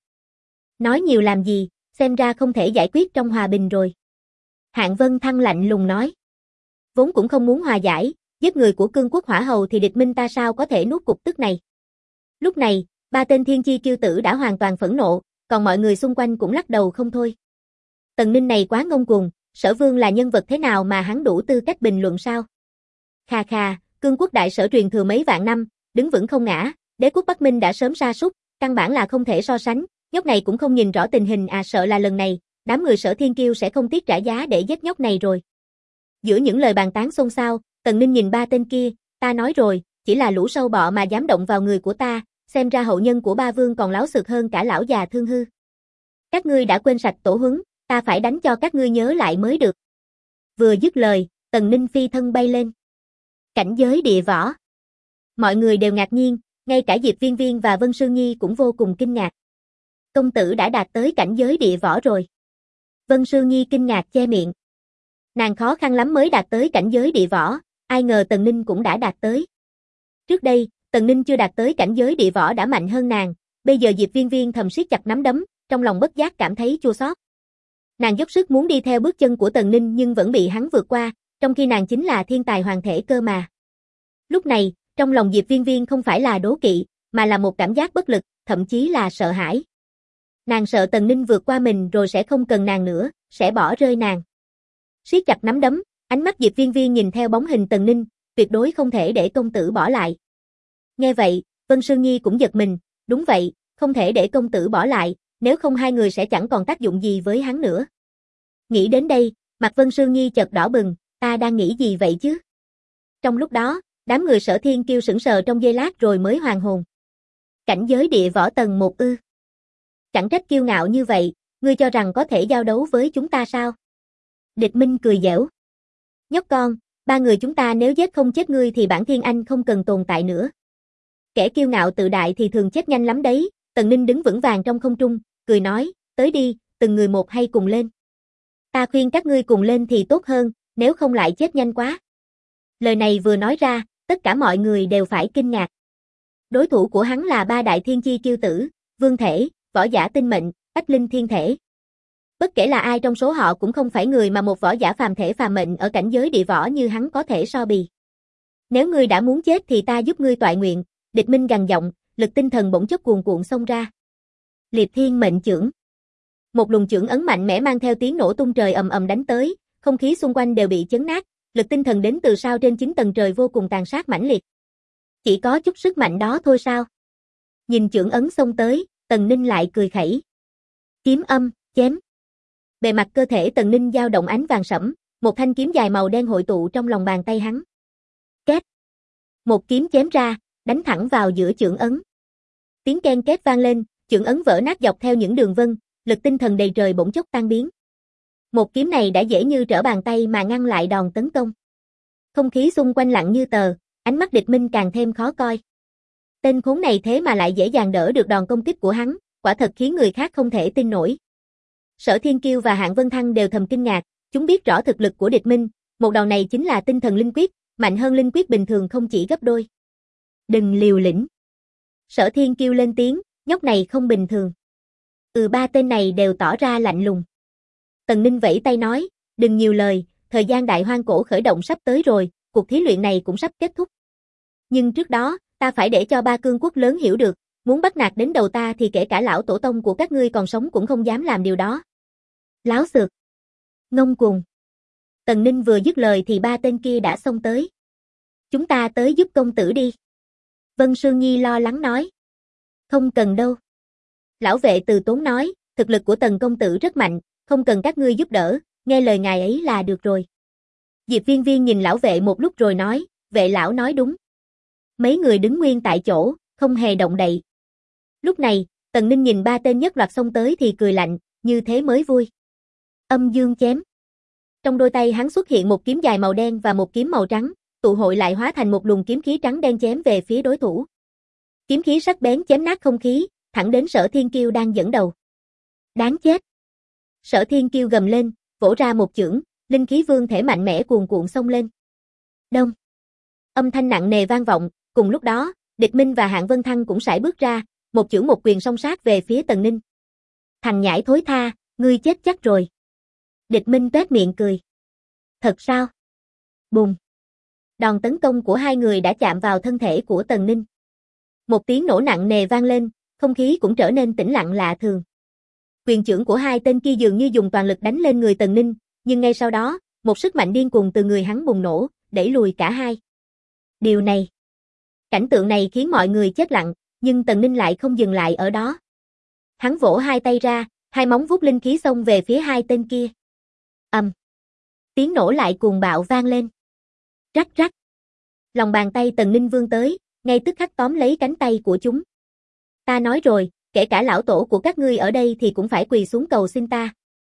Nói nhiều làm gì, xem ra không thể giải quyết trong hòa bình rồi. Hạng Vân Thăng lạnh lùng nói. Vốn cũng không muốn hòa giải, giết người của cương quốc hỏa hầu thì địch minh ta sao có thể nuốt cục tức này. Lúc này, 3 tên thiên chi kiêu tử đã hoàn toàn phẫn nộ, còn mọi người xung quanh cũng lắc đầu không thôi. Tần Ninh này quá ngông cuồng, Sở Vương là nhân vật thế nào mà hắn đủ tư cách bình luận sao? Khà khà, cương quốc đại sở truyền thừa mấy vạn năm, đứng vững không ngã, đế quốc Bắc Minh đã sớm sa sút, căn bản là không thể so sánh, nhóc này cũng không nhìn rõ tình hình à, sợ là lần này, đám người Sở Thiên Kiêu sẽ không tiếc trả giá để giết nhóc này rồi. Giữa những lời bàn tán xôn xao, Tần Ninh nhìn 3 tên kia, ta nói rồi, chỉ là lũ sâu bọ mà dám động vào người của ta, xem ra hậu nhân của ba vương còn láo xược hơn cả lão già Thương Hư. Các ngươi đã quên sạch tổ huấn, ta phải đánh cho các ngươi nhớ lại mới được. Vừa dứt lời, Tần Ninh phi thân bay lên. Cảnh giới địa võ. Mọi người đều ngạc nhiên, ngay cả Diệp Viên Viên và Vân Sương Nhi cũng vô cùng kinh ngạc. Công tử đã đạt tới cảnh giới địa võ rồi. Vân Sương Nhi kinh ngạc che miệng. Nàng khó khăn lắm mới đạt tới cảnh giới địa võ, ai ngờ Tần Ninh cũng đã đạt tới. Trước đây, Tần Ninh chưa đạt tới cảnh giới địa võ đã mạnh hơn nàng, bây giờ Diệp Viên Viên thầm siết chặt nắm đấm, trong lòng bất giác cảm thấy chua xót. Nàng dốc sức muốn đi theo bước chân của Tần Ninh nhưng vẫn bị hắn vượt qua, trong khi nàng chính là thiên tài hoàng thể cơ mà. Lúc này, trong lòng Diệp Viên Viên không phải là đố kỵ, mà là một cảm giác bất lực, thậm chí là sợ hãi. Nàng sợ Tần Ninh vượt qua mình rồi sẽ không cần nàng nữa, sẽ bỏ rơi nàng. Siết chặt nắm đấm, ánh mắt Diệp Viên Viên nhìn theo bóng hình Tần Ninh, tuyệt đối không thể để công tử bỏ lại. Nghe vậy, Vân Sương Nhi cũng giật mình, đúng vậy, không thể để công tử bỏ lại, nếu không hai người sẽ chẳng còn tác dụng gì với hắn nữa. Nghĩ đến đây, mặt Vân Sương Nhi chợt đỏ bừng, ta đang nghĩ gì vậy chứ? Trong lúc đó, đám người Sở Thiên Kiêu sững sờ trong giây lát rồi mới hoàn hồn. Cảnh giới địa võ tầng 1 ư? Chẳng trách kiêu ngạo như vậy, ngươi cho rằng có thể giao đấu với chúng ta sao? Địch Minh cười giễu. Nhóc con, 3 người chúng ta nếu giết không chết ngươi thì bản Thiên Anh không cần tồn tại nữa. Kẻ kiêu ngạo tự đại thì thường chết nhanh lắm đấy. Tần Ninh đứng vững vàng trong không trung, cười nói, tới đi, từng người một hay cùng lên. Ta khuyên các ngươi cùng lên thì tốt hơn, nếu không lại chết nhanh quá. Lời này vừa nói ra, tất cả mọi người đều phải kinh ngạc. Đối thủ của hắn là 3 đại thiên chi kiêu tử, vương thể, võ giả tinh mệnh, ách linh thiên thể. Bất kể là ai trong số họ cũng không phải người mà một võ giả phàm thể phàm mệnh ở cảnh giới địa võ như hắn có thể so bì. Nếu ngươi đã muốn chết thì ta giúp ngươi toại nguyện, Địch Minh gằn giọng, lực tinh thần bỗng chốc cuồn cuộn xông ra. Liệt Thiên mệnh chưởng. Một luồng chưởng ấn mạnh mẽ mang theo tiếng nổ tung trời ầm ầm đánh tới, không khí xung quanh đều bị chấn nát, lực tinh thần đến từ sao trên 9 tầng trời vô cùng tàn sát mãnh liệt. Chỉ có chút sức mạnh đó thôi sao? Nhìn chưởng ấn xông tới, Tần Ninh lại cười khẩy. Kiếm âm, chém. Bề mặt cơ thể Tần Ninh dao động ánh vàng sẫm, một thanh kiếm dài màu đen hội tụ trong lòng bàn tay hắn. Két. Một kiếm chém ra, đánh thẳng vào giữa chưởng ấn. Tiếng ken két vang lên, chưởng ấn vỡ nát dọc theo những đường vân, lực tinh thần đầy trời bỗng chốc tan biến. Một kiếm này đã dễ như trở bàn tay mà ngăn lại đòn tấn công. Không khí xung quanh lặng như tờ, ánh mắt Địch Minh càng thêm khó coi. Tên khốn này thế mà lại dễ dàng đỡ được đòn công kích của hắn, quả thật khiến người khác không thể tin nổi. Sở Thiên Kiêu và Hạng Vân Thăng đều thầm kinh ngạc, chúng biết rõ thực lực của Địch Minh, một đòn này chính là tinh thần linh quyết, mạnh hơn linh quyết bình thường không chỉ gấp đôi. Đừng liều lĩnh. Sở Thiên Kiêu lên tiếng, Nhóc này không bình thường. Ba tên này đều tỏ ra lạnh lùng. Tần Ninh vẫy tay nói, đừng nhiều lời, thời gian đại hoang cổ khởi động sắp tới rồi, cuộc thí luyện này cũng sắp kết thúc. Nhưng trước đó, ta phải để cho ba cương quốc lớn hiểu được, muốn bắt nạt đến đầu ta thì kể cả lão tổ tông của các ngươi còn sống cũng không dám làm điều đó. Láo xược. Ngông cuồng. Tần Ninh vừa dứt lời thì ba tên kia đã xông tới. Chúng ta tới giúp công tử đi. Vân Sương Nhi lo lắng nói. Không cần đâu. Lão vệ Từ Tốn nói, thực lực của Tần công tử rất mạnh, không cần các ngươi giúp đỡ, nghe lời ngài ấy là được rồi. Diệp Viên Viên nhìn lão vệ một lúc rồi nói, vệ lão nói đúng. Mấy người đứng nguyên tại chỗ, không hề động đậy. Lúc này, Tần Ninh nhìn ba tên nhất loạt xông tới thì cười lạnh, như thế mới vui. Âm dương chém. Trong đôi tay hắn xuất hiện một kiếm dài màu đen và một kiếm màu trắng, tụ hội lại hóa thành một luồng kiếm khí trắng đen chém về phía đối thủ. Kiếm khí sắc bén chém nát không khí, thẳng đến Sở Thiên Kiêu đang dẫn đầu. Đáng chết. Sở Thiên Kiêu gầm lên, vỗ ra một chưởng, linh khí vương thể mạnh mẽ cuồn cuộn xông lên. Đông. Âm thanh nặng nề vang vọng, cùng lúc đó, Địch Minh và Hạng Vân Thăng cũng sải bước ra, một chưởng một quyền xông sát về phía Tần Ninh. Thằng nhãi thối tha, ngươi chết chắc rồi. Địch Minh toét miệng cười. Thật sao? Bùm. Đòn tấn công của hai người đã chạm vào thân thể của Tần Ninh. Một tiếng nổ nặng nề vang lên, không khí cũng trở nên tĩnh lặng lạ thường. Quyền chưởng của hai tên kia dường như dùng toàn lực đánh lên người Tần Ninh, nhưng ngay sau đó, một sức mạnh điên cuồng từ người hắn bùng nổ, đẩy lùi cả hai. Cảnh tượng này khiến mọi người chết lặng, nhưng Tần Ninh lại không dừng lại ở đó. Hắn vỗ hai tay ra, hai móng vuốt linh khí xông về phía hai tên kia. Tiếng nổ lại cuồng bạo vang lên. Rắc rắc. Lòng bàn tay Tần Ninh vươn tới, ngay tức khắc tóm lấy cánh tay của chúng. Ta nói rồi, kể cả lão tổ của các ngươi ở đây thì cũng phải quỳ xuống cầu xin ta.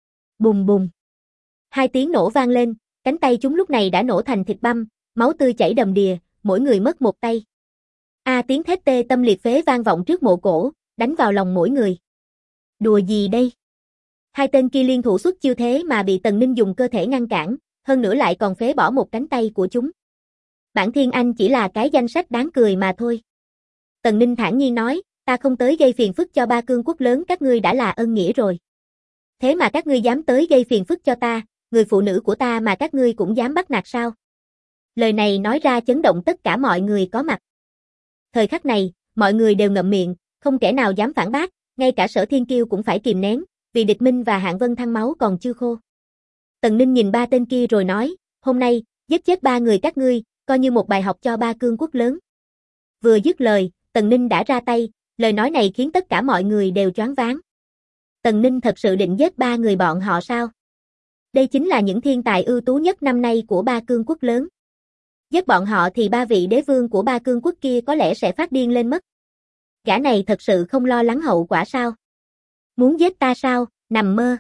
Bùm bùm. Hai tiếng nổ vang lên, cánh tay chúng lúc này đã nổ thành thịt băm, máu tươi chảy đầm đìa, mỗi người mất một tay. Tiếng thét tê tâm liệt phế vang vọng trước mộ cổ, đánh vào lòng mỗi người. Đùa gì đây? Hai tên kia liên thủ xuất chiêu thế mà bị Tần Ninh dùng cơ thể ngăn cản, hơn nữa lại còn phế bỏ một cánh tay của chúng. Bản Thiên Anh chỉ là cái danh sách đáng cười mà thôi. Tần Ninh thản nhiên nói, ta không tới gây phiền phức cho ba cương quốc lớn các ngươi đã là ân nghĩa rồi. Thế mà các ngươi dám tới gây phiền phức cho ta, người phụ nữ của ta mà các ngươi cũng dám bắt nạt sao? Lời này nói ra chấn động tất cả mọi người có mặt. Thời khắc này, mọi người đều ngậm miệng, không kẻ nào dám phản bác, ngay cả Sở Thiên Kiêu cũng phải kìm nén, vì Địch Minh và Hạng Vân Thăng máu còn chưa khô. Tần Ninh nhìn ba tên kia rồi nói, hôm nay, giết chết ba người các ngươi, coi như một bài học cho ba cương quốc lớn. Vừa dứt lời, Tần Ninh đã ra tay, lời nói này khiến tất cả mọi người đều choáng váng. Tần Ninh thật sự định giết ba người bọn họ sao? Đây chính là những thiên tài ưu tú nhất năm nay của ba cương quốc lớn. Giết bọn họ thì ba vị đế vương của ba cương quốc kia có lẽ sẽ phát điên lên mất. Gã này thật sự không lo lắng hậu quả sao? Muốn giết ta sao, nằm mơ.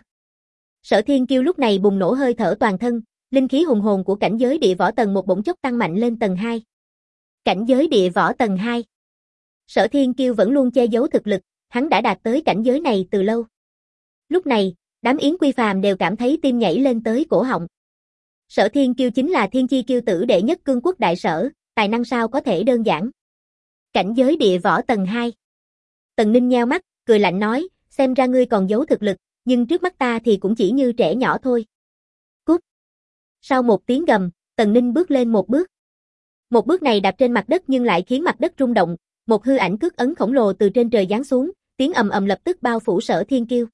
Sở Thiên Kiêu lúc này bùng nổ hơi thở toàn thân, linh khí hùng hồn của cảnh giới địa võ tầng 1 bỗng chốc tăng mạnh lên tầng 2. Cảnh giới địa võ tầng 2. Sở Thiên Kiêu vẫn luôn che giấu thực lực, hắn đã đạt tới cảnh giới này từ lâu. Lúc này, đám Yến Quy Phàm đều cảm thấy tim nhảy lên tới cổ họng. Sở Thiên Kiêu chính là thiên chi kiêu tử đệ nhất cương quốc đại sở, tài năng sao có thể đơn giản. Cảnh giới địa võ tầng 2. Tần Ninh nheo mắt, cười lạnh nói, xem ra ngươi còn giấu thực lực, nhưng trước mắt ta thì cũng chỉ như trẻ nhỏ thôi. Cút. Sau một tiếng gầm, Tần Ninh bước lên một bước. Một bước này đạp trên mặt đất nhưng lại khiến mặt đất rung động, một hư ảnh cước ấn khổng lồ từ trên trời giáng xuống, tiếng ầm ầm lập tức bao phủ Sở Thiên Kiêu.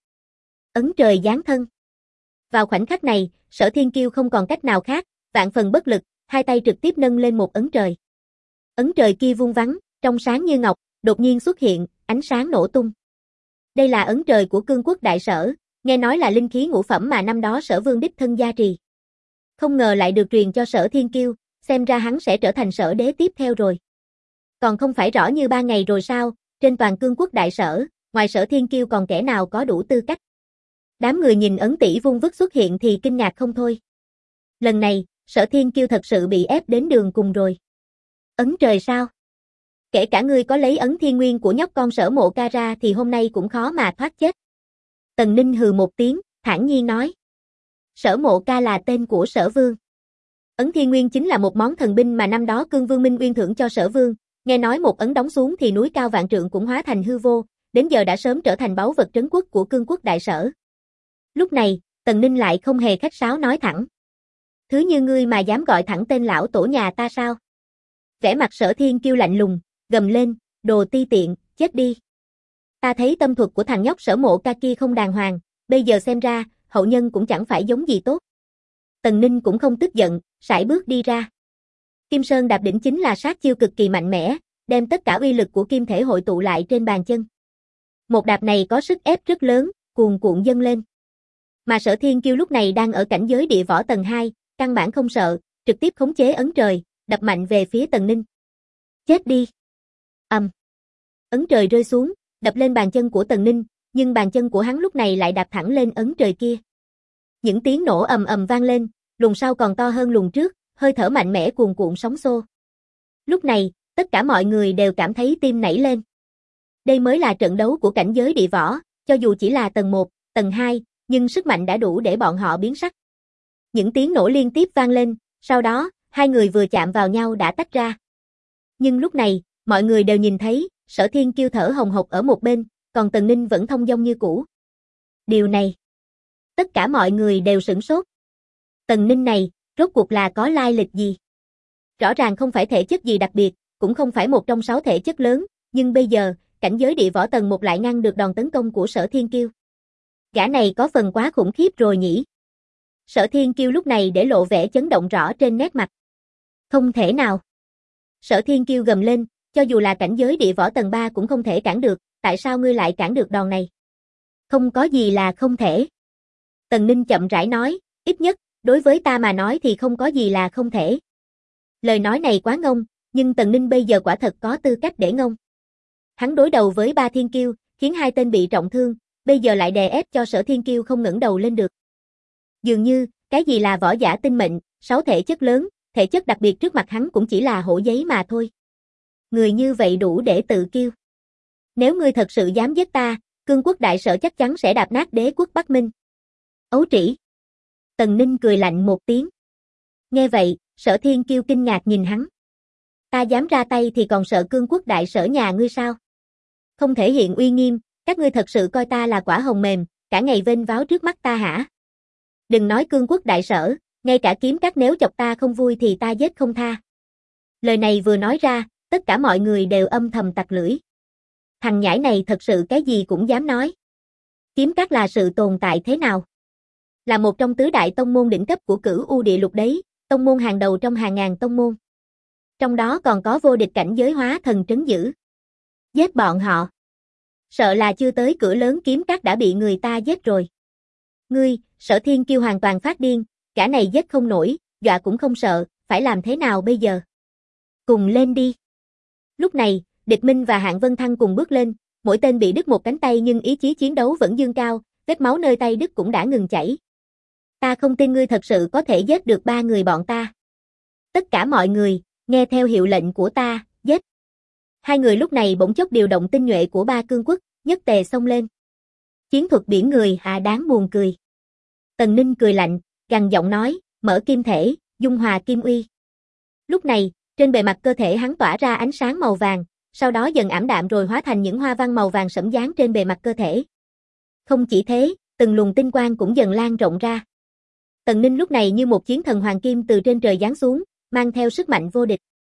Ấn trời giáng thân. Vào khoảnh khắc này, Sở Thiên Kiêu không còn cách nào khác, vạn phần bất lực, hai tay trực tiếp nâng lên một ấn trời. Ấn trời kia vuông vắn, trong sáng như ngọc, đột nhiên xuất hiện, ánh sáng nổ tung. Đây là ấn trời của cương quốc đại sở, nghe nói là linh khí ngũ phẩm mà năm đó Sở Vương đích thân gia trì. Không ngờ lại được truyền cho Sở Thiên Kiêu, xem ra hắn sẽ trở thành sở đế tiếp theo rồi. Còn không phải rõ như 3 ngày rồi sao, trên toàn cương quốc đại sở, ngoài Sở Thiên Kiêu còn kẻ nào có đủ tư cách. Đám người nhìn ấn tỷ vung vức xuất hiện thì kinh ngạc không thôi. Lần này, Sở Thiên Kiêu thật sự bị ép đến đường cùng rồi. Ấn trời sao? Kể cả ngươi có lấy ấn thiên nguyên của nhóc con Sở Mộ Ca ra thì hôm nay cũng khó mà thoát chết. Tần Ninh hừ một tiếng, thản nhiên nói. Sở Mộ Ca là tên của Sở Vương. Ấn thiên nguyên chính là một món thần binh mà năm đó Cương Vương Minh Uyên thưởng cho Sở Vương, nghe nói một ấn đóng xuống thì núi cao vạn trượng cũng hóa thành hư vô, đến giờ đã sớm trở thành báu vật trấn quốc của cương quốc đại sở. Lúc này, Tần Ninh lại không hề khách sáo nói thẳng. Thứ như ngươi mà dám gọi thẳng tên lão tổ nhà ta sao? Vẻ mặt Sở Thiên Kiêu lạnh lùng, gầm lên, đồ ti tiện, chết đi. Ta thấy tâm thuật của thằng nhóc Sở Mộ Ca kia không đàng hoàng, bây giờ xem ra, hậu nhân cũng chẳng phải giống gì tốt. Tần Ninh cũng không tức giận, sải bước đi ra. Kim Sơn đạp đỉnh chính là sát chiêu cực kỳ mạnh mẽ, đem tất cả uy lực của kim thể hội tụ lại trên bàn chân. Một đạp này có sức ép rất lớn, cuồn cuộn dâng lên. Mà Sở Thiên Kiêu lúc này đang ở cảnh giới địa võ tầng 2, căn bản không sợ, trực tiếp khống chế ấn trời, đập mạnh về phía Tần Ninh. Chết đi! Ấn trời rơi xuống, đập lên bàn chân của Tần Ninh, nhưng bàn chân của hắn lúc này lại đạp thẳng lên ấn trời kia. Những tiếng nổ ầm ầm vang lên, luồng sau còn to hơn luồng trước, hơi thở mạnh mẽ cuồn cuộn sóng xô. Lúc này, tất cả mọi người đều cảm thấy tim nảy lên. Đây mới là trận đấu của cảnh giới địa võ, cho dù chỉ là tầng 1, tầng 2, nhưng sức mạnh đã đủ để bọn họ biến sắc. Những tiếng nổ liên tiếp vang lên, sau đó, hai người vừa chạm vào nhau đã tách ra. Nhưng lúc này, mọi người đều nhìn thấy, Sở Thiên Kiêu thở hồng hộc ở một bên, còn Tần Ninh vẫn thông dong như cũ. Điều này, tất cả mọi người đều sửng sốt. Tần Ninh này, rốt cuộc là có lai lịch gì? Rõ ràng không phải thể chất gì đặc biệt, cũng không phải một trong 6 thể chất lớn, nhưng bây giờ, cảnh giới địa võ tầng 1 lại ngăn được đòn tấn công của Sở Thiên Kiêu. Gã này có phần quá khủng khiếp rồi nhỉ? Sở Thiên Kiêu lúc này để lộ vẻ chấn động rõ trên nét mặt. Không thể nào. Sở Thiên Kiêu gầm lên, cho dù là cảnh giới địa võ tầng 3 cũng không thể cản được, tại sao ngươi lại cản được đòn này? Không có gì là không thể. Tần Ninh chậm rãi nói, ít nhất, đối với ta mà nói thì không có gì là không thể. Lời nói này quá ngông, nhưng Tần Ninh bây giờ quả thật có tư cách để ngông. Hắn đối đầu với 3 thiên kiêu, khiến 2 tên bị trọng thương, bây giờ lại đè ép cho Sở Thiên Kiêu không ngẩng đầu lên được. Dường như, cái gì là võ giả tinh mệnh, 6 thể chất lớn, thể chất đặc biệt trước mặt hắn cũng chỉ là hổ giấy mà thôi. Người như vậy đủ để tự kiêu. Nếu ngươi thật sự dám giết ta, cương quốc đại sở chắc chắn sẽ đạp nát đế quốc Bắc Minh. Ấu trĩ. Tần Ninh cười lạnh một tiếng. Nghe vậy, Sở Thiên Kiêu kinh ngạc nhìn hắn. Ta dám ra tay thì còn sợ cương quốc đại sở nhà ngươi sao? Không thể hiện uy nghiêm, các ngươi thật sự coi ta là quả hồng mềm, cả ngày vênh váo trước mắt ta hả? Đừng nói cương quốc đại sở, ngay cả kiếm các nếu chọc ta không vui thì ta giết không tha. Lời này vừa nói ra, tất cả mọi người đều âm thầm tặc lưỡi. Thằng nhãi này thật sự cái gì cũng dám nói. Kiếm các là sự tồn tại thế nào? Là một trong tứ đại tông môn đỉnh cấp của Cửu U Địa Lục đấy, tông môn hàng đầu trong hàng ngàn tông môn. Trong đó còn có vô địch cảnh giới hóa thần trấn giữ. Giết bọn họ. Sợ là chưa tới cửa lớn kiếm các đã bị người ta giết rồi. Ngươi, Sở Thiên Kiêu hoàn toàn phát điên, gã này giết không nổi, dọa cũng không sợ, phải làm thế nào bây giờ? Cùng lên đi. Lúc này, Địch Minh và Hạng Vân Thăng cùng bước lên, mỗi tên bị đứt một cánh tay nhưng ý chí chiến đấu vẫn dương cao, vết máu nơi tay đứt cũng đã ngừng chảy. Ta không tin ngươi thật sự có thể giết được 3 người bọn ta. Tất cả mọi người, nghe theo hiệu lệnh của ta, giết. 2 người lúc này bỗng chốc điều động tinh nhuệ của 3 cương quốc, nhất tề xông lên. Chiến thuật biển người đáng buồn cười. Tần Ninh cười lạnh, gằn giọng nói, mở kim thể, dung hòa kim uy. Lúc này, trên bề mặt cơ thể hắn tỏa ra ánh sáng màu vàng, sau đó dần ảm đạm rồi hóa thành những hoa văn màu vàng sẫm dán trên bề mặt cơ thể. Không chỉ thế, từng luồng tinh quang cũng dần lan rộng ra. Tần Ninh lúc này như một chiến thần hoàng kim từ trên trời giáng xuống, mang theo sức mạnh vô địch.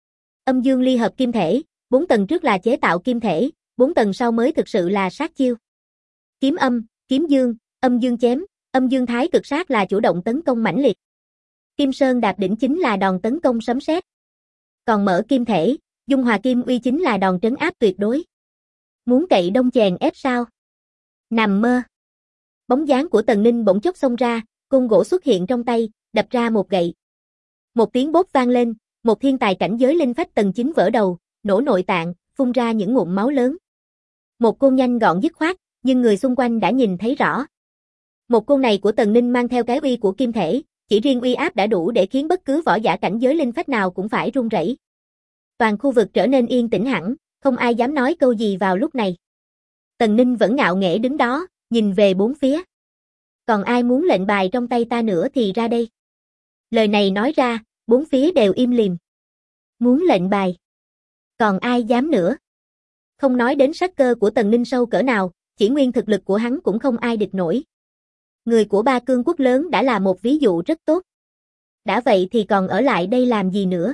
Âm dương ly hợp kim thể, 4 tầng trước là chế tạo kim thể, 4 tầng sau mới thực sự là sát chiêu. Kiếm âm, kiếm dương, âm dương chém, âm dương thái cực sát là chủ động tấn công mãnh liệt. Kim Sơn đạp đỉnh chính là đòn tấn công sấm sét. Còn mở kim thể, dung hòa kim uy chính là đòn trấn áp tuyệt đối. Muốn cậy đông chèn ép sao? Nằm mơ. Bóng dáng của Tần Ninh bỗng chốc xông ra, côn gỗ xuất hiện trong tay, đập ra một gậy. Một tiếng bốp vang lên, một thiên tài cảnh giới linh phách tầng 9 vỡ đầu, nổ nội tạng, phun ra những ngụm máu lớn. Một côn nhanh gọn dứt khoát, nhưng người xung quanh đã nhìn thấy rõ. Một côn này của Tần Ninh mang theo cái uy của kim thể, chỉ riêng uy áp đã đủ để khiến bất cứ võ giả cảnh giới linh phách nào cũng phải run rẩy. Toàn khu vực trở nên yên tĩnh hẳn, không ai dám nói câu gì vào lúc này. Tần Ninh vẫn ngạo nghễ đứng đó, nhìn về bốn phía. Còn ai muốn lệnh bài trong tay ta nữa thì ra đây. Lời này nói ra, bốn phía đều im lìm. Muốn lệnh bài. Còn ai dám nữa? Không nói đến sát cơ của Tần Ninh sâu cỡ nào, chỉ nguyên thực lực của hắn cũng không ai địch nổi. Người của ba cương quốc lớn đã là một ví dụ rất tốt. Đã vậy thì còn ở lại đây làm gì nữa?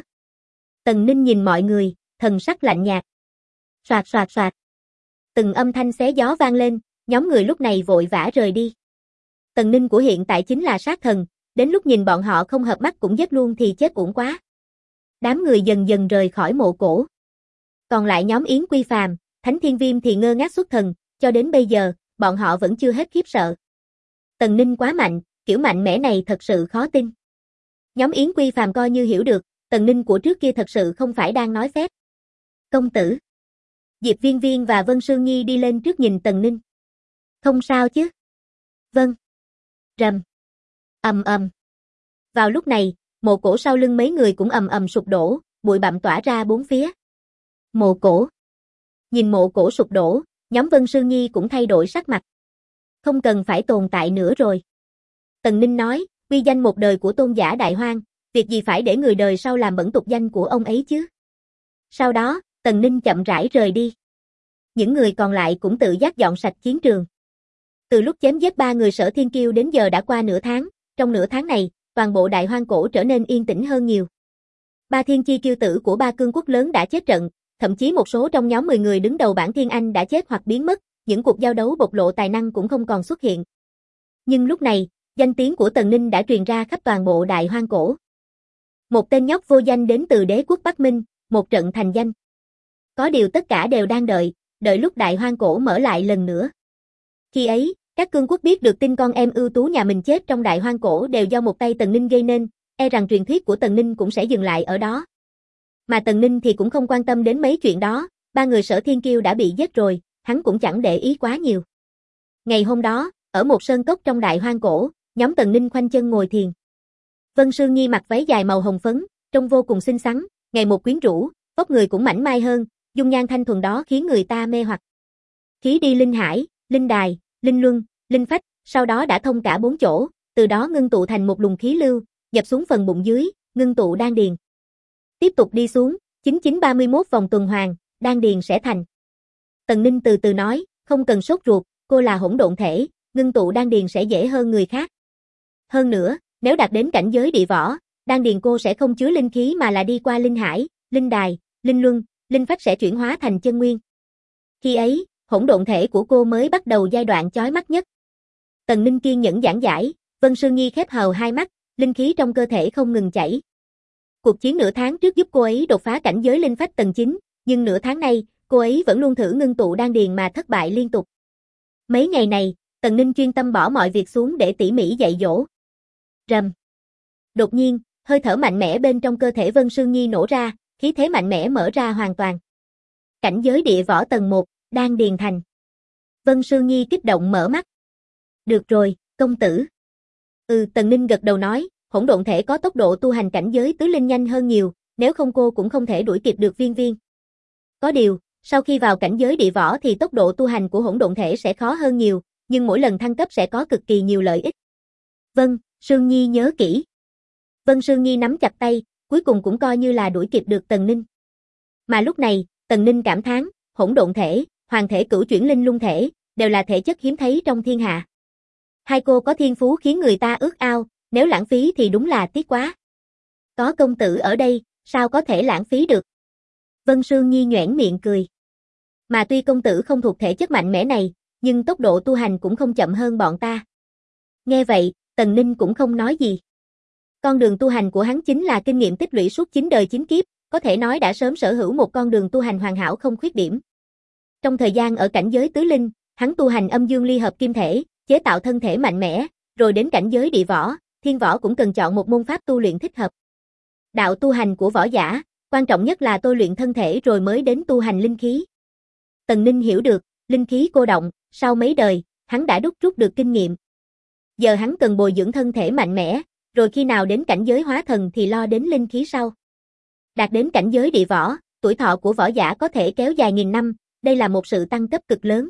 Tần Ninh nhìn mọi người, thần sắc lạnh nhạt. Soạt soạt soạt. Từng âm thanh xé gió vang lên, nhóm người lúc này vội vã rời đi. Tần Ninh của hiện tại chính là sát thần, đến lúc nhìn bọn họ không hợp mắt cũng giết luôn thì chết uổng quá. Đám người dần dần rời khỏi mộ cổ. Còn lại nhóm Yến Quy Phàm, Thánh Thiên Viêm thì ngơ ngác xuất thần, cho đến bây giờ, bọn họ vẫn chưa hết khiếp sợ. Tần Ninh quá mạnh, kiểu mạnh mẽ này thật sự khó tin. Nhóm Yến Quy Phàm coi như hiểu được, Tần Ninh của trước kia thật sự không phải đang nói phép. Công tử. Diệp Viên Viên và Vân Sương Nhi đi lên trước nhìn Tần Ninh. Không sao chứ? Vâng. Rầm. Ầm ầm. Vào lúc này, mộ cổ sau lưng mấy người cũng ầm ầm sụp đổ, bụi bặm tỏa ra bốn phía. Mộ cổ. Nhìn mộ cổ sụp đổ, nhóm Vân Sương Nhi cũng thay đổi sắc mặt. Không cần phải tồn tại nữa rồi. Tần Ninh nói, uy danh một đời của tôn giả Đại Hoang, việc gì phải để người đời sau làm bẩn tục danh của ông ấy chứ? Sau đó, Tần Ninh chậm rãi rời đi. Những người còn lại cũng tự giác dọn sạch chiến trường. Từ lúc chém giết 3 người Sở Thiên Kiêu đến giờ đã qua nửa tháng, trong nửa tháng này, toàn bộ Đại Hoang cổ trở nên yên tĩnh hơn nhiều. 3 thiên chi kiêu tử của 3 cương quốc lớn đã chết trận, thậm chí một số trong nhóm 10 người đứng đầu bảng Thiên Anh đã chết hoặc biến mất, những cuộc giao đấu bộc lộ tài năng cũng không còn xuất hiện. Nhưng lúc này, danh tiếng của Tần Ninh đã truyền ra khắp toàn bộ Đại Hoang cổ. Một tên nhóc vô danh đến từ đế quốc Bắc Minh, một trận thành danh. Có điều tất cả đều đang đợi lúc Đại Hoang cổ mở lại lần nữa. Khi ấy, các cương quốc biết được tin con em ưu tú nhà mình chết trong Đại Hoang cổ đều do một tay Tần Ninh gây nên, e rằng truyền thuyết của Tần Ninh cũng sẽ dừng lại ở đó. Mà Tần Ninh thì cũng không quan tâm đến mấy chuyện đó, 3 người Sở Thiên Kiêu đã bị giết rồi, hắn cũng chẳng để ý quá nhiều. Ngày hôm đó, ở một sơn cốc trong Đại Hoang cổ, nhóm Tần Ninh khoanh chân ngồi thiền. Vân Sương Nhi mặc váy dài màu hồng phấn, trông vô cùng xinh xắn, ngày một quyến rũ, vóc người cũng mảnh mai hơn, dung nhan thanh thuần đó khiến người ta mê hoặc. Khí đi linh hải, linh đài, linh luân, linh phách, sau đó đã thông cả 4 chỗ, từ đó ngưng tụ thành một luồng khí lưu, nhập xuống phần bụng dưới, ngưng tụ đan điền. Tiếp tục đi xuống, 9931 vòng tuần hoàn, đan điền sẽ thành. Tần Ninh từ từ nói, không cần sốt ruột, cô là hỗn độn thể, ngưng tụ đan điền sẽ dễ hơn người khác. Hơn nữa, nếu đạt đến cảnh giới địa võ, đan điền cô sẽ không chứa linh khí mà là đi qua linh hải, linh đài, linh luân, linh phách sẽ chuyển hóa thành chân nguyên. Khi ấy, hỗn độn thể của cô mới bắt đầu giai đoạn chói mắt nhất. Tần Ninh kiên nhẫn giảng giải, Vân Sương Nhi khép hờ hai mắt, linh khí trong cơ thể không ngừng chảy. Cuộc chiến nửa tháng trước giúp cô ấy đột phá cảnh giới linh phách tầng 9, nhưng nửa tháng nay, cô ấy vẫn luôn thử ngưng tụ đan điền mà thất bại liên tục. Mấy ngày này, Tần Ninh chuyên tâm bỏ mọi việc xuống để tỉ mỉ dạy dỗ. Rầm. Đột nhiên, hơi thở mạnh mẽ bên trong cơ thể Vân Sương Nhi nổ ra, khí thế mạnh mẽ mở ra hoàn toàn. Cảnh giới địa võ tầng 1, đan điền thành. Vân Sương Nhi kích động mở mắt. Được rồi, công tử. Tần Ninh gật đầu nói, hỗn độn thể có tốc độ tu hành cảnh giới tứ linh nhanh hơn nhiều, nếu không cô cũng không thể đuổi kịp được Viên Viên. Có điều, sau khi vào cảnh giới địa võ thì tốc độ tu hành của hỗn độn thể sẽ khó hơn nhiều, nhưng mỗi lần thăng cấp sẽ có cực kỳ nhiều lợi ích. Vâng, Sương Nhi nhớ kỹ. Vân Sương Nhi nắm chặt tay, cuối cùng cũng coi như là đuổi kịp được Tần Ninh. Mà lúc này, Tần Ninh cảm thán, hỗn độn thể, hoàng thể cửu chuyển linh lung thể, đều là thể chất hiếm thấy trong thiên hạ. Hai cô có thiên phú khiến người ta ước ao, nếu lãng phí thì đúng là tiếc quá. Có công tử ở đây, sao có thể lãng phí được? Vân Sương Nhi nhoẻn miệng cười. Mà tuy công tử không thuộc thể chất mạnh mẽ này, nhưng tốc độ tu hành cũng không chậm hơn bọn ta. Nghe vậy, Tần Ninh cũng không nói gì. Con đường tu hành của hắn chính là kinh nghiệm tích lũy suốt 9 đời 9 kiếp, có thể nói đã sớm sở hữu một con đường tu hành hoàn hảo không khuyết điểm. Trong thời gian ở cảnh giới tứ linh, hắn tu hành âm dương ly hợp kim thể, chế tạo thân thể mạnh mẽ, rồi đến cảnh giới địa võ, thiên võ cũng cần chọn một môn pháp tu luyện thích hợp. Đạo tu hành của võ giả, quan trọng nhất là tôi luyện thân thể rồi mới đến tu hành linh khí. Tần Ninh hiểu được, linh khí cô động, sau mấy đời, hắn đã đúc rút được kinh nghiệm. Giờ hắn cần bồi dưỡng thân thể mạnh mẽ, rồi khi nào đến cảnh giới hóa thần thì lo đến linh khí sau. Đạt đến cảnh giới địa võ, tuổi thọ của võ giả có thể kéo dài nghìn năm, đây là một sự tăng cấp cực lớn.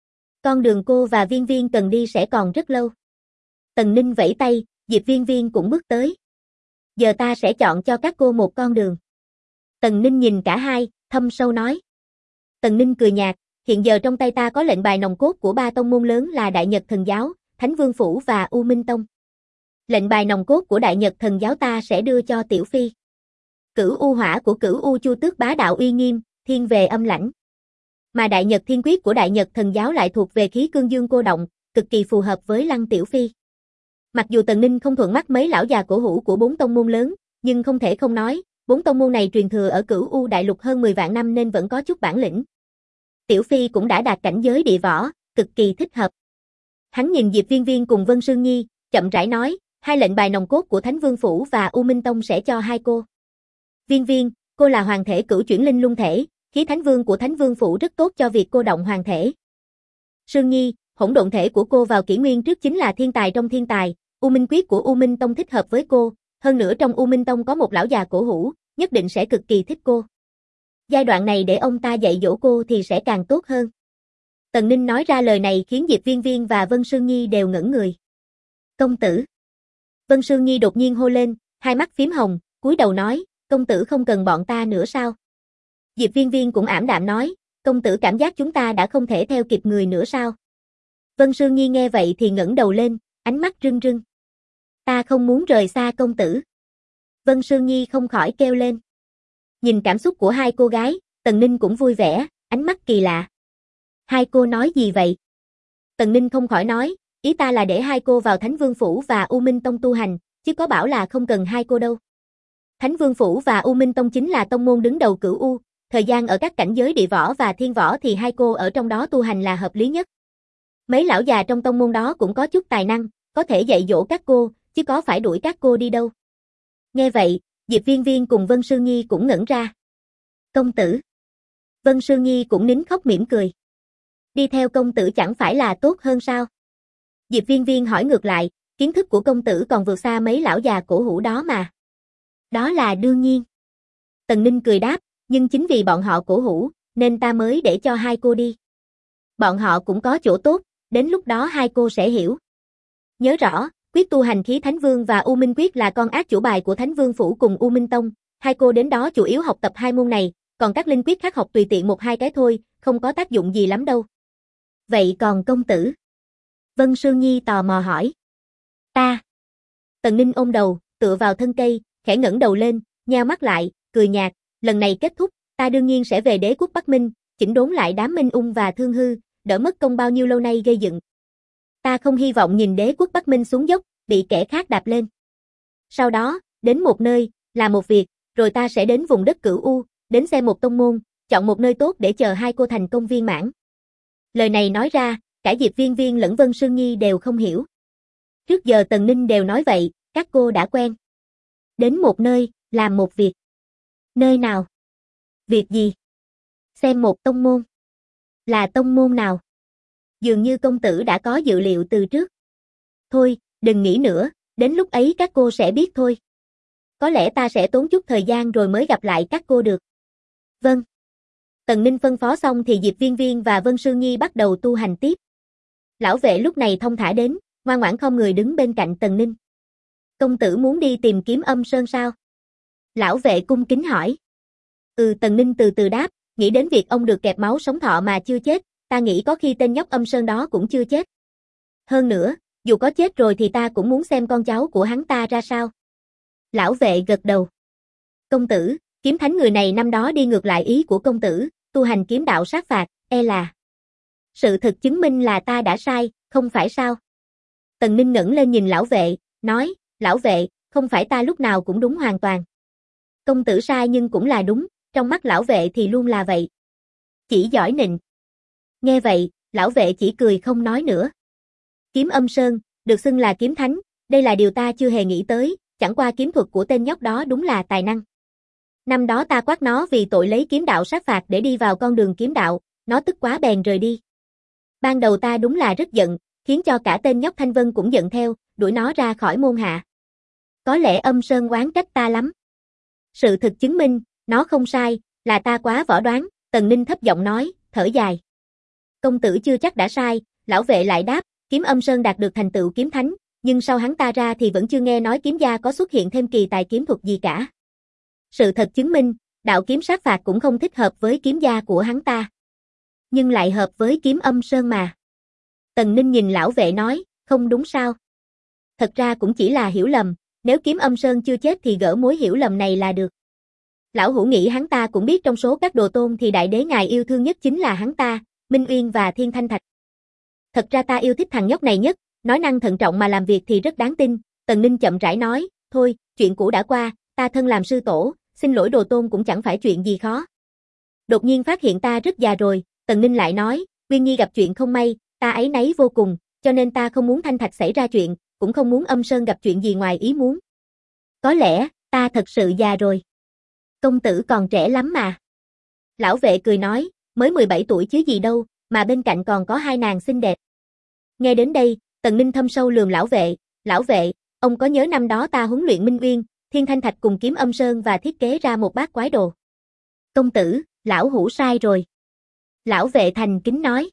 Con đường cô và Viên Viên cần đi sẽ còn rất lâu. Tần Ninh vẫy tay, Diệp Viên Viên cũng bước tới. Giờ ta sẽ chọn cho các cô một con đường. Tần Ninh nhìn cả hai, thâm sâu nói. Tần Ninh cười nhạt, hiện giờ trong tay ta có lệnh bài nòng cốt của ba tông môn lớn là Đại Nhật Thần Giáo, Thánh Vương Phủ và U Minh Tông. Lệnh bài nòng cốt của Đại Nhật Thần Giáo ta sẽ đưa cho Tiểu Phi. Cửu U Hỏa của Cửu U Chu Tước bá đạo uy nghiêm, thiên về âm lãnh. Mà Đại Nhật Thiên Quyết của Đại Nhật Thần Giáo lại thuộc về khí cương dương cô động, cực kỳ phù hợp với Lăng Tiểu Phi. Mặc dù Tần Ninh không thuận mắt mấy lão già cổ hủ của bốn tông môn lớn, nhưng không thể không nói, bốn tông môn này truyền thừa ở Cửu U Đại Lục hơn 10 vạn năm nên vẫn có chút bản lĩnh. Tiểu Phi cũng đã đạt cảnh giới địa võ, cực kỳ thích hợp. Hắn nhìn Diệp Viên Viên cùng Vân Sương Nhi, chậm rãi nói, hai lệnh bài nòng cốt của Thánh Vương Phủ và U Minh Tông sẽ cho hai cô. Viên Viên, cô là hoàng thể cửu chuyển linh lung thể, khí Thánh Vương của Thánh Vương Phủ rất tốt cho việc cô động hoàng thể. Sương Nhi, hỗn độn thể của cô vào kỷ nguyên trước chính là thiên tài trong thiên tài, U Minh Quyết của U Minh Tông thích hợp với cô, hơn nữa trong U Minh Tông có một lão già cổ hủ, nhất định sẽ cực kỳ thích cô. Giai đoạn này để ông ta dạy dỗ cô thì sẽ càng tốt hơn. Tần Ninh nói ra lời này khiến Diệp Viên Viên và Vân Sương Nhi đều ngẩn người. Công tử. Vân Sương Nhi đột nhiên hô lên, hai mắt phím hồng, cúi đầu nói, công tử không cần bọn ta nữa sao? Diệp Viên Viên cũng ảm đạm nói, công tử cảm giác chúng ta đã không thể theo kịp người nữa sao? Vân Sương Nhi nghe vậy thì ngẩng đầu lên, ánh mắt rưng rưng. Ta không muốn rời xa công tử. Vân Sương Nhi không khỏi kêu lên. Nhìn cảm xúc của hai cô gái, Tần Ninh cũng vui vẻ, ánh mắt kỳ lạ. Hai cô nói gì vậy? Tần Ninh không khỏi nói, ý ta là để hai cô vào Thánh Vương Phủ và U Minh Tông tu hành, chứ có bảo là không cần hai cô đâu. Thánh Vương Phủ và U Minh Tông chính là tông môn đứng đầu Cửu U, thời gian ở các cảnh giới địa võ và thiên võ thì hai cô ở trong đó tu hành là hợp lý nhất. Mấy lão già trong tông môn đó cũng có chút tài năng, có thể dạy dỗ các cô, chứ có phải đuổi các cô đi đâu. Nghe vậy, Diệp Viên Viên cùng Vân Sương Nhi cũng ngẩn ra. Công tử. Vân Sương Nhi cũng nín khóc mỉm cười. Đi theo công tử chẳng phải là tốt hơn sao? Diệp Viên Viên hỏi ngược lại, kiến thức của công tử còn vượt xa mấy lão già cổ hủ đó mà. Đó là đương nhiên. Tần Ninh cười đáp, nhưng chính vì bọn họ cổ hủ, nên ta mới để cho hai cô đi. Bọn họ cũng có chỗ tốt, đến lúc đó hai cô sẽ hiểu. Nhớ rõ, quyết tu hành khí Thánh Vương và U Minh Quyết là con át chủ bài của Thánh Vương Phủ cùng U Minh Tông, hai cô đến đó chủ yếu học tập hai môn này, còn các linh quyết khác học tùy tiện một hai cái thôi, không có tác dụng gì lắm đâu. Vậy còn công tử? Vân Sương Nhi tò mò hỏi. Ta. Tần Ninh ôm đầu, tựa vào thân cây, khẽ ngẩng đầu lên, nheo mắt lại, cười nhạt, lần này kết thúc, ta đương nhiên sẽ về Đế quốc Bắc Minh, chỉnh đốn lại đám Minh Ung và Thương Hư, đỡ mất công bao nhiêu lâu nay gây dựng. Ta không hy vọng nhìn Đế quốc Bắc Minh xuống dốc, bị kẻ khác đạp lên. Sau đó, đến một nơi, làm một việc, rồi ta sẽ đến vùng đất Cửu U, đến xem một tông môn, chọn một nơi tốt để chờ hai cô thành công viên mãn. Lời này nói ra, cả Diệp Viên Viên lẫn Vân Sương Nhi đều không hiểu. Trước giờ Tần Ninh đều nói vậy, các cô đã quen. Đến một nơi, làm một việc. Nơi nào? Việc gì? Xem một tông môn. Là tông môn nào? Dường như công tử đã có dự liệu từ trước. Thôi, đừng nghĩ nữa, đến lúc ấy các cô sẽ biết thôi. Có lẽ ta sẽ tốn chút thời gian rồi mới gặp lại các cô được. Vâng. Tần Ninh phân phó xong thì Diệp Viên Viên và Vân Sương Nhi bắt đầu tu hành tiếp. Lão vệ lúc này thong thả đến, ngoan ngoãn không người đứng bên cạnh Tần Ninh. Công tử muốn đi tìm Kiếm Âm Sơn sao? Lão vệ cung kính hỏi. Tần Ninh từ từ đáp, nghĩ đến việc ông được kẹp máu sống thọ mà chưa chết, ta nghĩ có khi tên nhóc Âm Sơn đó cũng chưa chết. Hơn nữa, dù có chết rồi thì ta cũng muốn xem con cháu của hắn ta ra sao. Lão vệ gật đầu. Công tử, Kiếm Thánh người này năm đó đi ngược lại ý của công tử, tu hành kiếm đạo sát phạt, e là. Sự thực chứng minh là ta đã sai, không phải sao? Tần Ninh ngẩng lên nhìn lão vệ, nói, lão vệ, không phải ta lúc nào cũng đúng hoàn toàn. Công tử sai nhưng cũng là đúng, trong mắt lão vệ thì luôn là vậy. Chỉ giỏi nịnh. Nghe vậy, lão vệ chỉ cười không nói nữa. Kiếm Âm Sơn, được xưng là kiếm thánh, đây là điều ta chưa hề nghĩ tới, chẳng qua kiếm thuật của tên nhóc đó đúng là tài năng. Năm đó ta quát nó vì tội lấy kiếm đạo sát phạt để đi vào con đường kiếm đạo, nó tức quá bèn rời đi. Ban đầu ta đúng là rất giận, khiến cho cả tên nhóc Thanh Vân cũng giận theo, đuổi nó ra khỏi môn hạ. Có lẽ Âm Sơn oán trách ta lắm. Sự thực chứng minh, nó không sai, là ta quá võ đoán, Tần Ninh thấp giọng nói, thở dài. Công tử chưa chắc đã sai, lão vệ lại đáp, Kiếm Âm Sơn đạt được thành tựu kiếm thánh, nhưng sau hắn ta ra thì vẫn chưa nghe nói kiếm gia có xuất hiện thêm kỳ tài kiếm thuật gì cả. Sự thật chứng minh, đạo kiếm sát phạt cũng không thích hợp với kiếm gia của hắn ta. Nhưng lại hợp với Kiếm Âm Sơn mà. Tần Ninh nhìn lão vệ nói, không đúng sao? Thật ra cũng chỉ là hiểu lầm, nếu Kiếm Âm Sơn chưa chết thì gỡ mối hiểu lầm này là được. Lão Hủ nghĩ hắn ta cũng biết trong số các đồ tôn thì đại đế ngài yêu thương nhất chính là hắn ta, Minh Uyên và Thiên Thanh Thạch. Thật ra ta yêu thích thằng nhóc này nhất, nói năng thận trọng mà làm việc thì rất đáng tin. Tần Ninh chậm rãi nói, thôi, chuyện cũ đã qua, ta thân làm sư tổ, xin lỗi đồ tôn cũng chẳng phải chuyện gì khó. Đột nhiên phát hiện ta rất già rồi, Tần Ninh lại nói, Uyên Nhi gặp chuyện không may, ta áy náy vô cùng, cho nên ta không muốn Thanh Thạch xảy ra chuyện, cũng không muốn Âm Sơn gặp chuyện gì ngoài ý muốn. Có lẽ, ta thật sự già rồi. Công tử còn trẻ lắm mà. Lão vệ cười nói, mới 17 tuổi chứ gì đâu, mà bên cạnh còn có hai nàng xinh đẹp. Nghe đến đây, Tần Ninh thâm sâu lườm lão vệ, ông có nhớ năm đó ta huấn luyện Minh Uyên, Thiên Thanh Thạch cùng Kiếm Âm Sơn và thiết kế ra một bát quái đồ. Công tử, lão hủ sai rồi. Lão vệ thành kính nói.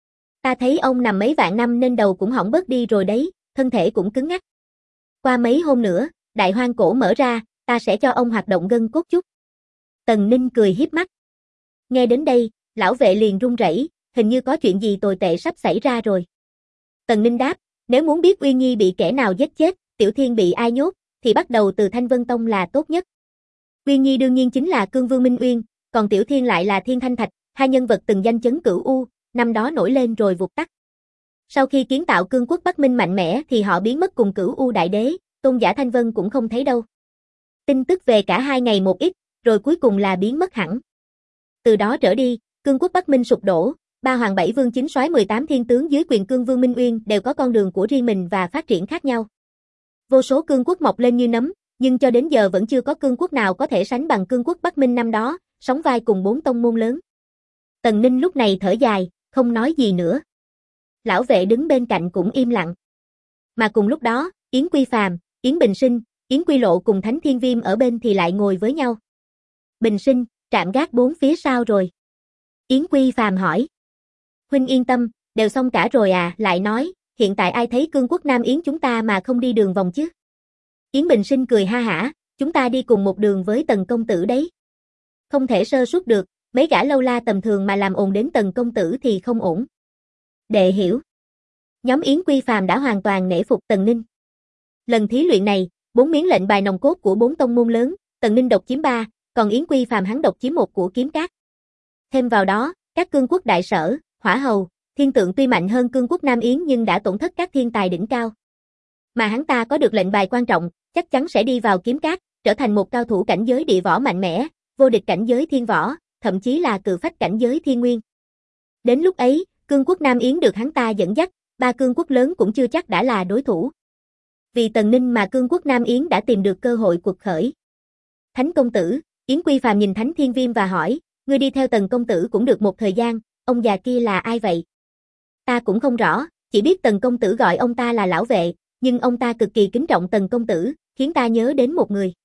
Ta thấy ông nằm mấy vạn năm nên đầu cũng hỏng bớt đi rồi đấy, thân thể cũng cứng ngắc. Qua mấy hôm nữa, đại hoang cổ mở ra, ta sẽ cho ông hoạt động gân cốt chút. Tần Ninh cười hiếp mắt. Nghe đến đây, lão vệ liền run rẩy, hình như có chuyện gì tồi tệ sắp xảy ra rồi. Tần Ninh đáp, nếu muốn biết Uyên Nhi bị kẻ nào giết chết, Tiểu Thiên bị ai nhốt, thì bắt đầu từ Thanh Vân Tông là tốt nhất. Uyên Nhi đương nhiên chính là Cương Vương Minh Uyên, còn Tiểu Thiên lại là Thiên Thanh Thạch, hai nhân vật từng danh chấn cửu U, năm đó nổi lên rồi vụt tắt. Sau khi kiến tạo cương quốc Bắc Minh mạnh mẽ thì họ biến mất cùng cửu U đại đế, tôn giả Thanh Vân cũng không thấy đâu. Tin tức về cả hai ngày một ít, rồi cuối cùng là biến mất hẳn. Từ đó trở đi, cương quốc Bắc Minh sụp đổ, ba hoàng bảy vương chính soái 18 thiên tướng dưới quyền cương vương Minh Uyên đều có con đường của riêng mình và phát triển khác nhau. Vô số cương quốc mọc lên như nấm, nhưng cho đến giờ vẫn chưa có cương quốc nào có thể sánh bằng cương quốc Bắc Minh năm đó, sóng vai cùng 4 tông môn lớn. Tần Ninh lúc này thở dài, không nói gì nữa. Lão vệ đứng bên cạnh cũng im lặng. Mà cùng lúc đó, Yến Quy Phàm, Yến Bình Sinh, Yến Quy Lộ cùng Thánh Thiên Viêm ở bên thì lại ngồi với nhau. Bình Sinh, trạm gác 4 phía sau rồi. Yến Quy Phàm hỏi. Huynh yên tâm, đều xong cả rồi à, lại nói, hiện tại ai thấy cương quốc Nam Yến chúng ta mà không đi đường vòng chứ? Yến Bình Sinh cười ha hả, chúng ta đi cùng một đường với Tần công tử đấy. Không thể sơ suất được, mấy gã lâu la tầm thường mà làm ồn đến Tần công tử thì không ổn. Đệ hiểu. Nhóm Yến Quy Phàm đã hoàn toàn nể phục Tần Ninh. Lần thí luyện này, 4 miếng lệnh bài nòng cốt của 4 tông môn lớn, Tần Ninh độc chiếm 3, còn Yến Quy Phàm hắn độc chiếm 1 của Kiếm Cát. Thêm vào đó, các cương quốc đại sở, Hỏa Hầu, Thiên Tượng tuy mạnh hơn cương quốc Nam Yến nhưng đã tổn thất các thiên tài đỉnh cao. Mà hắn ta có được lệnh bài quan trọng, chắc chắn sẽ đi vào Kiếm Cát, trở thành một cao thủ cảnh giới địa võ mạnh mẽ, vô địch cảnh giới thiên võ, thậm chí là cự phách cảnh giới thiên nguyên. Đến lúc ấy, cương quốc Nam Yến được hắn ta dẫn dắt, 3 cương quốc lớn cũng chưa chắc đã là đối thủ. Vì Tần Ninh mà cương quốc Nam Yến đã tìm được cơ hội quật khởi. Thánh công tử, Yến Quy Phàm nhìn Thánh Thiên Viêm và hỏi, ngươi đi theo Tần công tử cũng được một thời gian, ông già kia là ai vậy? Ta cũng không rõ, chỉ biết Tần công tử gọi ông ta là lão vệ, nhưng ông ta cực kỳ kính trọng Tần công tử, khiến ta nhớ đến một người.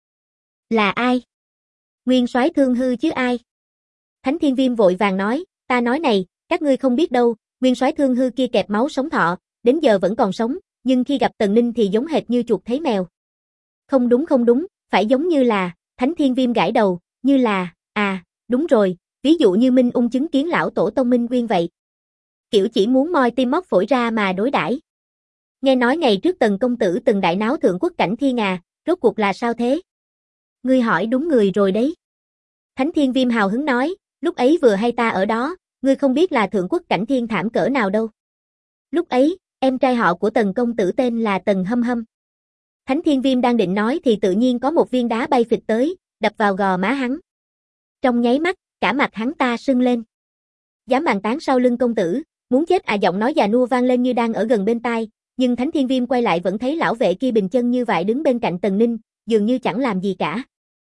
Là ai? Nguyên soái Thương Hư chứ ai? Thánh Thiên Viêm vội vàng nói, ta nói này, các ngươi không biết đâu, Nguyên soái Thương Hư kia kẹp máu sống thọ, đến giờ vẫn còn sống, nhưng khi gặp Tần Ninh thì giống hệt như chuột thấy mèo. Không đúng, phải giống như là, Thánh Thiên Viêm gãi đầu, như là, đúng rồi, ví dụ như Minh Ung chứng kiến lão tổ tông Minh Uyên vậy. Kiểu chỉ muốn moi tim móc phổi ra mà đối đãi. Nghe nói ngày trước Tần công tử từng đại náo thượng quốc cảnh thiên à, rốt cuộc là sao thế? Ngươi hỏi đúng người rồi đấy. Thánh Thiên Viêm hào hứng nói, lúc ấy vừa hay ta ở đó, ngươi không biết là thượng quốc cảnh thiên thảm cỡ nào đâu. Lúc ấy, em trai họ của Tần công tử tên là Tần Hâm Hâm. Thánh Thiên Viêm đang định nói thì tự nhiên có một viên đá bay phịch tới, đập vào gò má hắn. Trong nháy mắt, cả mặt hắn ta sưng lên. Dám bàn tán sau lưng công tử, muốn chết à, giọng nói già nua vang lên như đang ở gần bên tai, nhưng Thánh Thiên Viêm quay lại vẫn thấy lão vệ kia bình chân như vậy đứng bên cạnh Tần Ninh, dường như chẳng làm gì cả.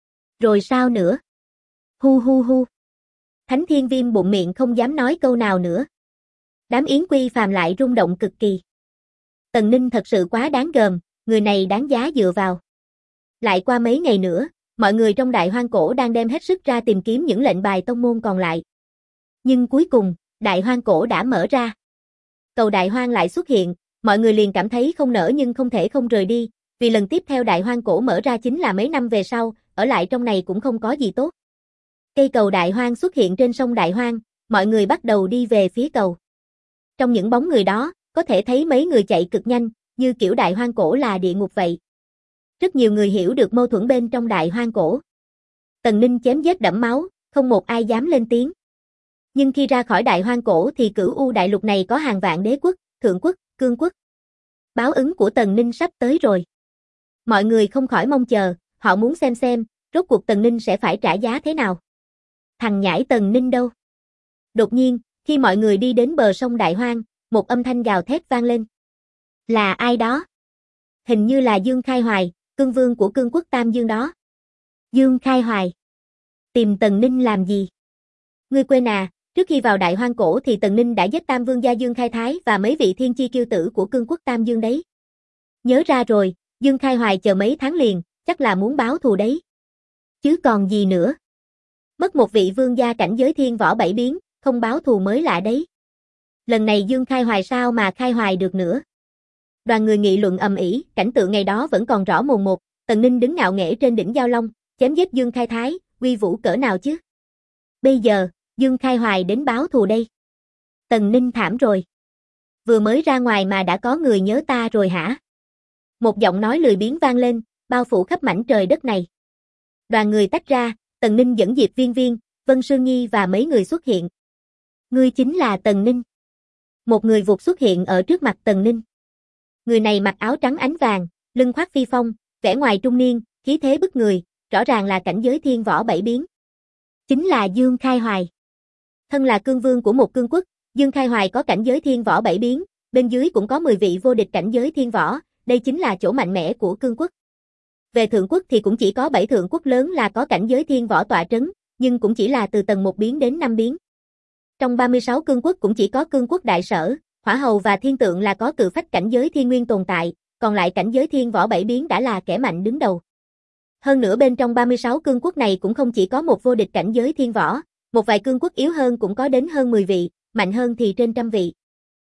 Rồi sao nữa? Hu hu hu. Thánh Thiên Viêm bụng miệng không dám nói câu nào nữa. Đám Yến Quy Phàm lại rung động cực kỳ. Tần Ninh thật sự quá đáng gờm, người này đáng giá dựa vào. Lại qua mấy ngày nữa, mọi người trong Đại Hoang Cổ đang đem hết sức ra tìm kiếm những lệnh bài tông môn còn lại. Nhưng cuối cùng, Đại Hoang Cổ đã mở ra. Cầu Đại Hoang lại xuất hiện, mọi người liền cảm thấy không nỡ nhưng không thể không rời đi, vì lần tiếp theo Đại Hoang Cổ mở ra chính là mấy năm về sau, ở lại trong này cũng không có gì tốt. Cây cầu Đại Hoang xuất hiện trên sông Đại Hoang, mọi người bắt đầu đi về phía cầu. Trong những bóng người đó, có thể thấy mấy người chạy cực nhanh, như kiểu đại hoang cổ là địa ngục vậy. Rất nhiều người hiểu được mâu thuẫn bên trong đại hoang cổ. Tần Ninh chém giết đẫm máu, không một ai dám lên tiếng. Nhưng khi ra khỏi đại hoang cổ thì Cửu U đại lục này có hàng vạn đế quốc, thượng quốc, cương quốc. Báo ứng của Tần Ninh sắp tới rồi. Mọi người không khỏi mong chờ, họ muốn xem, rốt cuộc Tần Ninh sẽ phải trả giá thế nào. Thằng nhãi Tần Ninh đâu? Đột nhiên, khi mọi người đi đến bờ sông Đại Hoang, một âm thanh gào thét vang lên. Là ai đó? Hình như là Dương Khai Hoài, cương vương của cương quốc Tam Dương đó. Dương Khai Hoài. Tìm Tần Ninh làm gì? Ngươi quên à, trước khi vào Đại Hoang cổ thì Tần Ninh đã giết Tam Vương gia Dương Khai Thái và mấy vị thiên chi kiêu tử của cương quốc Tam Dương đấy. Nhớ ra rồi, Dương Khai Hoài chờ mấy tháng liền, chắc là muốn báo thù đấy. Chứ còn gì nữa. Mất một vị vương gia cảnh giới thiên võ bảy biến, không báo thù mới lạ đấy. Lần này Dương Khai Hoài sao mà khai hoài được nữa. Đoàn người nghị luận ầm ĩ, cảnh tượng ngày đó vẫn còn rõ mồn một, Tần Ninh đứng ngạo nghễ trên đỉnh Giao Long, chém giết Dương Khai Thái, uy vũ cỡ nào chứ. Bây giờ, Dương Khai Hoài đến báo thù đây. Tần Ninh thảm rồi. Vừa mới ra ngoài mà đã có người nhớ ta rồi hả? Một giọng nói lười biếng vang lên, bao phủ khắp mảnh trời đất này. Đoàn người tách ra, Tần Ninh dẫn Diệp Viên Viên, Vân Sương Nhi và mấy người xuất hiện. Ngươi chính là Tần Ninh. Một người vụt xuất hiện ở trước mặt Tần Ninh. Người này mặc áo trắng ánh vàng, lưng khoác phi phong, vẻ ngoài trung niên, khí thế bức người, rõ ràng là cảnh giới thiên võ bảy biến. Chính là Dương Khai Hoài. Thân là cương vương của một cương quốc, Dương Khai Hoài có cảnh giới thiên võ bảy biến, bên dưới cũng có 10 vị vô địch cảnh giới thiên võ, đây chính là chỗ mạnh mẽ của cương quốc. Về thượng quốc thì cũng chỉ có 7 thượng quốc lớn là có cảnh giới thiên võ tọa trấn, nhưng cũng chỉ là từ tầng 1 biến đến 5 biến. Trong 36 cương quốc cũng chỉ có cương quốc đại sở, hỏa hầu và thiên tượng là có cự phách cảnh giới thiên nguyên tồn tại, còn lại cảnh giới thiên võ bảy biến đã là kẻ mạnh đứng đầu. Hơn nữa bên trong 36 cương quốc này cũng không chỉ có một vô địch cảnh giới thiên võ, một vài cương quốc yếu hơn cũng có đến hơn 10 vị, mạnh hơn thì trên trăm vị.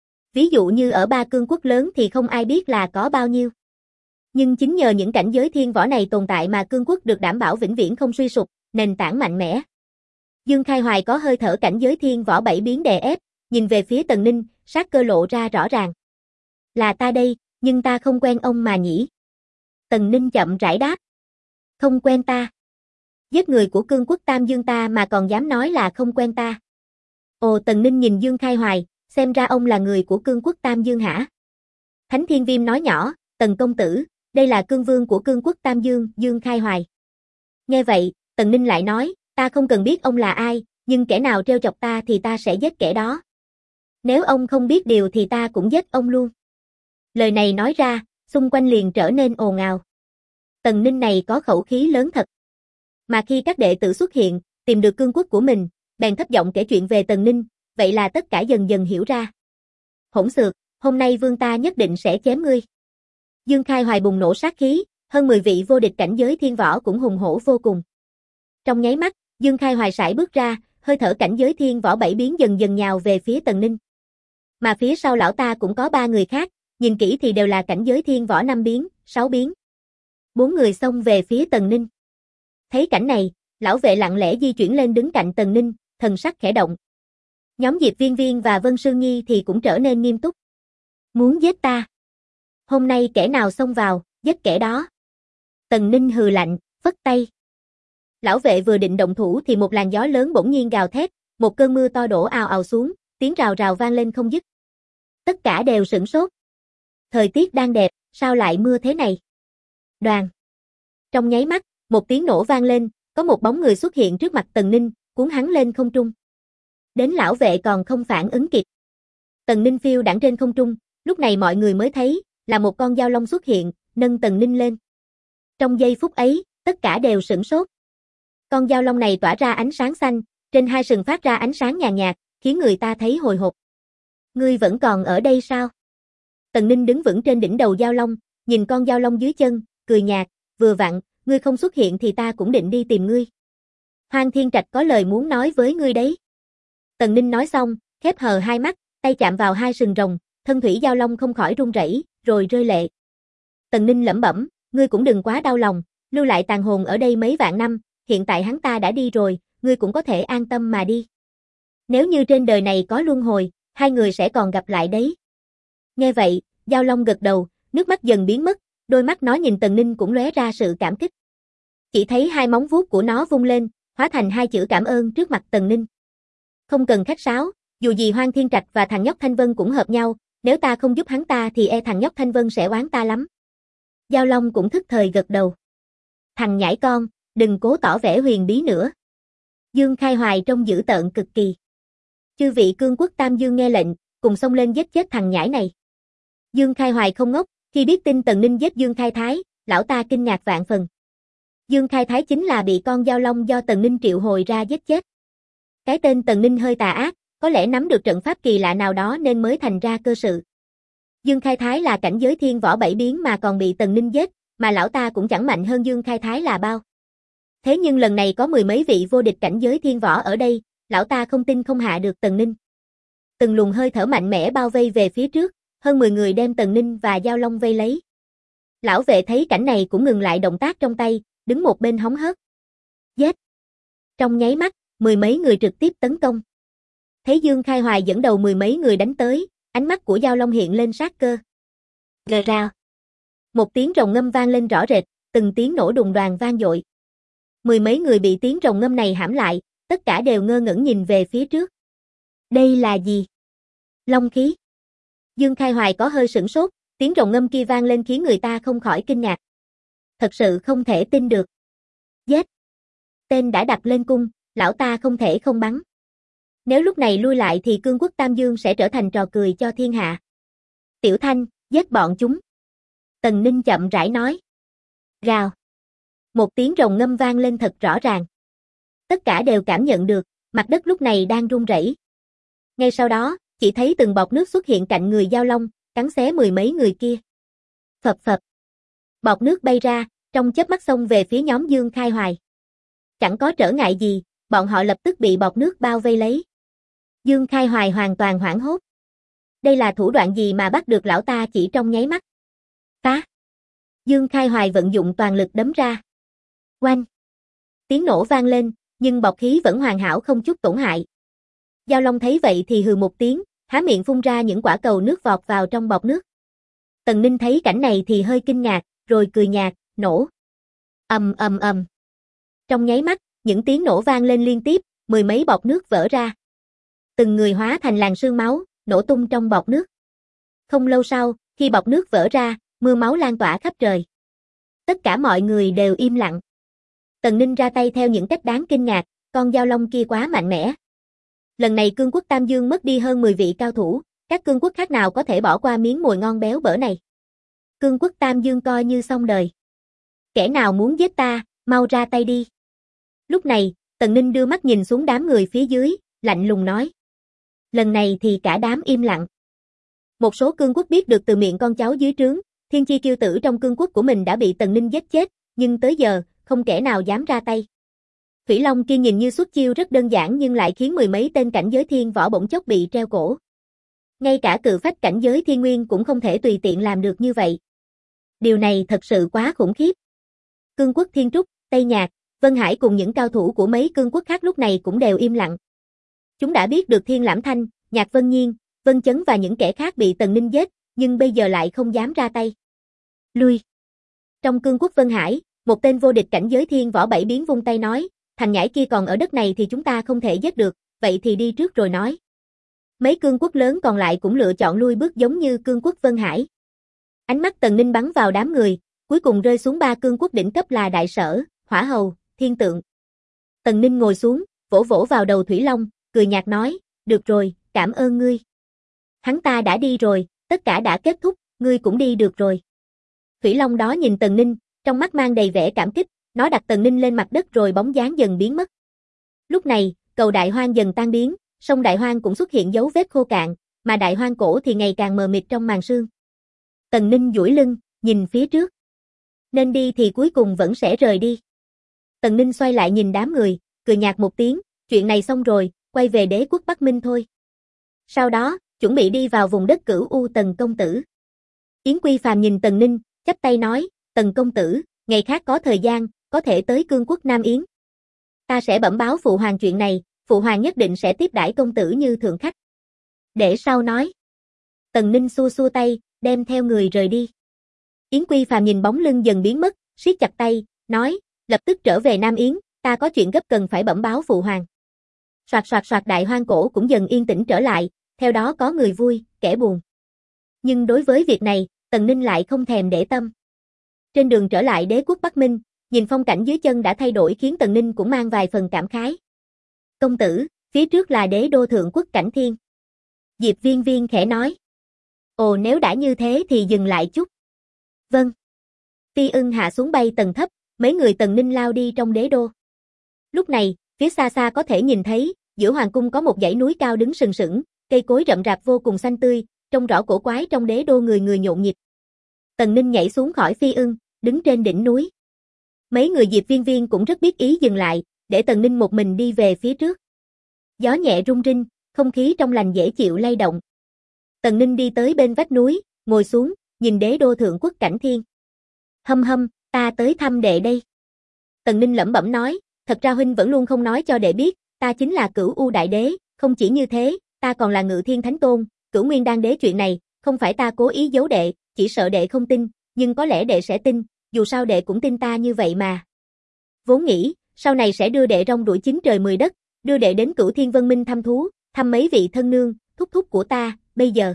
Ví dụ như ở 3 cương quốc lớn thì không ai biết là có bao nhiêu. Nhưng chính nhờ những cảnh giới thiên võ này tồn tại mà cương quốc được đảm bảo vĩnh viễn không suy sụp, nền tảng mạnh mẽ. Dương Khai Hoài có hơi thở cảnh giới thiên võ bảy biến đè ép, nhìn về phía Tần Ninh, sát cơ lộ ra rõ ràng. Là ta đây, nhưng ta không quen ông mà nhỉ. Tần Ninh chậm rãi đáp. Không quen ta. Giết người của cương quốc Tam Dương ta mà còn dám nói là không quen ta. Ồ, Tần Ninh nhìn Dương Khai Hoài, xem ra ông là người của cương quốc Tam Dương hả? Thánh Thiên Viêm nói nhỏ, Tần công tử, đây là cương vương của cương quốc Tam Dương, Dương Khai Hoài. Nghe vậy, Tần Ninh lại nói, ta không cần biết ông là ai, nhưng kẻ nào trêu chọc ta thì ta sẽ giết kẻ đó. Nếu ông không biết điều thì ta cũng giết ông luôn. Lời này nói ra, xung quanh liền trở nên ồn ào. Tần Ninh này có khẩu khí lớn thật. Mà khi các đệ tử xuất hiện, tìm được cương quốc của mình, bèn thấp giọng kể chuyện về Tần Ninh, vậy là tất cả dần dần hiểu ra. Hỗn xược, hôm nay vương ta nhất định sẽ chém ngươi. Dương Khai Hoài bùng nổ sát khí, hơn 10 vị vô địch cảnh giới thiên võ cũng hùng hổ vô cùng. Trong nháy mắt, Dương Khai Hoài sải bước ra, hơi thở cảnh giới thiên võ bảy biến dần dần nhào về phía Tần Ninh. Mà phía sau lão ta cũng có 3 người khác, nhìn kỹ thì đều là cảnh giới thiên võ 5 biến, 6 biến. 4 người xông về phía Tần Ninh. Thấy cảnh này, lão vệ lặng lẽ di chuyển lên đứng cạnh Tần Ninh, thần sắc khẽ động. Nhóm Diệp Viên Viên và Vân Sương Nhi thì cũng trở nên nghiêm túc. Muốn giết ta? Hôm nay kẻ nào xông vào, giết kẻ đó. Tần Ninh hừ lạnh, phất tay. Lão vệ vừa định động thủ thì một làn gió lớn bỗng nhiên gào thét, một cơn mưa to đổ ào ào xuống, tiếng rào rào vang lên không dứt. Tất cả đều sửng sốt. Thời tiết đang đẹp, sao lại mưa thế này? Đoàn. Trong nháy mắt, một tiếng nổ vang lên, có một bóng người xuất hiện trước mặt Tần Ninh, cuốn hắn lên không trung. Đến lão vệ còn không phản ứng kịp. Tần Ninh phiêu đãng trên không trung, lúc này mọi người mới thấy, là một con dao long xuất hiện, nâng Tần Ninh lên. Trong giây phút ấy, tất cả đều sửng sốt. Con dao long này tỏa ra ánh sáng xanh, trên hai sừng phát ra ánh sáng nhàn nhạt, khiến người ta thấy hồi hộp. Ngươi vẫn còn ở đây sao? Tần Ninh đứng vững trên đỉnh đầu dao long, nhìn con dao long dưới chân, cười nhạt, vừa vặn, ngươi không xuất hiện thì ta cũng định đi tìm ngươi. Hoang Thiên Trạch có lời muốn nói với ngươi đấy. Tần Ninh nói xong, khép hờ hai mắt, tay chạm vào hai sừng rồng, thân thủy dao long không khỏi run rẩy, rồi rơi lệ. Tần Ninh lẩm bẩm, ngươi cũng đừng quá đau lòng, lưu lại tàn hồn ở đây mấy vạn năm, hiện tại hắn ta đã đi rồi, ngươi cũng có thể an tâm mà đi. Nếu như trên đời này có luân hồi, hai người sẽ còn gặp lại đấy. Nghe vậy, Giao Long gật đầu, nước mắt dần biến mất, đôi mắt nó nhìn Tần Ninh cũng lóe ra sự cảm kích. Chỉ thấy hai móng vuốt của nó vung lên, hóa thành hai chữ cảm ơn trước mặt Tần Ninh. Không cần khách sáo, dù gì Hoang Thiên Trạch và thằng nhóc Thanh Vân cũng hợp nhau, nếu ta không giúp hắn ta thì thằng nhóc Thanh Vân sẽ oán ta lắm. Giao Long cũng thức thời gật đầu. Thằng nhãi con, đừng cố tỏ vẻ huyền bí nữa. Dương Khai Hoài trông dữ tợn cực kỳ. Chư vị cương quốc Tam Dương nghe lệnh, cùng xông lên giết chết thằng nhãi này. Dương Khai Hoài không ngốc, khi biết tin Tần Ninh giết Dương Khai Thái, lão ta kinh ngạc vạn phần. Dương Khai Thái chính là bị con Giao Long do Tần Ninh triệu hồi ra giết chết. Cái tên Tần Ninh hơi tà ác, có lẽ nắm được trận pháp kỳ lạ nào đó nên mới thành ra cơ sự. Dương Khai Thái là cảnh giới thiên võ bảy biến mà còn bị Tần Ninh giết, mà lão ta cũng chẳng mạnh hơn Dương Khai Thái là bao. Thế nhưng lần này có mười mấy vị vô địch cảnh giới thiên võ ở đây, lão ta không tin không hạ được Tần Ninh. Từng luồng hơi thở mạnh mẽ bao vây về phía trước, hơn 10 người đem Tần Ninh và Giao Long vây lấy. Lão vệ thấy cảnh này cũng ngừng lại động tác trong tay, đứng một bên hóng hớt. Giết! Trong nháy mắt, mười mấy người trực tiếp tấn công. Thấy Dương Khai Hoài dẫn đầu mười mấy người đánh tới, ánh mắt của Giao Long hiện lên sát cơ. Gờ rào. Một tiếng rồng ngâm vang lên rõ rệt, từng tiếng nổ đùng đoàng vang dội. Mười mấy người bị tiếng rồng ngâm này hãm lại, tất cả đều ngơ ngẩn nhìn về phía trước. Đây là gì? Long khí. Dương Khai Hoài có hơi sửng sốt, tiếng rồng ngâm kia vang lên khiến người ta không khỏi kinh ngạc. Thật sự không thể tin được. Giết! Tên đã đặt lên cung, lão ta không thể không bắn. Nếu lúc này lui lại thì cương quốc Tam Dương sẽ trở thành trò cười cho thiên hạ. Tiểu Thanh, giết bọn chúng. Tần Ninh chậm rãi nói. Rào. Một tiếng rồng ngâm vang lên thật rõ ràng. Tất cả đều cảm nhận được, mặt đất lúc này đang rung rẩy. Ngay sau đó, chỉ thấy từng bọt nước xuất hiện cạnh người Giao Long, cắn xé mười mấy người kia. Phập phập. Bọt nước bay ra, trong chớp mắt xông về phía nhóm Dương Khai Hoài. Chẳng có trở ngại gì, bọn họ lập tức bị bọt nước bao vây lấy. Dương Khai Hoài hoàn toàn hoảng hốt. Đây là thủ đoạn gì mà bắt được lão ta chỉ trong nháy mắt? Phá! Dương Khai Hoài vận dụng toàn lực đấm ra. Oanh! Tiếng nổ vang lên, nhưng bọt khí vẫn hoàn hảo không chút tổn hại. Giao Long thấy vậy thì hừ một tiếng, há miệng phun ra những quả cầu nước vọt vào trong bọt nước. Tần Ninh thấy cảnh này thì hơi kinh ngạc, rồi cười nhạt, nổ. Ầm ầm ầm. Trong nháy mắt, những tiếng nổ vang lên liên tiếp, mười mấy bọt nước vỡ ra. Từng người hóa thành làn sương máu, nổ tung trong bọt nước. Không lâu sau, khi bọt nước vỡ ra, mưa máu lan tỏa khắp trời. Tất cả mọi người đều im lặng. Tần Ninh ra tay theo những cách đáng kinh ngạc, con Giao Long kia quá mạnh mẽ. Lần này cương quốc Tam Dương mất đi hơn 10 vị cao thủ, các cương quốc khác nào có thể bỏ qua miếng mồi ngon béo bở này. Cương quốc Tam Dương coi như xong đời. Kẻ nào muốn giết ta, mau ra tay đi. Lúc này, Tần Ninh đưa mắt nhìn xuống đám người phía dưới, lạnh lùng nói. Lần này thì cả đám im lặng. Một số cương quốc biết được từ miệng con cháu dưới trướng, thiên chi kiêu tử trong cương quốc của mình đã bị Tần Ninh giết chết, nhưng tới giờ, không kẻ nào dám ra tay. Thủy Long kia nhìn như xuất chiêu rất đơn giản nhưng lại khiến mười mấy tên cảnh giới thiên võ bỗng chốc bị treo cổ. Ngay cả cự phách cảnh giới thiên nguyên cũng không thể tùy tiện làm được như vậy. Điều này thật sự quá khủng khiếp. Cương quốc Thiên Trúc, Tây Nhạc, Vân Hải cùng những cao thủ của mấy cương quốc khác lúc này cũng đều im lặng. Chúng đã biết được Thiên Lãm Thanh, Nhạc Vân Nhiên, Vân Chấn và những kẻ khác bị Tần Ninh giết, nhưng bây giờ lại không dám ra tay. Lui. Trong cương quốc Vân Hải, một tên vô địch cảnh giới thiên võ bảy biến vung tay nói, thằng nhãi kia còn ở đất này thì chúng ta không thể giết được, vậy thì đi trước rồi nói. Mấy cương quốc lớn còn lại cũng lựa chọn lui bước giống như cương quốc Vân Hải. Ánh mắt Tần Ninh bắn vào đám người, cuối cùng rơi xuống ba cương quốc đỉnh cấp là Đại Sở, Hỏa Hầu, Thiên Tượng. Tần Ninh ngồi xuống, vỗ vỗ vào đầu Thủy Long, cười nhạt nói, được rồi, cảm ơn ngươi. Hắn ta đã đi rồi, tất cả đã kết thúc, ngươi cũng đi được rồi. Thủy Long đó nhìn Tần Ninh, trong mắt mang đầy vẻ cảm kích, nó đặt Tần Ninh lên mặt đất rồi bóng dáng dần biến mất. Lúc này, cầu Đại Hoang dần tan biến, sông Đại Hoang cũng xuất hiện dấu vết khô cạn, mà Đại Hoang cổ thì ngày càng mờ mịt trong màn sương. Tần Ninh duỗi lưng, nhìn phía trước. Nên đi thì cuối cùng vẫn sẽ rời đi. Tần Ninh xoay lại nhìn đám người, cười nhạt một tiếng, chuyện này xong rồi, quay về đế quốc Bắc Minh thôi. Sau đó, chuẩn bị đi vào vùng đất Cửu U Tần công tử. Yến Quy Phàm nhìn Tần Ninh, chắp tay nói, Tần công tử, ngày khác có thời gian, có thể tới cương quốc Nam Yến. Ta sẽ bẩm báo phụ hoàng chuyện này, phụ hoàng nhất định sẽ tiếp đãi công tử như thượng khách. Để sau nói. Tần Ninh xua xua tay, đem theo người rời đi. Yến Quy Phàm nhìn bóng lưng dần biến mất, siết chặt tay, nói, lập tức trở về Nam Yến, ta có chuyện gấp cần phải bẩm báo phụ hoàng. Soạt soạt soạt, đại hoang cổ cũng dần yên tĩnh trở lại, theo đó có người vui, kẻ buồn. Nhưng đối với việc này, Tần Ninh lại không thèm để tâm. Trên đường trở lại đế quốc Bắc Minh, nhìn phong cảnh dưới chân đã thay đổi khiến Tần Ninh cũng mang vài phần cảm khái. Công tử, phía trước là đế đô thượng quốc Cảnh Thiên. Diệp Viên Viên khẽ nói. Ồ, nếu đã như thế thì dừng lại chút. Vâng. Phi Ưng hạ xuống bay tầng thấp, mấy người Tần Ninh lao đi trong đế đô. Lúc này, phía xa xa có thể nhìn thấy, giữa hoàng cung có một dãy núi cao đứng sừng sững, cây cối rậm rạp vô cùng xanh tươi, trông rõ cổ quái trong đế đô người người nhộn nhịp. Tần Ninh nhảy xuống khỏi Phi Ưng, đứng trên đỉnh núi. Mấy người Diệp Viên Viên cũng rất biết ý dừng lại, để Tần Ninh một mình đi về phía trước. Gió nhẹ rung rinh, không khí trong lành dễ chịu lay động. Tần Ninh đi tới bên vách núi, ngồi xuống, nhìn đế đô thượng quốc Cảnh Thiên. Hâm hâm, ta tới thăm đệ đây. Tần Ninh lẩm bẩm nói, thật ra huynh vẫn luôn không nói cho đệ biết, ta chính là Cửu U Đại Đế, không chỉ như thế, ta còn là Ngự Thiên Thánh Tôn, Cửu Nguyên Đan Đế. Chuyện này, không phải ta cố ý giấu đệ, chỉ sợ đệ không tin, nhưng có lẽ đệ sẽ tin, dù sao đệ cũng tin ta như vậy mà. Vốn nghĩ, sau này sẽ đưa đệ rong đuổi 9 trời 10 đất, đưa đệ đến Cửu Thiên Vân Minh thăm thú, thăm mấy vị thân nương, thúc thúc của ta, bây giờ.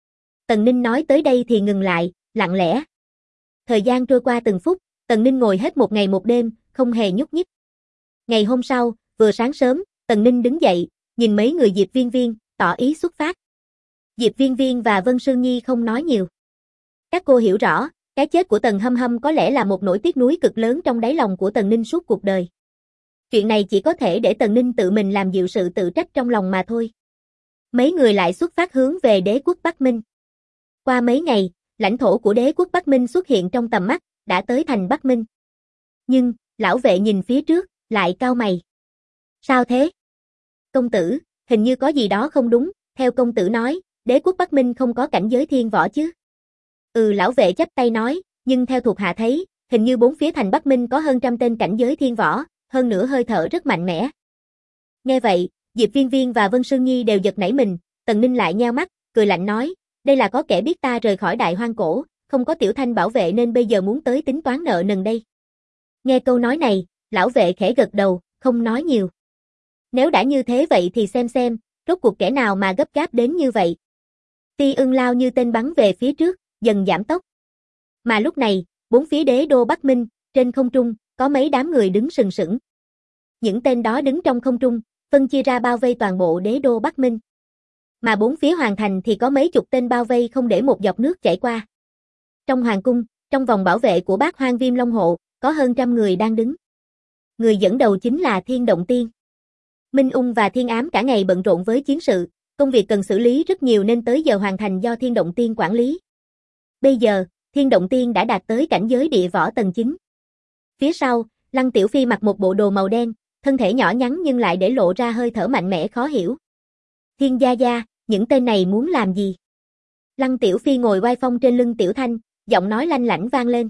Tần Ninh nói tới đây thì ngừng lại, lặng lẽ. Thời gian trôi qua từng phút, Tần Ninh ngồi hết một ngày một đêm, không hề nhúc nhích. Ngày hôm sau, vừa sáng sớm, Tần Ninh đứng dậy, nhìn mấy người Diệp Viên Viên, tỏ ý xuất phát. Diệp Viên Viên và Vân Sương Nhi không nói nhiều. Các cô hiểu rõ, cái chết của Tần Hâm Hâm có lẽ là một nỗi tiếc nuối cực lớn trong đáy lòng của Tần Ninh suốt cuộc đời. Chuyện này chỉ có thể để Tần Ninh tự mình làm dịu sự tự trách trong lòng mà thôi. Mấy người lại xuất phát hướng về đế quốc Bắc Minh. Qua mấy ngày, lãnh thổ của đế quốc Bắc Minh xuất hiện trong tầm mắt, đã tới thành Bắc Minh. Nhưng, lão vệ nhìn phía trước, lại cau mày. Sao thế? Công tử, hình như có gì đó không đúng, theo công tử nói, đế quốc Bắc Minh không có cảnh giới thiên võ chứ? Lão vệ chắp tay nói, nhưng theo thuộc hạ thấy, hình như bốn phía thành Bắc Minh có hơn trăm tên cảnh giới thiên võ, hơn nữa hơi thở rất mạnh mẽ. Nghe vậy, Diệp Viên Viên và Vân Sương Nhi đều giật nảy mình, Tần Ninh lại nheo mắt, cười lạnh nói, đây là có kẻ biết ta rời khỏi đại hoang cổ, không có Tiểu Thanh bảo vệ nên bây giờ muốn tới tính toán nợ nần đây. Nghe câu nói này, lão vệ khẽ gật đầu, không nói nhiều. Nếu đã như thế vậy thì xem, rốt cuộc kẻ nào mà gấp gáp đến như vậy. Phi Ưng lao như tên bắn về phía trước, dần giảm tốc. Mà lúc này, bốn phía đế đô Bắc Minh, trên không trung, có mấy đám người đứng sừng sững. Những tên đó đứng trong không trung, phân chia ra bao vây toàn bộ đế đô Bắc Minh. Mà bốn phía hoàng thành thì có mấy chục tên bao vây không để một giọt nước chảy qua. Trong hoàng cung, trong vòng bảo vệ của Bát Hoang Viêm Long Hộ, có hơn trăm người đang đứng. Người dẫn đầu chính là Thiên Động Tiên. Minh Ung và Thiên Ám cả ngày bận rộn với chiến sự, công việc cần xử lý rất nhiều nên tới giờ hoàn thành do Thiên Động Tiên quản lý. Bây giờ, Thiên Động Tiên đã đạt tới cảnh giới địa võ tầng 9. Phía sau, Lăng Tiểu Phi mặc một bộ đồ màu đen, thân thể nhỏ nhắn nhưng lại để lộ ra hơi thở mạnh mẽ khó hiểu. Thiên gia gia, những tên này muốn làm gì? Lăng Tiểu Phi ngồi oai phong trên lưng Tiểu Thanh, giọng nói lanh lảnh vang lên.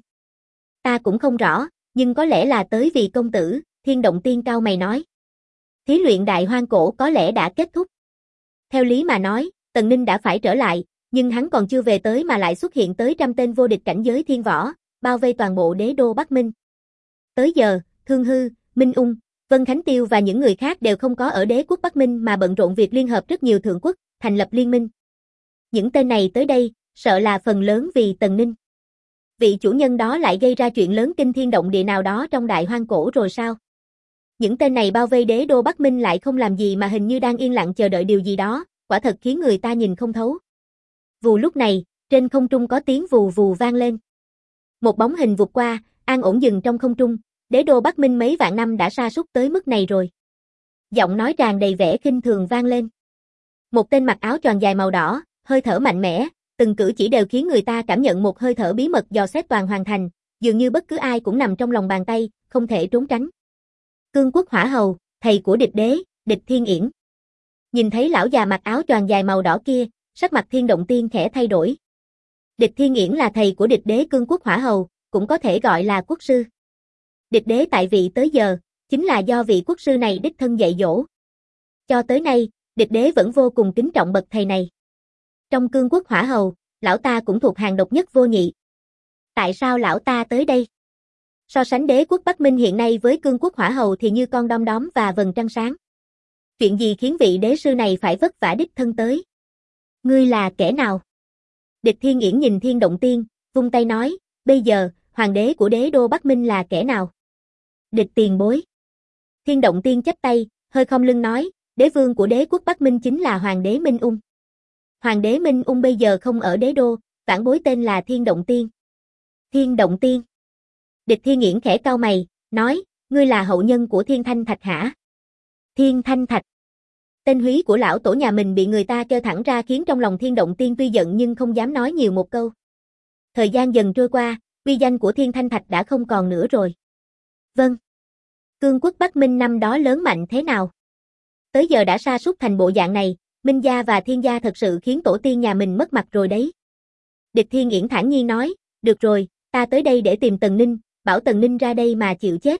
Ta cũng không rõ, nhưng có lẽ là tới vì công tử, Thiên Động Tiên cau mày nói. Thí luyện đại hoang cổ có lẽ đã kết thúc. Theo lý mà nói, Tần Ninh đã phải trở lại, nhưng hắn còn chưa về tới mà lại xuất hiện tới trăm tên vô địch cảnh giới thiên võ, bao vây toàn bộ đế đô Bắc Minh. Tới giờ, Thương Hư, Minh Ung, Vân Khánh Tiêu và những người khác đều không có ở đế quốc Bắc Minh mà bận rộn việc liên hợp rất nhiều thượng quốc, thành lập liên minh. Những tên này tới đây, sợ là phần lớn vì Tần Ninh. Vị chủ nhân đó lại gây ra chuyện lớn kinh thiên động địa nào đó trong đại hoang cổ rồi sao? Những tên này bao vây đế đô Bắc Minh lại không làm gì mà hình như đang yên lặng chờ đợi điều gì đó, quả thật khiến người ta nhìn không thấu. Vù lúc này, trên không trung có tiếng vù vù vang lên. Một bóng hình vụt qua, an ổn dừng trong không trung, đế đô Bắc Minh mấy vạn năm đã sa sút tới mức này rồi. Giọng nói tràn đầy vẻ khinh thường vang lên. Một tên mặc áo choàng dài màu đỏ, hơi thở mạnh mẽ, từng cử chỉ đều khiến người ta cảm nhận một hơi thở bí mật dò xét toàn hoàng thành, dường như bất cứ ai cũng nằm trong lòng bàn tay, không thể trốn tránh. Cương Quốc Hỏa Hầu, thầy của địch đế, Địch Thiên Yển. Nhìn thấy lão già mặc áo choàng dài màu đỏ kia, sắc mặt Thiên Động Tiên khẽ thay đổi. Địch Thiên Yển là thầy của địch đế Cương Quốc Hỏa Hầu, cũng có thể gọi là quốc sư. Địch đế tại vị tới giờ, chính là do vị quốc sư này đích thân dạy dỗ. Cho tới nay, địch đế vẫn vô cùng kính trọng bậc thầy này. Trong cương quốc hỏa hầu, lão ta cũng thuộc hàng độc nhất vô nhị. Tại sao lão ta tới đây? So sánh đế quốc Bắc Minh hiện nay với cương quốc hỏa hầu thì như con đom đóm và vầng trăng sáng. Chuyện gì khiến vị đế sư này phải vất vả đích thân tới? Ngươi là kẻ nào? Địch Thiên Yển nhìn Thiên Động Tiên, vung tay nói, bây giờ, hoàng đế của đế đô Bắc Minh là kẻ nào? Địch tiền bối. Thiên Động Tiên chắp tay, hơi khom lưng nói, đế vương của đế quốc Bắc Minh chính là hoàng đế Minh Ung. Hoàng đế Minh Ung bây giờ không ở đế đô, vãn bối tên là Thiên Động Tiên. Thiên Động Tiên. Địch Thiên Yển khẽ cau mày, nói, ngươi là hậu nhân của Thiên Thanh Thạch hả? Thiên Thanh Thạch. Tên húy của lão tổ nhà mình bị người ta kêu thẳng ra khiến trong lòng Thiên Động Tiên tuy giận nhưng không dám nói nhiều một câu. Thời gian dần trôi qua, uy danh của Thiên Thanh Thạch đã không còn nữa rồi. Vâng. Cương quốc Bắc Minh năm đó lớn mạnh thế nào? Tới giờ đã sa sút thành bộ dạng này, Minh gia và Thiên gia thật sự khiến tổ tiên nhà mình mất mặt rồi đấy. Địch Thiên Yển thản nhiên nói, được rồi, ta tới đây để tìm Tần Ninh, bảo Tần Ninh ra đây mà chịu chết.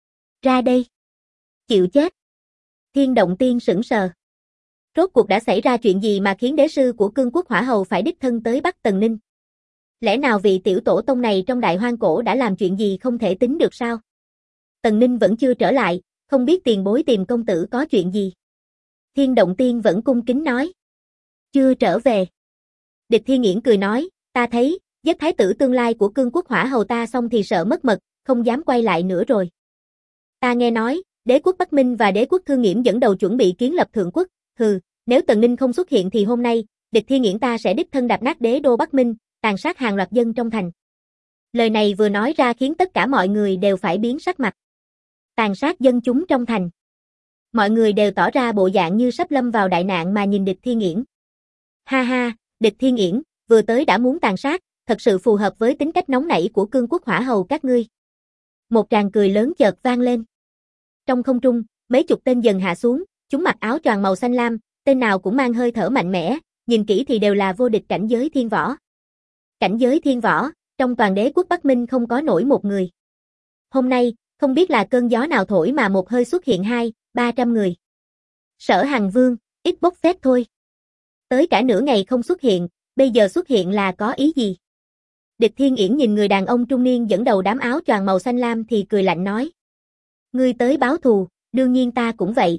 Ra đây? Chịu chết? Thiên Động Tiên sững sờ. Rốt cuộc đã xảy ra chuyện gì mà khiến đế sư của cương quốc hỏa hầu phải đích thân tới bắt Tần Ninh? Lẽ nào vị tiểu tổ tông này trong đại hoang cổ đã làm chuyện gì không thể tính được sao? Tần Ninh vẫn chưa trở lại, không biết tiền bối tìm công tử có chuyện gì? Thiên Động Tiên vẫn cung kính nói. Chưa trở về. Địch Thiên Yển cười nói, ta thấy, giết thái tử tương lai của cương quốc hỏa hầu ta xong thì sợ mất mật, không dám quay lại nữa rồi. Ta nghe nói, đế quốc Bắc Minh và đế quốc Thương Nghiễm dẫn đầu chuẩn bị kiến lập thượng quốc, nếu Tần Ninh không xuất hiện thì hôm nay, Địch Thiên Yển ta sẽ đích thân đạp nát đế đô Bắc Minh, tàn sát hàng loạt dân trong thành. Lời này vừa nói ra khiến tất cả mọi người đều phải biến sắc mặt. Tàn sát dân chúng trong thành. Mọi người đều tỏ ra bộ dạng như sắp lâm vào đại nạn mà nhìn Địch Thiên Yển. Ha ha, Địch Thiên Yển, vừa tới đã muốn tàn sát, thật sự phù hợp với tính cách nóng nảy của cương quốc hỏa hầu các ngươi. Một tràng cười lớn chợt vang lên. Trong không trung, mấy chục tên dần hạ xuống, chúng mặc áo choàng màu xanh lam, tên nào cũng mang hơi thở mạnh mẽ, nhìn kỹ thì đều là vô địch cảnh giới thiên võ. Cảnh giới thiên võ, trong toàn đế quốc Bắc Minh không có nổi một người. Hôm nay, không biết là cơn gió nào thổi mà một hơi xuất hiện 200-300 người. Sở Hằng Vương, ít bốc phét thôi. Tới cả nửa ngày không xuất hiện, bây giờ xuất hiện là có ý gì? Địch Thiên Yển nhìn người đàn ông trung niên dẫn đầu đám áo choàng màu xanh lam thì cười lạnh nói. Ngươi tới báo thù, đương nhiên ta cũng vậy.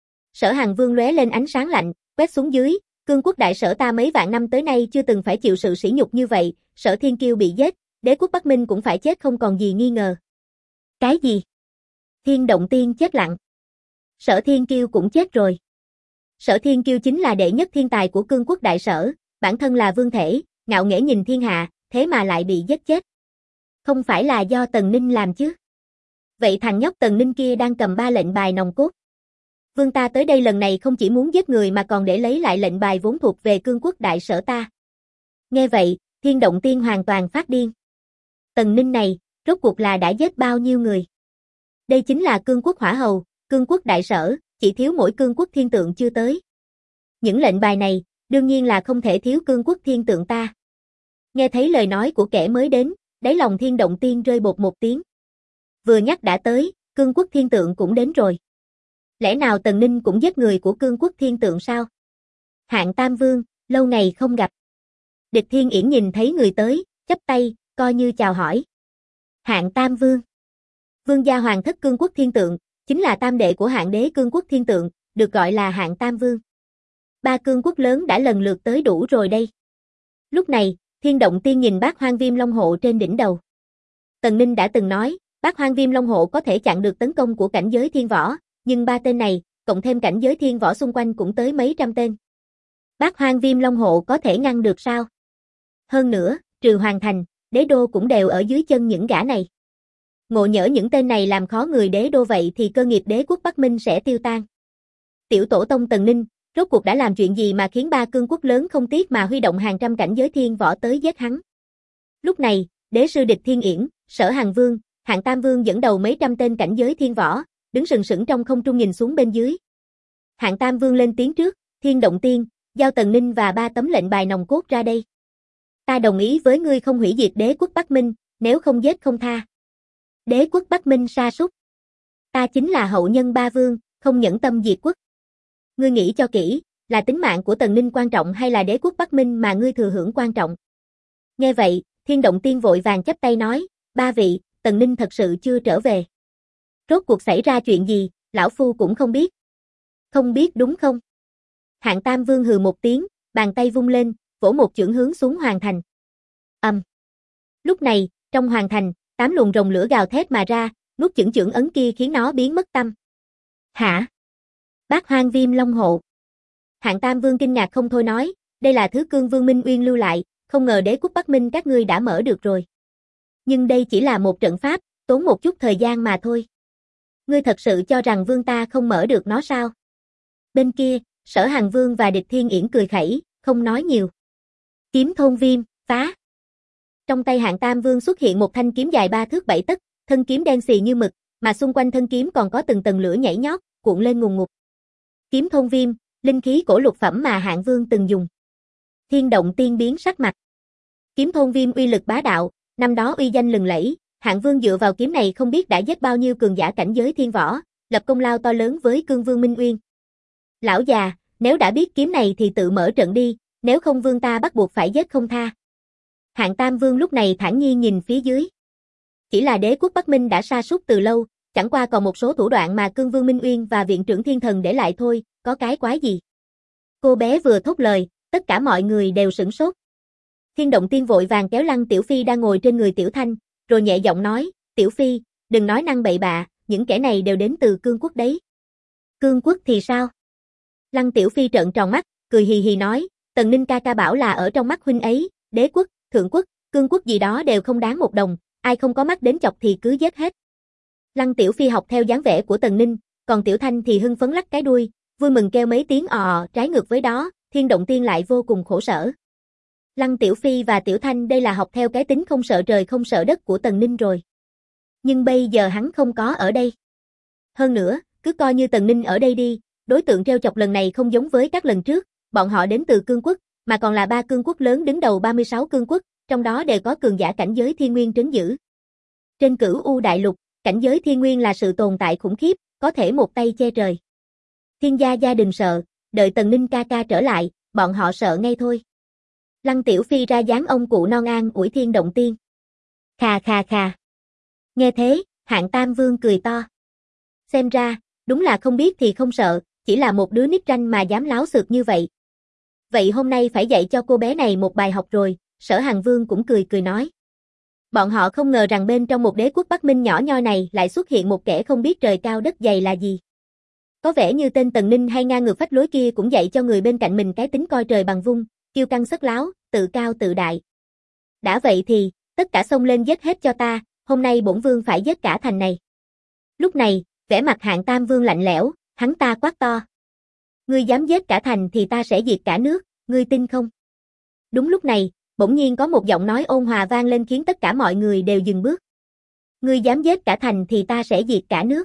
Sở Hằng Vương lóe lên ánh sáng lạnh, quét xuống dưới, cương quốc đại sở ta mấy vạn năm tới nay chưa từng phải chịu sự sỉ nhục như vậy, Sở Thiên Kiêu bị giết, đế quốc Bắc Minh cũng phải chết không còn gì nghi ngờ. Cái gì? Thiên Động Tiên chết lặng. Sở Thiên Kiêu cũng chết rồi. Sở Thiên Kiêu chính là đệ nhất thiên tài của cương quốc đại sở, bản thân là vương thể, ngạo nghễ nhìn thiên hạ, thế mà lại bị giết chết. Không phải là do Tần Ninh làm chứ? Vậy thằng nhóc Tần Ninh kia đang cầm 3 lệnh bài nòng cốt. Vương ta tới đây lần này không chỉ muốn giết người mà còn để lấy lại lệnh bài vốn thuộc về cương quốc đại sở ta. Nghe vậy, Thiên Động Tiên hoàn toàn phát điên. Tần Ninh này, rốt cuộc là đã giết bao nhiêu người? Đây chính là cương quốc hỏa hầu, cương quốc đại sở, chỉ thiếu mỗi cương quốc thiên tượng chưa tới. Những lệnh bài này, đương nhiên là không thể thiếu cương quốc thiên tượng ta. Nghe thấy lời nói của kẻ mới đến, đáy lòng Thiên Động Tiên rơi bột một tiếng. Vừa nhắc đã tới, cương quốc thiên tượng cũng đến rồi. Lẽ nào Tần Ninh cũng giết người của cương quốc thiên tượng sao? Hạng Tam Vương, lâu ngày không gặp. Địch Thiên Yển nhìn thấy người tới, chắp tay, coi như chào hỏi. Hạng Tam Vương. Vương gia hoàng thất cương quốc thiên tượng, chính là tam đệ của hạng đế cương quốc thiên tượng, được gọi là Hạng Tam Vương. 3 cương quốc lớn đã lần lượt tới đủ rồi đây. Lúc này, Thiên Động Tiên nhìn Bát Hoang Viêm Long Hộ trên đỉnh đầu. Tần Ninh đã từng nói, Bát Hoang Viêm Long Hộ có thể chặn được tấn công của cảnh giới thiên võ, nhưng 3 tên này, cộng thêm cảnh giới thiên võ xung quanh cũng tới mấy trăm tên. Bát Hoang Viêm Long Hộ có thể ngăn được sao? Hơn nữa, trừ Hoàng Thành, đế đô cũng đều ở dưới chân những gã này. Ngộ nhỡ những tên này làm khó người đế đô vậy thì cơ nghiệp đế quốc Bắc Minh sẽ tiêu tan. Tiểu tổ tông Tần Ninh, rốt cuộc đã làm chuyện gì mà khiến 3 cương quốc lớn không tiếc mà huy động hàng trăm cảnh giới thiên võ tới giết hắn? Lúc này, đế sư Địch Thiên Yển, Sở Hằng Vương, Hạng Tam Vương dẫn đầu mấy trăm tên cảnh giới thiên võ, đứng sừng sững trong không trung nhìn xuống bên dưới. Hạng Tam Vương lên tiếng trước, Thiên Động Tiên, giao Tần Ninh và 3 tấm lệnh bài nòng cốt ra đây. Ta đồng ý với ngươi không hủy diệt đế quốc Bắc Minh, nếu không giết không tha. Đế quốc Bắc Minh sa sút. Ta chính là hậu nhân 3 vương, không nhẫn tâm diệt quốc. Ngươi nghĩ cho kỹ, là tính mạng của Tần Ninh quan trọng hay là đế quốc Bắc Minh mà ngươi thừa hưởng quan trọng? Nghe vậy, Thiên Động Tiên vội vàng chắp tay nói, ba vị, Tần Ninh thật sự chưa trở về. Rốt cuộc xảy ra chuyện gì, lão phu cũng không biết. Không biết đúng không? Hạng Tam Vương hừ một tiếng, bàn tay vung lên, vỗ một chưởng hướng xuống Hoàng Thành. Lúc này, trong Hoàng Thành, 8 luồng rồng lửa gào thét mà ra, nuốt chửng chưởng ấn kia khiến nó biến mất tâm. Hả? Bát Hoang Viêm Long Hộ. Hạng Tam Vương kinh ngạc không thôi nói, đây là thứ Cương Vương Minh Uyên lưu lại, không ngờ đế quốc Bắc Minh các ngươi đã mở được rồi. Nhưng đây chỉ là một trận pháp, tốn một chút thời gian mà thôi. Ngươi thật sự cho rằng vương ta không mở được nó sao? Bên kia, Sở Hằng Vương và Địch Thiên Yển cười khẩy, không nói nhiều. Kiếm thôn viêm, phá. Trong tay Hạng Tam Vương xuất hiện một thanh kiếm dài 3 thước 7 tấc, thân kiếm đen xì như mực, mà xung quanh thân kiếm còn có từng tầng lửa nhảy nhót, cuộn lên ngùn ngụt. Kiếm thôn viêm, linh khí cổ lục phẩm mà Hạng Vương từng dùng. Thiên Động Tiên biến sắc mặt. Kiếm thôn viêm uy lực bá đạo, năm đó uy danh lừng lẫy, Hạng Vương dựa vào kiếm này không biết đã giết bao nhiêu cường giả cảnh giới thiên võ, lập công lao to lớn với Cương Vương Minh Uyên. Lão già, nếu đã biết kiếm này thì tự mở trận đi, nếu không vương ta bắt buộc phải giết không tha. Hạng Tam Vương lúc này thản nhiên nhìn phía dưới. Chỉ là đế quốc Bắc Minh đã sa sút từ lâu, chẳng qua còn một số thủ đoạn mà Cương Vương Minh Uyên và Viện trưởng Thiên Thần để lại thôi, có cái quái gì. Cô bé vừa thốt lời, tất cả mọi người đều sửng sốt. Thiên Động Tiên vội vàng kéo Lăng Tiểu Phi đang ngồi trên người Tiểu Thanh, rồi nhẹ giọng nói, Tiểu Phi, đừng nói năng bậy bạ, những kẻ này đều đến từ Cương Quốc đấy. Cương Quốc thì sao? Lăng Tiểu Phi trợn tròn mắt, cười hì hì nói, Tần Ninh ca ca bảo là ở trong mắt huynh ấy, đế quốc, thượng quốc, cương quốc gì đó đều không đáng một đồng, ai không có mắt đến chọc thì cứ giết hết. Lăng Tiểu Phi học theo dáng vẻ của Tần Ninh, còn Tiểu Thanh thì hưng phấn lắc cái đuôi, vui mừng kêu mấy tiếng trái ngược với đó, Thiên Động Tiên lại vô cùng khổ sở. Lăng Tiểu Phi và Tiểu Thanh đây là học theo cái tính không sợ trời không sợ đất của Tần Ninh rồi. Nhưng bây giờ hắn không có ở đây. Hơn nữa, cứ coi như Tần Ninh ở đây đi, đối tượng trêu chọc lần này không giống với các lần trước, bọn họ đến từ cương quốc, mà còn là 3 cương quốc lớn đứng đầu 36 cương quốc, trong đó đều có cường giả cảnh giới thiên nguyên trấn giữ. Trên Cửu U Đại Lục, cảnh giới thiên nguyên là sự tồn tại khủng khiếp, có thể một tay che trời. Thiên gia gia đừng sợ, đợi Tần Ninh ca ca trở lại, bọn họ sợ ngay thôi. Lăng Tiểu Phi ra dáng ông cụ non an ủi Thiên Động Tiên. Khà khà khà. Nghe thế, Hạng Tam Vương cười to. Xem ra, đúng là không biết thì không sợ, chỉ là một đứa nít ranh mà dám láo xược như vậy. Vậy hôm nay phải dạy cho cô bé này một bài học rồi, Sở Hằng Vương cũng cười cười nói. Bọn họ không ngờ rằng bên trong một đế quốc Bắc Minh nhỏ nhoi này lại xuất hiện một kẻ không biết trời cao đất dày là gì. Có vẻ như tên Tần Ninh hay ngang ngược phách lối kia cũng dạy cho người bên cạnh mình cái tính coi trời bằng vung, kiêu căng sất láo, tự cao tự đại. Đã vậy thì, tất cả xông lên giết hết cho ta, hôm nay bổn vương phải giết cả thành này. Lúc này, vẻ mặt Hạng Tam Vương lạnh lẽo, hắn ta quát to. Ngươi dám giết cả thành thì ta sẽ diệt cả nước, ngươi tin không? Đúng lúc này, bỗng nhiên có một giọng nói ôn hòa vang lên khiến tất cả mọi người đều dừng bước. Ngươi dám giết cả thành thì ta sẽ diệt cả nước.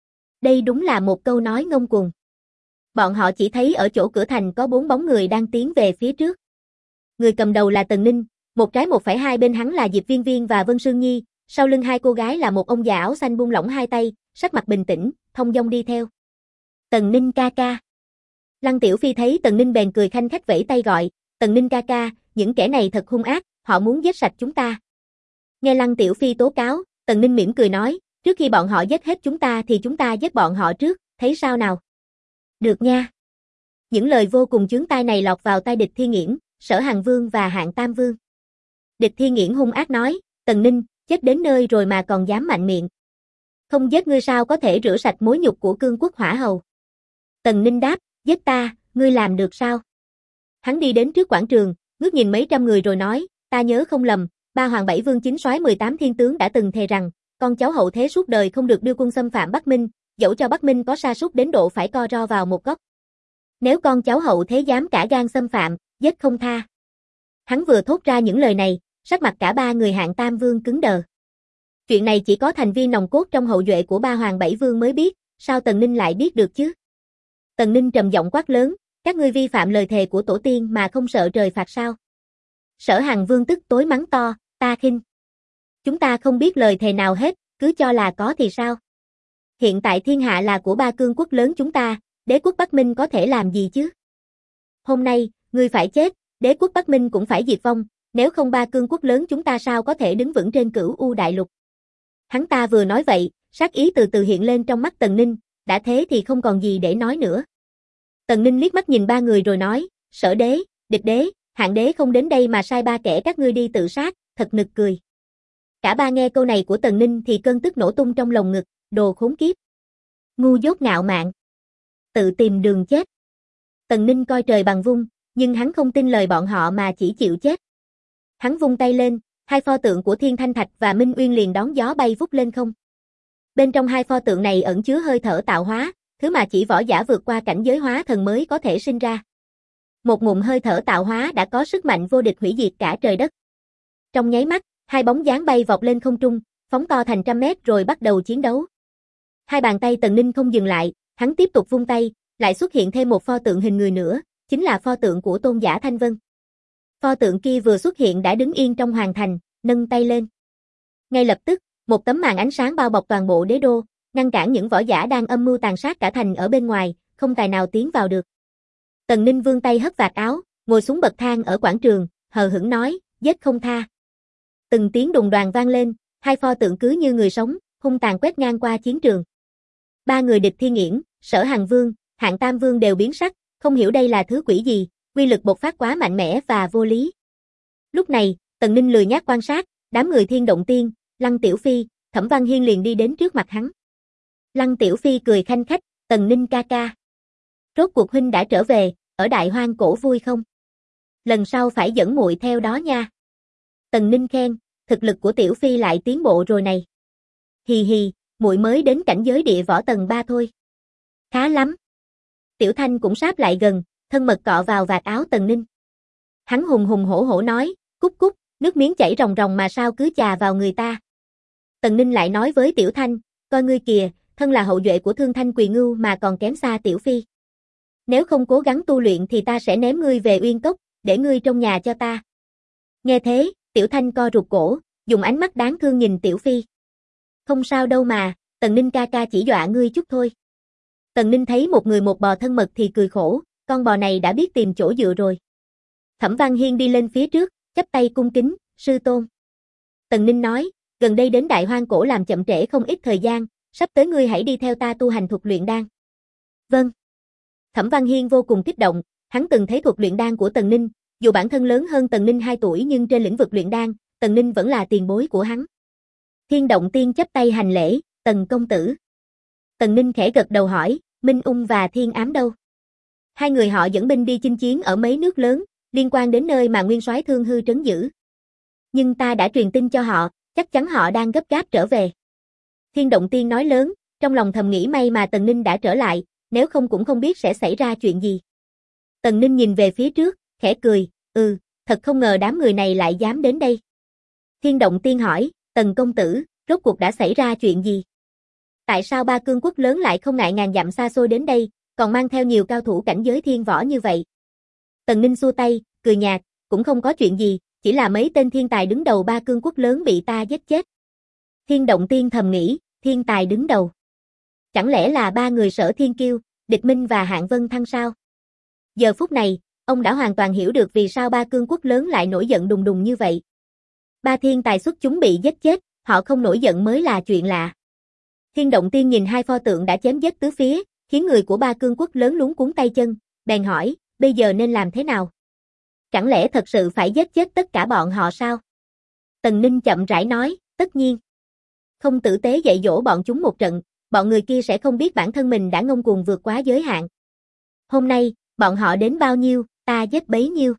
Đây đúng là một câu nói ngông cuồng. Bọn họ chỉ thấy ở chỗ cửa thành có 4 bóng người đang tiến về phía trước. Người cầm đầu là Tần Ninh, một trái một phải hai bên hắn là Diệp Viên Viên và Vân Sương Nhi, sau lưng hai cô gái là một ông già áo xanh buông lỏng hai tay, sắc mặt bình tĩnh, thông dong đi theo. Tần Ninh ca ca. Lăng Tiểu Phi thấy Tần Ninh bèn cười khanh khách vẫy tay gọi, Tần Ninh ca ca, những kẻ này thật hung ác, họ muốn giết sạch chúng ta. Nghe Lăng Tiểu Phi tố cáo, Tần Ninh mỉm cười nói, trước khi bọn họ giết hết chúng ta thì chúng ta giết bọn họ trước, thấy sao nào? Được nha. Những lời vô cùng chướng tai này lọt vào tai Địch Thiên Yển, Sở Hằng Vương và Hạng Tam Vương. Địch Thiên Yển hung ác nói, Tần Ninh, chết đến nơi rồi mà còn dám mạnh miệng. Không giết ngươi sao có thể rửa sạch mối nhục của cương quốc hỏa hầu. Tần Ninh đáp, giết ta, ngươi làm được sao? Hắn đi đến trước quảng trường, ngước nhìn mấy trăm người rồi nói, ta nhớ không lầm, 3 hoàng 7 vương chính soái 18 thiên tướng đã từng thề rằng, con cháu hậu thế suốt đời không được đưa quân xâm phạm Bắc Minh, dẫu cho Bắc Minh có sa sút đến độ phải co ro vào một góc. Nếu con cháu hậu thế dám cả gan xâm phạm, giết không tha. Hắn vừa thốt ra những lời này, sắc mặt cả 3 người Hạng Tam Vương cứng đờ. Chuyện này chỉ có thành viên nòng cốt trong hậu duệ của 3 hoàng 7 vương mới biết, sao Tần Ninh lại biết được chứ? Tần Ninh trầm giọng quát lớn, các ngươi vi phạm lời thề của tổ tiên mà không sợ trời phạt sao? Sở Hằng Vương tức tối mắng to, ta khinh. Chúng ta không biết lời thề nào hết, cứ cho là có thì sao? Hiện tại thiên hạ là của 3 cương quốc lớn chúng ta, đế quốc Bắc Minh có thể làm gì chứ? Hôm nay, ngươi phải chết, đế quốc Bắc Minh cũng phải diệt vong, nếu không ba cương quốc lớn chúng ta sao có thể đứng vững trên Cửu U đại lục. Hắn ta vừa nói vậy, sát ý từ từ hiện lên trong mắt Tần Ninh, đã thế thì không còn gì để nói nữa. Tần Ninh liếc mắt nhìn ba người rồi nói, Sở đế, Địch đế, Hạng đế không đến đây mà sai ba kẻ các ngươi đi tự sát, thật nực cười. Cả ba nghe câu này của Tần Ninh thì cơn tức nổ tung trong lồng ngực, đồ khốn kiếp. Ngu dốt ngạo mạn. Tự tìm đường chết. Tần Ninh coi trời bằng vung, nhưng hắn không tin lời bọn họ mà chỉ chịu chết. Hắn vung tay lên, hai pho tượng của Thiên Thanh Thạch và Minh Uyên liền đón gió bay vút lên không. Bên trong hai pho tượng này ẩn chứa hơi thở tạo hóa, thứ mà chỉ võ giả vượt qua cảnh giới hóa thần mới có thể sinh ra. Một ngụm hơi thở tạo hóa đã có sức mạnh vô địch hủy diệt cả trời đất. Trong nháy mắt, hai bóng dáng bay vọt lên không trung, phóng to thành trăm mét rồi bắt đầu chiến đấu. Hai bàn tay Tần Ninh không dừng lại, hắn tiếp tục vung tay, lại xuất hiện thêm một pho tượng hình người nữa, chính là pho tượng của Tôn giả Thanh Vân. Pho tượng kia vừa xuất hiện đã đứng yên trong hoàng thành, nâng tay lên. Ngay lập tức, một tấm màn ánh sáng bao bọc toàn bộ đế đô, ngăn cản những võ giả đang âm mưu tàn sát cả thành ở bên ngoài, không tài nào tiến vào được. Tần Ninh vươn tay hất vạt áo, ngồi xuống bậc thang ở quảng trường, hờ hững nói, giết không tha. Từng tiếng đùng đoàng vang lên, hai pho tượng cứ như người sống, hung tàn quét ngang qua chiến trường. Ba người Địch Thiên Nghiễn, Sở Hằng Vương, Hạng Tam Vương đều biến sắc, không hiểu đây là thứ quỷ gì, uy lực bộc phát quá mạnh mẽ và vô lý. Lúc này, Tần Ninh lười nhác quan sát, đám người Thiên Động Tiên, Lăng Tiểu Phi, Thẩm Văn Hiên liền đi đến trước mặt hắn. Lăng Tiểu Phi cười khanh khách, Tần Ninh ca ca. Rốt cuộc huynh đã trở về, ở Đại Hoang Cổ vui không? Lần sau phải dẫn muội theo đó nha. Tần Ninh khen, thực lực của Tiểu Phi lại tiến bộ rồi này. Hì hì, muội mới đến cảnh giới địa võ tầng 3 thôi. Khá lắm. Tiểu Thanh cũng sáp lại gần, thân mật cọ vào vạt áo Tần Ninh. Hắn hùng hùng hổ hổ nói, cút cút, nước miếng chảy ròng ròng mà sao cứ chà vào người ta. Tần Ninh lại nói với Tiểu Thanh, coi ngươi kìa, thân là hậu duệ của Thương Thanh Quỳ Ngưu mà còn kém xa Tiểu Phi. Nếu không cố gắng tu luyện thì ta sẽ ném ngươi về Uyên Cốc, để ngươi trong nhà cho ta. Nghe thế, Tiểu Thanh co rụt cổ, dùng ánh mắt đáng thương nhìn Tiểu Phi. Không sao đâu mà, Tần Ninh ca ca chỉ dọa ngươi chút thôi. Tần Ninh thấy một người một bò thân mật thì cười khổ, con bò này đã biết tìm chỗ dựa rồi. Thẩm Văn Hiên đi lên phía trước, chắp tay cung kính, sư tôn. Tần Ninh nói, gần đây đến Đại Hoang Cổ làm chậm trễ không ít thời gian, sắp tới ngươi hãy đi theo ta tu hành thuật luyện đan. Vâng. Thẩm Văn Hiên vô cùng kích động, hắn từng thấy thuật luyện đan của Tần Ninh, dù bản thân lớn hơn Tần Ninh 2 tuổi nhưng trên lĩnh vực luyện đan, Tần Ninh vẫn là tiền bối của hắn. Thiên Động Tiên chắp tay hành lễ, Tần công tử. Tần Ninh khẽ gật đầu hỏi, Minh Ung và Thiên Ám đâu? Hai người họ dẫn binh đi chinh chiến ở mấy nước lớn, liên quan đến nơi mà nguyên soái Thương Hư trấn giữ. Nhưng ta đã truyền tin cho họ, chắc chắn họ đang gấp gáp trở về. Thiên Động Tiên nói lớn, trong lòng thầm nghĩ may mà Tần Ninh đã trở lại, nếu không cũng không biết sẽ xảy ra chuyện gì. Tần Ninh nhìn về phía trước, khẽ cười, thật không ngờ đám người này lại dám đến đây. Thiên Động Tiên hỏi, Tần công tử, rốt cuộc đã xảy ra chuyện gì? Tại sao ba cương quốc lớn lại không ngại ngàn dặm xa xôi đến đây, còn mang theo nhiều cao thủ cảnh giới thiên võ như vậy? Tần Ninh xua tay, cười nhạt, cũng không có chuyện gì, chỉ là mấy tên thiên tài đứng đầu ba cương quốc lớn bị ta giết chết. Thiên Động Tiên thầm nghĩ, thiên tài đứng đầu. Chẳng lẽ là ba người Sở Thiên Kiêu, Địch Minh và Hạng Vân Thăng sao? Giờ phút này, ông đã hoàn toàn hiểu được vì sao ba cương quốc lớn lại nổi giận đùng đùng như vậy. Ba thiên tài xuất chúng bị giết chết, họ không nổi giận mới là chuyện lạ. Thiên Động Tiên nhìn hai pho tượng đã chém giết tứ phía, khiến người của ba cương quốc lớn luống cuống tay chân, bèn hỏi, bây giờ nên làm thế nào? Chẳng lẽ thật sự phải giết chết tất cả bọn họ sao? Tần Ninh chậm rãi nói, tất nhiên. Không tử tế dạy dỗ bọn chúng một trận, bọn người kia sẽ không biết bản thân mình đã ngông cuồng vượt quá giới hạn. Hôm nay, bọn họ đến bao nhiêu, ta giết bấy nhiêu.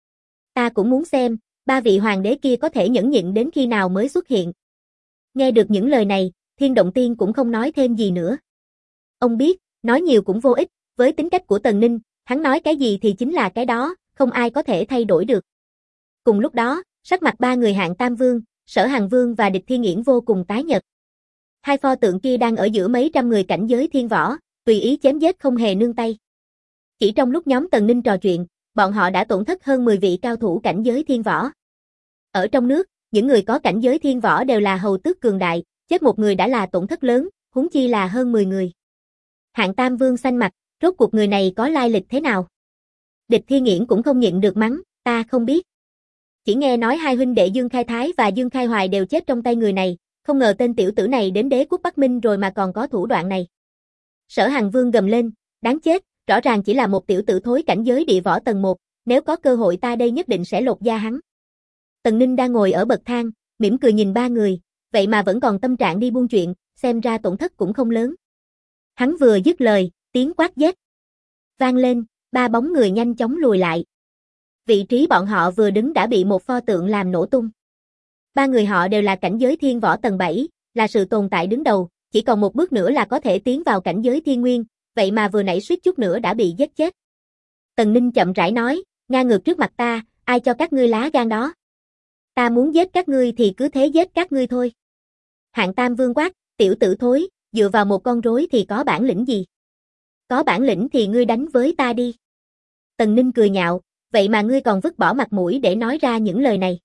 Ta cũng muốn xem, ba vị hoàng đế kia có thể nhẫn nhịn đến khi nào mới xuất hiện. Nghe được những lời này, Thiên Động Tiên cũng không nói thêm gì nữa. Ông biết, nói nhiều cũng vô ích, với tính cách của Tần Ninh, hắn nói cái gì thì chính là cái đó, không ai có thể thay đổi được. Cùng lúc đó, sắc mặt ba người Hạng Tam Vương, Sở Hằng Vương và Địch Thiên Nghiễn vô cùng tái nhợt. Hai pho tượng kia đang ở giữa mấy trăm người cảnh giới thiên võ, tùy ý chém giết không hề nương tay. Chỉ trong lúc nhóm Tần Ninh trò chuyện, bọn họ đã tổn thất hơn 10 vị cao thủ cảnh giới thiên võ. Ở trong nước, những người có cảnh giới thiên võ đều là hầu tước cường đại, chết một người đã là tổn thất lớn, huống chi là hơn 10 người. Hạng Tam Vương xanh mặt, Rốt cuộc người này có lai lịch thế nào? Địch Thiên Nghiễn cũng không nhịn được mắng, ta không biết. Chỉ nghe nói hai huynh đệ Dương Khai Thái và Dương Khai Hoài đều chết trong tay người này, không ngờ tên tiểu tử này đến đế quốc Bắc Minh rồi mà còn có thủ đoạn này. Sở Hằng Vương gầm lên, đáng chết, rõ ràng chỉ là một tiểu tử thối cảnh giới địa võ tầng 1, nếu có cơ hội ta đây nhất định sẽ lột da hắn. Tần Ninh đang ngồi ở bậc thang, mỉm cười nhìn ba người, vậy mà vẫn còn tâm trạng đi buôn chuyện, xem ra tổn thất cũng không lớn. Hắn vừa dứt lời, tiếng quát giết vang lên, ba bóng người nhanh chóng lùi lại. Vị trí bọn họ vừa đứng đã bị một pho tượng làm nổ tung. Ba người họ đều là cảnh giới thiên võ tầng 7, là sự tồn tại đứng đầu, chỉ còn một bước nữa là có thể tiến vào cảnh giới thiên nguyên, vậy mà vừa nãy suýt chút nữa đã bị giết chết. Tần Ninh chậm rãi nói, ngang ngược trước mặt ta, ai cho các ngươi lá gan đó? Ta muốn giết các ngươi thì cứ thế giết các ngươi thôi. Hạng Tam Vương quát, tiểu tử thối, dựa vào một con rối thì có bản lĩnh gì? Có bản lĩnh thì ngươi đánh với ta đi. Tần Ninh cười nhạo, vậy mà ngươi còn vứt bỏ mặt mũi để nói ra những lời này.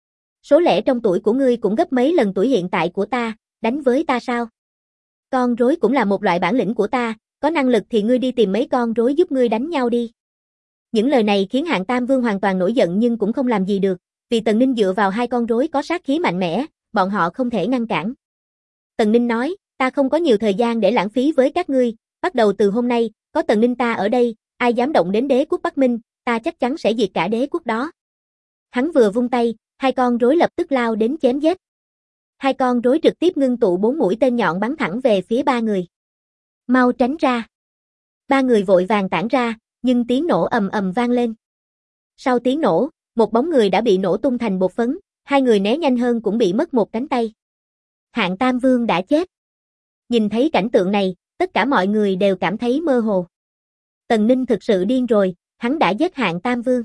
Số lẻ trong tuổi của ngươi cũng gấp mấy lần tuổi hiện tại của ta, đánh với ta sao? Con rối cũng là một loại bản lĩnh của ta, có năng lực thì ngươi đi tìm mấy con rối giúp ngươi đánh nhau đi. Những lời này khiến Hạng Tam Vương hoàn toàn nổi giận nhưng cũng không làm gì được, vì Tần Ninh dựa vào hai con rối có sát khí mạnh mẽ, bọn họ không thể ngăn cản. Tần Ninh nói, ta không có nhiều thời gian để lãng phí với các ngươi, bắt đầu từ hôm nay, có Tần Ninh ta ở đây, ai dám động đến đế quốc Bắc Minh, ta chắc chắn sẽ diệt cả đế quốc đó. Hắn vừa vung tay, hai con rối lập tức lao đến chém giết. Hai con rối trực tiếp ngưng tụ 4 mũi tên nhọn bắn thẳng về phía ba người. Mau tránh ra. Ba người vội vàng tản ra, nhưng tiếng nổ ầm ầm vang lên. Sau tiếng nổ, một bóng người đã bị nổ tung thành bột phấn, hai người né nhanh hơn cũng bị mất một cánh tay. Hạng Tam Vương đã chết. Nhìn thấy cảnh tượng này, tất cả mọi người đều cảm thấy mơ hồ. Tần Ninh thực sự điên rồi, hắn đã giết Hạng Tam Vương.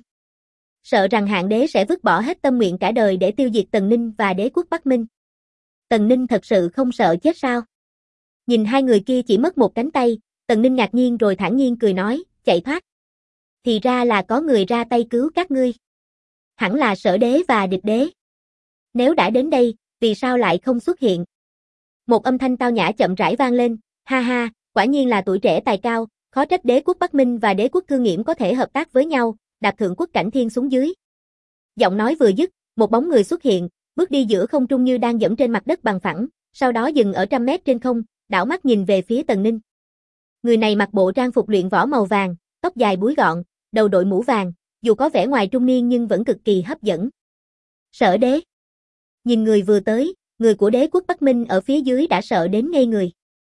Sợ rằng Hạng Đế sẽ vứt bỏ hết tâm nguyện cả đời để tiêu diệt Tần Ninh và đế quốc Bắc Minh. Tần Ninh thật sự không sợ chết sao? Nhìn hai người kia chỉ mất một cánh tay, Tần Ninh ngạc nhiên rồi thản nhiên cười nói, chạy thoát. Thì ra là có người ra tay cứu các ngươi. Hẳn là Sở Đế và Địch Đế. Nếu đã đến đây, vì sao lại không xuất hiện? Một âm thanh tao nhã chậm rãi vang lên, ha ha, quả nhiên là tuổi trẻ tài cao, khó trách đế quốc Bắc Minh và đế quốc Thương Nghiễm có thể hợp tác với nhau, đạp thượng quốc cảnh thiên xuống dưới. Giọng nói vừa dứt, một bóng người xuất hiện, bước đi giữa không trung như đang dẫm trên mặt đất bằng phẳng, sau đó dừng ở trăm mét trên không, đảo mắt nhìn về phía Tần Ninh. Người này mặc bộ trang phục luyện võ màu vàng, tóc dài búi gọn, đầu đội mũ vàng, dù có vẻ ngoài trung niên nhưng vẫn cực kỳ hấp dẫn. Sở Đế. Nhìn người vừa tới, người của đế quốc Bắc Minh ở phía dưới đã sợ đến ngây người.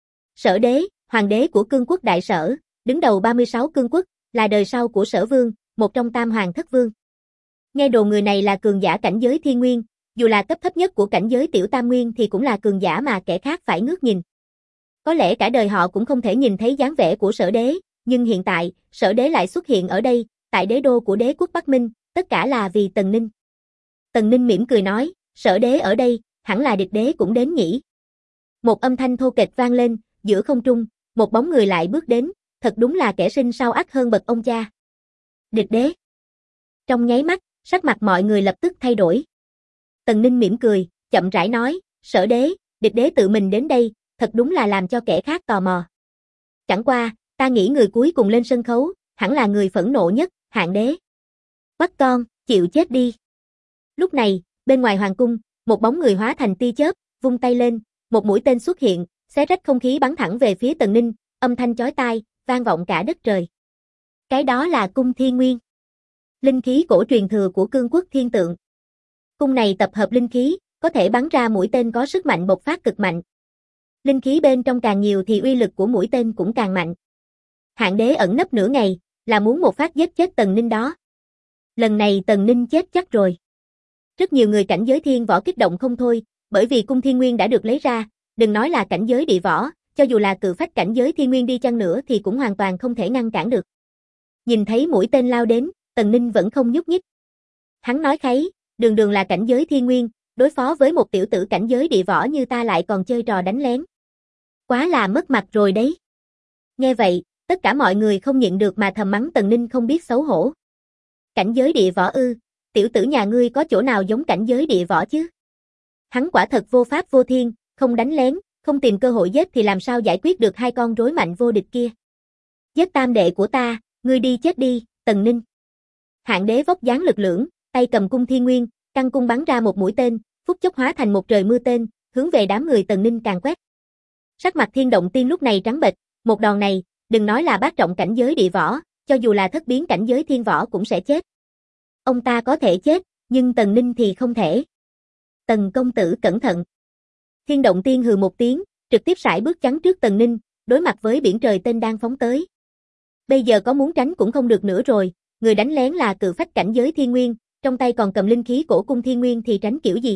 Sở Đế, hoàng đế của cương quốc Đại Sở, đứng đầu 36 cương quốc, là đời sau của Sở Vương, một trong tam hoàng thất vương. Nghe đồn người này là cường giả cảnh giới thiên nguyên, dù là cấp thấp nhất của cảnh giới tiểu tam nguyên thì cũng là cường giả mà kẻ khác phải ngước nhìn. Có lẽ cả đời họ cũng không thể nhìn thấy dáng vẻ của Sở Đế, nhưng hiện tại, Sở Đế lại xuất hiện ở đây, tại đế đô của đế quốc Bắc Minh, tất cả là vì Tần Ninh. Tần Ninh mỉm cười nói, Sở Đế ở đây, hẳn là Địch Đế cũng đến nhỉ. Một âm thanh thô kệch vang lên, giữa không trung, một bóng người lại bước đến, thật đúng là kẻ sinh sau ắt hơn bậc ông cha. Địch Đế. Trong nháy mắt, sắc mặt mọi người lập tức thay đổi. Tần Ninh mỉm cười, chậm rãi nói, Sở Đế, Địch Đế tự mình đến đây, thật đúng là làm cho kẻ khác tò mò. Chẳng qua, ta nghĩ người cuối cùng lên sân khấu, hẳn là người phẫn nộ nhất, Hạng Đế. Bắt con, chịu chết đi. Lúc này, bên ngoài hoàng cung, một bóng người hóa thành tia chớp, vung tay lên, một mũi tên xuất hiện, xé rách không khí bắn thẳng về phía Tần Ninh, âm thanh chói tai, vang vọng cả đất trời. Cái đó là cung Thiên Nguyên. Linh khí cổ truyền thừa của cương quốc Thiên Tượng. Cung này tập hợp linh khí, có thể bắn ra mũi tên có sức mạnh bộc phát cực mạnh. Linh khí bên trong càng nhiều thì uy lực của mũi tên cũng càng mạnh. Hạng Đế ẩn nấp nửa ngày, là muốn một phát giết chết Tần Ninh đó. Lần này Tần Ninh chết chắc rồi. Rất nhiều người cảnh giới thiên võ kích động không thôi, bởi vì cung Thiên Nguyên đã được lấy ra, đừng nói là cảnh giới địa võ, cho dù là cự phách cảnh giới thiên nguyên đi chăng nữa thì cũng hoàn toàn không thể ngăn cản được. Nhìn thấy mũi tên lao đến, Tần Ninh vẫn không nhúc nhích. Hắn nói kháy, đường đường là cảnh giới thiên nguyên, đối phó với một tiểu tử cảnh giới địa võ như ta lại còn chơi trò đánh lén. Quá là mất mặt rồi đấy. Nghe vậy, tất cả mọi người không nhịn được mà thầm mắng Tần Ninh không biết xấu hổ. Cảnh giới địa võ ư, tiểu tử nhà ngươi có chỗ nào giống cảnh giới địa võ chứ? Hắn quả thật vô pháp vô thiên, không đánh lén, không tìm cơ hội giết thì làm sao giải quyết được hai con rối mạnh vô địch kia. Giết tam đệ của ta, ngươi đi chết đi, Tần Ninh. Hạng đế vóc dáng lực lưỡng, tay cầm cung thiên nguyên, căng cung bắn ra một mũi tên, phút chốc hóa thành một trời mưa tên, hướng về đám người Tần Ninh càn quét. Sắc mặt Thiên Động Tiên lúc này trắng bệch, một đòn này, đừng nói là bát trọng cảnh giới địa võ, cho dù là thất biến cảnh giới thiên võ cũng sẽ chết. Ông ta có thể chết, nhưng Tần Ninh thì không thể. Tần công tử cẩn thận. Thiên Động Tiên hừ một tiếng, trực tiếp sải bước chắn trước Tần Ninh, đối mặt với biển trời tên đang phóng tới. Bây giờ có muốn tránh cũng không được nữa rồi, người đánh lén là cự phách cảnh giới thiên nguyên, trong tay còn cầm linh khí cổ cung thiên nguyên thì tránh kiểu gì.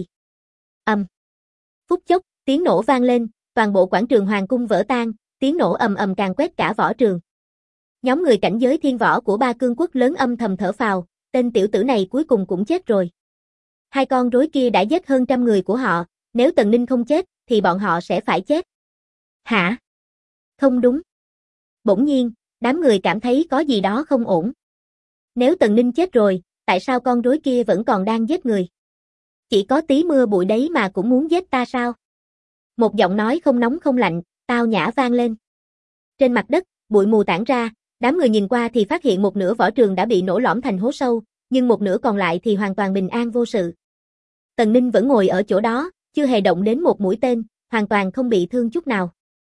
Phút chốc, tiếng nổ vang lên, toàn bộ quảng trường hoàng cung vỡ tan, tiếng nổ ầm ầm càn quét cả võ trường. Nhóm người cảnh giới thiên võ của ba cương quốc lớn âm thầm thở phào, tên tiểu tử này cuối cùng cũng chết rồi. Hai con rối kia đã giết hơn trăm người của họ, nếu Tần Ninh không chết, thì bọn họ sẽ phải chết. Hả? Không đúng. Bỗng nhiên, đám người cảm thấy có gì đó không ổn. Nếu Tần Ninh chết rồi, tại sao con rối kia vẫn còn đang giết người? Chỉ có tí mưa bụi đấy mà cũng muốn giết ta sao? Một giọng nói không nóng không lạnh, tao nhã vang lên. Trên mặt đất, bụi mù tản ra, đám người nhìn qua thì phát hiện một nửa võ trường đã bị nổ lõm thành hố sâu, nhưng một nửa còn lại thì hoàn toàn bình an vô sự. Tần Ninh vẫn ngồi ở chỗ đó, chưa hề động đến một mũi tên, hoàn toàn không bị thương chút nào.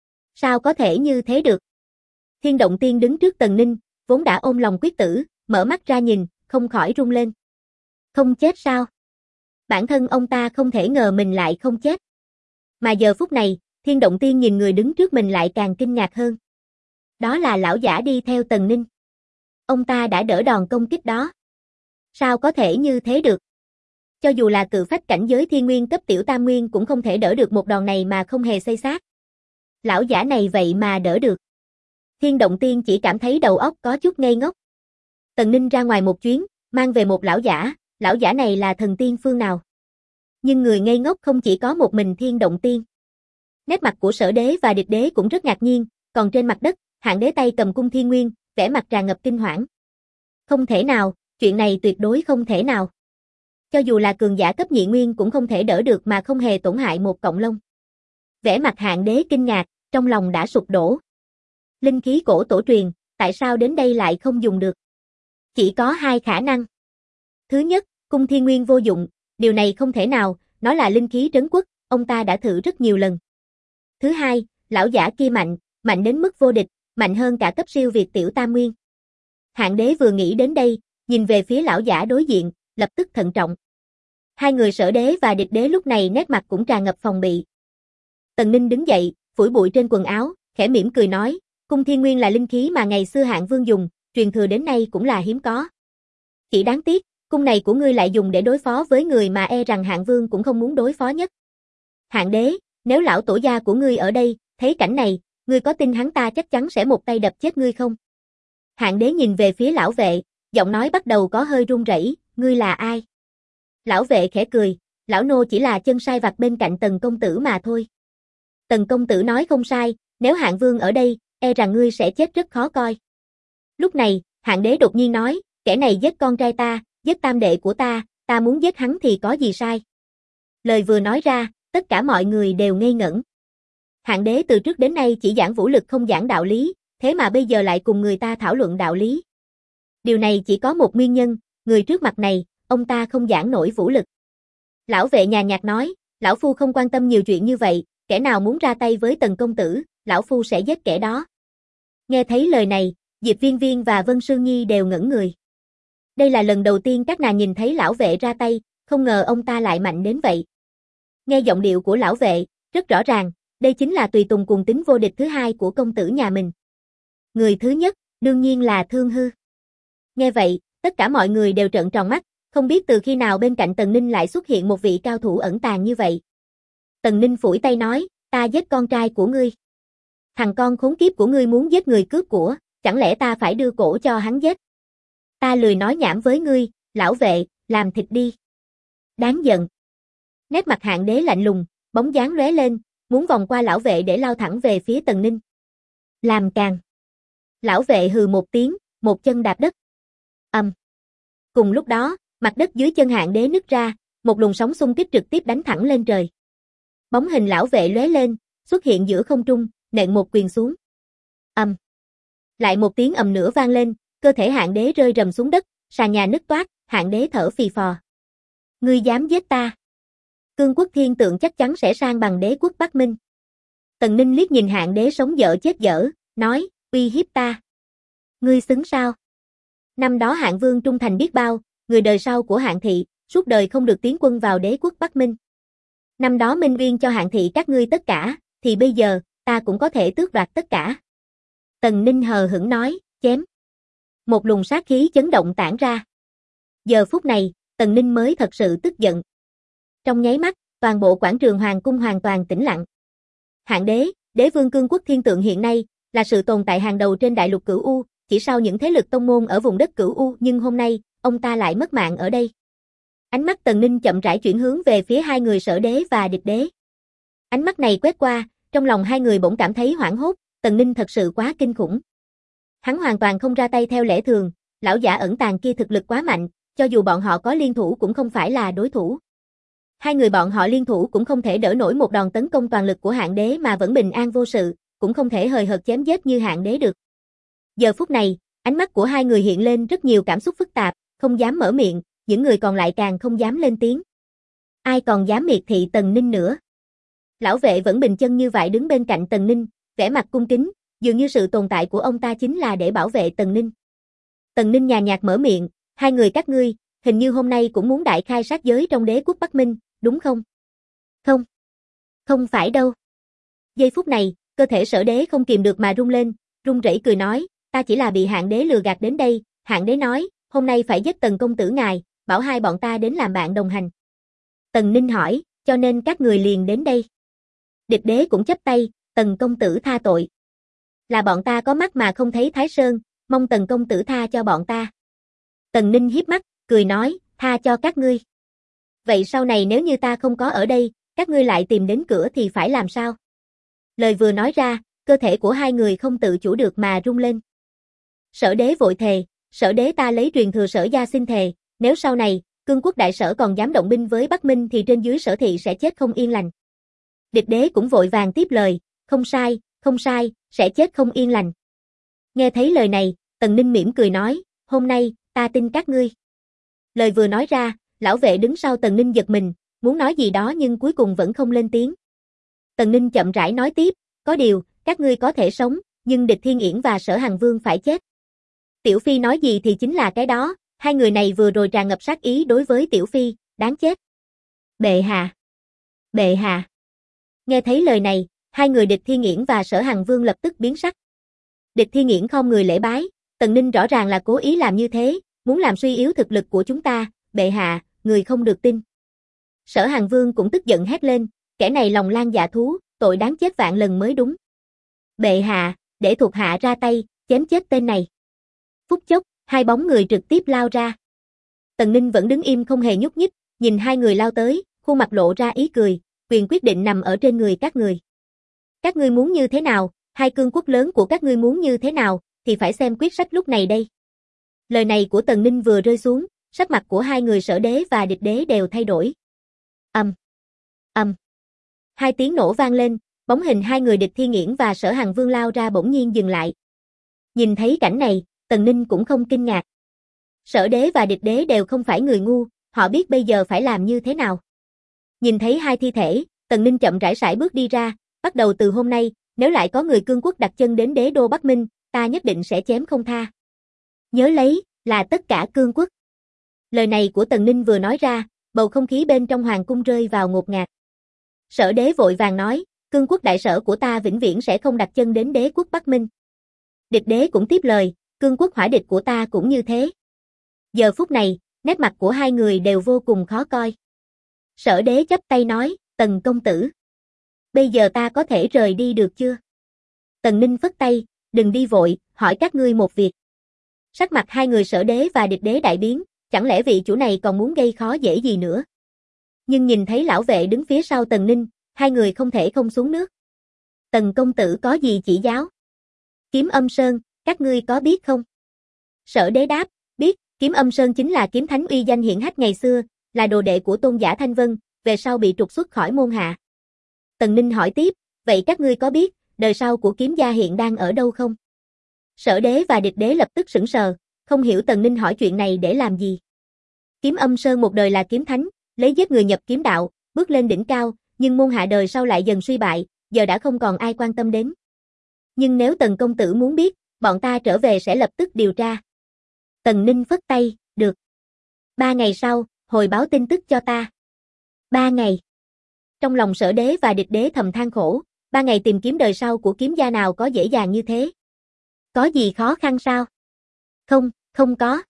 Sao có thể như thế được? Thiên Động Tiên đứng trước Tần Ninh, vốn đã ôm lòng quyết tử, mở mắt ra nhìn, không khỏi run lên. Không chết sao? Bản thân ông ta không thể ngờ mình lại không chết. Mà giờ phút này, Thiên Động Tiên nhìn người đứng trước mình lại càng kinh ngạc hơn. Đó là lão giả đi theo Tần Ninh. Ông ta đã đỡ đòn công kích đó. Sao có thể như thế được? Cho dù là cự phách cảnh giới thiên nguyên cấp tiểu tam nguyên cũng không thể đỡ được một đòn này mà không hề xây xác. Lão giả này vậy mà đỡ được. Thiên Động Tiên chỉ cảm thấy đầu óc có chút ngây ngốc. Tần Ninh ra ngoài một chuyến, mang về một lão giả này là thần tiên phương nào? Nhưng người ngây ngốc không chỉ có một mình Thiên Động Tiên. Nét mặt của Sở Đế và Địch Đế cũng rất ngạc nhiên, còn trên mặt đất, Hạng Đế tay cầm cung thiên nguyên, vẻ mặt tràn ngập kinh hoảng. Không thể nào, chuyện này tuyệt đối không thể nào. Cho dù là cường giả cấp nhị nguyên cũng không thể đỡ được mà không hề tổn hại một cọng lông. Vẻ mặt Hạng Đế kinh ngạc, trong lòng đã sụp đổ. Linh khí cổ tổ truyền, tại sao đến đây lại không dùng được? Chỉ có hai khả năng. Thứ nhất, cung thiên nguyên vô dụng, điều này không thể nào, nó là linh khí trấn quốc, ông ta đã thử rất nhiều lần. Thứ hai, lão giả kia mạnh đến mức vô địch, mạnh hơn cả cấp siêu việt tiểu tam nguyên. Hạng Đế vừa nghĩ đến đây, nhìn về phía lão giả đối diện, lập tức thận trọng. Hai người Sở Đế và Địch Đế lúc này nét mặt cũng tràn ngập phòng bị. Tần Ninh đứng dậy, phủi bụi trên quần áo, khẽ mỉm cười nói, cung thiên nguyên là linh khí mà ngày xưa Hạng Vương dùng, truyền thừa đến nay cũng là hiếm có. Chỉ đáng tiếc, cung này của ngươi lại dùng để đối phó với người mà e rằng Hạng Vương cũng không muốn đối phó nhất. Hạng Đế, nếu lão tổ gia của ngươi ở đây, thấy cảnh này, ngươi có tin hắn ta chắc chắn sẽ một tay đập chết ngươi không? Hạng Đế nhìn về phía lão vệ, giọng nói bắt đầu có hơi run rẩy, ngươi là ai? Lão vệ khẽ cười, lão nô chỉ là chân sai vặt bên cạnh Tần công tử mà thôi. Tần công tử nói không sai, nếu Hạng Vương ở đây, e rằng ngươi sẽ chết rất khó coi. Lúc này, Hạng Đế đột nhiên nói, kẻ này giết con trai ta, giết tam đệ của ta muốn giết hắn thì có gì sai? Lời vừa nói ra, tất cả mọi người đều ngây ngẩn. Hạng Đế từ trước đến nay chỉ giảng vũ lực không giảng đạo lý, thế mà bây giờ lại cùng người ta thảo luận đạo lý. Điều này chỉ có một nguyên nhân, người trước mặt này, ông ta không giảng nổi vũ lực. Lão vệ nhàn nhạt nói, lão phu không quan tâm nhiều chuyện như vậy, kẻ nào muốn ra tay với Tần công tử, lão phu sẽ giết kẻ đó. Nghe thấy lời này, Diệp Viên Viên và Vân Sương Nhi đều ngẩn người. Đây là lần đầu tiên các nàng nhìn thấy lão vệ ra tay, không ngờ ông ta lại mạnh đến vậy. Nghe giọng điệu của lão vệ, rất rõ ràng, đây chính là tùy tùng cùng tính vô địch thứ hai của công tử nhà mình. Người thứ nhất, đương nhiên là Thương Hư. Nghe vậy, tất cả mọi người đều trợn tròn mắt, không biết từ khi nào bên cạnh Tần Ninh lại xuất hiện một vị cao thủ ẩn tàng như vậy. Tần Ninh phủi tay nói, ta giết con trai của ngươi. Thằng con khốn kiếp của ngươi muốn giết người cướp của, chẳng lẽ ta phải đưa cổ cho hắn giết? Ta lười nói nhảm với ngươi, lão vệ, làm thịt đi. Đáng giận. Nét mặt Hạng Đế lạnh lùng, bóng dáng lóe lên, muốn vòng qua lão vệ để lao thẳng về phía Tần Ninh. Làm càng. Lão vệ hừ một tiếng, một chân đạp đất. Cùng lúc đó, mặt đất dưới chân Hạng Đế nứt ra, một luồng sóng xung kích trực tiếp đánh thẳng lên trời. Bóng hình lão vệ lóe lên, xuất hiện giữa không trung, nện một quyền xuống. Lại một tiếng ầm nữa vang lên, cơ thể Hạng Đế rơi rầm xuống đất, sàn nhà nứt toác, Hạng Đế thở phì phò. Ngươi dám giết ta? Cương quốc Thiên Tượng chắc chắn sẽ sang bằng đế quốc Bắc Minh. Tần Ninh liếc nhìn Hạng Đế sống dở chết dở, nói, uy hiếp ta. Ngươi xứng sao? Năm đó Hạng Vương trung thành biết bao, người đời sau của Hạng thị, suốt đời không được tiến quân vào đế quốc Bắc Minh. Năm đó Minh Uyên cho Hạng thị các ngươi tất cả, thì bây giờ, ta cũng có thể tước đoạt tất cả. Tần Ninh hờ hững nói, chém. Một luồng sát khí chấn động tản ra. Giờ phút này, Tần Ninh mới thật sự tức giận. Trong nháy mắt, toàn bộ quảng trường Hoàng cung hoàn toàn tĩnh lặng. Hạng Đế, đế vương Cương quốc Thiên Tượng hiện nay, là sự tồn tại hàng đầu trên đại lục Cửu U, chỉ sau những thế lực tông môn ở vùng đất Cửu U, nhưng hôm nay, ông ta lại mất mạng ở đây. Ánh mắt Tần Ninh chậm rãi chuyển hướng về phía hai người Sở Đế và Địch Đế. Ánh mắt này quét qua, trong lòng hai người bỗng cảm thấy hoảng hốt, Tần Ninh thật sự quá kinh khủng. Hắn hoàn toàn không ra tay theo lẽ thường, lão giả ẩn tàng kia thực lực quá mạnh, cho dù bọn họ có liên thủ cũng không phải là đối thủ. Hai người bọn họ liên thủ cũng không thể đỡ nổi một đòn tấn công toàn lực của Hạng Đế mà vẫn bình an vô sự, cũng không thể hời hợt chém giết như Hạng Đế được. Giờ phút này, ánh mắt của hai người hiện lên rất nhiều cảm xúc phức tạp, không dám mở miệng, những người còn lại càng không dám lên tiếng. Ai còn dám miệt thị Tần Ninh nữa? Lão vệ vẫn bình chân như vậy đứng bên cạnh Tần Ninh, vẻ mặt cung kính, dường như sự tồn tại của ông ta chính là để bảo vệ Tần Ninh. Tần Ninh nhàn nhạt mở miệng, hai người các ngươi, hình như hôm nay cũng muốn đại khai sát giới trong đế quốc Bắc Minh, đúng không? Không. Không phải đâu. Giây phút này, cơ thể Sở Đế không kìm được mà rung lên, run rẩy cười nói, ta chỉ là bị Hạng Đế lừa gạt đến đây. Hạng Đế nói, hôm nay phải giết Tần công tử ngài, bảo hai bọn ta đến làm bạn đồng hành. Tần Ninh hỏi, cho nên các người liền đến đây. Địch Đế cũng chắp tay, Tần công tử tha tội. Là bọn ta có mắt mà không thấy Thái Sơn, mong Tần công tử tha cho bọn ta. Tần Ninh hiếp mắt, cười nói, tha cho các ngươi. Vậy sau này nếu như ta không có ở đây, các ngươi lại tìm đến cửa thì phải làm sao? Lời vừa nói ra, cơ thể của hai người không tự chủ được mà rung lên. Sở Đế vội thề, Sở Đế ta lấy truyền thừa Sở gia xin thề, nếu sau này, Cương quốc đại sở còn dám động binh với Bắc Minh thì trên dưới Sở thị sẽ chết không yên lành. Địch Đế cũng vội vàng tiếp lời, không sai, sẽ chết không yên lành. Nghe thấy lời này, Tần Ninh mỉm cười nói, hôm nay, ta tin các ngươi. Lời vừa nói ra, lão vệ đứng sau Tần Ninh giật mình, muốn nói gì đó nhưng cuối cùng vẫn không lên tiếng. Tần Ninh chậm rãi nói tiếp, có điều, các ngươi có thể sống, nhưng Địch Thiên Yển và Sở Hằng Vương phải chết. Tiểu Phi nói gì thì chính là cái đó, hai người này vừa rồi tràn ngập sát ý đối với Tiểu Phi, đáng chết. Bệ hạ. Bệ hạ. Nghe thấy lời này, hai người Địch Thiên Yển và Sở Hằng Vương lập tức biến sắc. Địch Thiên Yển khom người lễ bái, Tần Ninh rõ ràng là cố ý làm như thế, muốn làm suy yếu thực lực của chúng ta, bệ hạ, người không được tin. Sở Hằng Vương cũng tức giận hét lên, kẻ này lòng lan dạ thú, tội đáng chết vạn lần mới đúng. Bệ hạ, để thuộc hạ ra tay, chém chết tên này. Phút chốc, hai bóng người trực tiếp lao ra. Tần Ninh vẫn đứng im không hề nhúc nhích, nhìn hai người lao tới, khuôn mặt lộ ra ý cười, quyền quyết định nằm ở trên người các người. Các ngươi muốn như thế nào, hai cương quốc lớn của các ngươi muốn như thế nào, thì phải xem quyết sách lúc này đây. Lời này của Tần Ninh vừa rơi xuống, sắc mặt của hai người Sở Đế và Địch Đế đều thay đổi. Hai tiếng nổ vang lên, bóng hình hai người Địch Thiên Yển và Sở Hằng Vương lao ra bỗng nhiên dừng lại. Nhìn thấy cảnh này, Tần Ninh cũng không kinh ngạc. Sở Đế và Địch Đế đều không phải người ngu, họ biết bây giờ phải làm như thế nào. Nhìn thấy hai thi thể, Tần Ninh chậm rãi sải bước đi ra, bắt đầu từ hôm nay, nếu lại có người cương quốc đặt chân đến đế đô Bắc Minh, ta nhất định sẽ chém không tha. Nhớ lấy, là tất cả cương quốc. Lời này của Tần Ninh vừa nói ra, bầu không khí bên trong hoàng cung rơi vào ngột ngạt. Sở Đế vội vàng nói, cương quốc đại sở của ta vĩnh viễn sẽ không đặt chân đến đế quốc Bắc Minh. Địch Đế cũng tiếp lời, cương quốc hỏa địch của ta cũng như thế. Giờ phút này, nét mặt của hai người đều vô cùng khó coi. Sở Đế chắp tay nói, Tần công tử. Bây giờ ta có thể rời đi được chưa? Tần Ninh phất tay, đừng đi vội, hỏi các ngươi một việc. Sắc mặt hai người Sở Đế và Địch Đế đại biến, chẳng lẽ vị chủ này còn muốn gây khó dễ gì nữa? Nhưng nhìn thấy lão vệ đứng phía sau Tần Ninh, hai người không thể không xuống nước. Tần công tử có gì chỉ giáo? Kiếm Âm Sơn, các ngươi có biết không? Sở Đế đáp, biết, Kiếm Âm Sơn chính là kiếm thánh uy danh hiển hách ngày xưa, là đồ đệ của tôn giả Thanh Vân, về sau bị trục xuất khỏi môn hạ. Tần Ninh hỏi tiếp, vậy các ngươi có biết, đời sau của kiếm gia hiện đang ở đâu không? Sở đế và địch đế lập tức sững sờ, không hiểu Tần Ninh hỏi chuyện này để làm gì. Kiếm Âm Sơn một đời là kiếm thánh, lấy giết người nhập kiếm đạo, bước lên đỉnh cao, nhưng môn hạ đời sau lại dần suy bại, giờ đã không còn ai quan tâm đến. Nhưng nếu Tần công tử muốn biết, bọn ta trở về sẽ lập tức điều tra. Tần Ninh phất tay, được. 3 ngày sau, hồi báo tin tức cho ta. 3 ngày. Trong lòng Sở đế và địch đế thầm than khổ, 3 ngày tìm kiếm đời sau của kiếm gia nào có dễ dàng như thế. Có gì khó khăn sao? Không, không có.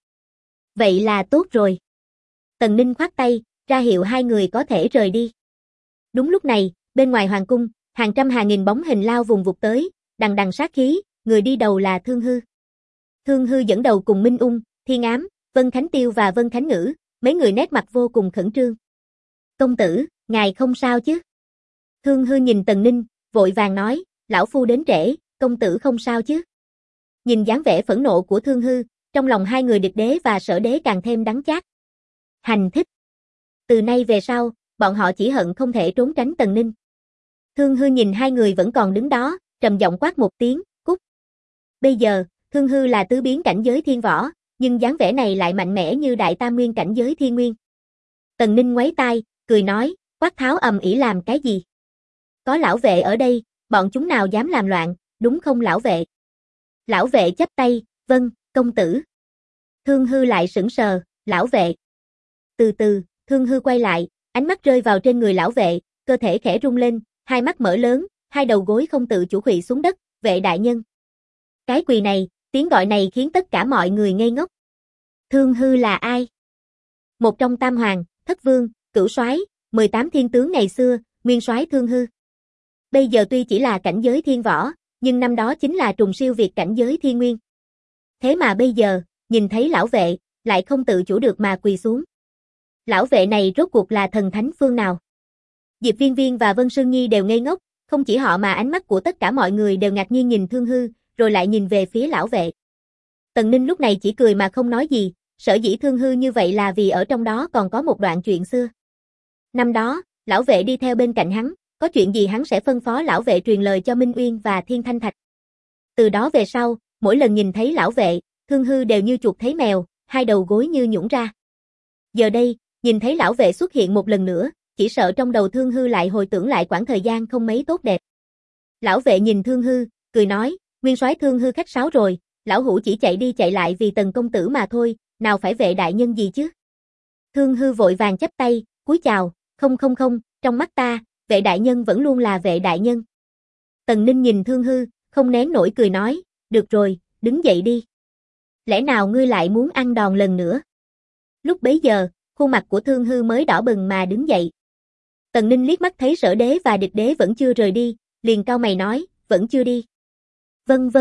Vậy là tốt rồi. Tần Ninh khoát tay, ra hiệu hai người có thể rời đi. Đúng lúc này, bên ngoài hoàng cung, hàng trăm hàng nghìn bóng hình lao vùng vụt tới, đằng đằng sát khí, người đi đầu là Thương Hư. Thương Hư dẫn đầu cùng Minh Ung, Thiên Ám, Vân Khánh Tiêu và Vân Khánh Ngữ, mấy người nét mặt vô cùng khẩn trương. Công tử, ngài không sao chứ? Thương Hư nhìn Tần Ninh, vội vàng nói, lão phu đến trễ, công tử không sao chứ? Nhìn dáng vẻ phẫn nộ của Thương Hư, trong lòng hai người địch đế và sở đế càng thêm đắng chát. Hành thích. Từ nay về sau, bọn họ chỉ hận không thể trốn tránh Tần Ninh. Thương Hư nhìn hai người vẫn còn đứng đó, trầm giọng quát một tiếng, cút. Bây giờ, Thương Hư là tứ biến cảnh giới thiên võ, nhưng dáng vẻ này lại mạnh mẽ như đại tam nguyên cảnh giới thiên nguyên. Tần Ninh ngoáy tai, cười nói, quát tháo ầm ĩ làm cái gì? Có lão vệ ở đây, bọn chúng nào dám làm loạn, đúng không lão vệ? Lão vệ chắp tay, vâng, công tử. Thương Hư lại sững sờ, lão vệ. Từ từ, Thương Hư quay lại, ánh mắt rơi vào trên người lão vệ, cơ thể khẽ rung lên, hai mắt mở lớn, hai đầu gối không tự chủ khuỵu xuống đất, vệ đại nhân. Cái quỳ này, tiếng gọi này khiến tất cả mọi người ngây ngốc. Thương Hư là ai? Một trong Tam Hoàng, Thất Vương, Cửu Soái, 18 thiên tướng ngày xưa, nguyên soái Thương Hư. Bây giờ tuy chỉ là cảnh giới thiên võ, nhưng năm đó chính là trùng siêu việt cảnh giới thiên nguyên. Thế mà bây giờ, nhìn thấy lão vệ, lại không tự chủ được mà quỳ xuống. Lão vệ này rốt cuộc là thần thánh phương nào? Diệp Viên Viên và Vân Sương Nhi đều ngây ngốc, không chỉ họ mà ánh mắt của tất cả mọi người đều ngạc nhiên nhìn Thương Hư, rồi lại nhìn về phía lão vệ. Tần Ninh lúc này chỉ cười mà không nói gì, sở dĩ Thương Hư như vậy là vì ở trong đó còn có một đoạn chuyện xưa. Năm đó, lão vệ đi theo bên cạnh hắn, có chuyện gì hắn sẽ phân phó lão vệ truyền lời cho Minh Uyên và Thiên Thanh Thạch. Từ đó về sau, mỗi lần nhìn thấy lão vệ, Thương Hư đều như chuột thấy mèo, hai đầu gối như nhũn ra. Giờ đây, nhìn thấy lão vệ xuất hiện một lần nữa, chỉ sợ trong đầu Thương Hư lại hồi tưởng lại quãng thời gian không mấy tốt đẹp. Lão vệ nhìn Thương Hư, cười nói, nguyên soái Thương Hư khách sáo rồi, lão hữu chỉ chạy đi chạy lại vì Tần công tử mà thôi, nào phải vệ đại nhân gì chứ. Thương Hư vội vàng chắp tay, cúi chào, không, trong mắt ta, vệ đại nhân vẫn luôn là vệ đại nhân. Tần Ninh nhìn Thương Hư, không nén nổi cười nói, được rồi, đứng dậy đi. Lẽ nào ngươi lại muốn ăn đòn lần nữa? Lúc bấy giờ, khuôn mặt của Thương Hư mới đỏ bừng mà đứng dậy. Tần Ninh liếc mắt thấy sở đế và địch đế vẫn chưa rời đi, liền cau mày nói, vẫn chưa đi. Vâng.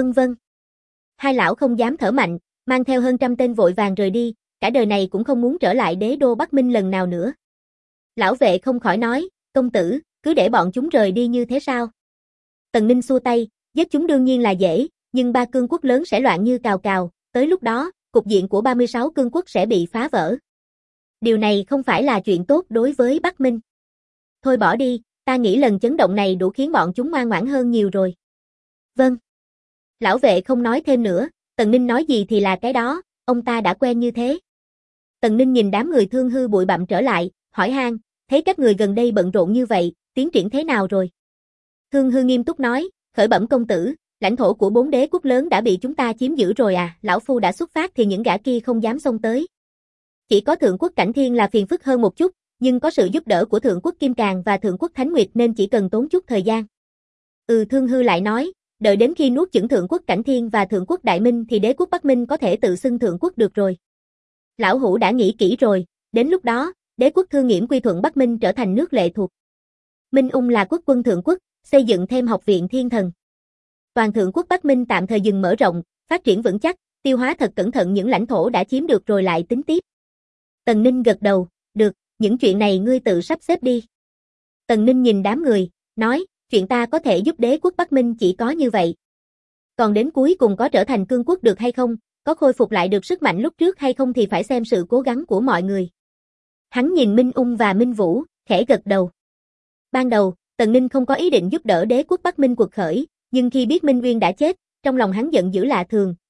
Hai lão không dám thở mạnh, mang theo hơn trăm tên vội vàng rời đi, cả đời này cũng không muốn trở lại đế đô Bắc Minh lần nào nữa. Lão vệ không khỏi nói, công tử, cứ để bọn chúng rời đi như thế sao? Tần Ninh xua tay, giết chúng đương nhiên là dễ, nhưng 3 cương quốc lớn sẽ loạn như cào cào, tới lúc đó, cục diện của 36 cương quốc sẽ bị phá vỡ. Điều này không phải là chuyện tốt đối với Bắc Minh. Thôi bỏ đi, ta nghĩ lần chấn động này đủ khiến bọn chúng ngoan ngoãn hơn nhiều rồi. Vâng. Lão vệ không nói thêm nữa, Tần Ninh nói gì thì là cái đó, ông ta đã quen như thế. Tần Ninh nhìn đám người Thương Hư bụi bặm trở lại, hỏi han, thấy các người gần đây bận rộn như vậy, tiến triển thế nào rồi? Thương Hư nghiêm túc nói, khởi bẩm công tử, lãnh thổ của 4 đế quốc lớn đã bị chúng ta chiếm giữ rồi à, lão phu đã xuất phát thì những gã kia không dám xông tới. Chỉ có Thượng quốc Cảnh Thiên là phiền phức hơn một chút, nhưng có sự giúp đỡ của Thượng quốc Kim Càn và Thượng quốc Thánh Nguyệt nên chỉ cần tốn chút thời gian. Thương Hư lại nói, đợi đến khi nuốt chửng Thượng quốc Cảnh Thiên và Thượng quốc Đại Minh thì đế quốc Bắc Minh có thể tự xưng Thượng quốc được rồi. Lão hữu đã nghĩ kỹ rồi, đến lúc đó, đế quốc Thương Nghiễm quy thuận Bắc Minh trở thành nước lệ thuộc. Minh Ung là quốc quân Thượng quốc, xây dựng thêm học viện Thiên Thần. Toàn Thượng quốc Bắc Minh tạm thời dừng mở rộng, phát triển vững chắc, tiêu hóa thật cẩn thận những lãnh thổ đã chiếm được rồi lại tính tiếp. Tần Ninh gật đầu, được, những chuyện này ngươi tự sắp xếp đi. Tần Ninh nhìn đám người, nói, chuyện ta có thể giúp đế quốc Bắc Minh chỉ có như vậy. Còn đến cuối cùng có trở thành cương quốc được hay không, có khôi phục lại được sức mạnh lúc trước hay không thì phải xem sự cố gắng của mọi người. Hắn nhìn Minh Ung và Minh Vũ, khẽ gật đầu. Ban đầu, Tần Ninh không có ý định giúp đỡ đế quốc Bắc Minh quật khởi, nhưng khi biết Minh Uyên đã chết, trong lòng hắn giận dữ lạ thường,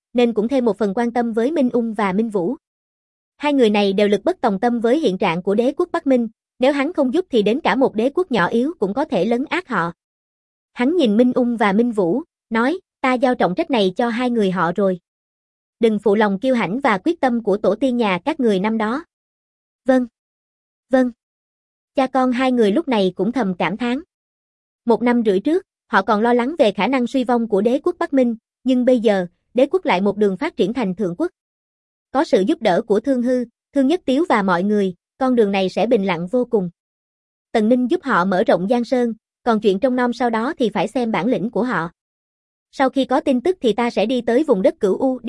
nên cũng thêm một phần quan tâm với Minh Ung và Minh Vũ. Hai người này đều lực bất tòng tâm với hiện trạng của đế quốc Bắc Minh, nếu hắn không giúp thì đến cả một đế quốc nhỏ yếu cũng có thể lấn át họ. Hắn nhìn Minh Ung và Minh Vũ, nói, ta giao trọng trách này cho hai người họ rồi. Đừng phụ lòng kiêu hãnh và quyết tâm của tổ tiên nhà các người năm đó. Vâng. Vâng. Cha con hai người lúc này cũng thầm cảm thán. 1 năm rưỡi trước, họ còn lo lắng về khả năng suy vong của đế quốc Bắc Minh, nhưng bây giờ, đế quốc lại một đường phát triển thành thượng quốc. Có sự giúp đỡ của Thương Hư, Thương Nhất Tiếu và mọi người, con đường này sẽ bình lặng vô cùng. Tần Ninh giúp họ mở rộng Giang Sơn, còn chuyện trong nom sau đó thì phải xem bản lĩnh của họ. Sau khi có tin tức thì ta sẽ đi tới vùng đất Cửu U,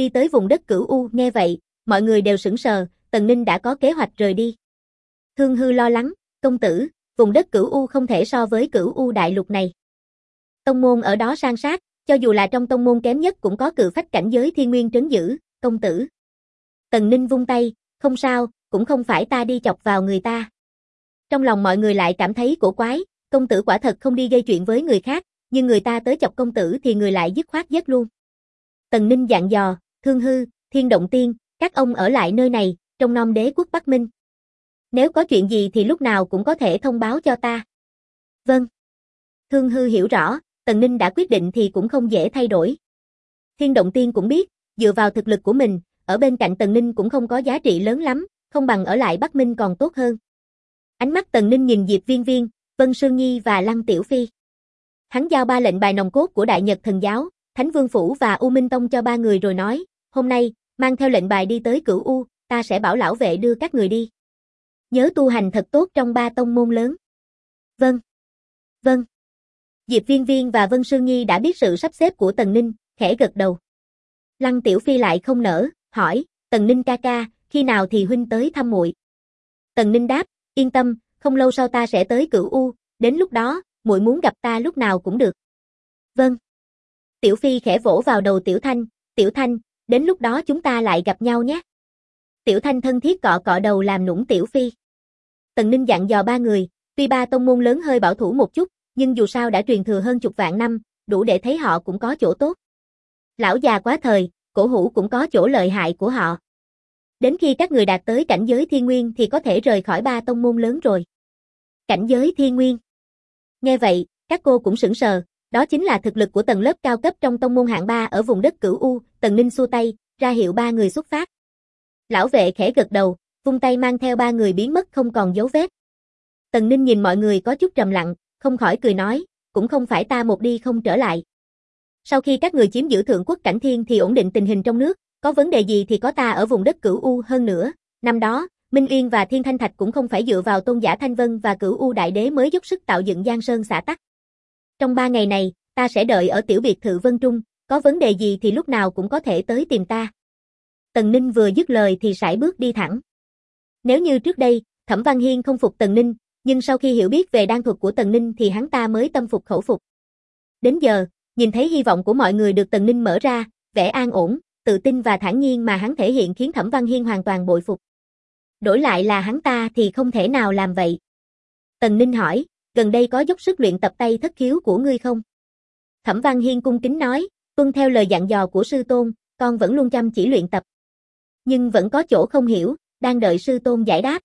nghe vậy, mọi người đều sững sờ, Tần Ninh đã có kế hoạch rời đi. Thương Hư lo lắng, công tử, vùng đất Cửu U không thể so với Cửu U đại lục này. Tông môn ở đó san sát, cho dù là trong tông môn kém nhất cũng có cự phách cảnh giới thiên nguyên trấn giữ, công tử. Tần Ninh vung tay, không sao, cũng không phải ta đi chọc vào người ta. Trong lòng mọi người lại cảm thấy cổ quái, công tử quả thật không đi gây chuyện với người khác, nhưng người ta tới chọc công tử thì người lại dứt khoát giết luôn. Tần Ninh dặn dò, Thương Hư, Thiên Động Tiên, các ông ở lại nơi này, trong nom đế quốc Bắc Minh. Nếu có chuyện gì thì lúc nào cũng có thể thông báo cho ta. Vâng. Thương Hư hiểu rõ, Tần Ninh đã quyết định thì cũng không dễ thay đổi. Thiên Động Tiên cũng biết, dựa vào thực lực của mình, ở bên cạnh Tần Ninh cũng không có giá trị lớn lắm, không bằng ở lại Bắc Minh còn tốt hơn. Ánh mắt Tần Ninh nhìn Diệp Viên Viên, Vân Sương Nhi và Lăng Tiểu Phi. Hắn giao 3 lệnh bài nòng cốt của Đại Nhật Thần Giáo, Thánh Vương Phủ và U Minh Tông cho 3 người rồi nói, hôm nay, mang theo lệnh bài đi tới Cửu U, ta sẽ bảo lão vệ đưa các người đi. Nhớ tu hành thật tốt trong 3 tông môn lớn. Vâng. Vâng. Diệp Viên Viên và Vân Sương Nhi đã biết sự sắp xếp của Tần Ninh, khẽ gật đầu. Lăng Tiểu Phi lại không nỡ, hỏi, Tần Ninh ca ca, khi nào thì huynh tới thăm muội? Tần Ninh đáp, yên tâm, không lâu sau ta sẽ tới Cửu U, đến lúc đó, muội muốn gặp ta lúc nào cũng được. Vâng. Tiểu Phi khẽ vỗ vào đầu Tiểu Thanh, đến lúc đó chúng ta lại gặp nhau nhé. Tiểu Thanh thân thiết cọ cọ đầu làm nũng Tiểu Phi. Tần Ninh dặn dò 3 người, tuy 3 tông môn lớn hơi bảo thủ một chút, nhưng dù sao đã truyền thừa hơn chục vạn năm, đủ để thấy họ cũng có chỗ tốt. Lão già quá thời, cổ hủ cũng có chỗ lợi hại của họ. Đến khi các người đạt tới cảnh giới thiên nguyên thì có thể rời khỏi 3 tông môn lớn rồi. Cảnh giới thiên nguyên. Nghe vậy, các cô cũng sững sờ, đó chính là thực lực của tầng lớp cao cấp trong tông môn hạng 3 ở vùng đất Cửu U. Tần Ninh xua tay, ra hiệu 3 người xuất phát. Lão vệ khẽ gật đầu, vung tay mang theo 3 người biến mất không còn dấu vết. Tần Ninh nhìn mọi người có chút trầm lặng, không khỏi cười nói, cũng không phải ta một đi không trở lại. Sau khi các người chiếm giữ thượng quốc Cảnh Thiên thì ổn định tình hình trong nước, có vấn đề gì thì có ta ở vùng đất Cửu U hơn nữa. Năm đó, Minh Uyên và Thiên Thanh Thạch cũng không phải dựa vào tôn giả Thanh Vân và Cửu U Đại Đế mới dốc sức tạo dựng Giang Sơn xã tắc. Trong 3 ngày này, ta sẽ đợi ở tiểu biệt thự Vân Trung, có vấn đề gì thì lúc nào cũng có thể tới tìm ta. Tần Ninh vừa dứt lời thì sải bước đi thẳng. Nếu như trước đây, Thẩm Văn Hiên không phục Tần Ninh, nhưng sau khi hiểu biết về đan thuật của Tần Ninh thì hắn ta mới tâm phục khẩu phục. Đến giờ, nhìn thấy hy vọng của mọi người được Tần Ninh mở ra, vẻ an ổn, tự tin và thản nhiên mà hắn thể hiện khiến Thẩm Văn Hiên hoàn toàn bội phục. Đổi lại là hắn ta thì không thể nào làm vậy. Tần Ninh hỏi, gần đây có dốc sức luyện tập tay thất khiếu của ngươi không? Thẩm Văn Hiên cung kính nói, tuân theo lời dặn dò của sư tôn, con vẫn luôn chăm chỉ luyện tập. Nhưng vẫn có chỗ không hiểu, đang đợi sư tôn giải đáp.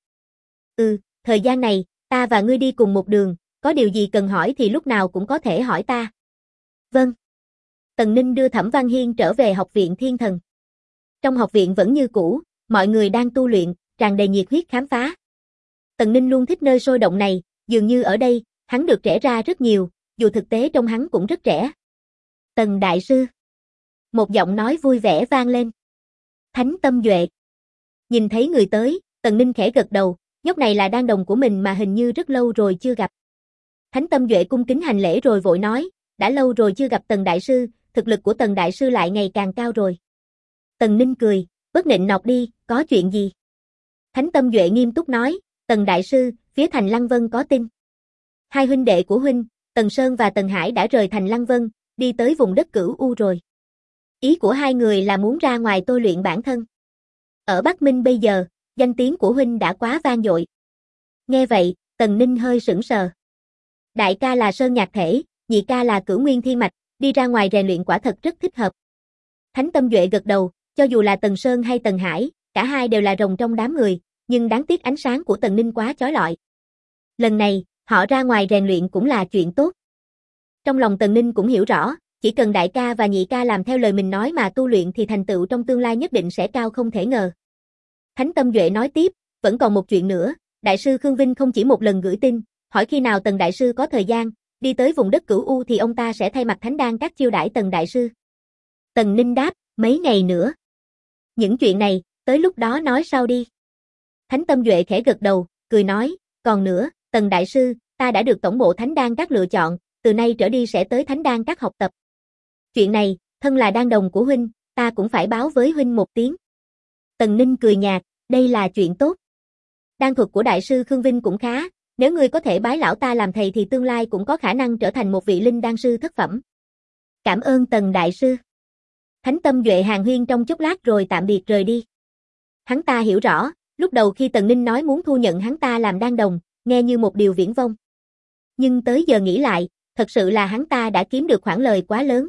Thời gian này, ta và ngươi đi cùng một đường, có điều gì cần hỏi thì lúc nào cũng có thể hỏi ta. Vâng. Tần Ninh đưa Thẩm Văn Hiên trở về học viện Thiên Thần. Trong học viện vẫn như cũ, mọi người đang tu luyện, tràn đầy nhiệt huyết khám phá. Tần Ninh luôn thích nơi sôi động này, dường như ở đây, hắn được trẻ ra rất nhiều, dù thực tế trong hắn cũng rất trẻ. Tần Đại Sư. Một giọng nói vui vẻ vang lên. Thánh Tâm Duệ. Nhìn thấy người tới, Tần Ninh khẽ gật đầu, nhóc này là đan đồng của mình mà hình như rất lâu rồi chưa gặp. Thánh Tâm Duệ cung kính hành lễ rồi vội nói, đã lâu rồi chưa gặp Tần Đại Sư, thực lực của Tần Đại Sư lại ngày càng cao rồi. Tần Ninh cười, bất nịnh nọt đi, có chuyện gì? Thánh Tâm Duệ nghiêm túc nói, Tần Đại Sư, phía thành Lăng Vân có tin. 2 huynh đệ của huynh, Tần Sơn và Tần Hải đã rời thành Lăng Vân, đi tới vùng đất Cửu U rồi. Ý của 2 người là muốn ra ngoài tôi luyện bản thân. Ở Bắc Minh bây giờ, danh tiếng của huynh đã quá vang dội. Nghe vậy, Tần Ninh hơi sững sờ. Đại ca là Sơn Nhạc Thể, nhị ca là Cửu Nguyên Thiên Mạch, đi ra ngoài rèn luyện quả thật rất thích hợp. Thánh Tâm Duệ gật đầu, cho dù là Tần Sơn hay Tần Hải, cả hai đều là rồng trong đám người, nhưng đáng tiếc ánh sáng của Tần Ninh quá chói lọi. Lần này, họ ra ngoài rèn luyện cũng là chuyện tốt. Trong lòng Tần Ninh cũng hiểu rõ, chỉ cần đại ca và nhị ca làm theo lời mình nói mà tu luyện thì thành tựu trong tương lai nhất định sẽ cao không thể ngờ. Thánh Tâm Duệ nói tiếp, vẫn còn một chuyện nữa, Đại sư Khương Vinh không chỉ một lần gửi tin, hỏi khi nào Tần Đại sư có thời gian, đi tới vùng đất Cửu U thì ông ta sẽ thay mặt Thánh Đan các chiêu đãi Tần Đại sư. Tần Ninh đáp, mấy ngày nữa. Những chuyện này, tới lúc đó nói sau đi. Thánh Tâm Duệ khẽ gật đầu, cười nói, còn nữa, Tần Đại sư, ta đã được tổng bộ Thánh Đan các lựa chọn, từ nay trở đi sẽ tới Thánh Đan các học tập. Chuyện này, thân là đan đồng của huynh, ta cũng phải báo với huynh một tiếng. Tần Ninh cười nhạt, đây là chuyện tốt. Đan thuật của Đại sư Khương Vinh cũng khá, nếu ngươi có thể bái lão ta làm thầy thì tương lai cũng có khả năng trở thành một vị linh đan sư thất phẩm. Cảm ơn Tần Đại sư. Thánh Tâm Duệ hàn huyên trong chốc lát rồi tạm biệt rời đi. Hắn ta hiểu rõ, lúc đầu khi Tần Ninh nói muốn thu nhận hắn ta làm đan đồng, nghe như một điều viển vông. Nhưng tới giờ nghĩ lại, thật sự là hắn ta đã kiếm được khoản lời quá lớn.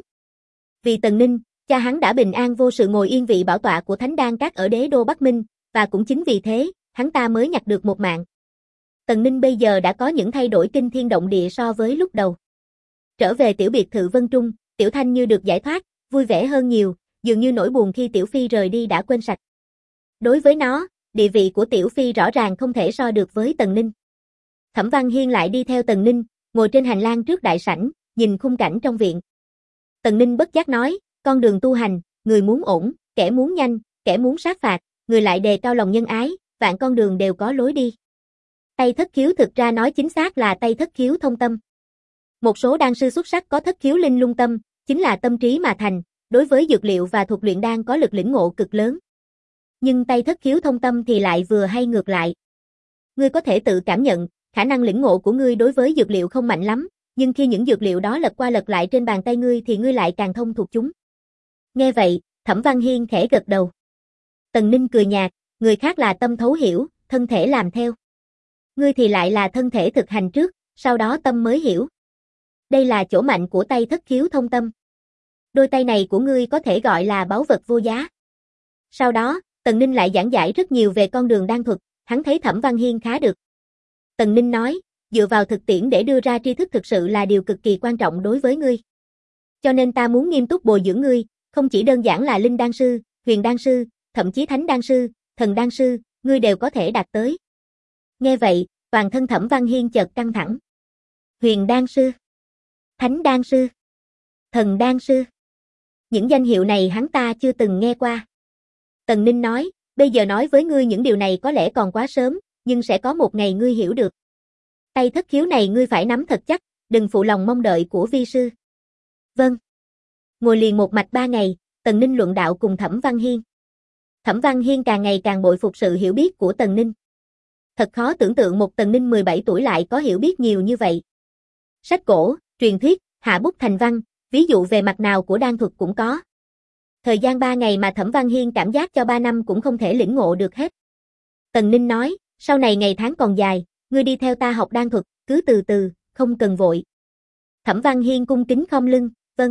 Vì Tần Ninh, cha hắn đã bình an vô sự ngồi yên vị bảo tọa của Thánh Đan các ở đế đô Bắc Minh, và cũng chính vì thế, hắn ta mới nhặt được một mạng. Tần Ninh bây giờ đã có những thay đổi kinh thiên động địa so với lúc đầu. Trở về tiểu biệt thự Vân Trung, Tiểu Thanh như được giải thoát, vui vẻ hơn nhiều, dường như nỗi buồn khi Tiểu Phi rời đi đã quên sạch. Đối với nó, địa vị của Tiểu Phi rõ ràng không thể so được với Tần Ninh. Thẩm Văn Hiên lại đi theo Tần Ninh, ngồi trên hành lang trước đại sảnh, nhìn khung cảnh trong viện. Tần Ninh bất giác nói, con đường tu hành, người muốn ổn, kẻ muốn nhanh, kẻ muốn sát phạt, người lại đề cao lòng nhân ái, vạn con đường đều có lối đi. Tây Thất Khiếu thực ra nói chính xác là Tây Thất Khiếu thông tâm. Một số đan sư xuất sắc có thất khiếu linh lung tâm, chính là tâm trí mà thành, đối với dược liệu và thuật luyện đan có lực lĩnh ngộ cực lớn. Nhưng Tây Thất Khiếu thông tâm thì lại vừa hay ngược lại. Ngươi có thể tự cảm nhận, khả năng lĩnh ngộ của ngươi đối với dược liệu không mạnh lắm, nhưng khi những dược liệu đó lật qua lật lại trên bàn tay ngươi thì ngươi lại càng thông thuộc chúng. Nghe vậy, Thẩm Văn Hiên khẽ gật đầu. Tần Ninh cười nhạt, người khác là tâm thấu hiểu, thân thể làm theo. Ngươi thì lại là thân thể thực hành trước, sau đó tâm mới hiểu. Đây là chỗ mạnh của Tây Thất Khiếu thông tâm. Đôi tay này của ngươi có thể gọi là báu vật vô giá. Sau đó, Tần Ninh lại giảng giải rất nhiều về con đường đan thuật, hắn thấy Thẩm Văn Hiên khá được. Tần Ninh nói, dựa vào thực tiễn để đưa ra tri thức thực sự là điều cực kỳ quan trọng đối với ngươi. Cho nên ta muốn nghiêm túc bồi dưỡng ngươi, không chỉ đơn giản là linh đan sư, huyền đan sư, thậm chí thánh đan sư, thần đan sư, ngươi đều có thể đạt tới. Nghe vậy, toàn thân Thẩm Văn Hiên chợt căng thẳng. Huyền đan sư, thánh đan sư, thần đan sư. Những danh hiệu này hắn ta chưa từng nghe qua. Tần Ninh nói, bây giờ nói với ngươi những điều này có lẽ còn quá sớm, nhưng sẽ có một ngày ngươi hiểu được. Tây Thất Khiếu này ngươi phải nắm thật chắc, đừng phụ lòng mong đợi của vi sư. Vâng. Ngồi liền một mạch 3 ngày, Tần Ninh luận đạo cùng Thẩm Văn Hiên. Thẩm Văn Hiên càng ngày càng bội phục sự hiểu biết của Tần Ninh. Thật khó tưởng tượng một Tần Ninh 17 tuổi lại có hiểu biết nhiều như vậy. Sách cổ, truyền thuyết, hạ bút thành văn, ví dụ về mặt nào của đan thuật cũng có. Thời gian 3 ngày mà Thẩm Văn Hiên cảm giác cho 3 năm cũng không thể lĩnh ngộ được hết. Tần Ninh nói, sau này ngày tháng còn dài, ngươi đi theo ta học đan thuật, cứ từ từ, không cần vội. Thẩm Văn Hiên cung kính khom lưng, vâng.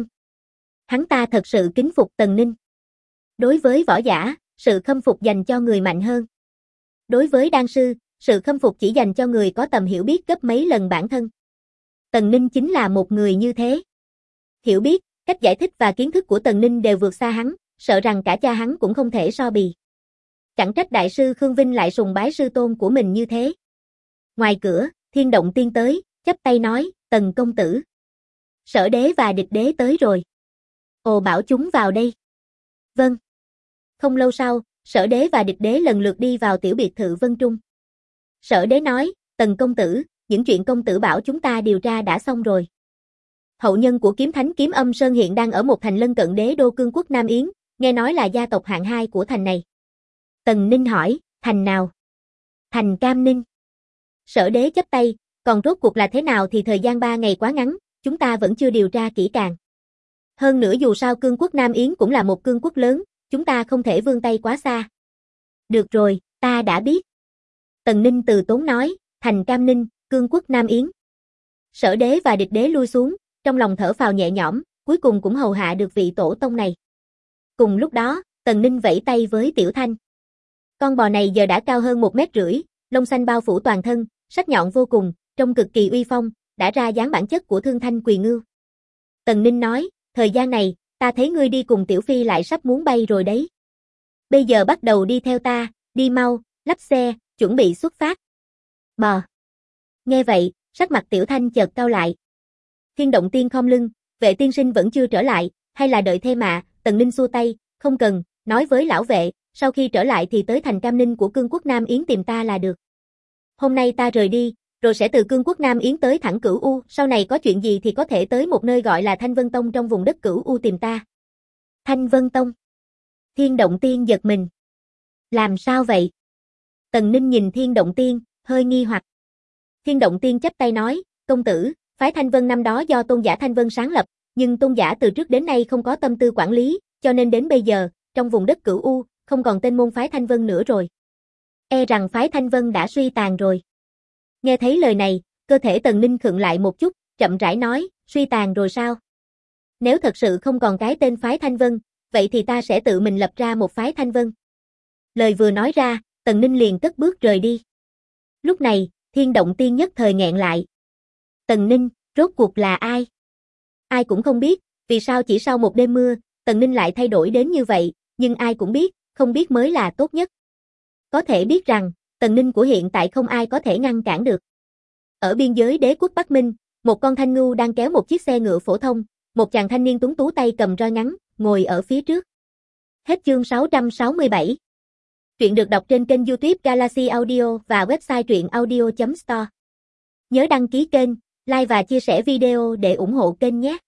Hắn ta thật sự kính phục Tần Ninh. Đối với võ giả, sự khâm phục dành cho người mạnh hơn. Đối với đan sư, sự khâm phục chỉ dành cho người có tầm hiểu biết gấp mấy lần bản thân. Tần Ninh chính là một người như thế. Hiểu biết, cách giải thích và kiến thức của Tần Ninh đều vượt xa hắn, sợ rằng cả cha hắn cũng không thể so bì. Chẳng trách đại sư Khương Vinh lại sùng bái sư tôn của mình như thế. Ngoài cửa, Thiên Động Tiên tới, chắp tay nói, Tần công tử. Sở đế và địch đế tới rồi. Ồ, bảo chúng vào đây. Vâng. Không lâu sau, sở đế và địch đế lần lượt đi vào tiểu biệt thự Vân Trung. Sở đế nói, Tần công tử, những chuyện công tử bảo chúng ta điều tra đã xong rồi. Hậu nhân của kiếm thánh Kiếm Âm Sơn hiện đang ở một thành lân cận đế đô cương quốc Nam Yến, nghe nói là gia tộc hạng 2 của thành này. Tần Ninh hỏi, thành nào? Thành Cam Ninh. Sở đế chắp tay, còn rốt cuộc là thế nào thì thời gian 3 ngày quá ngắn, chúng ta vẫn chưa điều tra kỹ càng. Hơn nữa dù sao cương quốc Nam Yến cũng là một cương quốc lớn, chúng ta không thể vươn tay quá xa. Được rồi, ta đã biết. Tần Ninh từ tốn nói, thành Cam Ninh, cương quốc Nam Yến. Sở đế và địch đế lui xuống, trong lòng thở phào nhẹ nhõm, cuối cùng cũng hầu hạ được vị tổ tông này. Cùng lúc đó, Tần Ninh vẫy tay với Tiểu Thanh. Con bò này giờ đã cao hơn 1,5 mét, lông xanh bao phủ toàn thân, sắc nhọn vô cùng, trông cực kỳ uy phong, đã ra dáng bản chất của Thương Thanh Quỳ Ngưu. Tần Ninh nói, thời gian này, ta thấy ngươi đi cùng Tiểu Phi lại sắp muốn bay rồi đấy. Bây giờ bắt đầu đi theo ta, đi mau, lắp xe, chuẩn bị xuất phát. Bò. Nghe vậy, sắc mặt Tiểu Thanh chợt cau lại. Thiên Động Tiên khom lưng, vệ tiên sinh vẫn chưa trở lại, hay là đợi thêm ạ? Tần Ninh xua tay, không cần, nói với lão vệ, sau khi trở lại thì tới thành Cam Ninh của Cương Quốc Nam Yến tìm ta là được. Hôm nay ta rời đi, rồi sẽ từ Cương Quốc Nam Yến tới thẳng Cửu U, sau này có chuyện gì thì có thể tới một nơi gọi là Thanh Vân Tông trong vùng đất Cửu U tìm ta. Thanh Vân Tông. Thiên Động Tiên giật mình. Làm sao vậy? Tần Ninh nhìn Thiên Động Tiên, hơi nghi hoặc. Thiên Động Tiên chắp tay nói, công tử, phái Thanh Vân năm đó do tôn giả Thanh Vân sáng lập, nhưng tôn giả từ trước đến nay không có tâm tư quản lý, cho nên đến bây giờ, trong vùng đất Cửu U, không còn tên môn phái Thanh Vân nữa rồi. E rằng phái Thanh Vân đã suy tàn rồi. Nghe thấy lời này, cơ thể Tần Ninh khựng lại một chút, chậm rãi nói, suy tàn rồi sao? Nếu thật sự không còn cái tên phái Thanh Vân, vậy thì ta sẽ tự mình lập ra một phái Thanh Vân. Lời vừa nói ra, Tần Ninh liền cất bước rời đi. Lúc này, Thiên Động Tiên nhất thời nghẹn lại. Tần Ninh, rốt cuộc là ai? Ai cũng không biết, vì sao chỉ sau một đêm mưa, Tần Ninh lại thay đổi đến như vậy, nhưng ai cũng biết, không biết mới là tốt nhất. Có thể biết rằng, Tần Ninh của hiện tại không ai có thể ngăn cản được. Ở biên giới đế quốc Bắc Minh, một con thanh ngưu đang kéo một chiếc xe ngựa phổ thông, một chàng thanh niên tuấn tú tay cầm roi ngắn, ngồi ở phía trước. Hết chương 667. Truyện được đọc trên kênh YouTube Galaxy Audio và website truyệnaudio.store. Nhớ đăng ký kênh, like và chia sẻ video để ủng hộ kênh nhé.